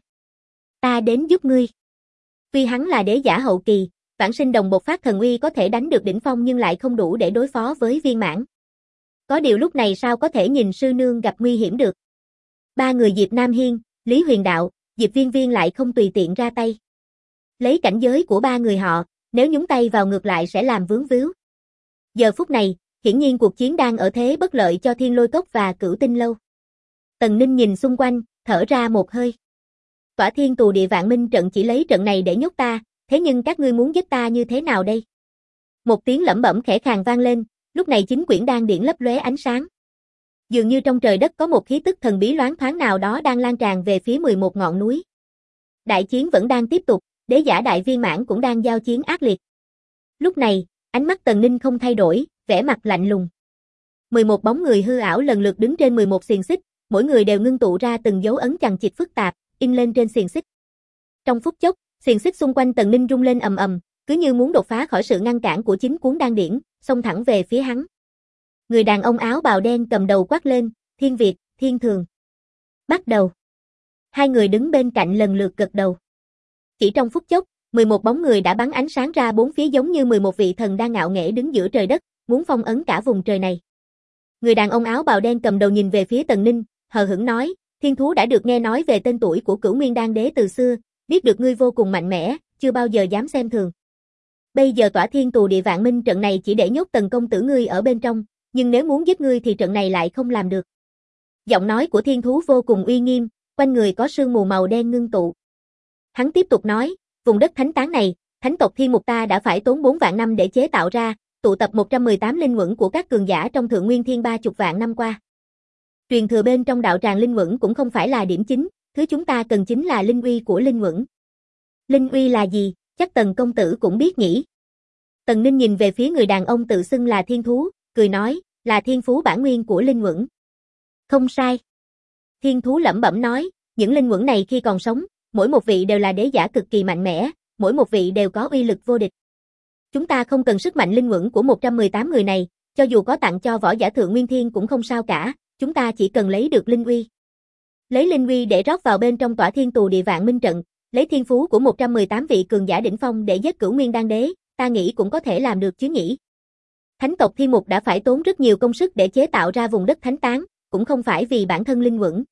Ta đến giúp ngươi. Tuy hắn là đế giả hậu kỳ, vãng sinh đồng bộc phát thần uy có thể đánh được đỉnh phong nhưng lại không đủ để đối phó với viên mãn. Có điều lúc này sao có thể nhìn sư nương gặp nguy hiểm được. Ba người Diệp Nam Hiên, Lý Huyền Đạo, Diệp Viên Viên lại không tùy tiện ra tay. Lấy cảnh giới của ba người họ, nếu nhúng tay vào ngược lại sẽ làm vướng víu. Giờ phút này, hiển nhiên cuộc chiến đang ở thế bất lợi cho Thiên Lôi Cốc và Cửu Tinh Lâu. Tần Ninh nhìn xung quanh, thở ra một hơi. Tỏa Thiên Tù Địa Vạn Minh trận chỉ lấy trận này để nhốt ta, thế nhưng các ngươi muốn giết ta như thế nào đây? Một tiếng lẩm bẩm khẽ khàng vang lên, Lúc này chính quyển đan điển lấp lóe ánh sáng. Dường như trong trời đất có một khí tức thần bí loáng thoáng nào đó đang lan tràn về phía 11 ngọn núi. Đại chiến vẫn đang tiếp tục, đế giả đại viên mãn cũng đang giao chiến ác liệt. Lúc này, ánh mắt Tần Ninh không thay đổi, vẻ mặt lạnh lùng. 11 bóng người hư ảo lần lượt đứng trên 11 xiềng xích, mỗi người đều ngưng tụ ra từng dấu ấn chằng chịt phức tạp, in lên trên xiềng xích. Trong phút chốc, xiềng xích xung quanh Tần Ninh rung lên ầm ầm, cứ như muốn đột phá khỏi sự ngăn cản của chính cuốn đan điển, xông thẳng về phía hắn. Người đàn ông áo bào đen cầm đầu quát lên, Thiên Việt, Thiên Thường. Bắt đầu. Hai người đứng bên cạnh lần lượt gật đầu. Chỉ trong phút chốc, 11 bóng người đã bắn ánh sáng ra bốn phía giống như 11 vị thần đang ngạo nghễ đứng giữa trời đất, muốn phong ấn cả vùng trời này. Người đàn ông áo bào đen cầm đầu nhìn về phía Tần Ninh, hờ hững nói, Thiên Thú đã được nghe nói về tên tuổi của Cửu Nguyên Đan Đế từ xưa, biết được ngươi vô cùng mạnh mẽ, chưa bao giờ dám xem thường. Bây giờ tỏa thiên tù địa vạn minh trận này chỉ để nhốt Tần công tử ngươi ở bên trong, nhưng nếu muốn giết ngươi thì trận này lại không làm được. Giọng nói của Thiên Thú vô cùng uy nghiêm, quanh người có sương mù màu đen ngưng tụ. Hắn tiếp tục nói, vùng đất thánh tán này, thánh tộc Thiên Mục ta đã phải tốn 4 vạn năm để chế tạo ra, tụ tập 118 linh uẩn của các cường giả trong Thượng Nguyên Thiên 30 vạn năm qua. Truyền thừa bên trong đạo tràng linh uẩn cũng không phải là điểm chính, thứ chúng ta cần chính là linh uy của linh uẩn. Linh uy là gì, chắc Tần công tử cũng biết nhỉ. Tần Ninh nhìn về phía người đàn ông tự xưng là Thiên Thú, cười nói, là thiên phú bản nguyên của linh uẩn. Không sai. Thiên Thú lẩm bẩm nói, những linh uẩn này khi còn sống, mỗi một vị đều là đế giả cực kỳ mạnh mẽ, mỗi một vị đều có uy lực vô địch. Chúng ta không cần sức mạnh linh uẩn của 118 người này, cho dù có tặng cho võ giả Thượng Nguyên Thiên cũng không sao cả, chúng ta chỉ cần lấy được linh uy. Lấy linh uy để rót vào bên trong tỏa thiên tù địa vạn minh trận, lấy thiên phú của 118 vị cường giả đỉnh phong để giết Cửu Nguyên Đan Đế, ta nghĩ cũng có thể làm được chứ nhỉ. Thánh tộc Thiên Mục đã phải tốn rất nhiều công sức để chế tạo ra vùng đất thánh tán, cũng không phải vì bản thân linh uẩn.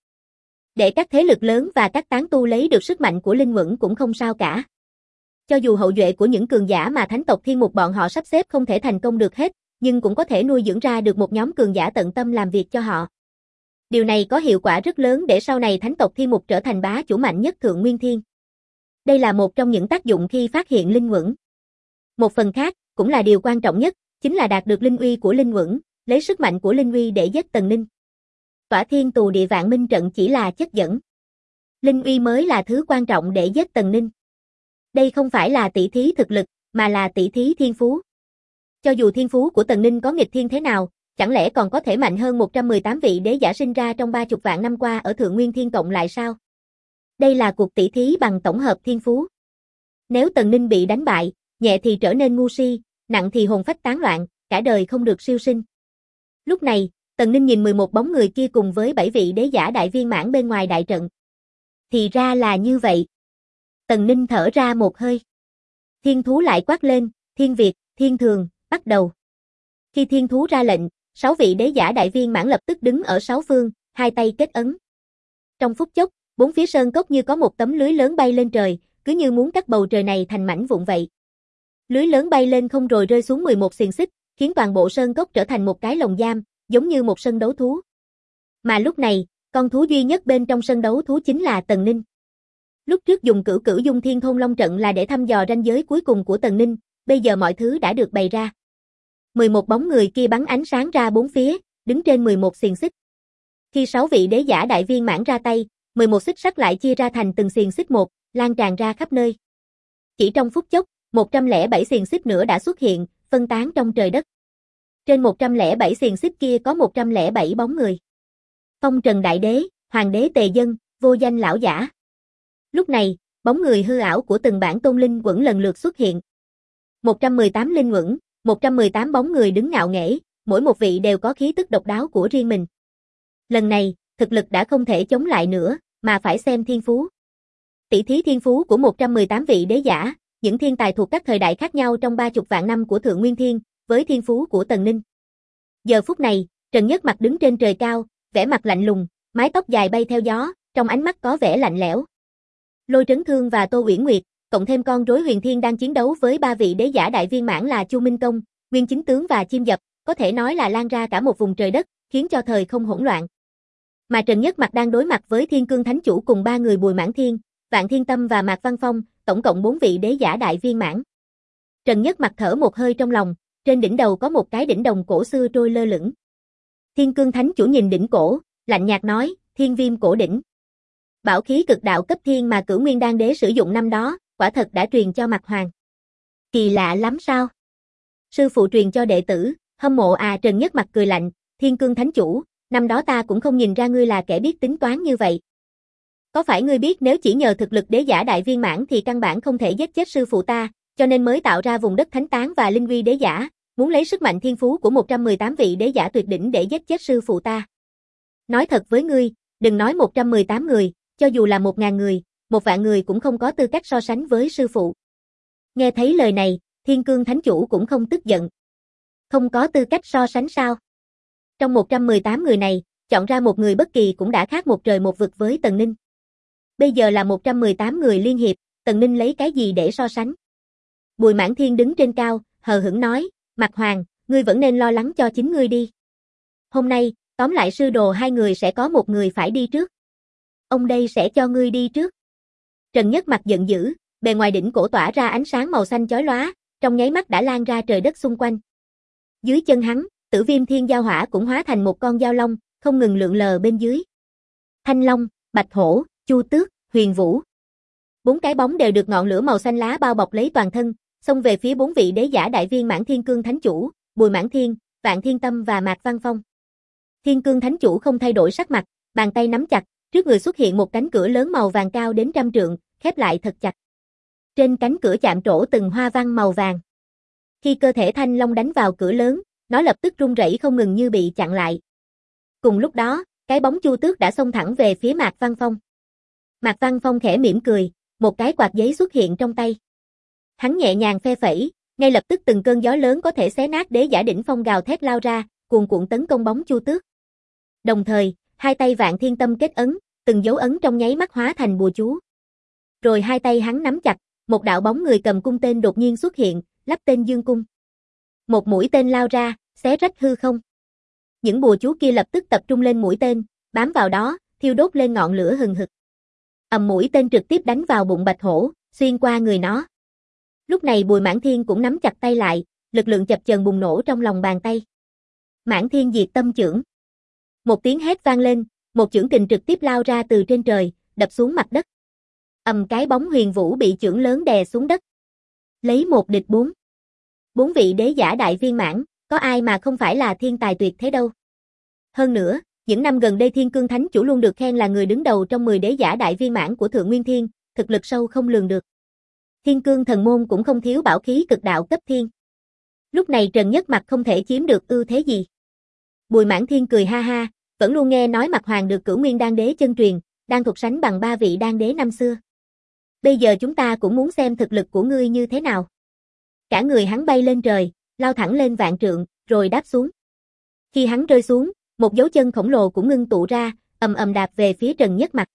Để các thế lực lớn và các tán tu lấy được sức mạnh của linh uẩn cũng không sao cả. Cho dù hậu duệ của những cường giả mà thánh tộc Thiên Mục bọn họ sắp xếp không thể thành công được hết, nhưng cũng có thể nuôi dưỡng ra được một nhóm cường giả tận tâm làm việc cho họ. Điều này có hiệu quả rất lớn để sau này thánh tộc Thiên Mục trở thành bá chủ mạnh nhất Thượng Nguyên Thiên. Đây là một trong những tác dụng khi phát hiện linh uẩn. Một phần khác, cũng là điều quan trọng nhất, chính là đạt được linh uy của linh uẩn, lấy sức mạnh của linh uy để giết Tần Ninh. Tỏa thiên tù địa vạn minh trận chỉ là chất dẫn. Linh uy mới là thứ quan trọng để giết Tần Ninh. Đây không phải là tỷ thí thực lực, mà là tỷ thí thiên phú. Cho dù thiên phú của Tần Ninh có nghịch thiên thế nào, chẳng lẽ còn có thể mạnh hơn 118 vị đế giả sinh ra trong 30 vạn năm qua ở Thượng Nguyên Thiên cộng lại sao? Đây là cuộc tỷ thí bằng tổng hợp thiên phú. Nếu Tần Ninh bị đánh bại, nhẹ thì trở nên ngu si, nặng thì hồn phách tán loạn, cả đời không được siêu sinh. Lúc này, Tần Ninh nhìn 11 bóng người kia cùng với 7 vị đế giả đại viên mãn bên ngoài đại trận. Thì ra là như vậy. Tần Ninh thở ra một hơi. Thiên Thú lại quát lên, Thiên Việt, Thiên Thường, bắt đầu. Khi Thiên Thú ra lệnh, 6 vị đế giả đại viên mãn lập tức đứng ở 6 phương, hai tay kết ấn. Trong phút chốc, bốn phía sơn cốc như có một tấm lưới lớn bay lên trời, cứ như muốn cắt bầu trời này thành mảnh vụn vậy. Lưới lớn bay lên không rồi rơi xuống 11 xiềng xích, khiến toàn bộ sơn cốc trở thành một cái lồng giam, giống như một sân đấu thú. Mà lúc này, con thú duy nhất bên trong sân đấu thú chính là Tần Ninh. Lúc trước dùng Cửu Cửu Dung Thiên Thôn Long trận là để thăm dò ranh giới cuối cùng của Tần Ninh, bây giờ mọi thứ đã được bày ra. 11 bóng người kia bắn ánh sáng ra bốn phía, đứng trên 11 xiềng xích. Khi 6 vị đế giả đại viên mãn ra tay, 11 xích sắt lại chia ra thành từng xiềng xích một, lan tràn ra khắp nơi. Chỉ trong phút chốc, 107 xiềng xích nữa đã xuất hiện, phân tán trong trời đất. Trên 107 xiềng xích kia có 107 bóng người. Phong Trần Đại Đế, Hoàng đế Tề Dân, Vô Danh lão giả. Lúc này, bóng người hư ảo của từng bản tôn linh uẩn lần lượt xuất hiện. 118 linh uẩn, 118 bóng người đứng ngạo nghễ, mỗi một vị đều có khí tức độc đáo của riêng mình. Lần này, thực lực đã không thể chống lại nữa, mà phải xem thiên phú. Tỷ thí thiên phú của 118 vị đế giả, những thiên tài thuộc các thời đại khác nhau trong 30 vạn năm của Thượng Nguyên Thiên, với thiên phú của Tần Ninh. Giờ phút này, Trần Nhất Mặc đứng trên trời cao, vẻ mặt lạnh lùng, mái tóc dài bay theo gió, trong ánh mắt có vẻ lạnh lẽo. Lôi Trấn Thương và Tô Uyển Nguyệt, cộng thêm con rối Huyền Thiên đang chiến đấu với 3 vị đế giả đại viên mãn là Chu Minh Công, Nguyên Chính Tướng và Chim Dập, có thể nói là lan ra cả một vùng trời đất, khiến cho thời không hỗn loạn. Mà Trần Nhất Mặc đang đối mặt với Thiên Cương Thánh Chủ cùng 3 người Bùi Mãn Thiên, Vạn Thiên Tâm và Mạc Văn Phong, tổng cộng 4 vị đế giả đại viên mãn. Trần Nhất Mặc thở một hơi trong lòng, Trên đỉnh đầu có một cái đỉnh đồng cổ xưa trôi lơ lửng. Thiên Cương Thánh Chủ nhìn đỉnh cổ, lạnh nhạt nói, Thiên Viêm cổ đỉnh. Bảo khí cực đạo cấp thiên mà Cửu Nguyên Đan Đế sử dụng năm đó, quả thật đã truyền cho Mạc Hoàng. Kỳ lạ lắm sao? Sư phụ truyền cho đệ tử, hâm mộ à. Trần Nhất mặt cười lạnh, Thiên Cương Thánh Chủ, năm đó ta cũng không nhìn ra ngươi là kẻ biết tính toán như vậy. Có phải ngươi biết nếu chỉ nhờ thực lực đế giả đại viên mãn thì căn bản không thể giết chết sư phụ ta, cho nên mới tạo ra vùng đất thánh tán và linh uy đế giả, muốn lấy sức mạnh thiên phú của 118 vị đế giả tuyệt đỉnh để giết chết sư phụ ta. Nói thật với ngươi, đừng nói 118 người, cho dù là 1000 người, 1 vạn người cũng không có tư cách so sánh với sư phụ. Nghe thấy lời này, Thiên Cương Thánh Chủ cũng không tức giận. Không có tư cách so sánh sao? Trong 118 người này, chọn ra một người bất kỳ cũng đã khác một trời một vực với Tần Ninh. Bây giờ là 118 người liên hiệp, Tần Ninh lấy cái gì để so sánh? Bùi Mãn Thiên đứng trên cao, hờ hững nói, Mạc Hoàng, ngươi vẫn nên lo lắng cho chính ngươi đi. Hôm nay, tóm lại sư đồ hai người sẽ có một người phải đi trước. Ông đây sẽ cho ngươi đi trước. Trần Nhất mặt giận dữ, bề ngoài đỉnh cổ tỏa ra ánh sáng màu xanh chói lóa, trong nháy mắt đã lan ra trời đất xung quanh. Dưới chân hắn, Tử Viêm Thiên Giao Hỏa cũng hóa thành một con giao long, không ngừng lượn lờ bên dưới. Thanh Long, Bạch Hổ, Chu Tước, Huyền Vũ. 4 cái bóng đều được ngọn lửa màu xanh lá bao bọc lấy toàn thân, xông về phía 4 vị đế giả đại viên mãn Thiên Cương Thánh Chủ, Bùi Mãn Thiên, Vạn Thiên Tâm và Mạc Văn Phong. Thiên Cương Thánh Chủ không thay đổi sắc mặt, bàn tay nắm chặt, trước người xuất hiện một cánh cửa lớn màu vàng cao đến 100 trượng, khép lại thật chặt. Trên cánh cửa chạm trổ từng hoa văn màu vàng. Khi cơ thể Thanh Long đánh vào cửa lớn, nó lập tức rung rẩy không ngừng như bị chặn lại. Cùng lúc đó, cái bóng Chu Tước đã xông thẳng về phía Mạc Văn Phong. Mạc Văn Phong khẽ mỉm cười, một cái quạt giấy xuất hiện trong tay. Hắn nhẹ nhàng phe phẩy, ngay lập tức từng cơn gió lớn có thể xé nát đế giả đỉnh phong gào thét lao ra, cuồn cuộn tấn công bóng Chu Tước. Đồng thời, hai tay Vạn Thiên Tâm kết ấn, từng dấu ấn trong nháy mắt hóa thành bùa chú. Rồi hai tay hắn nắm chặt, một đạo bóng người cầm cung tên đột nhiên xuất hiện, lắp tên Dương Cung. Một mũi tên lao ra, xé rách hư không. Những bùa chú kia lập tức tập trung lên mũi tên, bám vào đó, thiêu đốt lên ngọn lửa hừng hực. Mũi tên trực tiếp đánh vào bụng Bạch Hổ, xuyên qua người nó. Lúc này Bùi Mãn Thiên cũng nắm chặt tay lại, lực lượng chập chờn bùng nổ trong lòng bàn tay. Mãn Thiên Diệt Tâm Chưởng. Một tiếng hét vang lên, một chưởng kình trực tiếp lao ra từ trên trời, đập xuống mặt đất. Cái bóng Huyền Vũ bị chưởng lớn đè xuống đất. Lấy 1 địch 4. 4 vị đế giả đại viên mãn, có ai mà không phải là thiên tài tuyệt thế đâu. Hơn nữa, những năm gần đây Thiên Cương Thánh Chủ luôn được khen là người đứng đầu trong 10 đế giả đại viên mãn của Thượng Nguyên Thiên, thực lực sâu không lường được. Thiên Cương Thần Môn cũng không thiếu bảo khí cực đạo cấp thiên. Lúc này Trần Nhất mặt không thể chiếm được ưu thế gì. Bùi Mãn Thiên cười ha ha, vẫn luôn nghe nói Mạc Hoàng được Cửu Nguyên Đan Đế chân truyền, đang thuộc sánh bằng 3 vị đan đế năm xưa. Bây giờ chúng ta cũng muốn xem thực lực của ngươi như thế nào. Cả người hắn bay lên trời, lao thẳng lên vạn trượng, rồi đáp xuống. Khi hắn rơi xuống, một dấu chân khổng lồ cũng ngưng tụ ra, ầm ầm đạp về phía Trần Nhất mặt.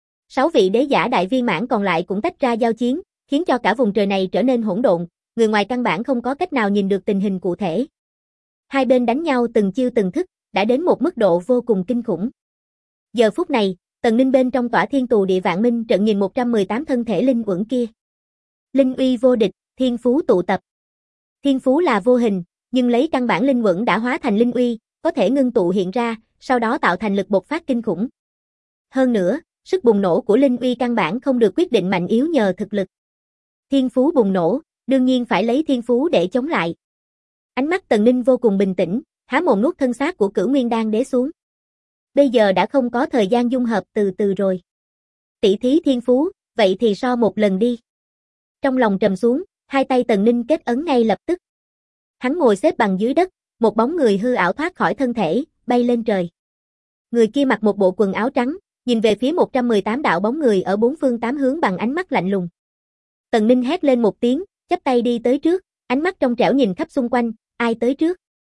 6 vị đế giả đại viên mãn còn lại cũng tách ra giao chiến, khiến cho cả vùng trời này trở nên hỗn độn, người ngoài căn bản không có cách nào nhìn được tình hình cụ thể. Hai bên đánh nhau từng chiêu từng thức, đã đến một mức độ vô cùng kinh khủng. Giờ phút này, Tần Ninh bên trong tỏa thiên tù địa vạn minh trận nhìn 118 thân thể linh uẩn kia. Linh uy vô địch, thiên phú tụ tập. Thiên phú là vô hình, nhưng lấy căn bản linh uẩn đã hóa thành linh uy, có thể ngưng tụ hiện ra, sau đó tạo thành lực bộc phát kinh khủng. Hơn nữa, sức bùng nổ của linh uy căn bản không được quyết định mạnh yếu nhờ thực lực. Thiên phú bùng nổ, đương nhiên phải lấy thiên phú để chống lại. Ánh mắt Tần Ninh vô cùng bình tĩnh, há mồm nuốt thân xác của Cửu Nguyên Đan Đế xuống. Bây giờ đã không có thời gian dung hợp từ từ rồi. Tỷ thí thiên phú, vậy thì so một lần đi. Trong lòng trầm xuống, hai tay Tần Ninh kết ấn ngay lập tức. Hắn ngồi xếp bằng dưới đất, một bóng người hư ảo thoát khỏi thân thể, bay lên trời. Người kia mặc một bộ quần áo trắng, nhìn về phía 118 đạo bóng người ở 4 phương 8 hướng bằng ánh mắt lạnh lùng. Tần Ninh hét lên một tiếng, chắp tay đi tới trước, ánh mắt trong trẻo nhìn khắp xung quanh, ai tới trước.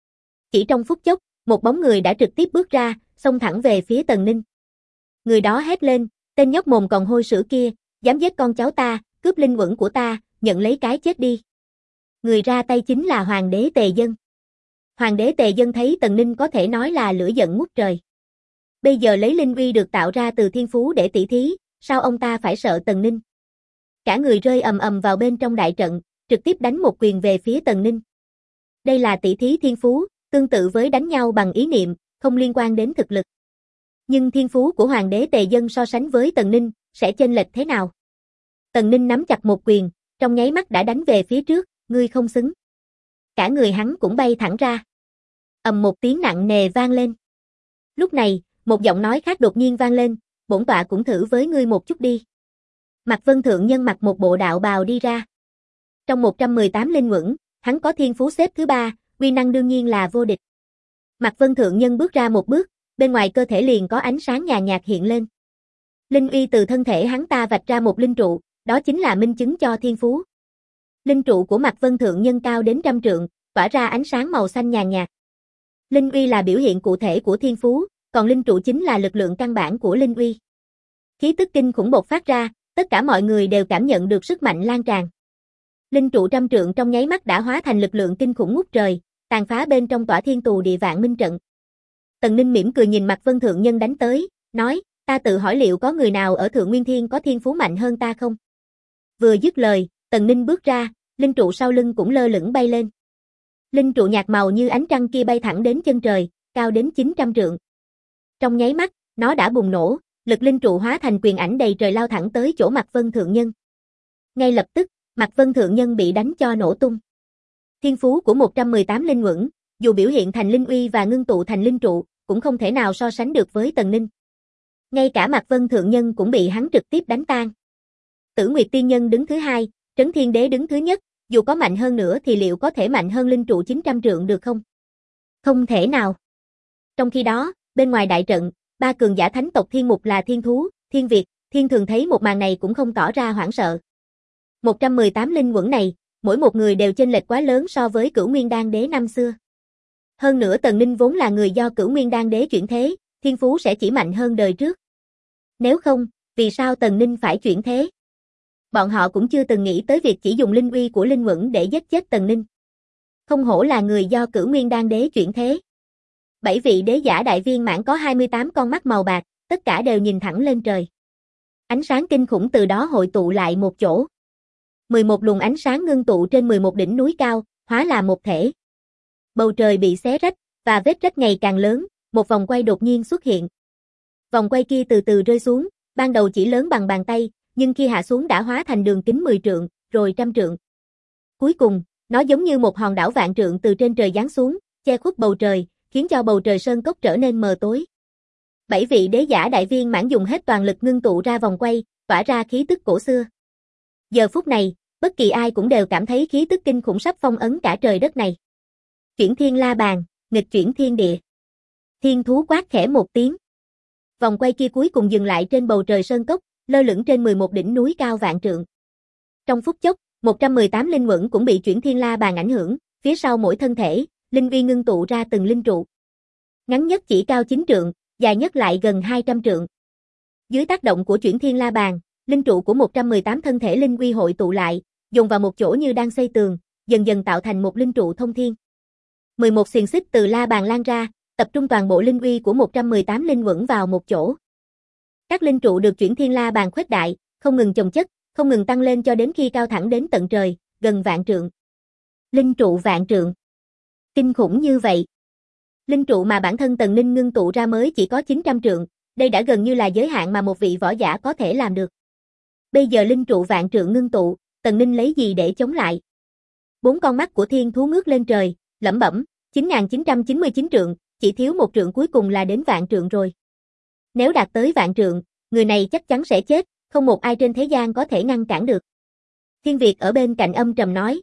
Chỉ trong phút chốc, một bóng người đã trực tiếp bước ra, xông thẳng về phía Tần Ninh. Người đó hét lên, tên nhóc mồm còn hôi sữa kia, dám giết con cháu ta, cướp linh uẩn của ta, nhận lấy cái chết đi. Người ra tay chính là Hoàng đế Tề Dân. Hoàng đế Tề Dân thấy Tần Ninh có thể nói là lửa giận ngút trời. Bây giờ lấy linh uy được tạo ra từ thiên phú để tỷ thí, sao ông ta phải sợ Tần Ninh? Cả người rơi ầm ầm vào bên trong đại trận, trực tiếp đánh một quyền về phía Tần Ninh. Đây là tỷ thí thiên phú, tương tự với đánh nhau bằng ý niệm, không liên quan đến thực lực. Nhưng thiên phú của Hoàng đế Tề Dân so sánh với Tần Ninh, sẽ chênh lệch thế nào? Tần Ninh nắm chặt một quyền, trong nháy mắt đã đánh về phía trước, ngươi không xứng. Cả người hắn cũng bay thẳng ra. Ầm một tiếng nặng nề vang lên. Lúc này, một giọng nói khác đột nhiên vang lên, bổn tọa cũng thử với ngươi một chút đi. Mạc Vân Thượng Nhân mặc một bộ đạo bào đi ra. Trong 118 linh uẩn, hắn có thiên phú xếp thứ 3, uy năng đương nhiên là vô địch. Mạc Vân Thượng Nhân bước ra một bước, bên ngoài cơ thể liền có ánh sáng nhàn nhạt hiện lên. Linh uy từ thân thể hắn ta vạch ra một linh trụ, đó chính là minh chứng cho thiên phú. Linh trụ của Mạc Vân Thượng Nhân cao đến 100 trượng, tỏa ra ánh sáng màu xanh nhàn nhạt. Linh uy là biểu hiện cụ thể của thiên phú, còn linh trụ chính là lực lượng căn bản của linh uy. Khí tức kinh khủng bộc phát ra, tất cả mọi người đều cảm nhận được sức mạnh lan tràn. Linh trụ 100 trượng trong nháy mắt đã hóa thành lực lượng kinh khủng ngút trời, tàn phá bên trong tỏa thiên tù địa vạn minh trận. Tần Ninh mỉm cười nhìn Mạc Vân Thượng Nhân đánh tới, nói, ta tự hỏi liệu có người nào ở Thượng Nguyên Thiên có thiên phú mạnh hơn ta không? Vừa dứt lời, Tần Ninh bước ra, linh trụ sau lưng cũng lơ lửng bay lên. Linh trụ nhạt màu như ánh trăng kia bay thẳng đến chân trời, cao đến 900 trượng. Trong nháy mắt, nó đã bùng nổ, lực linh trụ hóa thành quyền ảnh đầy trời lao thẳng tới chỗ Mạc Vân Thượng Nhân. Ngay lập tức, Mạc Vân Thượng Nhân bị đánh cho nổ tung. Thiên phú của 118 linh uẩn, dù biểu hiện thành linh uy và ngưng tụ thành linh trụ, cũng không thể nào so sánh được với Tần Ninh. Ngay cả Mạc Vân Thượng Nhân cũng bị hắn trực tiếp đánh tan. Tử Nguyệt Tiên Nhân đứng thứ 2, Trấn Thiên Đế đứng thứ nhất, dù có mạnh hơn nữa thì liệu có thể mạnh hơn linh trụ 900 trượng được không? Không thể nào. Trong khi đó, bên ngoài đại trận, 3 cường giả thánh tộc Thiên Mục là Thiên Thú, Thiên Việt, Thiên Thường thấy một màn này cũng không tỏ ra hoảng sợ. 118 linh uẩn này, mỗi một người đều chênh lệch quá lớn so với Cửu Nguyên Đan Đế năm xưa. Hơn nữa Tần Ninh vốn là người do Cửu Nguyên Đan Đế chuyển thế, thiên phú sẽ chỉ mạnh hơn đời trước. Nếu không, vì sao Tần Ninh phải chuyển thế? Bọn họ cũng chưa từng nghĩ tới việc chỉ dùng linh uy của linh uẩn để giết chết Tần Ninh. Không hổ là người do Cửu Nguyên Đan Đế chuyển thế. 7 vị đế giả đại viên mãn có 28 con mắt màu bạc, tất cả đều nhìn thẳng lên trời. Ánh sáng kinh khủng từ đó hội tụ lại một chỗ. 11 luồng ánh sáng ngưng tụ trên 11 đỉnh núi cao, hóa là một thể. Bầu trời bị xé rách, và vết rách ngày càng lớn, một vòng quay đột nhiên xuất hiện. Vòng quay kia từ từ rơi xuống, ban đầu chỉ lớn bằng bàn tay, nhưng khi hạ xuống đã hóa thành đường kính 10 trượng, rồi 100 trượng. Cuối cùng, nó giống như một hòn đảo vạn trượng từ trên trời giáng xuống, che khuất bầu trời, khiến cho bầu trời sơn cốc trở nên mờ tối. 7 vị đế giả đại viên mãn dùng hết toàn lực ngưng tụ ra vòng quay, tỏa ra khí tức cổ xưa. Giờ phút này, bất kỳ ai cũng đều cảm thấy khí tức kinh khủng sắp phong ấn cả trời đất này. Chuyển thiên la bàn, nghịch chuyển thiên địa. Thiên thú quát khẽ một tiếng. Vòng quay kia cuối cùng dừng lại trên bầu trời sơn cốc, lơ lửng trên 11 đỉnh núi cao vạn trượng. Trong phút chốc, 118 linh uẩn cũng bị chuyển thiên la bàn ảnh hưởng, phía sau mỗi thân thể, linh uy ngưng tụ ra từng linh trụ. Ngắn nhất chỉ cao 9 trượng, dài nhất lại gần 200 trượng. Dưới tác động của chuyển thiên la bàn, linh trụ của 118 thân thể linh uy hội tụ lại, dồn vào một chỗ như đang xây tường, dần dần tạo thành một linh trụ thông thiên. 11 xiềng xích từ la bàn lan ra, tập trung toàn bộ linh uy của 118 linh uẩn vào một chỗ. Các linh trụ được chuyển thiên la bàn khuếch đại, không ngừng chồng chất, không ngừng tăng lên cho đến khi cao thẳng đến tận trời, gần vạn trượng. Linh trụ vạn trượng. Kinh khủng như vậy. Linh trụ mà bản thân Tần Ninh ngưng tụ ra mới chỉ có 900 trượng, đây đã gần như là giới hạn mà một vị võ giả có thể làm được. Bây giờ linh trụ vạn trượng ngưng tụ, Tần Ninh lấy gì để chống lại? 4 con mắt của thiên thú ngước lên trời, lẩm bẩm, 9.999 trượng, chỉ thiếu một trượng cuối cùng là đến vạn trượng rồi. Nếu đạt tới vạn trượng, người này chắc chắn sẽ chết, không một ai trên thế gian có thể ngăn cản được. Thiên Việt ở bên cạnh âm trầm nói,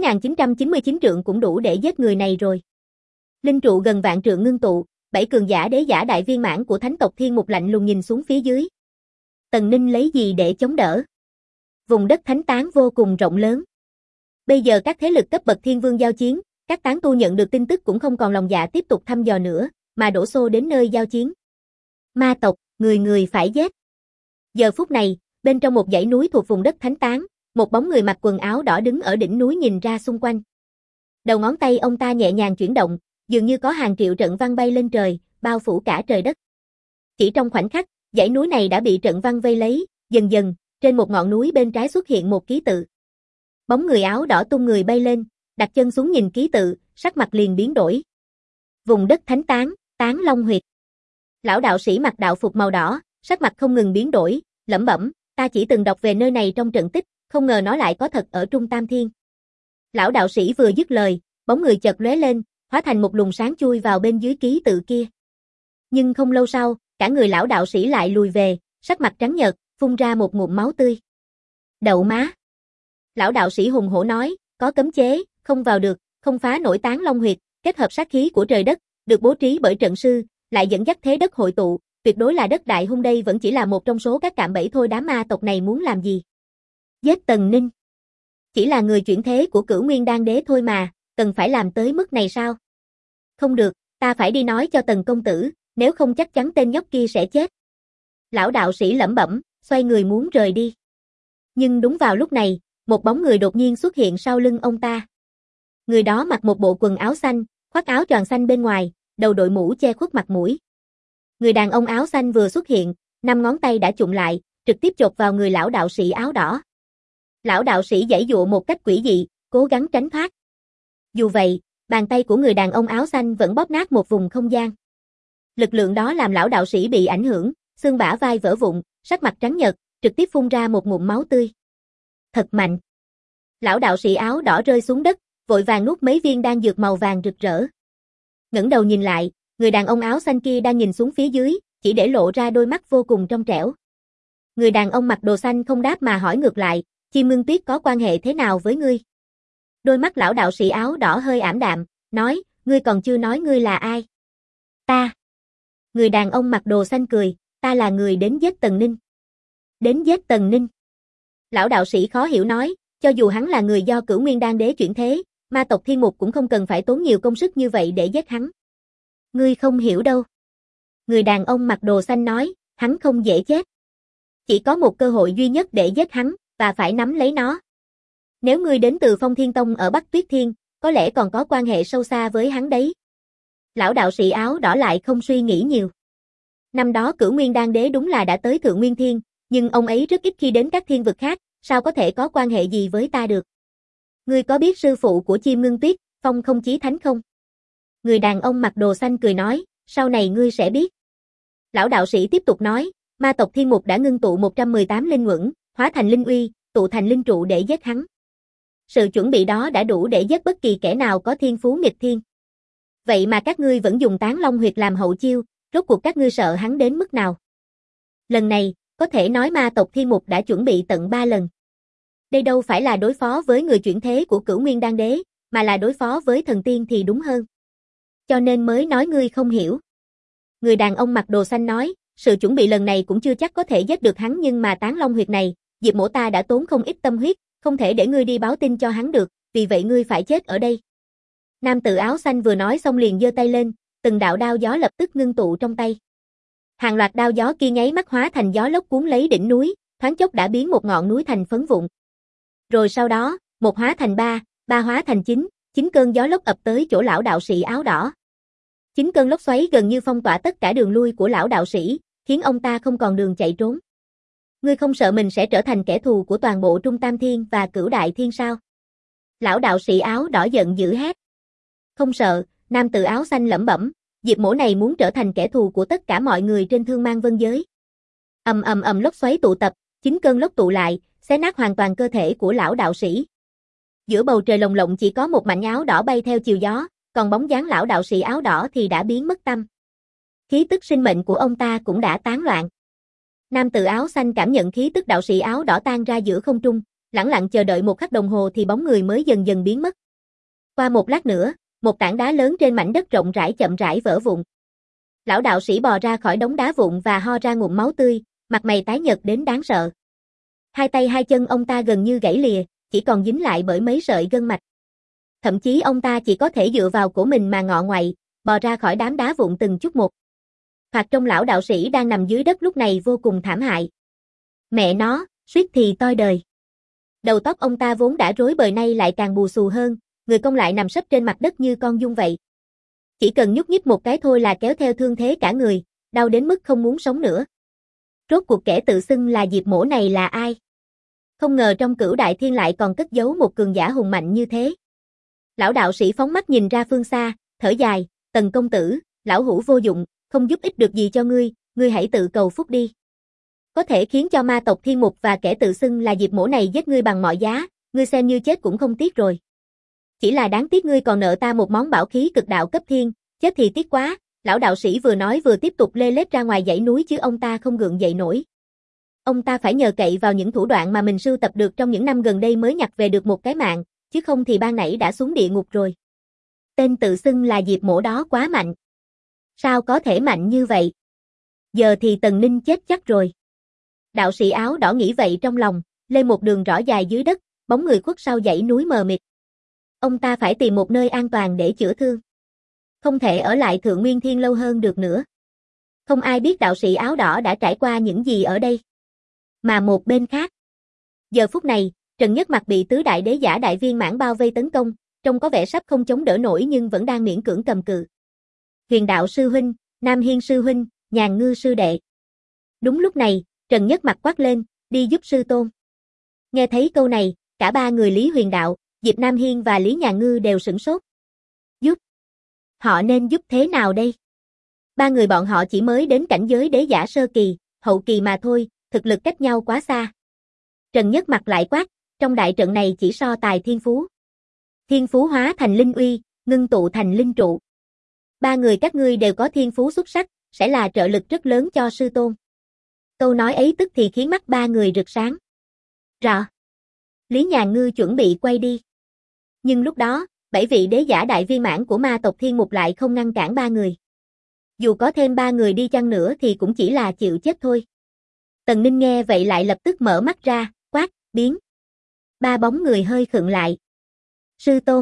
9.999 trượng cũng đủ để giết người này rồi. Linh trụ gần vạn trượng ngưng tụ, 7 cường giả đế giả đại viên mãn của thánh tộc Thiên Mục lạnh lùng nhìn xuống phía dưới. Tần Ninh lấy gì để chống đỡ? Vùng đất thánh tán vô cùng rộng lớn. Bây giờ các thế lực cấp bậc thiên vương giao chiến, các tán tu nhận được tin tức cũng không còn lòng dạ tiếp tục thăm dò nữa, mà đổ xô đến nơi giao chiến. Ma tộc, người người phải giết. Giờ phút này, bên trong một dãy núi thuộc vùng đất thánh tán, một bóng người mặc quần áo đỏ đứng ở đỉnh núi nhìn ra xung quanh. Đầu ngón tay ông ta nhẹ nhàng chuyển động, dường như có hàng triệu trận văn bay lên trời, bao phủ cả trời đất. Chỉ trong khoảnh khắc, dãy núi này đã bị trận văn vây lấy, dần dần, trên một ngọn núi bên trái xuất hiện một ký tự. Bóng người áo đỏ tung người bay lên, đặt chân xuống nhìn ký tự, sắc mặt liền biến đổi. Vùng đất thánh tán, Tán Long huyệt. Lão đạo sĩ mặc đạo phục màu đỏ, sắc mặt không ngừng biến đổi, lẩm bẩm, ta chỉ từng đọc về nơi này trong trận tích, không ngờ nó lại có thật ở Trung Tam Thiên. Lão đạo sĩ vừa dứt lời, bóng người chợt lóe lên, hóa thành một luồng sáng chui vào bên dưới ký tự kia. Nhưng không lâu sau, cả người lão đạo sĩ lại lùi về, sắc mặt trắng nhợt, phun ra một ngụm máu tươi. Đậu má. Lão đạo sĩ hùng hổ nói, có cấm chế, không vào được, không phá nổi Tán Long huyệt, kết hợp sát khí của trời đất, được bố trí bởi trận sư, lại dẫn dắt thế đất hội tụ, tuyệt đối là đất đại hung, đây vẫn chỉ là một trong số các cạm bẫy thôi. Đám ma tộc này muốn làm gì? Giết Tần Ninh. Chỉ là người chuyển thế của Cửu Nguyên Đan Đế thôi mà, cần phải làm tới mức này sao? Không được, ta phải đi nói cho Tần công tử, nếu không chắc chắn tên nhóc kia sẽ chết. Lão đạo sĩ lẩm bẩm, xoay người muốn rời đi. Nhưng đúng vào lúc này, một bóng người đột nhiên xuất hiện sau lưng ông ta. Người đó mặc một bộ quần áo xanh, khoác áo choàng xanh bên ngoài, đầu đội mũ che khuất mặt mũi. Người đàn ông áo xanh vừa xuất hiện, 5 ngón tay đã chụm lại, trực tiếp chộp vào người lão đạo sĩ áo đỏ. Lão đạo sĩ giãy giụa một cách quỷ dị, cố gắng tránh thoát. Dù vậy, bàn tay của người đàn ông áo xanh vẫn bóp nát một vùng không gian. Lực lượng đó làm lão đạo sĩ bị ảnh hưởng, xương bả vai vỡ vụn, sắc mặt trắng nhợt, trực tiếp phun ra một ngụm máu tươi. Thật mạnh. Lão đạo sĩ áo đỏ rơi xuống đất, vội vàng nuốt mấy viên đan dược màu vàng rực rỡ. Ngẩng đầu nhìn lại, người đàn ông áo xanh kia đang nhìn xuống phía dưới, chỉ để lộ ra đôi mắt vô cùng trong trẻo. Người đàn ông mặc đồ xanh không đáp mà hỏi ngược lại, Chim Ngưng Tuyết có quan hệ thế nào với ngươi? Đôi mắt lão đạo sĩ áo đỏ hơi ảm đạm, nói, ngươi còn chưa nói ngươi là ai? Ta. Người đàn ông mặc đồ xanh cười, ta là người đến giết Tần Ninh. Đến giết Tần Ninh. Lão đạo sĩ khó hiểu nói, cho dù hắn là người do Cửu Nguyên Đan Đế chuyển thế, ma tộc Thiên Mục cũng không cần phải tốn nhiều công sức như vậy để giết hắn. Ngươi không hiểu đâu. Người đàn ông mặc đồ xanh nói, hắn không dễ chết. Chỉ có một cơ hội duy nhất để giết hắn, và phải nắm lấy nó. Nếu ngươi đến từ Phong Thiên Tông ở Bắc Tuyết Thiên, có lẽ còn có quan hệ sâu xa với hắn đấy. Lão đạo sĩ áo đỏ lại không suy nghĩ nhiều. Năm đó Cửu Nguyên Đan Đế đúng là đã tới Thượng Nguyên Thiên, nhưng ông ấy rất ít khi đến các thiên vực khác, sao có thể có quan hệ gì với ta được? Ngươi có biết sư phụ của Chim Ngưng Tuyết, Phong Không Chí Thánh không? Người đàn ông mặc đồ xanh cười nói, sau này ngươi sẽ biết. Lão đạo sĩ tiếp tục nói, ma tộc Thiên Mục đã ngưng tụ 118 linh uẩn, hóa thành linh uy, tụ thành linh trụ để giết hắn. Sự chuẩn bị đó đã đủ để giết bất kỳ kẻ nào có thiên phú nghịch thiên. Vậy mà các ngươi vẫn dùng Tán Long huyệt làm hậu chiêu, rốt cuộc các ngươi sợ hắn đến mức nào? Lần này, có thể nói ma tộc Thiên Mục đã chuẩn bị tận 3 lần. Đây đâu phải là đối phó với người chuyển thế của Cửu Nguyên Đan Đế, mà là đối phó với thần tiên thì đúng hơn. Cho nên mới nói ngươi không hiểu. Người đàn ông mặc đồ xanh nói, sự chuẩn bị lần này cũng chưa chắc có thể giết được hắn, nhưng mà Tán Long huyệt này, Diệp Mỗ ta đã tốn không ít tâm huyết, không thể để ngươi đi báo tin cho hắn được, vì vậy ngươi phải chết ở đây. Nam tử áo xanh vừa nói xong liền giơ tay lên, từng đạo đao gió lập tức ngưng tụ trong tay. Hàng loạt đao gió kia nháy mắt hóa thành gió lốc cuốn lấy đỉnh núi, thoáng chốc đã biến một ngọn núi thành phấn vụn. Rồi sau đó, một hóa thành ba, ba hóa thành 9 cơn gió lốc ập tới chỗ lão đạo sĩ áo đỏ. 9 cơn lốc xoáy gần như phong tỏa tất cả đường lui của lão đạo sĩ, khiến ông ta không còn đường chạy trốn. Ngươi không sợ mình sẽ trở thành kẻ thù của toàn bộ Trung Tam Thiên và Cửu Đại Thiên sao? Lão đạo sĩ áo đỏ giận dữ hét. Không sợ, nam tử áo xanh lẩm bẩm, Diệp Mỗ này muốn trở thành kẻ thù của tất cả mọi người trên Thương Mang Vân giới. Ầm ầm ầm, lốc xoáy tụ tập, 9 cơn lốc tụ lại, xé nát hoàn toàn cơ thể của lão đạo sĩ. Giữa bầu trời lồng lộng chỉ có một mảnh áo đỏ bay theo chiều gió, còn bóng dáng lão đạo sĩ áo đỏ thì đã biến mất tăm. Khí tức sinh mệnh của ông ta cũng đã tán loạn. Nam tử áo xanh cảm nhận khí tức đạo sĩ áo đỏ tan ra giữa không trung, lẳng lặng chờ đợi một khắc đồng hồ thì bóng người mới dần dần biến mất. Qua một lát nữa, một tảng đá lớn trên mảnh đất rộng rãi chậm rãi vỡ vụn. Lão đạo sĩ bò ra khỏi đống đá vụn và ho ra ngụm máu tươi, mặt mày tái nhợt đến đáng sợ. Hai tay hai chân ông ta gần như gãy lìa, chỉ còn dính lại bởi mấy sợi gân mạch. Thậm chí ông ta chỉ có thể dựa vào cổ mình mà ngọ ngoậy, bò ra khỏi đám đá vụn từng chút một. Hoặc trong lão đạo sĩ đang nằm dưới đất lúc này vô cùng thảm hại. Mẹ nó, suýt thì toi đời. Đầu tóc ông ta vốn đã rối bời nay lại càng bù xù hơn, người cong lại nằm sấp trên mặt đất như con giun vậy. Chỉ cần nhúc nhích một cái thôi là kéo theo thương thế cả người, đau đến mức không muốn sống nữa. Rốt cuộc kẻ tự xưng là Diệp Mỗ này là ai? Không ngờ trong Cửu Đại Thiên lại còn cất giấu một cường giả hùng mạnh như thế. Lão đạo sĩ phóng mắt nhìn ra phương xa, thở dài, Tần công tử, lão hủ vô dụng, không giúp ích được gì cho ngươi, ngươi hãy tự cầu phúc đi. Có thể khiến cho ma tộc Thiên Mục và kẻ tự xưng là Diệp Mỗ này giết ngươi bằng mọi giá, ngươi xem như chết cũng không tiếc rồi. Chỉ là đáng tiếc ngươi còn nợ ta một món bảo khí cực đạo cấp thiên, chết thì tiếc quá. Lão đạo sĩ vừa nói vừa tiếp tục lê lết ra ngoài dãy núi chứ ông ta không gượng dậy nổi. Ông ta phải nhờ cậy vào những thủ đoạn mà mình sưu tập được trong những năm gần đây mới nhặt về được một cái mạng, chứ không thì ban nãy đã xuống địa ngục rồi. Tên tự xưng là Diệp Mỗ đó quá mạnh. Sao có thể mạnh như vậy? Giờ thì Tần Ninh chết chắc rồi. Đạo sĩ áo đỏ nghĩ vậy trong lòng, lên một đường rõ dài dưới đất, bóng người khuất sau dãy núi mờ mịt. Ông ta phải tìm một nơi an toàn để chữa thương. Không thể ở lại Thượng Nguyên Thiên lâu hơn được nữa. Không ai biết đạo sĩ áo đỏ đã trải qua những gì ở đây. Mà một bên khác. Giờ phút này, Trần Nhất Mặc bị tứ đại đế giả đại viên mãn bao vây tấn công, trông có vẻ sắp không chống đỡ nổi nhưng vẫn đang miễn cưỡng cầm cự. Huyền đạo sư huynh, Nam Hiên sư huynh, Nhàn Ngư sư đệ. Đúng lúc này, Trần Nhất Mặc quát lên, đi giúp sư tôn. Nghe thấy câu này, cả ba người Lý Huyền Đạo, Diệp Nam Hiên và Lý Nhàn Ngư đều sửng sốt. Giúp? Họ nên giúp thế nào đây? Ba người bọn họ chỉ mới đến cảnh giới đế giả sơ kỳ, hậu kỳ mà thôi, thực lực cách nhau quá xa. Trần Nhất Mặc lại quát, trong đại trận này chỉ so tài thiên phú. Thiên phú hóa thành linh uy, ngưng tụ thành linh trụ. Ba người các ngươi đều có thiên phú xuất sắc, sẽ là trợ lực rất lớn cho sư tôn. Câu nói ấy tức thì khiến mắt ba người rực sáng. Rõ. Lý Nhàn Ngư chuẩn bị quay đi. Nhưng lúc đó, 7 vị đế giả đại viên mãn của ma tộc Thiên Mục lại không ngăn cản ba người. Dù có thêm ba người đi chăng nữa thì cũng chỉ là chịu chết thôi. Tần Ninh nghe vậy lại lập tức mở mắt ra, quát, biến. Ba bóng người hơi khựng lại. Sư tôn.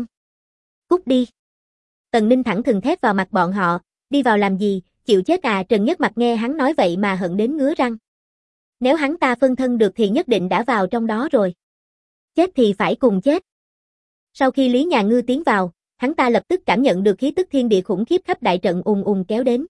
Cút đi. Tần Ninh thẳng thừng thét vào mặt bọn họ, đi vào làm gì, chịu chết à? Trần Nhất Mặc nghe hắn nói vậy mà hận đến ngứa răng. Nếu hắn ta phân thân được thì nhất định đã vào trong đó rồi. Chết thì phải cùng chết. Sau khi Lý Nhàn Ngư tiến vào, hắn ta lập tức cảm nhận được khí tức thiên địa khủng khiếp khắp đại trận ùn ùn kéo đến.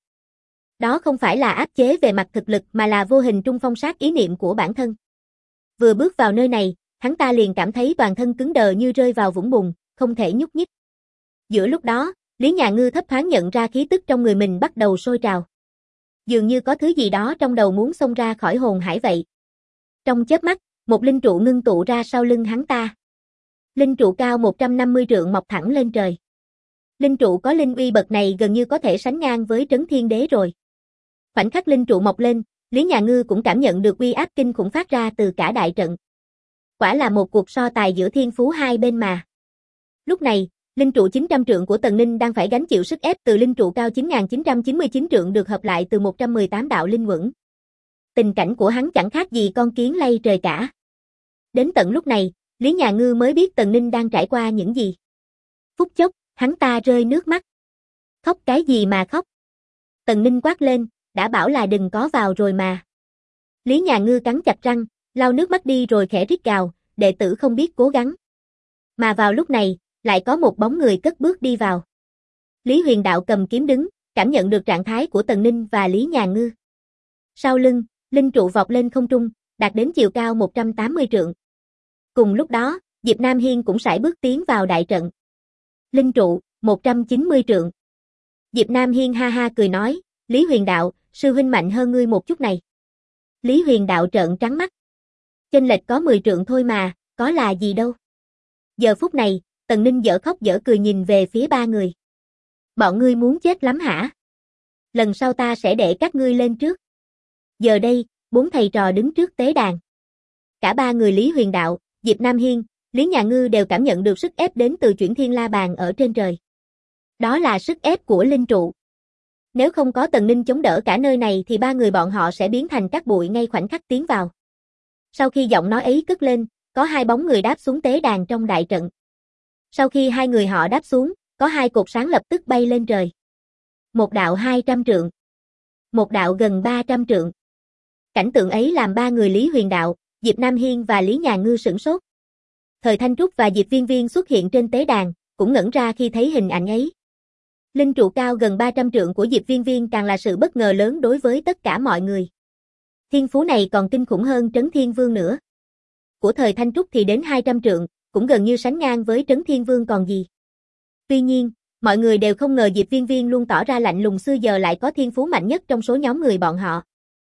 Đó không phải là áp chế về mặt thực lực mà là vô hình trung phong sát ý niệm của bản thân. Vừa bước vào nơi này, hắn ta liền cảm thấy toàn thân cứng đờ như rơi vào vũng bùn, không thể nhúc nhích. Giữa lúc đó, Lý Nhàn Ngư thấp thoáng nhận ra khí tức trong người mình bắt đầu sôi trào. Dường như có thứ gì đó trong đầu muốn xông ra khỏi hồn hải vậy. Trong chớp mắt, một linh trụ ngưng tụ ra sau lưng hắn ta. Linh trụ cao 150 trượng mọc thẳng lên trời. Linh trụ có linh uy bậc này gần như có thể sánh ngang với Trấn Thiên Đế rồi. Khoảnh khắc linh trụ mọc lên, Lý Nhàn Ngư cũng cảm nhận được uy áp kinh khủng phát ra từ cả đại trận. Quả là một cuộc so tài giữa thiên phú hai bên mà. Lúc này, linh trụ 900 trượng của Tần Ninh đang phải gánh chịu sức ép từ linh trụ cao 9.999 trượng được hợp lại từ 118 đạo linh quẩn. Tình cảnh của hắn chẳng khác gì con kiến lay trời cả. Đến tận lúc này, Lý Nhàn Ngư mới biết Tần Ninh đang trải qua những gì. Phút chốc, hắn ta rơi nước mắt. Khóc cái gì mà khóc? Tần Ninh quát lên, đã bảo là đừng có vào rồi mà. Lý Nhàn Ngư cắn chặt răng, lau nước mắt đi rồi khẽ rít gào, đệ tử không biết cố gắng. Mà vào lúc này, lại có một bóng người cất bước đi vào. Lý Huyền Đạo cầm kiếm đứng, cảm nhận được trạng thái của Tần Ninh và Lý Nhàn Ngư. Sau lưng, linh trụ vọt lên không trung, đạt đến chiều cao 180 trượng. Cùng lúc đó, Diệp Nam Hiên cũng sải bước tiến vào đại trận. Linh trụ, 190 trượng. Diệp Nam Hiên ha ha cười nói, Lý Huyền Đạo, sư huynh mạnh hơn ngươi một chút này. Lý Huyền Đạo trợn trắng mắt. Chênh lệch có 10 trượng thôi mà, có là gì đâu. Giờ phút này, Tần Ninh dở khóc dở cười nhìn về phía ba người. Bọn ngươi muốn chết lắm hả? Lần sau ta sẽ để các ngươi lên trước. Giờ đây, 4 thầy trò đứng trước tế đàn. Cả ba người Lý Huyền Đạo, Diệp Nam Hiên, Lý Nhàn Ngư đều cảm nhận được sức ép đến từ chuyển thiên la bàn ở trên trời. Đó là sức ép của linh trụ. Nếu không có Tần Ninh chống đỡ cả nơi này thì ba người bọn họ sẽ biến thành cát bụi ngay khoảnh khắc tiến vào. Sau khi giọng nói ấy cất lên, có hai bóng người đáp xuống tế đàn trong đại trận. Sau khi hai người họ đáp xuống, có hai cột sáng lập tức bay lên trời. Một đạo 200 trượng. Một đạo gần 300 trượng. Cảnh tượng ấy làm ba người Lý Huyền Đạo, Diệp Nam Hiên và Lý Nhàn Ngư sửng sốt. Thời Thanh Trúc và Diệp Viên Viên xuất hiện trên tế đàn, cũng ngẩn ra khi thấy hình ảnh ấy. Linh trụ cao gần 300 trượng của Diệp Viên Viên càng là sự bất ngờ lớn đối với tất cả mọi người. Thiên phú này còn kinh khủng hơn Trấn Thiên Vương nữa. Của thời Thanh Trúc thì đến 200 trượng, cũng gần như sánh ngang với Trấn Thiên Vương còn gì. Tuy nhiên, mọi người đều không ngờ Diệp Viên Viên luôn tỏ ra lạnh lùng xưa giờ lại có thiên phú mạnh nhất trong số nhóm người bọn họ.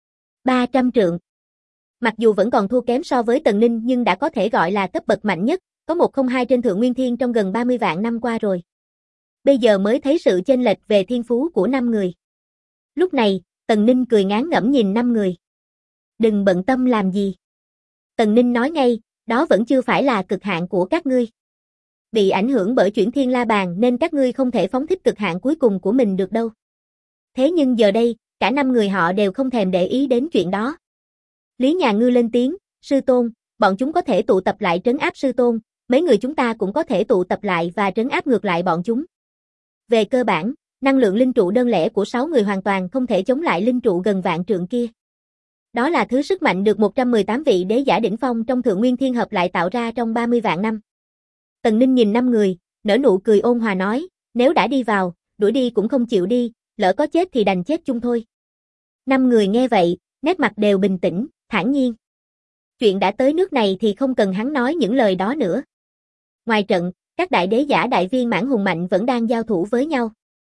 300 trượng. Mặc dù vẫn còn thua kém so với Tần Ninh nhưng đã có thể gọi là cấp bậc mạnh nhất, có 102 trên Thượng Nguyên Thiên trong gần 30 vạn năm qua rồi. Bây giờ mới thấy sự chênh lệch về thiên phú của 5 người. Lúc này, Tần Ninh cười ngán ngẩm nhìn 5 người. Đừng bận tâm làm gì. Tần Ninh nói ngay, đó vẫn chưa phải là cực hạn của các ngươi. Bị ảnh hưởng bởi chuyển thiên la bàn nên các ngươi không thể phóng thích cực hạn cuối cùng của mình được đâu. Thế nhưng giờ đây, cả 5 người họ đều không thèm để ý đến chuyện đó. Lý Nhà Ngư lên tiếng, sư tôn, bọn chúng có thể tụ tập lại trấn áp sư tôn, mấy người chúng ta cũng có thể tụ tập lại và trấn áp ngược lại bọn chúng. Về cơ bản, năng lượng linh trụ đơn lẻ của 6 người hoàn toàn không thể chống lại linh trụ gần vạn trượng kia. Đó là thứ sức mạnh được 118 vị đế giả đỉnh phong trong Thượng Nguyên Thiên hợp lại tạo ra trong 30 vạn năm. Tần Ninh nhìn 5 người, nở nụ cười ôn hòa nói, nếu đã đi vào, đuổi đi cũng không chịu đi, lỡ có chết thì đành chết chung thôi. 5 người nghe vậy, nét mặt đều bình tĩnh, thản nhiên. Chuyện đã tới nước này thì không cần hắn nói những lời đó nữa. Ngoài trận, các đại đế giả đại viên mãn hùng mạnh vẫn đang giao thủ với nhau.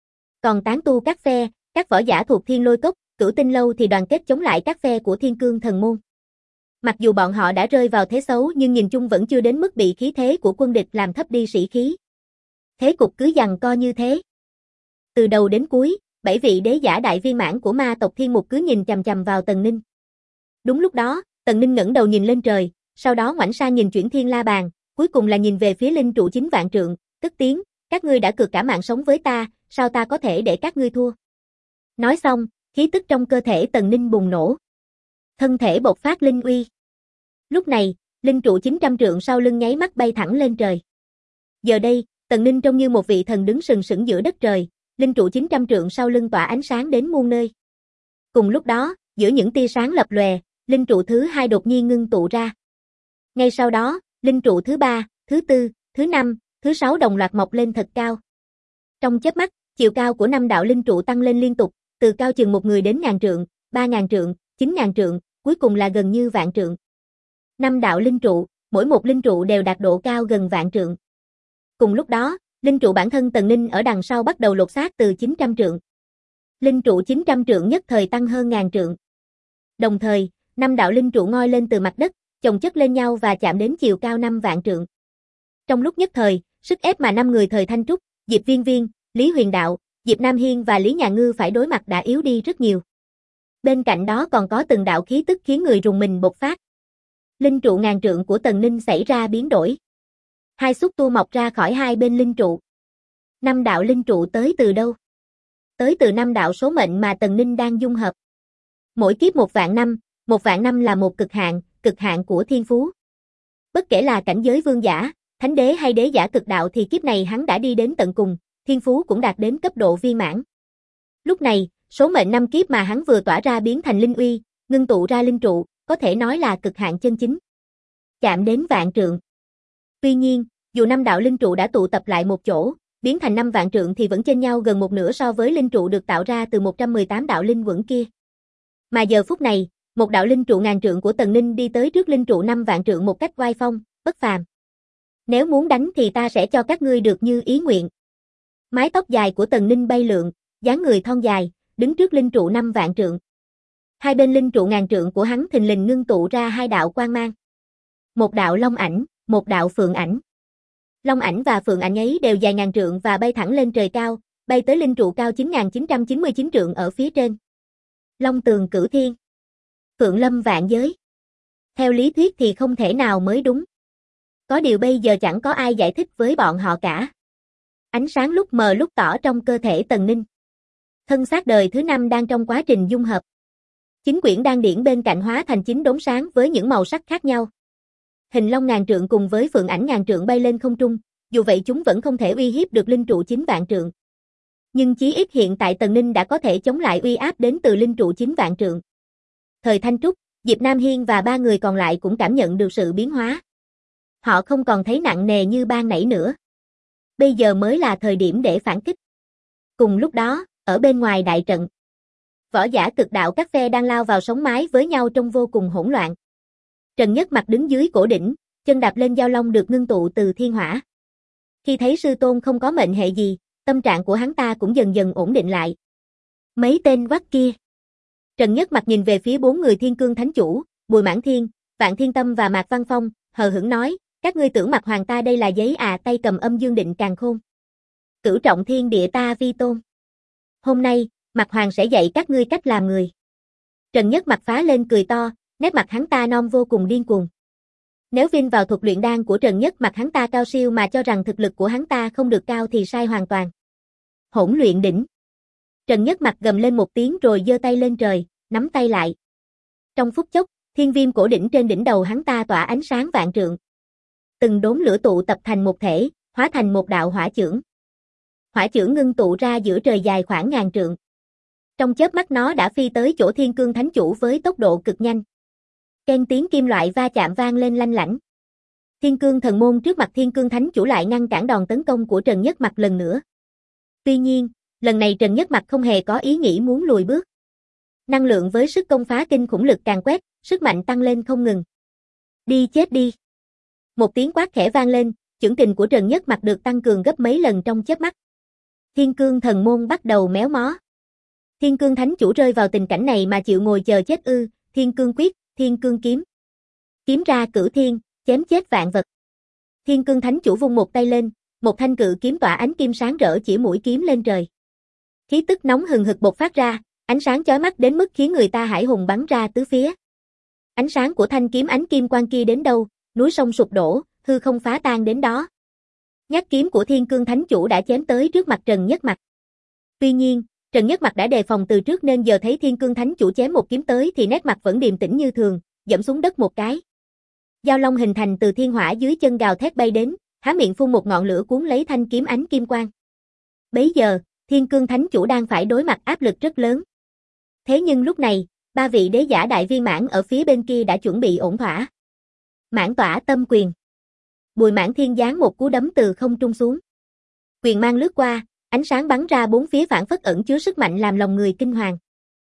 Còn tán tu các phe, các võ giả thuộc Thiên Lôi Cốc, Cửu Tinh Lâu thì đoàn kết chống lại các phe của Thiên Cương Thần Môn. Mặc dù bọn họ đã rơi vào thế xấu nhưng nhìn chung vẫn chưa đến mức bị khí thế của quân địch làm thấp đi sĩ khí. Thế cục cứ giằng co như thế. Từ đầu đến cuối, 7 vị đế giả đại viên mãn của ma tộc Thiên Mục cứ nhìn chằm chằm vào Tần Ninh. Đúng lúc đó, Tần Ninh ngẩng đầu nhìn lên trời, sau đó ngoảnh sang nhìn chuyển thiên la bàn, cuối cùng là nhìn về phía linh trụ 9 vạn trượng, cất tiếng, các ngươi đã cược cả mạng sống với ta, sao ta có thể để các ngươi thua. Nói xong, khí tức trong cơ thể Tần Ninh bùng nổ. Thân thể bộc phát linh uy. Lúc này, linh trụ 900 trượng sau lưng nháy mắt bay thẳng lên trời. Giờ đây, Tần Ninh trông như một vị thần đứng sừng sững giữa đất trời, linh trụ 900 trượng sau lưng tỏa ánh sáng đến muôn nơi. Cùng lúc đó, giữa những tia sáng lập lòe, linh trụ thứ 2 đột nhiên ngưng tụ ra. Ngay sau đó, linh trụ thứ 3, thứ 4, thứ 5, thứ 6 đồng loạt mọc lên thật cao. Trong chớp mắt, chiều cao của 5 đạo linh trụ tăng lên liên tục, từ cao chừng một người đến 1000 trượng, 3000 trượng, 9000 trượng, cuối cùng là gần như vạn trượng. 5 đạo linh trụ, mỗi một linh trụ đều đạt độ cao gần vạn trượng. Cùng lúc đó, linh trụ bản thân Tần Ninh ở đằng sau bắt đầu lột xác từ 900 trượng. Linh trụ 900 trượng nhất thời tăng hơn 1000 trượng. Đồng thời, 5 đạo linh trụ ngoi lên từ mặt đất, chồng chất lên nhau và chạm đến chiều cao 5 vạn trượng. Trong lúc nhất thời, sức ép mà 5 người thời Thanh Trúc, Diệp Viên Viên, Lý Huyền Đạo, Diệp Nam Hiên và Lý Nhà Ngư phải đối mặt đã yếu đi rất nhiều. Bên cạnh đó còn có từng đạo khí tức khiến người rùng mình bộc phát. Linh trụ 1000 trượng của Tần Ninh xảy ra biến đổi. 2 xúc tua mọc ra khỏi hai bên linh trụ. 5 đạo linh trụ tới từ đâu? Tới từ 5 đạo số mệnh mà Tần Ninh đang dung hợp. Mỗi kiếp 1 vạn năm, 1 vạn năm là một cực hạn của thiên phú. Bất kể là cảnh giới vương giả, thánh đế hay đế giả cực đạo thì kiếp này hắn đã đi đến tận cùng, thiên phú cũng đạt đến cấp độ viên mãn. Lúc này, số mệnh 5 kiếp mà hắn vừa tỏa ra biến thành linh uy, ngưng tụ ra linh trụ, có thể nói là cực hạn chân chính. Chạm đến vạn trượng. Tuy nhiên, dù 5 đạo linh trụ đã tụ tập lại một chỗ, biến thành 5 vạn trượng thì vẫn chênh nhau gần một nửa so với linh trụ được tạo ra từ 118 đạo linh quẩn kia. Mà giờ phút này, một đạo linh trụ 1000 trượng của Tần Ninh đi tới trước linh trụ 5 vạn trượng một cách oai phong, bất phàm. Nếu muốn đánh thì ta sẽ cho các ngươi được như ý nguyện. Mái tóc dài của Tần Ninh bay lượn, dáng người thon dài, đứng trước linh trụ 5 vạn trượng. Hai bên linh trụ 1000 trượng của hắn thình lình ngưng tụ ra 2 đạo quang mang. Một đạo long ảnh, một đạo phượng ảnh. Long ảnh và phượng ảnh ấy đều dài 1000 trượng và bay thẳng lên trời cao, bay tới linh trụ cao 9999 trượng ở phía trên. Long tường cửu thiên. Phượng lâm vạn giới. Theo lý thuyết thì không thể nào mới đúng. Có điều bây giờ chẳng có ai giải thích với bọn họ cả. Ánh sáng lúc mờ lúc tỏ trong cơ thể Tần Ninh. Thân xác đời thứ 5 đang trong quá trình dung hợp. Chính quyển đan điển bên cạnh hóa thành 9 đốm sáng với những màu sắc khác nhau. Hình long 1000 trượng cùng với phượng ảnh 1000 trượng bay lên không trung, dù vậy chúng vẫn không thể uy hiếp được linh trụ 9 vạn trượng. Nhưng chí ít hiện tại Tần Ninh đã có thể chống lại uy áp đến từ linh trụ 9 vạn trượng. Thời Thanh Trúc, Diệp Nam Hiên và 3 người còn lại cũng cảm nhận được sự biến hóa. Họ không còn thấy nặng nề như ban nãy nữa. Bây giờ mới là thời điểm để phản kích. Cùng lúc đó, ở bên ngoài đại trận, võ giả cực đạo các phe đang lao vào sống mái với nhau trong vô cùng hỗn loạn. Trần Nhất Mặc đứng dưới cổ đỉnh, chân đạp lên giao long được ngưng tụ từ thiên hỏa. Khi thấy sư tôn không có mệnh hệ gì, tâm trạng của hắn ta cũng dần dần ổn định lại. Mấy tên quắc kia. Trần Nhất Mặc nhìn về phía 4 người Thiên Cương Thánh Chủ, Bùi Mãn Thiên, Vạn Thiên Tâm và Mạc Văn Phong, hờ hững nói, các ngươi tưởng Mạc Hoàng ta đây là giấy à, tay cầm âm dương định càn khôn. Cửu trọng thiên địa ta vi tôn. Hôm nay, Mạc Hoàng sẽ dạy các ngươi cách làm người. Trần Nhất Mặc phá lên cười to, nét mặt hắn ta non vô cùng điên cuồng. Nếu vin vào thuật luyện đan của Trần Nhất Mặc hắn ta cao siêu mà cho rằng thực lực của hắn ta không được cao thì sai hoàn toàn. Hỗn luyện đỉnh. Trần Nhất Mặc gầm lên một tiếng rồi giơ tay lên trời, nắm tay lại. Trong phút chốc, thiên viêm cổ đỉnh trên đỉnh đầu hắn ta tỏa ánh sáng vạn trượng. Từng đốm lửa tụ tập thành một thể, hóa thành một đạo hỏa chưởng. Hỏa chưởng ngưng tụ ra giữa trời dài khoảng ngàn trượng. Trong chớp mắt nó đã phi tới chỗ Thiên Cương Thánh Chủ với tốc độ cực nhanh. Keng tiếng kim loại va chạm vang lên lanh lảnh. Thiên Cương Thần Môn trước mặt Thiên Cương Thánh Chủ lại ngăn cản đòn tấn công của Trần Nhất Mặc lần nữa. Tuy nhiên, lần này Trần Nhất Mặc không hề có ý nghĩ muốn lùi bước. Năng lượng với sức công phá kinh khủng lực càng quét, sức mạnh tăng lên không ngừng. Đi chết đi. Một tiếng quát khẽ vang lên, chưởng kình của Trần Nhất Mặc được tăng cường gấp mấy lần trong chớp mắt. Thiên Cương Thần Môn bắt đầu méo mó. Thiên Cương Thánh Chủ rơi vào tình cảnh này mà chịu ngồi chờ chết ư? Thiên Cương Quyết, Thiên Cương Kiếm. Kiếm ra cửu thiên, chém chết vạn vật. Thiên Cương Thánh Chủ vung một tay lên, một thanh cự kiếm tỏa ánh kim sáng rỡ chỉ mũi kiếm lên trời. Khí tức nóng hừng hực bộc phát ra, ánh sáng chói mắt đến mức khiến người ta hải hùng bắn ra tứ phía. Ánh sáng của thanh kiếm ánh kim quang kia đến đâu, núi sông sụp đổ, hư không phá tan đến đó. Nhát kiếm của Thiên Cương Thánh Chủ đã chém tới trước mặt Trần Nhất Mặc. Tuy nhiên, Trần Nhất Mặc đã đề phòng từ trước nên giờ thấy Thiên Cương Thánh Chủ chém một kiếm tới thì nét mặt vẫn điềm tĩnh như thường, dẫm xuống đất một cái. Giao long hình thành từ thiên hỏa dưới chân gào thét bay đến, há miệng phun một ngọn lửa cuốn lấy thanh kiếm ánh kim quang. Bấy giờ, Thiên Cương Thánh Chủ đang phải đối mặt áp lực rất lớn. Thế nhưng lúc này, 3 vị đế giả đại viên mãn ở phía bên kia đã chuẩn bị ổn thỏa. Mãn tỏa tâm quyền. Bùi Mãn Thiên giáng một cú đấm từ không trung xuống. Quyền mang lướt qua, ánh sáng bắn ra bốn phía phảng phất ẩn chứa sức mạnh làm lòng người kinh hoàng.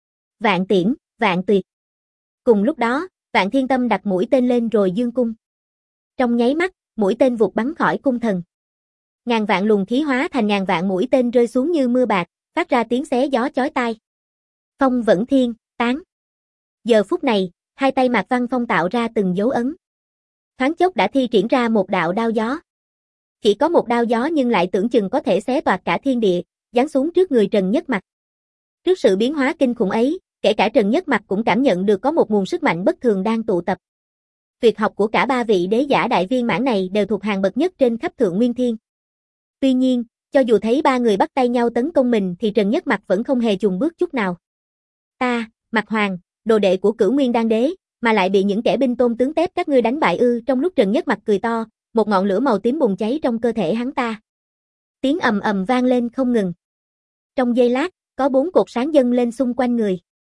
Vạn tiễn, vạn tuyệt. Cùng lúc đó, Vạn Thiên Tâm đặt mũi tên lên rồi dương cung. Trong nháy mắt, mũi tên vụt bắn khỏi cung thần. Ngàn vạn luồng khí hóa thành ngàn vạn mũi tên rơi xuống như mưa bạc, phát ra tiếng xé gió chói tai. Phong vẫn thiên, tán. Giờ phút này, hai tay Mạc Văn Phong tạo ra từng dấu ấn. Thoáng chốc đã thi triển ra một đạo đao gió. Chỉ có một đao gió nhưng lại tưởng chừng có thể xé toạc cả thiên địa, giáng xuống trước người Trần Nhất Mặc. Trước sự biến hóa kinh khủng ấy, kể cả Trần Nhất Mặc cũng cảm nhận được có một nguồn sức mạnh bất thường đang tụ tập. Tuyệt học của cả 3 vị đế giả đại viên mãn này đều thuộc hàng bậc nhất trên khắp Thượng Nguyên Thiên. Tuy nhiên, cho dù thấy 3 người bắt tay nhau tấn công mình thì Trần Nhất Mặc vẫn không hề chùn bước chút nào. Ta, Mạc Hoàng, đồ đệ của Cửu Nguyên Đan Đế, mà lại bị những kẻ binh tôn tướng tép các ngươi đánh bại ư? Trong lúc Trần Nhất Mặc cười to, một ngọn lửa màu tím bùng cháy trong cơ thể hắn ta. Tiếng ầm ầm vang lên không ngừng. Trong giây lát, có 4 cột sáng dâng lên xung quanh người.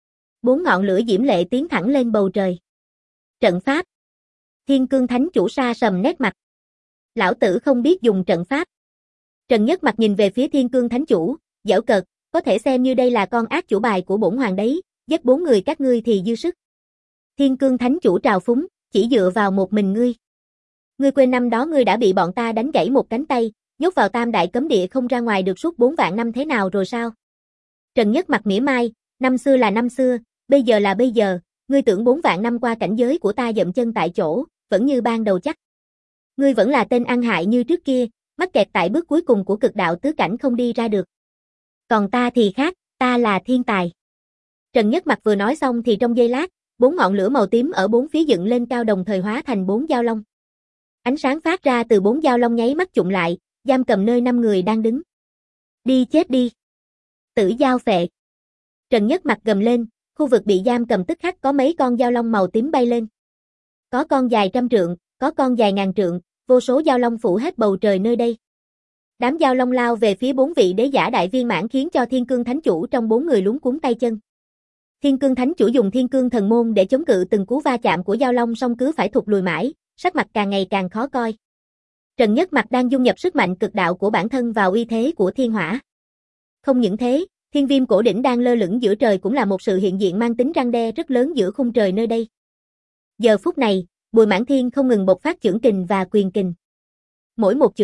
4 ngọn lửa diễm lệ tiến thẳng lên bầu trời. Trận pháp. Thiên Cương Thánh Chủ sa sầm nét mặt. Lão tử không biết dùng trận pháp. Trần Nhất Mặc nhìn về phía Thiên Cương Thánh Chủ, giễu cợt, có thể xem như đây là con ác chủ bài của bổn hoàng đấy, giết 4 người các ngươi thì dư sức. Thiên Cương Thánh Chủ trào phúng, chỉ dựa vào một mình ngươi. Ngươi quên năm đó ngươi đã bị bọn ta đánh gãy một cánh tay, nhốt vào Tam Đại Cấm Địa không ra ngoài được suốt 4 vạn năm thế nào rồi sao? Trần Nhất Mặc mỉa mai, năm xưa là năm xưa, bây giờ là bây giờ, ngươi tưởng 4 vạn năm qua cảnh giới của ta dậm chân tại chỗ, vẫn như ban đầu chắc. Ngươi vẫn là tên ăn hại như trước kia, mắc kẹt tại bước cuối cùng của cực đạo tứ cảnh không đi ra được. Còn ta thì khác, ta là thiên tài. Trần Nhất Mặc vừa nói xong thì trong giây lát, 4 ngọn lửa màu tím ở bốn phía dựng lên cao đồng thời hóa thành 4 dao long. Ánh sáng phát ra từ 4 dao long nháy mắt chụm lại, giam cầm nơi 5 người đang đứng. Đi chết đi. Tử giao phệ. Trần Nhất Mặc gầm lên, khu vực bị giam cầm tức khắc có mấy con dao long màu tím bay lên. Có con dài 100 trượng, có con dài 1000 trượng, vô số dao long phủ hết bầu trời nơi đây. Đám dao long lao về phía 4 vị đế giả đại viên mãn khiến cho Thiên Cương Thánh Chủ trong 4 người luống cuống tay chân. Thiên Cương Thánh Chủ dùng Thiên Cương Thần Môn để chống cự từng cú va chạm của dao long song cứ phải thụt lùi mãi, sắc mặt càng ngày càng khó coi. Trần Nhất Mặc đang dung nhập sức mạnh cực đạo của bản thân vào uy thế của thiên hỏa. Không những thế, thiên viêm cổ đỉnh đang lơ lửng giữa trời cũng là một sự hiện diện mang tính răn đe rất lớn giữa khung trời nơi đây. Giờ phút này, Bùi Mãn Thiên không ngừng bộc phát chưởng kình và quyền kình. Mỗi một chưởng,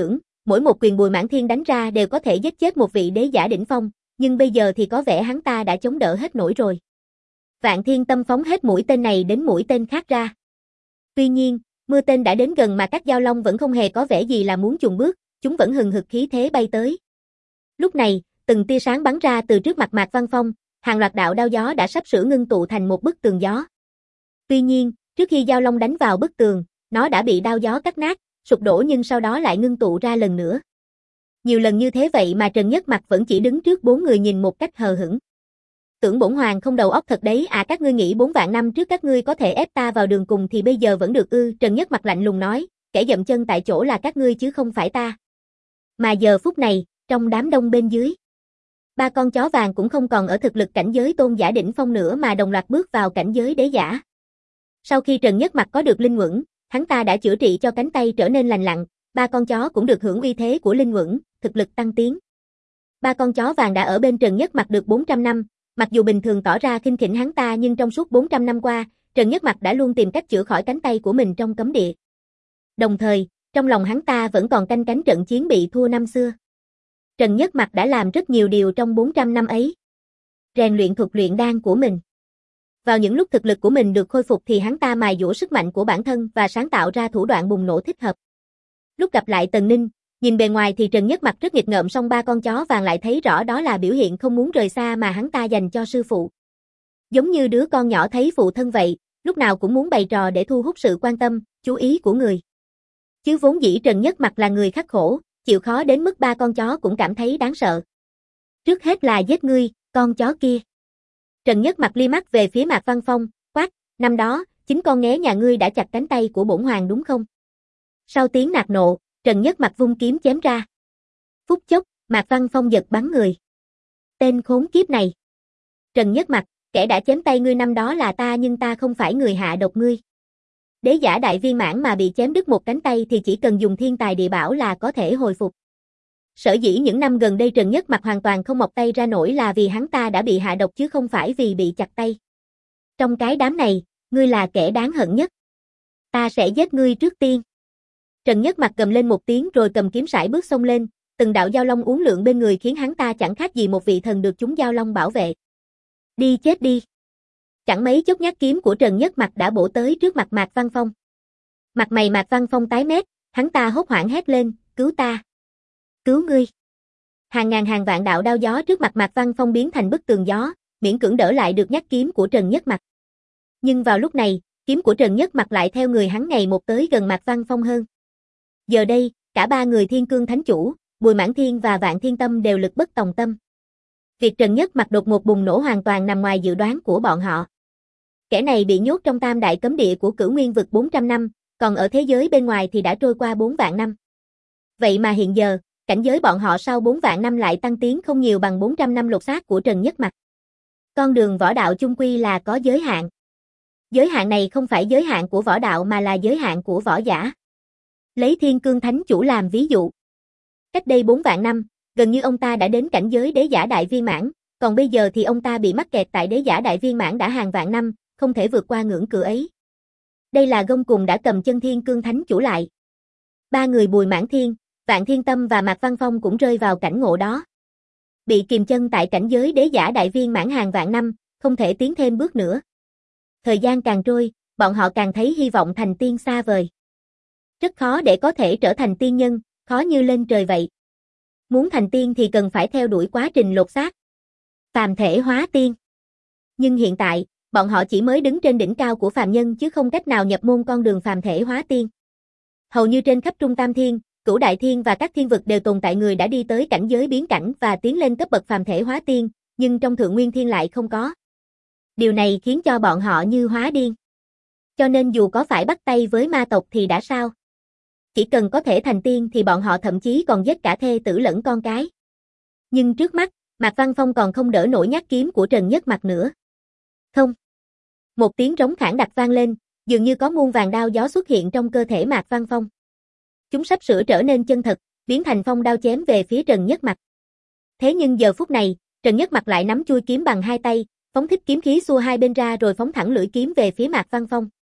mỗi một quyền Bùi Mãn Thiên đánh ra đều có thể giết chết một vị đế giả đỉnh phong, nhưng bây giờ thì có vẻ hắn ta đã chống đỡ hết nổi rồi. Vạn Thiên Tâm phóng hết mũi tên này đến mũi tên khác ra. Tuy nhiên, mưa tên đã đến gần mà các giao long vẫn không hề có vẻ gì là muốn chùn bước, chúng vẫn hừng hực khí thế bay tới. Lúc này, từng tia sáng bắn ra từ trước mặt Mạc Văn Phong, hàng loạt đạo đao gió đã sắp sửa ngưng tụ thành một bức tường gió. Tuy nhiên, trước khi giao long đánh vào bức tường, nó đã bị đao gió cắt nát, sụp đổ nhưng sau đó lại ngưng tụ ra lần nữa. Nhiều lần như thế vậy mà Trần Nhất Mặc vẫn chỉ đứng trước 4 người nhìn một cách hờ hững. Tưởng bổn hoàng không đầu óc thật đấy à, các ngươi nghĩ 4 vạn năm trước các ngươi có thể ép ta vào đường cùng thì bây giờ vẫn được ư? Trần Nhất Mặc lạnh lùng nói, kẻ dậm chân tại chỗ là các ngươi chứ không phải ta. Mà giờ phút này, trong đám đông bên dưới, 3 con chó vàng cũng không còn ở thực lực cảnh giới tôn giả đỉnh phong nữa mà đồng loạt bước vào cảnh giới đế giả. Sau khi Trần Nhất Mặc có được linh uẩn, hắn ta đã chữa trị cho cánh tay trở nên lành lặn, 3 con chó cũng được hưởng uy thế của linh uẩn, thực lực tăng tiến. 3 con chó vàng đã ở bên Trần Nhất Mặc được 400 năm, mặc dù bình thường tỏ ra khinh khỉnh hắn ta nhưng trong suốt 400 năm qua, Trần Nhất Mặc đã luôn tìm cách chữa khỏi cánh tay của mình trong cấm địa. Đồng thời, trong lòng hắn ta vẫn còn canh cánh trận chiến bị thua năm xưa. Trần Nhất Mặc đã làm rất nhiều điều trong 400 năm ấy. Rèn luyện thuật luyện đan của mình. Vào những lúc thực lực của mình được khôi phục thì hắn ta mài dũa sức mạnh của bản thân và sáng tạo ra thủ đoạn bùng nổ thích hợp. Lúc gặp lại Tần Ninh, nhìn bề ngoài thì Trần Nhất Mặc rất nghịch ngợm, song 3 con chó vàng lại thấy rõ đó là biểu hiện không muốn rời xa mà hắn ta dành cho sư phụ. Giống như đứa con nhỏ thấy phụ thân vậy, lúc nào cũng muốn bày trò để thu hút sự quan tâm, chú ý của người. Chứ vốn dĩ Trần Nhất Mặc là người khắc khổ, chịu khó đến mức 3 con chó cũng cảm thấy đáng sợ. Trước hết là giết ngươi, con chó kia. Trần Nhất Mặc li mắt về phía Mạc Văn Phong, quát, năm đó, chính con nghé nhà ngươi đã chặt cánh tay của bổn hoàng đúng không? Sau tiếng nạt nộ, Trần Nhất Mặc vung kiếm chém ra. Phút chốc, Mạc Văn Phong giật bắn người. Tên khốn kiếp này. Trần Nhất Mặc, kẻ đã chém tay ngươi năm đó là ta nhưng ta không phải người hạ độc ngươi. Đế giả đại viên mãn mà bị chém đứt một cánh tay thì chỉ cần dùng thiên tài địa bảo là có thể hồi phục. Sở dĩ những năm gần đây Trần Nhất Mặc hoàn toàn không mọc tay ra nổi là vì hắn ta đã bị hạ độc chứ không phải vì bị chặt tay. Trong cái đám này, ngươi là kẻ đáng hận nhất. Ta sẽ giết ngươi trước tiên. Trần Nhất Mặc gầm lên một tiếng rồi cầm kiếm sải bước xông lên, từng đạo giao long uốn lượn bên người khiến hắn ta chẳng khác gì một vị thần được chúng giao long bảo vệ. Đi chết đi. Chẳng mấy chốc nhát kiếm của Trần Nhất Mặc đã bổ tới trước mặt Mạc Văn Phong. Mặt mày Mạc Văn Phong tái mét, hắn ta hốt hoảng hét lên, cứu ta. Cứu ngươi. Hàng ngàn hàng vạn đạo đao gió trước mặt Mạc Văn Phong biến thành bức tường gió, miễn cưỡng đỡ lại được nhát kiếm của Trần Nhất Mặc. Nhưng vào lúc này, kiếm của Trần Nhất Mặc lại theo người hắn ngày một tới gần Mạc Văn Phong hơn. Giờ đây, cả 3 người Thiên Cương Thánh Chủ, Bùi Mãn Thiên và Vạn Thiên Tâm đều lực bất tòng tâm. Việc Trần Nhất Mặc đột ngột bùng nổ hoàn toàn nằm ngoài dự đoán của bọn họ. Kẻ này bị nhốt trong tam đại cấm địa của Cửu Nguyên vực 400 năm, còn ở thế giới bên ngoài thì đã trôi qua 4 vạn năm. Vậy mà hiện giờ, cảnh giới bọn họ sau 4 vạn năm lại tăng tiến không nhiều bằng 400 năm lột xác của Trần Nhất Mặc. Con đường võ đạo chung quy là có giới hạn. Giới hạn này không phải giới hạn của võ đạo mà là giới hạn của võ giả. Lấy Thiên Cương Thánh Chủ làm ví dụ. Cách đây 4 vạn năm, gần như ông ta đã đến cảnh giới đế giả đại viên mãn, còn bây giờ thì ông ta bị mắc kẹt tại đế giả đại viên mãn đã hàng vạn năm, không thể vượt qua ngưỡng cửa ấy. Đây là gông cùng đã cầm chân Thiên Cương Thánh Chủ lại. 3 người Bùi Mãn Thiên, Vạn Thiên Tâm và Mạc Văn Phong cũng rơi vào cảnh ngộ đó. Bị kìm chân tại cảnh giới đế giả đại viên mãn hàng vạn năm, không thể tiến thêm bước nữa. Thời gian càng trôi, bọn họ càng thấy hy vọng thành tiên xa vời. Rất khó để có thể trở thành tiên nhân, khó như lên trời vậy. Muốn thành tiên thì cần phải theo đuổi quá trình lột xác. Phàm thể hóa tiên. Nhưng hiện tại, bọn họ chỉ mới đứng trên đỉnh cao của phàm nhân chứ không cách nào nhập môn con đường phàm thể hóa tiên. Hầu như trên khắp Trung Tam Thiên, Cửu Đại Thiên và các thiên vực đều tồn tại người đã đi tới cảnh giới biến cảnh và tiến lên cấp bậc phàm thể hóa tiên, nhưng trong Thượng Nguyên Thiên lại không có. Điều này khiến cho bọn họ như hóa điên. Cho nên dù có phải bắt tay với ma tộc thì đã sao? Chỉ cần có thể thành tiên thì bọn họ thậm chí còn giết cả thê tử lẫn con cái. Nhưng trước mắt, Mạc Văn Phong còn không đỡ nổi nhát kiếm của Trần Nhất Mặc nữa. Không. Một tiếng rống khản đặc vang lên, dường như có muôn vàng đao gió xuất hiện trong cơ thể Mạc Văn Phong. Chúng sắp sửa trở nên chân thật, biến thành phong đao chém về phía Trần Nhất Mặc. Thế nhưng giờ phút này, Trần Nhất Mặc lại nắm chuôi kiếm bằng hai tay, phóng thích kiếm khí xua hai bên ra rồi phóng thẳng lưỡi kiếm về phía Mạc Văn Phong.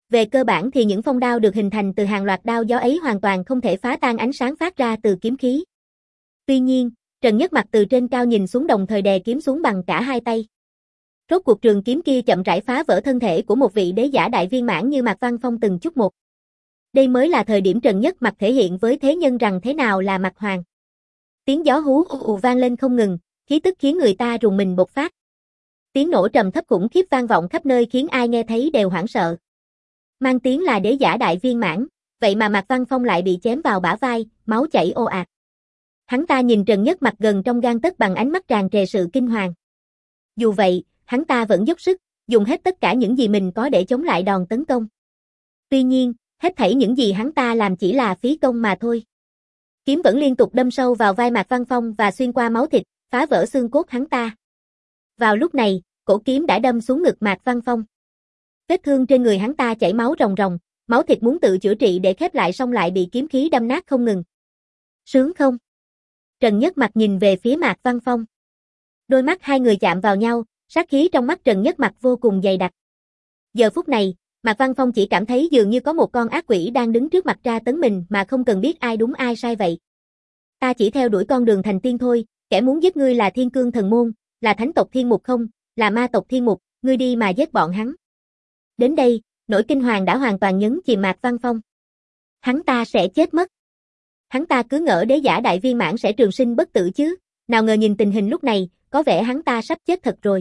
Về cơ bản thì những phong đao được hình thành từ hàng loạt đao gió ấy hoàn toàn không thể phá tan ánh sáng phát ra từ kiếm khí. Tuy nhiên, Trần Nhất Mặc từ trên cao nhìn xuống đồng thời đè kiếm xuống bằng cả hai tay. Rốt cuộc trường kiếm kia chậm rãi phá vỡ thân thể của một vị đế giả đại viên mãn như Mạc Văn Phong từng chút một. Đây mới là thời điểm Trần Nhất Mặc thể hiện với thế nhân rằng thế nào là Mạc Hoàng. Tiếng gió hú ù vang lên không ngừng, khí tức khiến người ta rùng mình bộc phát. Tiếng nổ trầm thấp khủng khiếp vang vọng khắp nơi khiến ai nghe thấy đều hoảng sợ. Mang tiếng là đế giả đại viên mãn, vậy mà Mạc Văn Phong lại bị chém vào bả vai, máu chảy ồ ạt. Hắn ta nhìn Trần Nhất Mặc gần trong gang tấc bằng ánh mắt tràn trề sự kinh hoàng. Dù vậy, hắn ta vẫn dốc sức, dùng hết tất cả những gì mình có để chống lại đòn tấn công. Tuy nhiên, hết thảy những gì hắn ta làm chỉ là phí công mà thôi. Kiếm vẫn liên tục đâm sâu vào vai Mạc Văn Phong và xuyên qua máu thịt, phá vỡ xương cốt hắn ta. Vào lúc này, cổ kiếm đã đâm xuống ngực Mạc Văn Phong. Vết thương trên người hắn ta chảy máu ròng ròng, máu thịt muốn tự chữa trị để khép lại song lại bị kiếm khí đâm nát không ngừng. Sướng không? Trần Nhất Mặc nhìn về phía Mạc Văn Phong. Đôi mắt hai người chạm vào nhau, sát khí trong mắt Trần Nhất Mặc vô cùng dày đặc. Giờ phút này, Mạc Văn Phong chỉ cảm thấy dường như có một con ác quỷ đang đứng trước mặt tra tấn mình mà không cần biết ai đúng ai sai vậy. Ta chỉ theo đuổi con đường thành tiên thôi, kẻ muốn giết ngươi là Thiên Cương Thần Môn, là thánh tộc Thiên Mục không, là ma tộc Thiên Mục, ngươi đi mà giết bọn hắn. Đến đây, nỗi kinh hoàng đã hoàn toàn nhấn chìm Mạc Văn Phong. Hắn ta sẽ chết mất. Hắn ta cứ ngỡ đế giả đại viên mãn sẽ trường sinh bất tử chứ, nào ngờ nhìn tình hình lúc này, có vẻ hắn ta sắp chết thật rồi.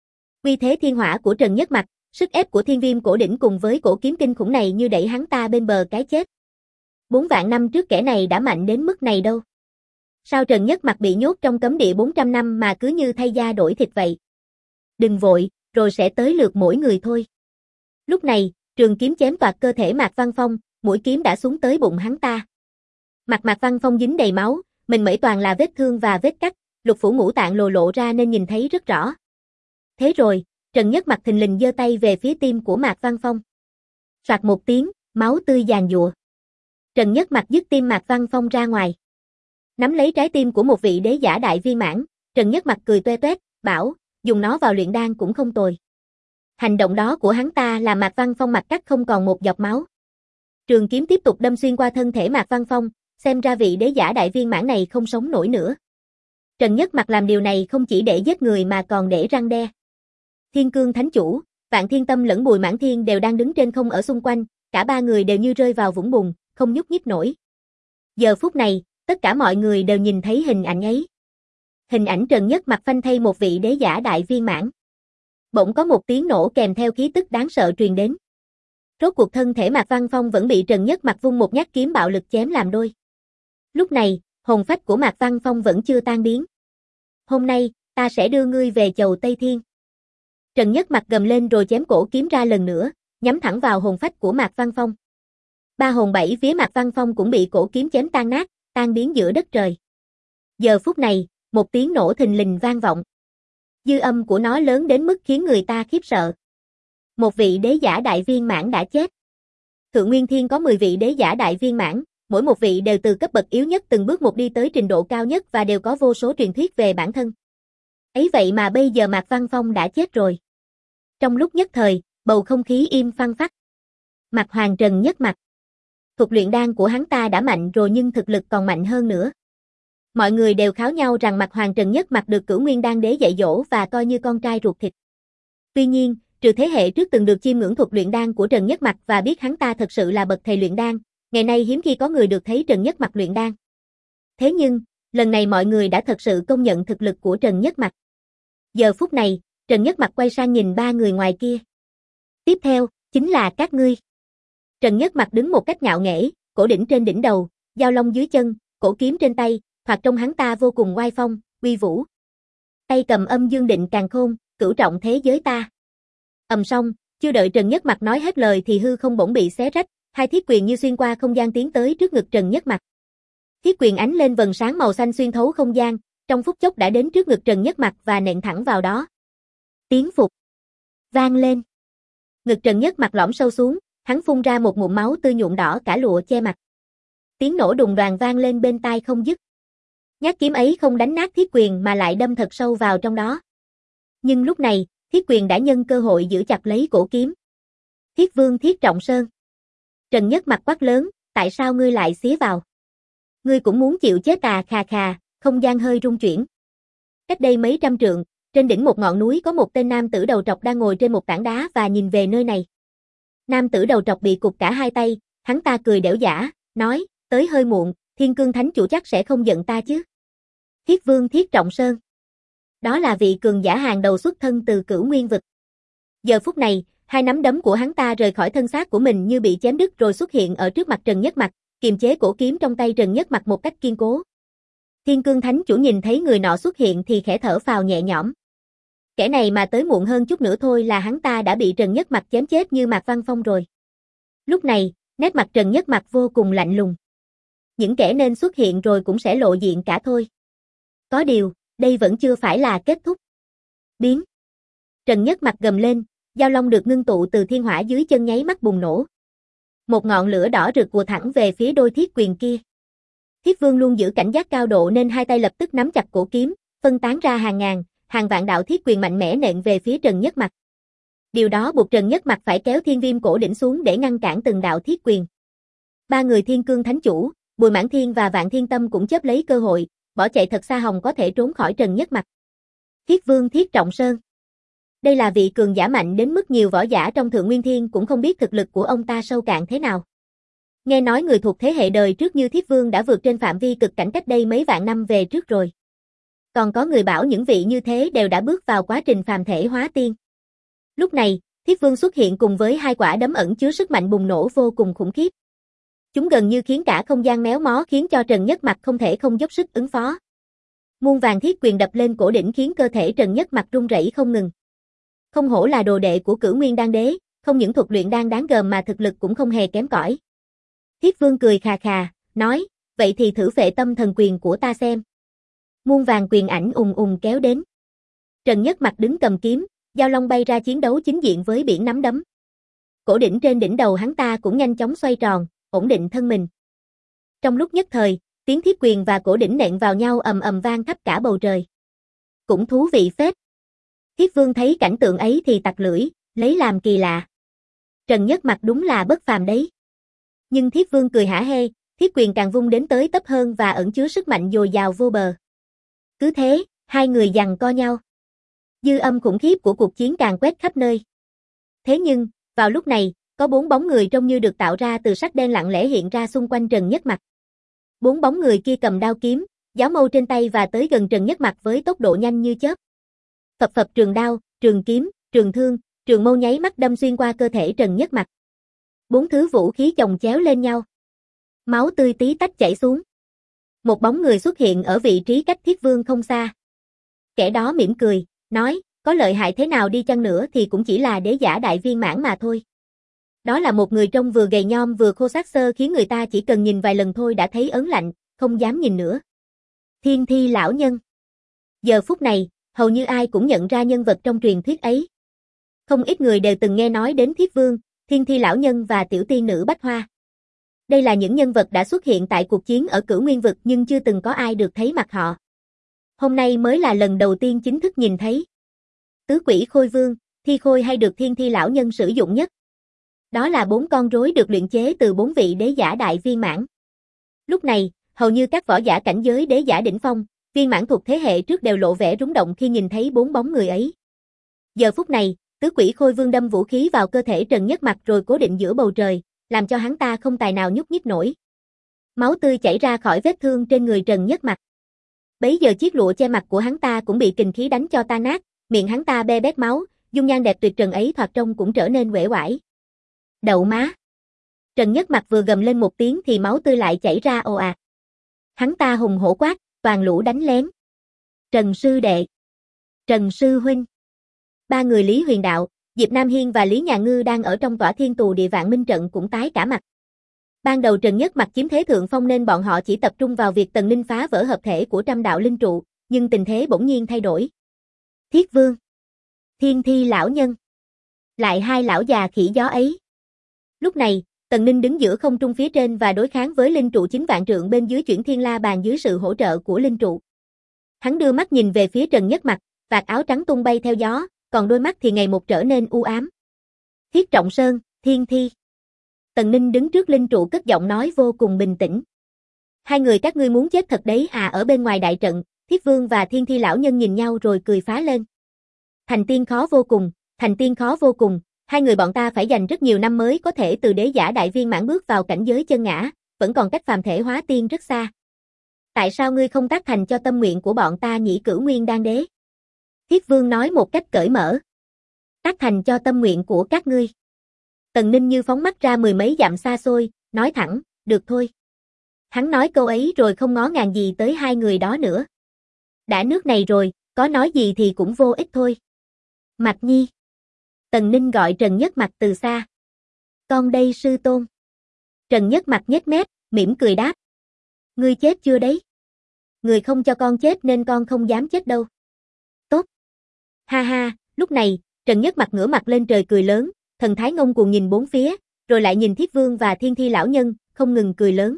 Uy thế thiên hỏa của Trần Nhất Mặc, sức ép của thiên viêm cổ đỉnh cùng với cổ kiếm kinh khủng này như đẩy hắn ta bên bờ cái chết. 4 vạn năm trước kẻ này đã mạnh đến mức này đâu. Sao Trần Nhất Mặc bị nhốt trong cấm địa 400 năm mà cứ như thay da đổi thịt vậy? Đừng vội, rồi sẽ tới lượt mỗi người thôi. Lúc này, trường kiếm chém toạc cơ thể Mạc Văn Phong, mũi kiếm đã xuống tới bụng hắn ta. Mặt Mạc Văn Phong dính đầy máu, mình mẩy toàn là vết thương và vết cắt, lục phủ ngũ tạng lộ ra nên nhìn thấy rất rõ. Thế rồi, Trần Nhất Mặc thình lình giơ tay về phía tim của Mạc Văn Phong. Soạt một tiếng, máu tươi giàn giụa. Trần Nhất Mặc dứt tim Mạc Văn Phong ra ngoài. Nắm lấy trái tim của một vị đế giả đại viên mãn, Trần Nhất Mặc cười toe toét, bảo, dùng nó vào luyện đan cũng không tồi. Hành động đó của hắn ta làm Mạc Văn Phong mặt cắt không còn một giọt máu. Trường kiếm tiếp tục đâm xuyên qua thân thể Mạc Văn Phong, xem ra vị đế giả đại viên mãn này không sống nổi nữa. Trần Nhất Mặc làm điều này không chỉ để giết người mà còn để răn đe. Thiên Cương Thánh Chủ, Vạn Thiên Tâm lẫn Bùi Mãn Thiên đều đang đứng trên không ở xung quanh, cả ba người đều như rơi vào vũng bùn, không nhúc nhích nổi. Giờ phút này, tất cả mọi người đều nhìn thấy hình ảnh ấy. Hình ảnh Trần Nhất Mặc phanh thay một vị đế giả đại viên mãn. Bỗng có một tiếng nổ kèm theo khí tức đáng sợ truyền đến. Rốt cuộc thân thể Mạc Văn Phong vẫn bị Trần Nhất Mặc vung một nhát kiếm bạo lực chém làm đôi. Lúc này, hồn phách của Mạc Văn Phong vẫn chưa tan biến. Hôm nay, ta sẽ đưa ngươi về chầu Tây Thiên. Trần Nhất Mặc gầm lên rồi chém cổ kiếm ra lần nữa, nhắm thẳng vào hồn phách của Mạc Văn Phong. Ba hồn bảy vía Mạc Văn Phong cũng bị cổ kiếm chém tan nát, tan biến giữa đất trời. Giờ phút này, một tiếng nổ thình lình vang vọng. Dư âm của nó lớn đến mức khiến người ta khiếp sợ. Một vị đế giả đại viên mãn đã chết. Thượng Nguyên Thiên có 10 vị đế giả đại viên mãn, mỗi một vị đều từ cấp bậc yếu nhất từng bước một đi tới trình độ cao nhất và đều có vô số truyền thuyết về bản thân. Ấy vậy mà bây giờ Mạc Văn Phong đã chết rồi. Trong lúc nhất thời, bầu không khí im phăng phắc. Mạc Hoàng Trần Nhất Mặc. Thuật luyện đan của hắn ta đã mạnh rồi nhưng thực lực còn mạnh hơn nữa. Mọi người đều kháo nhau rằng Mạc Hoàng Trần Nhất Mặc được Cửu Nguyên Đan Đế dạy dỗ và coi như con trai ruột thịt. Tuy nhiên, trừ thế hệ trước từng được chiêm ngưỡng thuật luyện đan của Trần Nhất Mặc và biết hắn ta thật sự là bậc thầy luyện đan, ngày nay hiếm khi có người được thấy Trần Nhất Mặc luyện đan. Thế nhưng, lần này mọi người đã thật sự công nhận thực lực của Trần Nhất Mặc. Giờ phút này, Trần Nhất Mặc quay sang nhìn ba người ngoài kia. Tiếp theo, chính là các ngươi. Trần Nhất Mặc đứng một cách ngạo nghễ, cổ đỉnh trên đỉnh đầu, dao long dưới chân, cổ kiếm trên tay, thoạt trông hắn ta vô cùng oai phong, uy vũ. Tay cầm âm dương định càn khôn, cửu trọng thế giới ta. Ầm xong, chưa đợi Trần Nhất Mặc nói hết lời thì hư không bỗng bị xé rách, hai thiết quyền như xuyên qua không gian tiến tới trước ngực Trần Nhất Mặc. Thiết quyền ánh lên vầng sáng màu xanh xuyên thấu không gian, trong phút chốc đã đến trước ngực Trần Nhất Mặc và nện thẳng vào đó. Tiếng phục vang lên. Ngực Trần Nhất Mặc lõm sâu xuống, hắn phun ra một ngụm máu tươi nhuộm đỏ cả lụa che mặt. Tiếng nổ đùng đoàng vang lên bên tai không dứt. Nhát kiếm ấy không đánh nát thiết quyền mà lại đâm thật sâu vào trong đó. Nhưng lúc này, thiết quyền đã nhân cơ hội giữ chặt lấy cổ kiếm. Thiết Vương Thiết Trọng Sơn. Trần Nhất Mặc quát lớn, tại sao ngươi lại xía vào? Ngươi cũng muốn chịu chết à? Khà khà, không gian hơi rung chuyển. Cách đây mấy trăm trượng, trên đỉnh một ngọn núi có một tên nam tử đầu trọc đang ngồi trên một tảng đá và nhìn về nơi này. Nam tử đầu trọc bị cụt cả hai tay, hắn ta cười đểu giả, nói, tới hơi muộn, Thiên Cương Thánh Chủ chắc sẽ không giận ta chứ. Thiết Vương Thiết Trọng Sơn. Đó là vị cường giả hàng đầu xuất thân từ Cửu Nguyên vực. Giờ phút này, hai nắm đấm của hắn ta rời khỏi thân xác của mình như bị chém đứt rồi xuất hiện ở trước mặt Trần Nhất Mặc, kiềm chế cổ kiếm trong tay Trần Nhất Mặc một cách kiên cố. Thiên Cương Thánh Chủ nhìn thấy người nọ xuất hiện thì khẽ thở phào nhẹ nhõm. Kẻ này mà tới muộn hơn chút nữa thôi là hắn ta đã bị Trần Nhất Mặc chém chết như Mạc Văn Phong rồi. Lúc này, nét mặt Trần Nhất Mặc vô cùng lạnh lùng. Những kẻ nên xuất hiện rồi cũng sẽ lộ diện cả thôi. Có điều, đây vẫn chưa phải là kết thúc. Biến. Trần Nhất Mặc gầm lên, dao long được ngưng tụ từ thiên hỏa dưới chân nháy mắt bùng nổ. Một ngọn lửa đỏ rực vụt thẳng về phía đôi thiết quyền kia. Thiết Vương luôn giữ cảnh giác cao độ nên hai tay lập tức nắm chặt cổ kiếm, phân tán ra hàng ngàn, hàng vạn đạo thiết quyền mạnh mẽ nện về phía Trần Nhất Mặc. Điều đó buộc Trần Nhất Mặc phải kéo Thiên Viêm cổ đỉnh xuống để ngăn cản từng đạo thiết quyền. Ba người Thiên Cương Thánh Chủ, Bùi Mãn Thiên và Vạn Thiên Tâm cũng chớp lấy cơ hội, bỏ chạy thật xa hòng có thể trốn khỏi Trần Nhất Mặc. Thiết Vương Thiết Trọng Sơn. Đây là vị cường giả mạnh đến mức nhiều võ giả trong Thượng Nguyên Thiên cũng không biết thực lực của ông ta sâu cạn thế nào. Nghe nói người thuộc thế hệ đời trước như Thiết Vương đã vượt trên phạm vi cực cảnh cách đây mấy vạn năm về trước rồi. Còn có người bảo những vị như thế đều đã bước vào quá trình phàm thể hóa tiên. Lúc này, Thiết Vương xuất hiện cùng với hai quả đấm ẩn chứa sức mạnh bùng nổ vô cùng khủng khiếp. Chúng gần như khiến cả không gian méo mó khiến cho Trần Nhất Mặc không thể không dốc sức ứng phó. Muôn vàng thiết quyền đập lên cổ đỉnh khiến cơ thể Trần Nhất Mặc run rẩy không ngừng. Không hổ là đồ đệ của Cửu Nguyên Đan Đế, không những thuật luyện đan đáng gờm mà thực lực cũng không hề kém cỏi. Thiết Vương cười khà khà, nói, vậy thì thử phệ tâm thần quyền của ta xem. Muôn vàng quyền ảnh ùng ùng kéo đến. Trần Nhất Mặc đứng cầm kiếm, dao long bay ra chiến đấu chính diện với biển nắm đấm. Cổ đỉnh trên đỉnh đầu hắn ta cũng nhanh chóng xoay tròn, ổn định thân mình. Trong lúc nhất thời, tiếng thiết quyền và cổ đỉnh nện vào nhau ầm ầm vang khắp cả bầu trời. Cũng thú vị phết. Thiết Vương thấy cảnh tượng ấy thì tặc lưỡi, lấy làm kỳ lạ. Trần Nhất Mặc đúng là bất phàm đấy. Nhưng Thiết Vương cười hả hê, thiết quyền càng vung đến tới tấp hơn và ẩn chứa sức mạnh dồi dào vô bờ. Cứ thế, hai người giằng co nhau. Dư âm khủng khiếp của cuộc chiến càng quét khắp nơi. Thế nhưng, vào lúc này, có 4 bóng người trông như được tạo ra từ sắt đen lặng lẽ hiện ra xung quanh Trần Nhất Mặc. 4 bóng người kia cầm đao kiếm, giáo mâu trên tay và tới gần Trần Nhất Mặc với tốc độ nhanh như chớp. Phập phập trường đao, trường kiếm, trường thương, trường mâu nháy mắt đâm xuyên qua cơ thể Trần Nhất Mặc. 4 thứ vũ khí chồng chéo lên nhau. Máu tươi tí tách chảy xuống. Một bóng người xuất hiện ở vị trí cách Thiết Vương không xa. Kẻ đó mỉm cười, nói, có lợi hại thế nào đi chăng nữa thì cũng chỉ là đế giả đại viên mãn mà thôi. Đó là một người trông vừa gầy nhom vừa khô xác xơ khiến người ta chỉ cần nhìn vài lần thôi đã thấy ớn lạnh, không dám nhìn nữa. Thiên Thi lão nhân. Giờ phút này, hầu như ai cũng nhận ra nhân vật trong truyền thuyết ấy. Không ít người đều từng nghe nói đến Thiết Vương, Thiên Thi lão nhân và tiểu tiên nữ Bách Hoa. Đây là những nhân vật đã xuất hiện tại cuộc chiến ở Cửu Nguyên vực nhưng chưa từng có ai được thấy mặt họ. Hôm nay mới là lần đầu tiên chính thức nhìn thấy. Tứ Quỷ Khôi Vương, thi khôi hay được Thiên Thi lão nhân sử dụng nhất. Đó là 4 con rối được luyện chế từ 4 vị đế giả đại viên mãn. Lúc này, hầu như các võ giả cảnh giới đế giả đỉnh phong, viên mãn thuộc thế hệ trước đều lộ vẻ rúng động khi nhìn thấy 4 bóng người ấy. Giờ phút này, Tứ Quỷ Khôi Vương đâm vũ khí vào cơ thể Trần Nhất Mặc rồi cố định giữa bầu trời, làm cho hắn ta không tài nào nhúc nhích nổi. Máu tươi chảy ra khỏi vết thương trên người Trần Nhất Mặc. Bấy giờ chiếc lụa che mặt của hắn ta cũng bị kình khí đánh cho tan nát, miệng hắn ta be bét máu, dung nhan đẹp tuyệt trần ấy thoạt trông cũng trở nên uể oải. Đậu má. Trần Nhất Mặc vừa gầm lên một tiếng thì máu tươi lại chảy ra ồ ạt. Hắn ta hùng hổ quát, toàn lũ đánh lén. Trần sư đệ. Trần sư huynh. 3 người Lý Huyền Đạo, Diệp Nam Hiên và Lý Nhà Ngư đang ở trong tỏa thiên tù địa vạn minh trận cũng tái cả mặt. Ban đầu Trần Nhất Mặc chiếm thế thượng phong nên bọn họ chỉ tập trung vào việc Tần Ninh phá vỡ hợp thể của trăm đạo linh trụ, nhưng tình thế bỗng nhiên thay đổi. Thiết Vương. Thiên Thi lão nhân. Lại hai lão già khỉ gió ấy. Lúc này, Tần Ninh đứng giữa không trung phía trên và đối kháng với linh trụ 9 vạn trượng bên dưới Chuyển Thiên La Bàn dưới sự hỗ trợ của linh trụ. Hắn đưa mắt nhìn về phía Trần Nhất Mặc, vạt áo trắng tung bay theo gió, còn đôi mắt thì ngày một trở nên u ám. Thiết Trọng Sơn, Thiên Thi. Tần Ninh đứng trước linh trụ cất giọng nói vô cùng bình tĩnh. Hai người các ngươi muốn chết thật đấy à? Ở bên ngoài đại trận, Thiết Vương và Thiên Thi lão nhân nhìn nhau rồi cười phá lên. Thành tiên khó vô cùng, thành tiên khó vô cùng, hai người bọn ta phải dành rất nhiều năm mới có thể từ đế giả đại viên mãn bước vào cảnh giới chân ngã, vẫn còn cách phàm thể hóa tiên rất xa. Tại sao ngươi không tác thành cho tâm nguyện của bọn ta nhỉ? Cửu Nguyên Đan Đế. Thiết Vương nói một cách cởi mở. Tác thành cho tâm nguyện của các ngươi. Tần Ninh như phóng mắt ra mười mấy dặm xa xôi, nói thẳng, được thôi. Hắn nói câu ấy rồi không ngó ngàng gì tới hai người đó nữa. Đã nước này rồi, có nói gì thì cũng vô ích thôi. Mạch Nhi. Tần Ninh gọi Trần Nhất Mặc từ xa. Con đây sư tôn. Trần Nhất Mặc nhếch mép, mỉm cười đáp. Ngươi chết chưa đấy? Người không cho con chết nên con không dám chết đâu. Tốt. Ha ha, lúc này, Trần Nhất Mặc ngửa mặt lên trời cười lớn, thần thái ngông cuồng nhìn bốn phía, rồi lại nhìn Thiết Vương và Thiên Thi lão nhân, không ngừng cười lớn.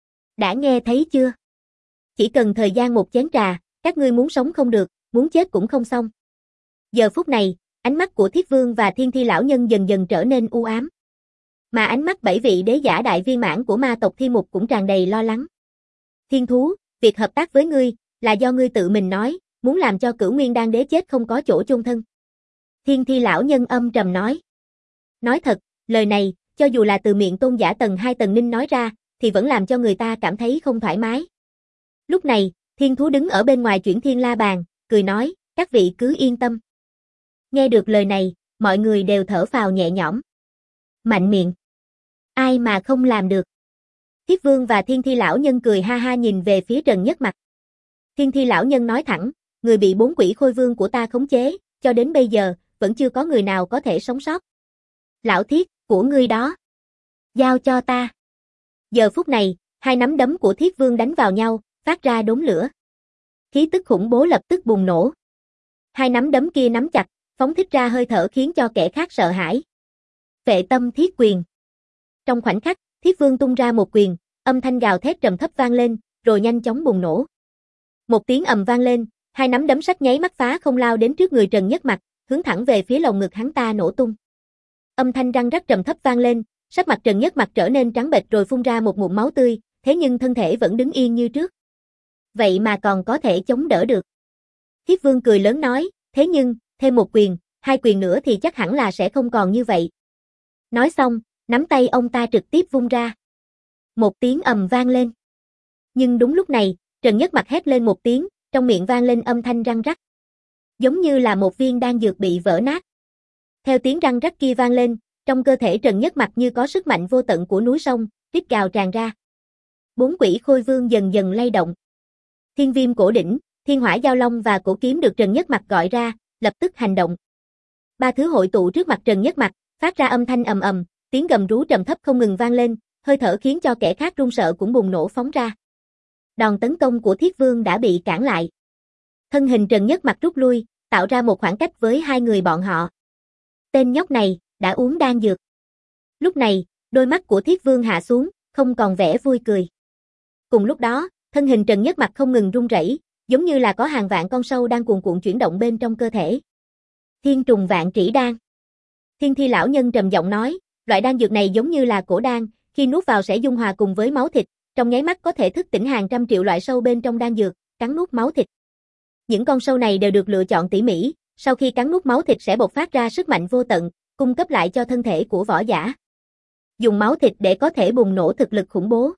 Đã nghe thấy chưa? Chỉ cần thời gian một chén trà, các ngươi muốn sống không được, muốn chết cũng không xong. Giờ phút này, ánh mắt của Thiết Vương và Thiên Thi lão nhân dần dần trở nên u ám. Mà ánh mắt bảy vị đế giả đại viên mãn của ma tộc Thi Mục cũng tràn đầy lo lắng. Thiên thú, việc hợp tác với ngươi, là do ngươi tự mình nói, muốn làm cho Cửu Nguyên Đan Đế chết không có chỗ chôn thân. Thiên Thi lão nhân âm trầm nói. Nói thật, lời này, cho dù là từ miệng tôn giả tầng 2 Tần Ninh nói ra, thì vẫn làm cho người ta cảm thấy không thoải mái. Lúc này, thiên thú đứng ở bên ngoài Chuyển Thiên La Bàn, cười nói, các vị cứ yên tâm. Nghe được lời này, mọi người đều thở phào nhẹ nhõm. Mạnh miệng. Ai mà không làm được. Thiết Vương và Thiên Thi lão nhân cười ha ha nhìn về phía Trần Nhất Mặc. Thiên Thi lão nhân nói thẳng, người bị 4 quỷ khôi vương của ta khống chế, cho đến bây giờ, vẫn chưa có người nào có thể sống sót. Lão Thiết, của ngươi đó. Giao cho ta. Giờ phút này, hai nắm đấm của Thiết Vương đánh vào nhau, phát ra đốm lửa. Khí tức khủng bố lập tức bùng nổ. Hai nắm đấm kia nắm chặt, phóng thích ra hơi thở khiến cho kẻ khác sợ hãi. Phệ Tâm Thiết Quyền. Trong khoảnh khắc, Thiết Vương tung ra một quyền, âm thanh gào thét trầm thấp vang lên, rồi nhanh chóng bùng nổ. Một tiếng ầm vang lên, hai nắm đấm sắt nháy mắt phá không lao đến trước người Trần Nhất Mặc, hướng thẳng về phía lồng ngực hắn ta nổ tung. Âm thanh răng rắc trầm thấp vang lên, sắc mặt Trần Nhất Mặc trở nên trắng bệch rồi phun ra một ngụm máu tươi, thế nhưng thân thể vẫn đứng yên như trước. Vậy mà còn có thể chống đỡ được. Thiết Vương cười lớn nói, thế nhưng, thêm một quyền, hai quyền nữa thì chắc hẳn là sẽ không còn như vậy. Nói xong, nắm tay ông ta trực tiếp vung ra. Một tiếng ầm vang lên. Nhưng đúng lúc này, Trần Nhất Mặc hét lên một tiếng, trong miệng vang lên âm thanh răng rắc. Giống như là một viên đan dược bị vỡ nát. Theo tiếng răng rắc kia vang lên, trong cơ thể Trần Nhất Mặc như có sức mạnh vô tận của núi sông, rít gào tràn ra. 4 quỷ khôi vương dần dần lay động. Thiên Viêm Cổ Đỉnh, Thiên Hỏa Giao Long và Cổ Kiếm được Trần Nhất Mặc gọi ra, lập tức hành động. Ba thứ hội tụ trước mặt Trần Nhất Mặc, phát ra âm thanh ầm ầm, tiếng gầm rú trầm thấp không ngừng vang lên, hơi thở khiến cho kẻ khác run sợ cũng bùng nổ phóng ra. Đòn tấn công của Thiết Vương đã bị cản lại. Thân hình Trần Nhất Mặc rút lui, tạo ra một khoảng cách với hai người bọn họ. Tên nhóc này, đã uống đan dược. Lúc này, đôi mắt của Thiết Vương hạ xuống, không còn vẻ vui cười. Cùng lúc đó, thân hình Trần Nhất Mặc không ngừng run rẩy, giống như là có hàng vạn con sâu đang cuồn cuộn chuyển động bên trong cơ thể. Thiên Trùng Vạn Trĩ Đan. Thiên Thi lão nhân trầm giọng nói, loại đan dược này giống như là cổ đan, khi nuốt vào sẽ dung hòa cùng với máu thịt, trong nháy mắt có thể thức tỉnh hàng trăm triệu loại sâu bên trong đan dược, cắn nuốt máu thịt. Những con sâu này đều được lựa chọn tỉ mỉ, sau khi cắn nuốt máu thịt sẽ bộc phát ra sức mạnh vô tận, cung cấp lại cho thân thể của võ giả. Dùng máu thịt để có thể bùng nổ thực lực khủng bố.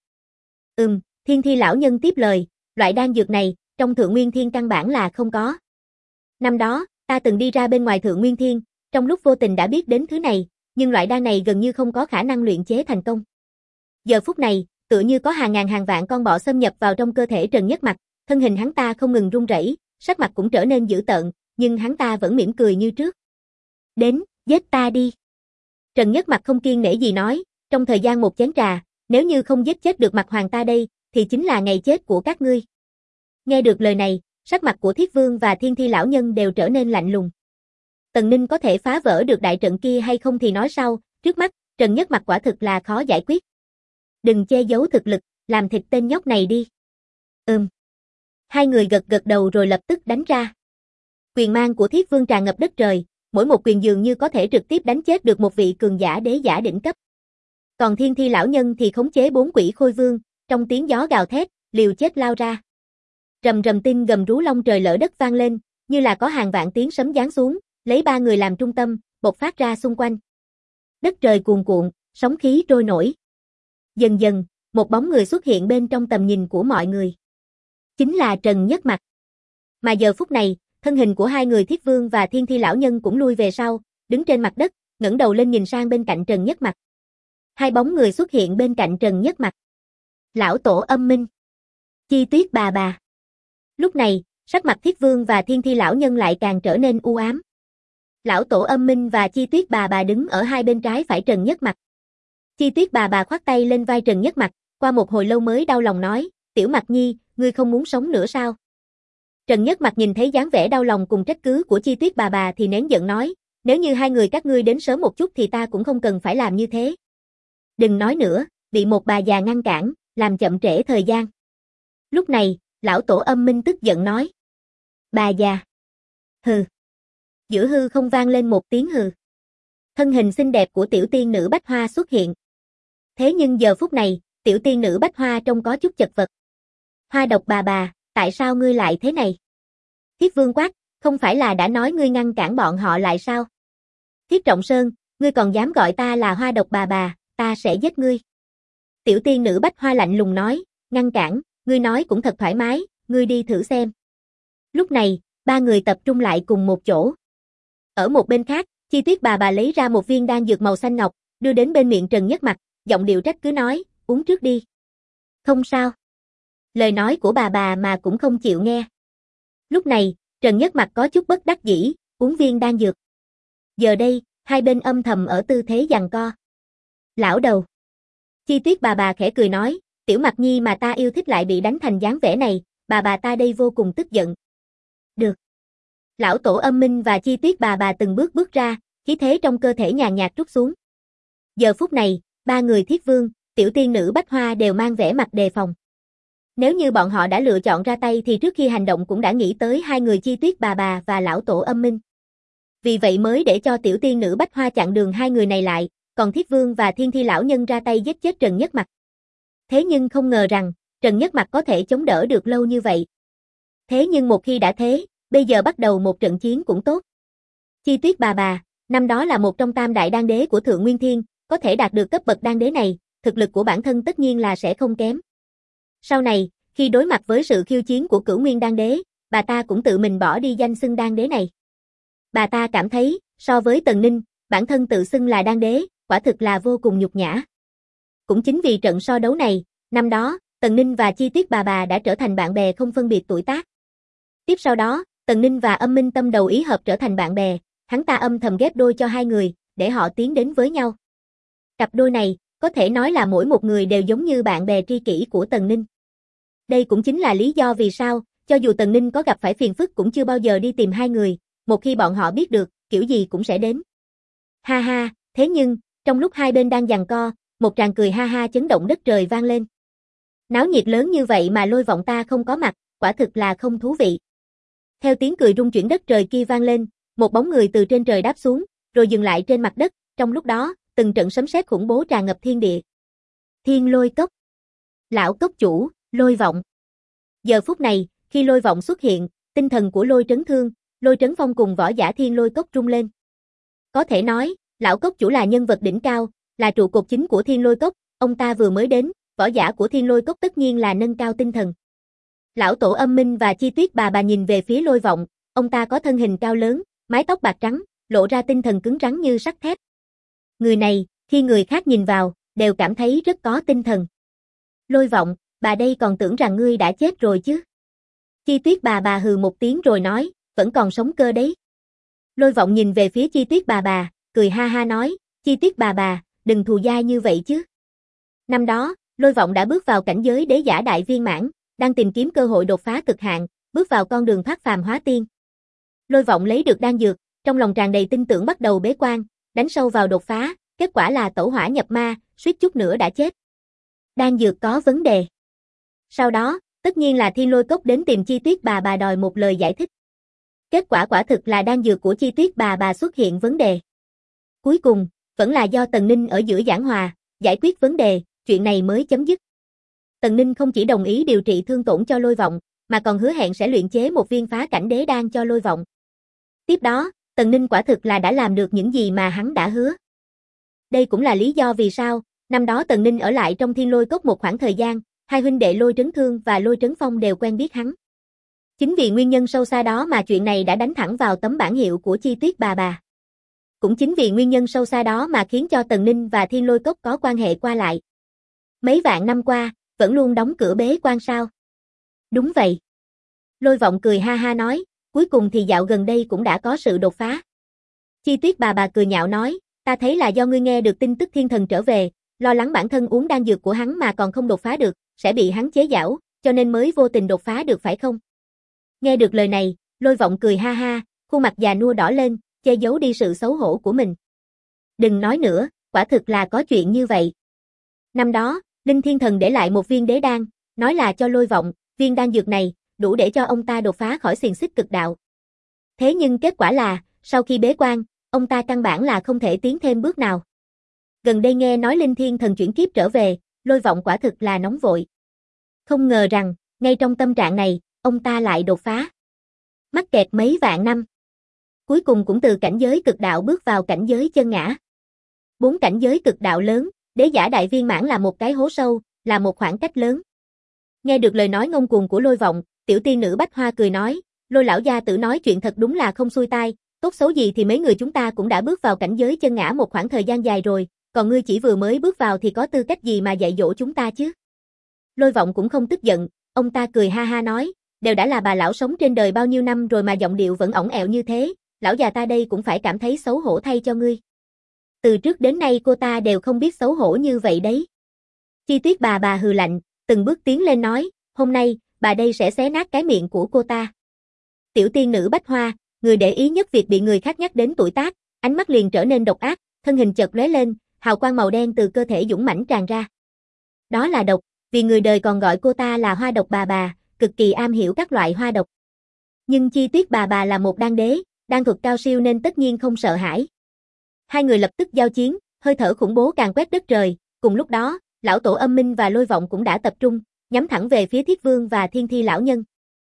Thiên Thi lão nhân tiếp lời, loại đan dược này, trong Thượng Nguyên Thiên căn bản là không có. Năm đó, ta từng đi ra bên ngoài Thượng Nguyên Thiên, trong lúc vô tình đã biết đến thứ này, nhưng loại đan này gần như không có khả năng luyện chế thành công. Giờ phút này, tựa như có hàng ngàn hàng vạn con bọ xâm nhập vào trong cơ thể Trần Nhất Mặc, thân hình hắn ta không ngừng run rẩy, sắc mặt cũng trở nên dữ tợn, nhưng hắn ta vẫn mỉm cười như trước. Đến, giết ta đi. Trần Nhất Mặc không kiêng nể gì nói, trong thời gian một chén trà, nếu như không giết chết được Mặc Hoàng ta đây, thì chính là ngày chết của các ngươi. Nghe được lời này, sắc mặt của Thiết Vương và Thiên Thi lão nhân đều trở nên lạnh lùng. Tần Ninh có thể phá vỡ được đại trận kia hay không thì nói sau, trước mắt, Trần Nhất Mặc quả thực là khó giải quyết. Đừng che giấu thực lực, làm thịt tên nhóc này đi. Hai người gật gật đầu rồi lập tức đánh ra. Quyền mang của Thiết Vương tràn ngập đất trời, mỗi một quyền dường như có thể trực tiếp đánh chết được một vị cường giả đế giả đỉnh cấp. Còn Thiên Thi lão nhân thì khống chế 4 quỷ khôi vương, trong tiếng gió gào thét, liều chết lao ra. Rầm rầm tinh gầm rú long trời lở đất vang lên, như là có hàng vạn tiếng sấm giáng xuống, lấy 3 người làm trung tâm, bộc phát ra xung quanh. Đất trời cuồn cuộn, sóng khí trôi nổi. Dần dần, một bóng người xuất hiện bên trong tầm nhìn của mọi người. Chính là Trần Nhất Mặc. Mà giờ phút này, thân hình của hai người Thiết Vương và Thiên Thi lão nhân cũng lui về sau, đứng trên mặt đất, ngẩng đầu lên nhìn sang bên cạnh Trần Nhất Mặc. Hai bóng người xuất hiện bên cạnh Trần Nhất Mặc. Lão tổ Âm Minh, Chi Tuyết bà bà. Lúc này, sắc mặt Thiết Vương và Thiên Thi lão nhân lại càng trở nên u ám. Lão tổ Âm Minh và Chi Tuyết bà bà đứng ở hai bên trái phải Trần Nhất Mặc. Chi Tuyết bà bà khoác tay lên vai Trần Nhất Mặc, qua một hồi lâu mới đau lòng nói, Tiểu Mặc Nhi, ngươi không muốn sống nữa sao? Trần Nhất Mặc nhìn thấy dáng vẻ đau lòng cùng trách cứ của Chi Tuyết bà bà thì nén giận nói, nếu như hai người các ngươi đến sớm một chút thì ta cũng không cần phải làm như thế. Đừng nói nữa, bị một bà già ngăn cản, làm chậm trễ thời gian. Lúc này, lão tổ Âm Minh tức giận nói, bà già. Hừ. Giữa hư không vang lên một tiếng hừ. Thân hình xinh đẹp của tiểu tiên nữ Bách Hoa xuất hiện. Thế nhưng giờ phút này, tiểu tiên nữ Bách Hoa trông có chút chật vật. Hoa độc bà, tại sao ngươi lại thế này? Thiết Vương quát, không phải là đã nói ngươi ngăn cản bọn họ lại sao? Thiết Trọng Sơn, ngươi còn dám gọi ta là Hoa độc bà, ta sẽ giết ngươi. Tiểu tiên nữ Bách Hoa lạnh lùng nói, ngăn cản, ngươi nói cũng thật thoải mái, ngươi đi thử xem. Lúc này, ba người tập trung lại cùng một chỗ. Ở một bên khác, Chi Tuyết bà lấy ra một viên đan dược màu xanh ngọc, đưa đến bên miệng Trần Nhất Mặc, giọng điệu trách cứ nói, uống trước đi. Không sao. Lời nói của bà mà cũng không chịu nghe. Lúc này, Trần Nhất Mặc có chút bất đắc dĩ, uống viên đan dược. Giờ đây, hai bên âm thầm ở tư thế giằng co. Lão đầu. Chi Tuyết bà khẽ cười nói, Tiểu Mặc Nhi mà ta yêu thích lại bị đánh thành dáng vẻ này, bà ta đây vô cùng tức giận. Được. Lão tổ Âm Minh và Chi Tuyết bà từng bước ra, khí thế trong cơ thể nhàn nhạt trút xuống. Giờ phút này, ba người Thiết Vương, tiểu tiên nữ Bách Hoa đều mang vẻ mặt đề phòng. Nếu như bọn họ đã lựa chọn ra tay thì trước khi hành động cũng đã nghĩ tới hai người Chi Tuyết bà và lão tổ Âm Minh. Vì vậy mới để cho tiểu tiên nữ Bách Hoa chặn đường hai người này lại, còn Thiết Vương và Thiên Thi lão nhân ra tay giết chết Trần Nhất Mặc. Thế nhưng không ngờ rằng, Trần Nhất Mặc có thể chống đỡ được lâu như vậy. Thế nhưng một khi đã thế, bây giờ bắt đầu một trận chiến cũng tốt. Chi Tuyết bà, năm đó là một trong tam đại đan đế của Thượng Nguyên Thiên, có thể đạt được cấp bậc đan đế này, thực lực của bản thân tất nhiên là sẽ không kém. Sau này, khi đối mặt với sự khiêu chiến của Cửu Nguyên đan đế, bà ta cũng tự mình bỏ đi danh xưng đan đế này. Bà ta cảm thấy, so với Tần Ninh, bản thân tự xưng là đan đế, quả thực là vô cùng nhục nhã. Cũng chính vì trận so đấu này, năm đó, Tần Ninh và Chi Tuyết bà đã trở thành bạn bè không phân biệt tuổi tác. Tiếp sau đó, Tần Ninh và Âm Minh tâm đầu ý hợp trở thành bạn bè, hắn ta âm thầm ghép đôi cho hai người, để họ tiến đến với nhau. Cặp đôi này, có thể nói là mỗi một người đều giống như bạn bè tri kỷ của Tần Ninh. Đây cũng chính là lý do vì sao, cho dù Tần Ninh có gặp phải phiền phức cũng chưa bao giờ đi tìm hai người, một khi bọn họ biết được, kiểu gì cũng sẽ đến. Ha ha, thế nhưng, trong lúc hai bên đang giằng co, một tràng cười ha ha chấn động đất trời vang lên. Náo nhiệt lớn như vậy mà Lôi Vọng ta không có mặt, quả thực là không thú vị. Theo tiếng cười rung chuyển đất trời kia vang lên, một bóng người từ trên trời đáp xuống, rồi dừng lại trên mặt đất, trong lúc đó, từng trận sấm sét khủng bố tràn ngập thiên địa. Thiên Lôi Cốc. Lão cốc chủ, Lôi Vọng. Giờ phút này, khi Lôi Vọng xuất hiện, tinh thần của Lôi Trấn Thương, Lôi Trấn Phong cùng võ giả Thiên Lôi Cốc rung lên. Có thể nói, lão cốc chủ là nhân vật đỉnh cao, là trụ cột chính của Thiên Lôi Cốc, ông ta vừa mới đến, võ giả của Thiên Lôi Cốc tất nhiên là nâng cao tinh thần. Lão tổ Âm Minh và Chi Tuyết bà nhìn về phía Lôi Vọng, ông ta có thân hình cao lớn, mái tóc bạc trắng, lộ ra tinh thần cứng rắn như sắt thép. Người này, khi người khác nhìn vào, đều cảm thấy rất có tinh thần. Lôi Vọng, bà đây còn tưởng rằng ngươi đã chết rồi chứ. Chi Tuyết bà hừ một tiếng rồi nói, vẫn còn sống cơ đấy. Lôi Vọng nhìn về phía Chi Tuyết bà, cười ha ha nói, Chi Tuyết bà, đừng thù dai như vậy chứ. Năm đó, Lôi Vọng đã bước vào cảnh giới đế giả đại viên mãn, đang tìm kiếm cơ hội đột phá cực hạn, bước vào con đường thoát phàm hóa tiên. Lôi Vọng lấy được đan dược, trong lòng tràn đầy tin tưởng bắt đầu bế quan, đánh sâu vào đột phá, kết quả là tẩu hỏa nhập ma, suýt chút nữa đã chết. Đan dược có vấn đề. Sau đó, tất nhiên là Thiên Lôi Cốc đến tìm Chi Tuyết bà đòi một lời giải thích. Kết quả quả thực là đan dược của Chi Tuyết bà xuất hiện vấn đề. Cuối cùng, vẫn là do Tần Ninh ở giữa giảng hòa, giải quyết vấn đề, chuyện này mới chấm dứt. Tần Ninh không chỉ đồng ý điều trị thương tổn cho Lôi Vọng, mà còn hứa hẹn sẽ luyện chế một viên phá cảnh đế đan cho Lôi Vọng. Tiếp đó, Tần Ninh quả thực là đã làm được những gì mà hắn đã hứa. Đây cũng là lý do vì sao, năm đó Tần Ninh ở lại trong Thiên Lôi Cốc một khoảng thời gian, hai huynh đệ Lôi Trấn Thương và Lôi Trấn Phong đều quen biết hắn. Chính vì nguyên nhân sâu xa đó mà chuyện này đã đánh thẳng vào tấm bảng hiệu của Chi Tuyết bà. Cũng chính vì nguyên nhân sâu xa đó mà khiến cho Tần Ninh và Thiên Lôi Cốc có quan hệ qua lại. Mấy vạn năm qua, vẫn luôn đóng cửa bế quan sao? Đúng vậy. Lôi Vọng cười ha ha nói, cuối cùng thì dạo gần đây cũng đã có sự đột phá. Chi Tuyết bà cười nhạo nói, ta thấy là do ngươi nghe được tin tức thiên thần trở về, lo lắng bản thân uống đan dược của hắn mà còn không đột phá được, sẽ bị hắn chế giễu, cho nên mới vô tình đột phá được phải không? Nghe được lời này, Lôi Vọng cười ha ha, khuôn mặt già nua đỏ lên, che giấu đi sự xấu hổ của mình. Đừng nói nữa, quả thực là có chuyện như vậy. Năm đó, Linh Thiên Thần để lại một viên đế đan, nói là cho Lôi Vọng, viên đan dược này, đủ để cho ông ta đột phá khỏi xiềng xích cực đạo. Thế nhưng kết quả là, sau khi bế quan, ông ta căn bản là không thể tiến thêm bước nào. Gần đây nghe nói Linh Thiên Thần chuyển kiếp trở về, Lôi Vọng quả thực là nóng vội. Không ngờ rằng, ngay trong tâm trạng này, ông ta lại đột phá. Mắc kẹt mấy vạn năm. Cuối cùng cũng từ cảnh giới cực đạo bước vào cảnh giới chân ngã. 4 cảnh giới cực đạo lớn, đế giả đại viên mãn là một cái hố sâu, là một khoảng cách lớn. Nghe được lời nói ngông cuồng của Lôi Vọng, tiểu tiên nữ Bách Hoa cười nói, Lôi lão gia tử nói chuyện thật đúng là không xuôi tai, tốt xấu gì thì mấy người chúng ta cũng đã bước vào cảnh giới chân ngã một khoảng thời gian dài rồi, còn ngươi chỉ vừa mới bước vào thì có tư cách gì mà dạy dỗ chúng ta chứ? Lôi Vọng cũng không tức giận, ông ta cười ha ha nói, đều đã là bà lão sống trên đời bao nhiêu năm rồi mà giọng điệu vẫn ỏng ẹo như thế, lão già ta đây cũng phải cảm thấy xấu hổ thay cho ngươi. Từ trước đến nay cô ta đều không biết xấu hổ như vậy đấy. Chi Tuyết bà hừ lạnh, từng bước tiến lên nói, hôm nay, bà đây sẽ xé nát cái miệng của cô ta. Tiểu tiên nữ Bách Hoa, người để ý nhất việc bị người khác nhắc đến tuổi tác, ánh mắt liền trở nên độc ác, thân hình chợt lóe lên, hào quang màu đen từ cơ thể dũng mãnh tràn ra. Đó là độc, vì người đời còn gọi cô ta là hoa độc bà, cực kỳ am hiểu các loại hoa độc. Nhưng Chi Tuyết bà là một đan đế, đan thuật cao siêu nên tất nhiên không sợ hãi. Hai người lập tức giao chiến, hơi thở khủng bố càng quét đất trời, cùng lúc đó, lão tổ Âm Minh và Lôi Vọng cũng đã tập trung, nhắm thẳng về phía Thiết Vương và Thiên Thi lão nhân.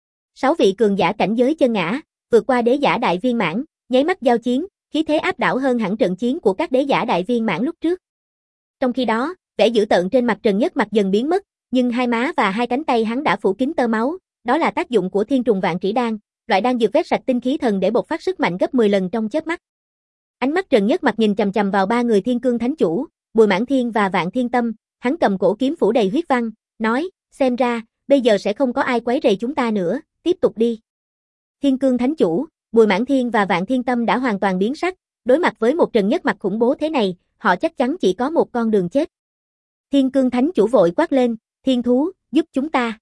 6 vị cường giả cảnh giới chân ngã, vượt qua đế giả đại viên mãn, nháy mắt giao chiến, khí thế áp đảo hơn hẳn trận chiến của các đế giả đại viên mãn lúc trước. Trong khi đó, vẻ dữ tợn trên mặt Trần Nhất Mặc dần biến mất, nhưng hai má và hai cánh tay hắn đã phủ kín tơ máu, đó là tác dụng của Thiên Trùng Vạn Trĩ Đan, loại đan dược vét sạch tinh khí thần để bộc phát sức mạnh gấp 10 lần trong chớp mắt. Ánh mắt Trần Nhất Mặc nhìn chằm chằm vào ba người Thiên Cương Thánh Chủ, Bùi Mãn Thiên và Vạn Thiên Tâm, hắn cầm cổ kiếm phủ đầy huyết văn, nói, xem ra, bây giờ sẽ không có ai quấy rầy chúng ta nữa, tiếp tục đi. Thiên Cương Thánh Chủ, Bùi Mãn Thiên và Vạn Thiên Tâm đã hoàn toàn biến sắc, đối mặt với một Trần Nhất Mặc khủng bố thế này, họ chắc chắn chỉ có một con đường chết. Thiên Cương Thánh Chủ vội quát lên, Thiên Thú, giúp chúng ta.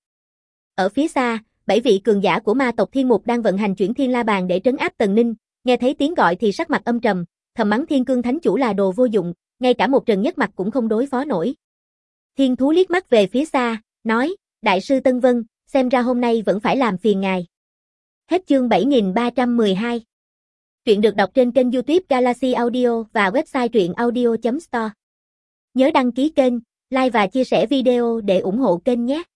Ở phía xa, 7 vị cường giả của ma tộc Thiên Mục đang vận hành chuyển Thiên La Bàn để trấn áp Tần Ninh, nghe thấy tiếng gọi thì sắc mặt âm trầm, thầm mắng Thiên Cương Thánh Chủ là đồ vô dụng, ngay cả một Trần Nhất Mặc cũng không đối phó nổi. Thiên Thú liếc mắt về phía xa, nói, Đại sư Tân Vân, xem ra hôm nay vẫn phải làm phiền ngài. Hết chương 7312. Truyện được đọc trên kênh YouTube Galaxy Audio và website truyệnaudio.store. Nhớ đăng ký kênh, like và chia sẻ video để ủng hộ kênh nhé.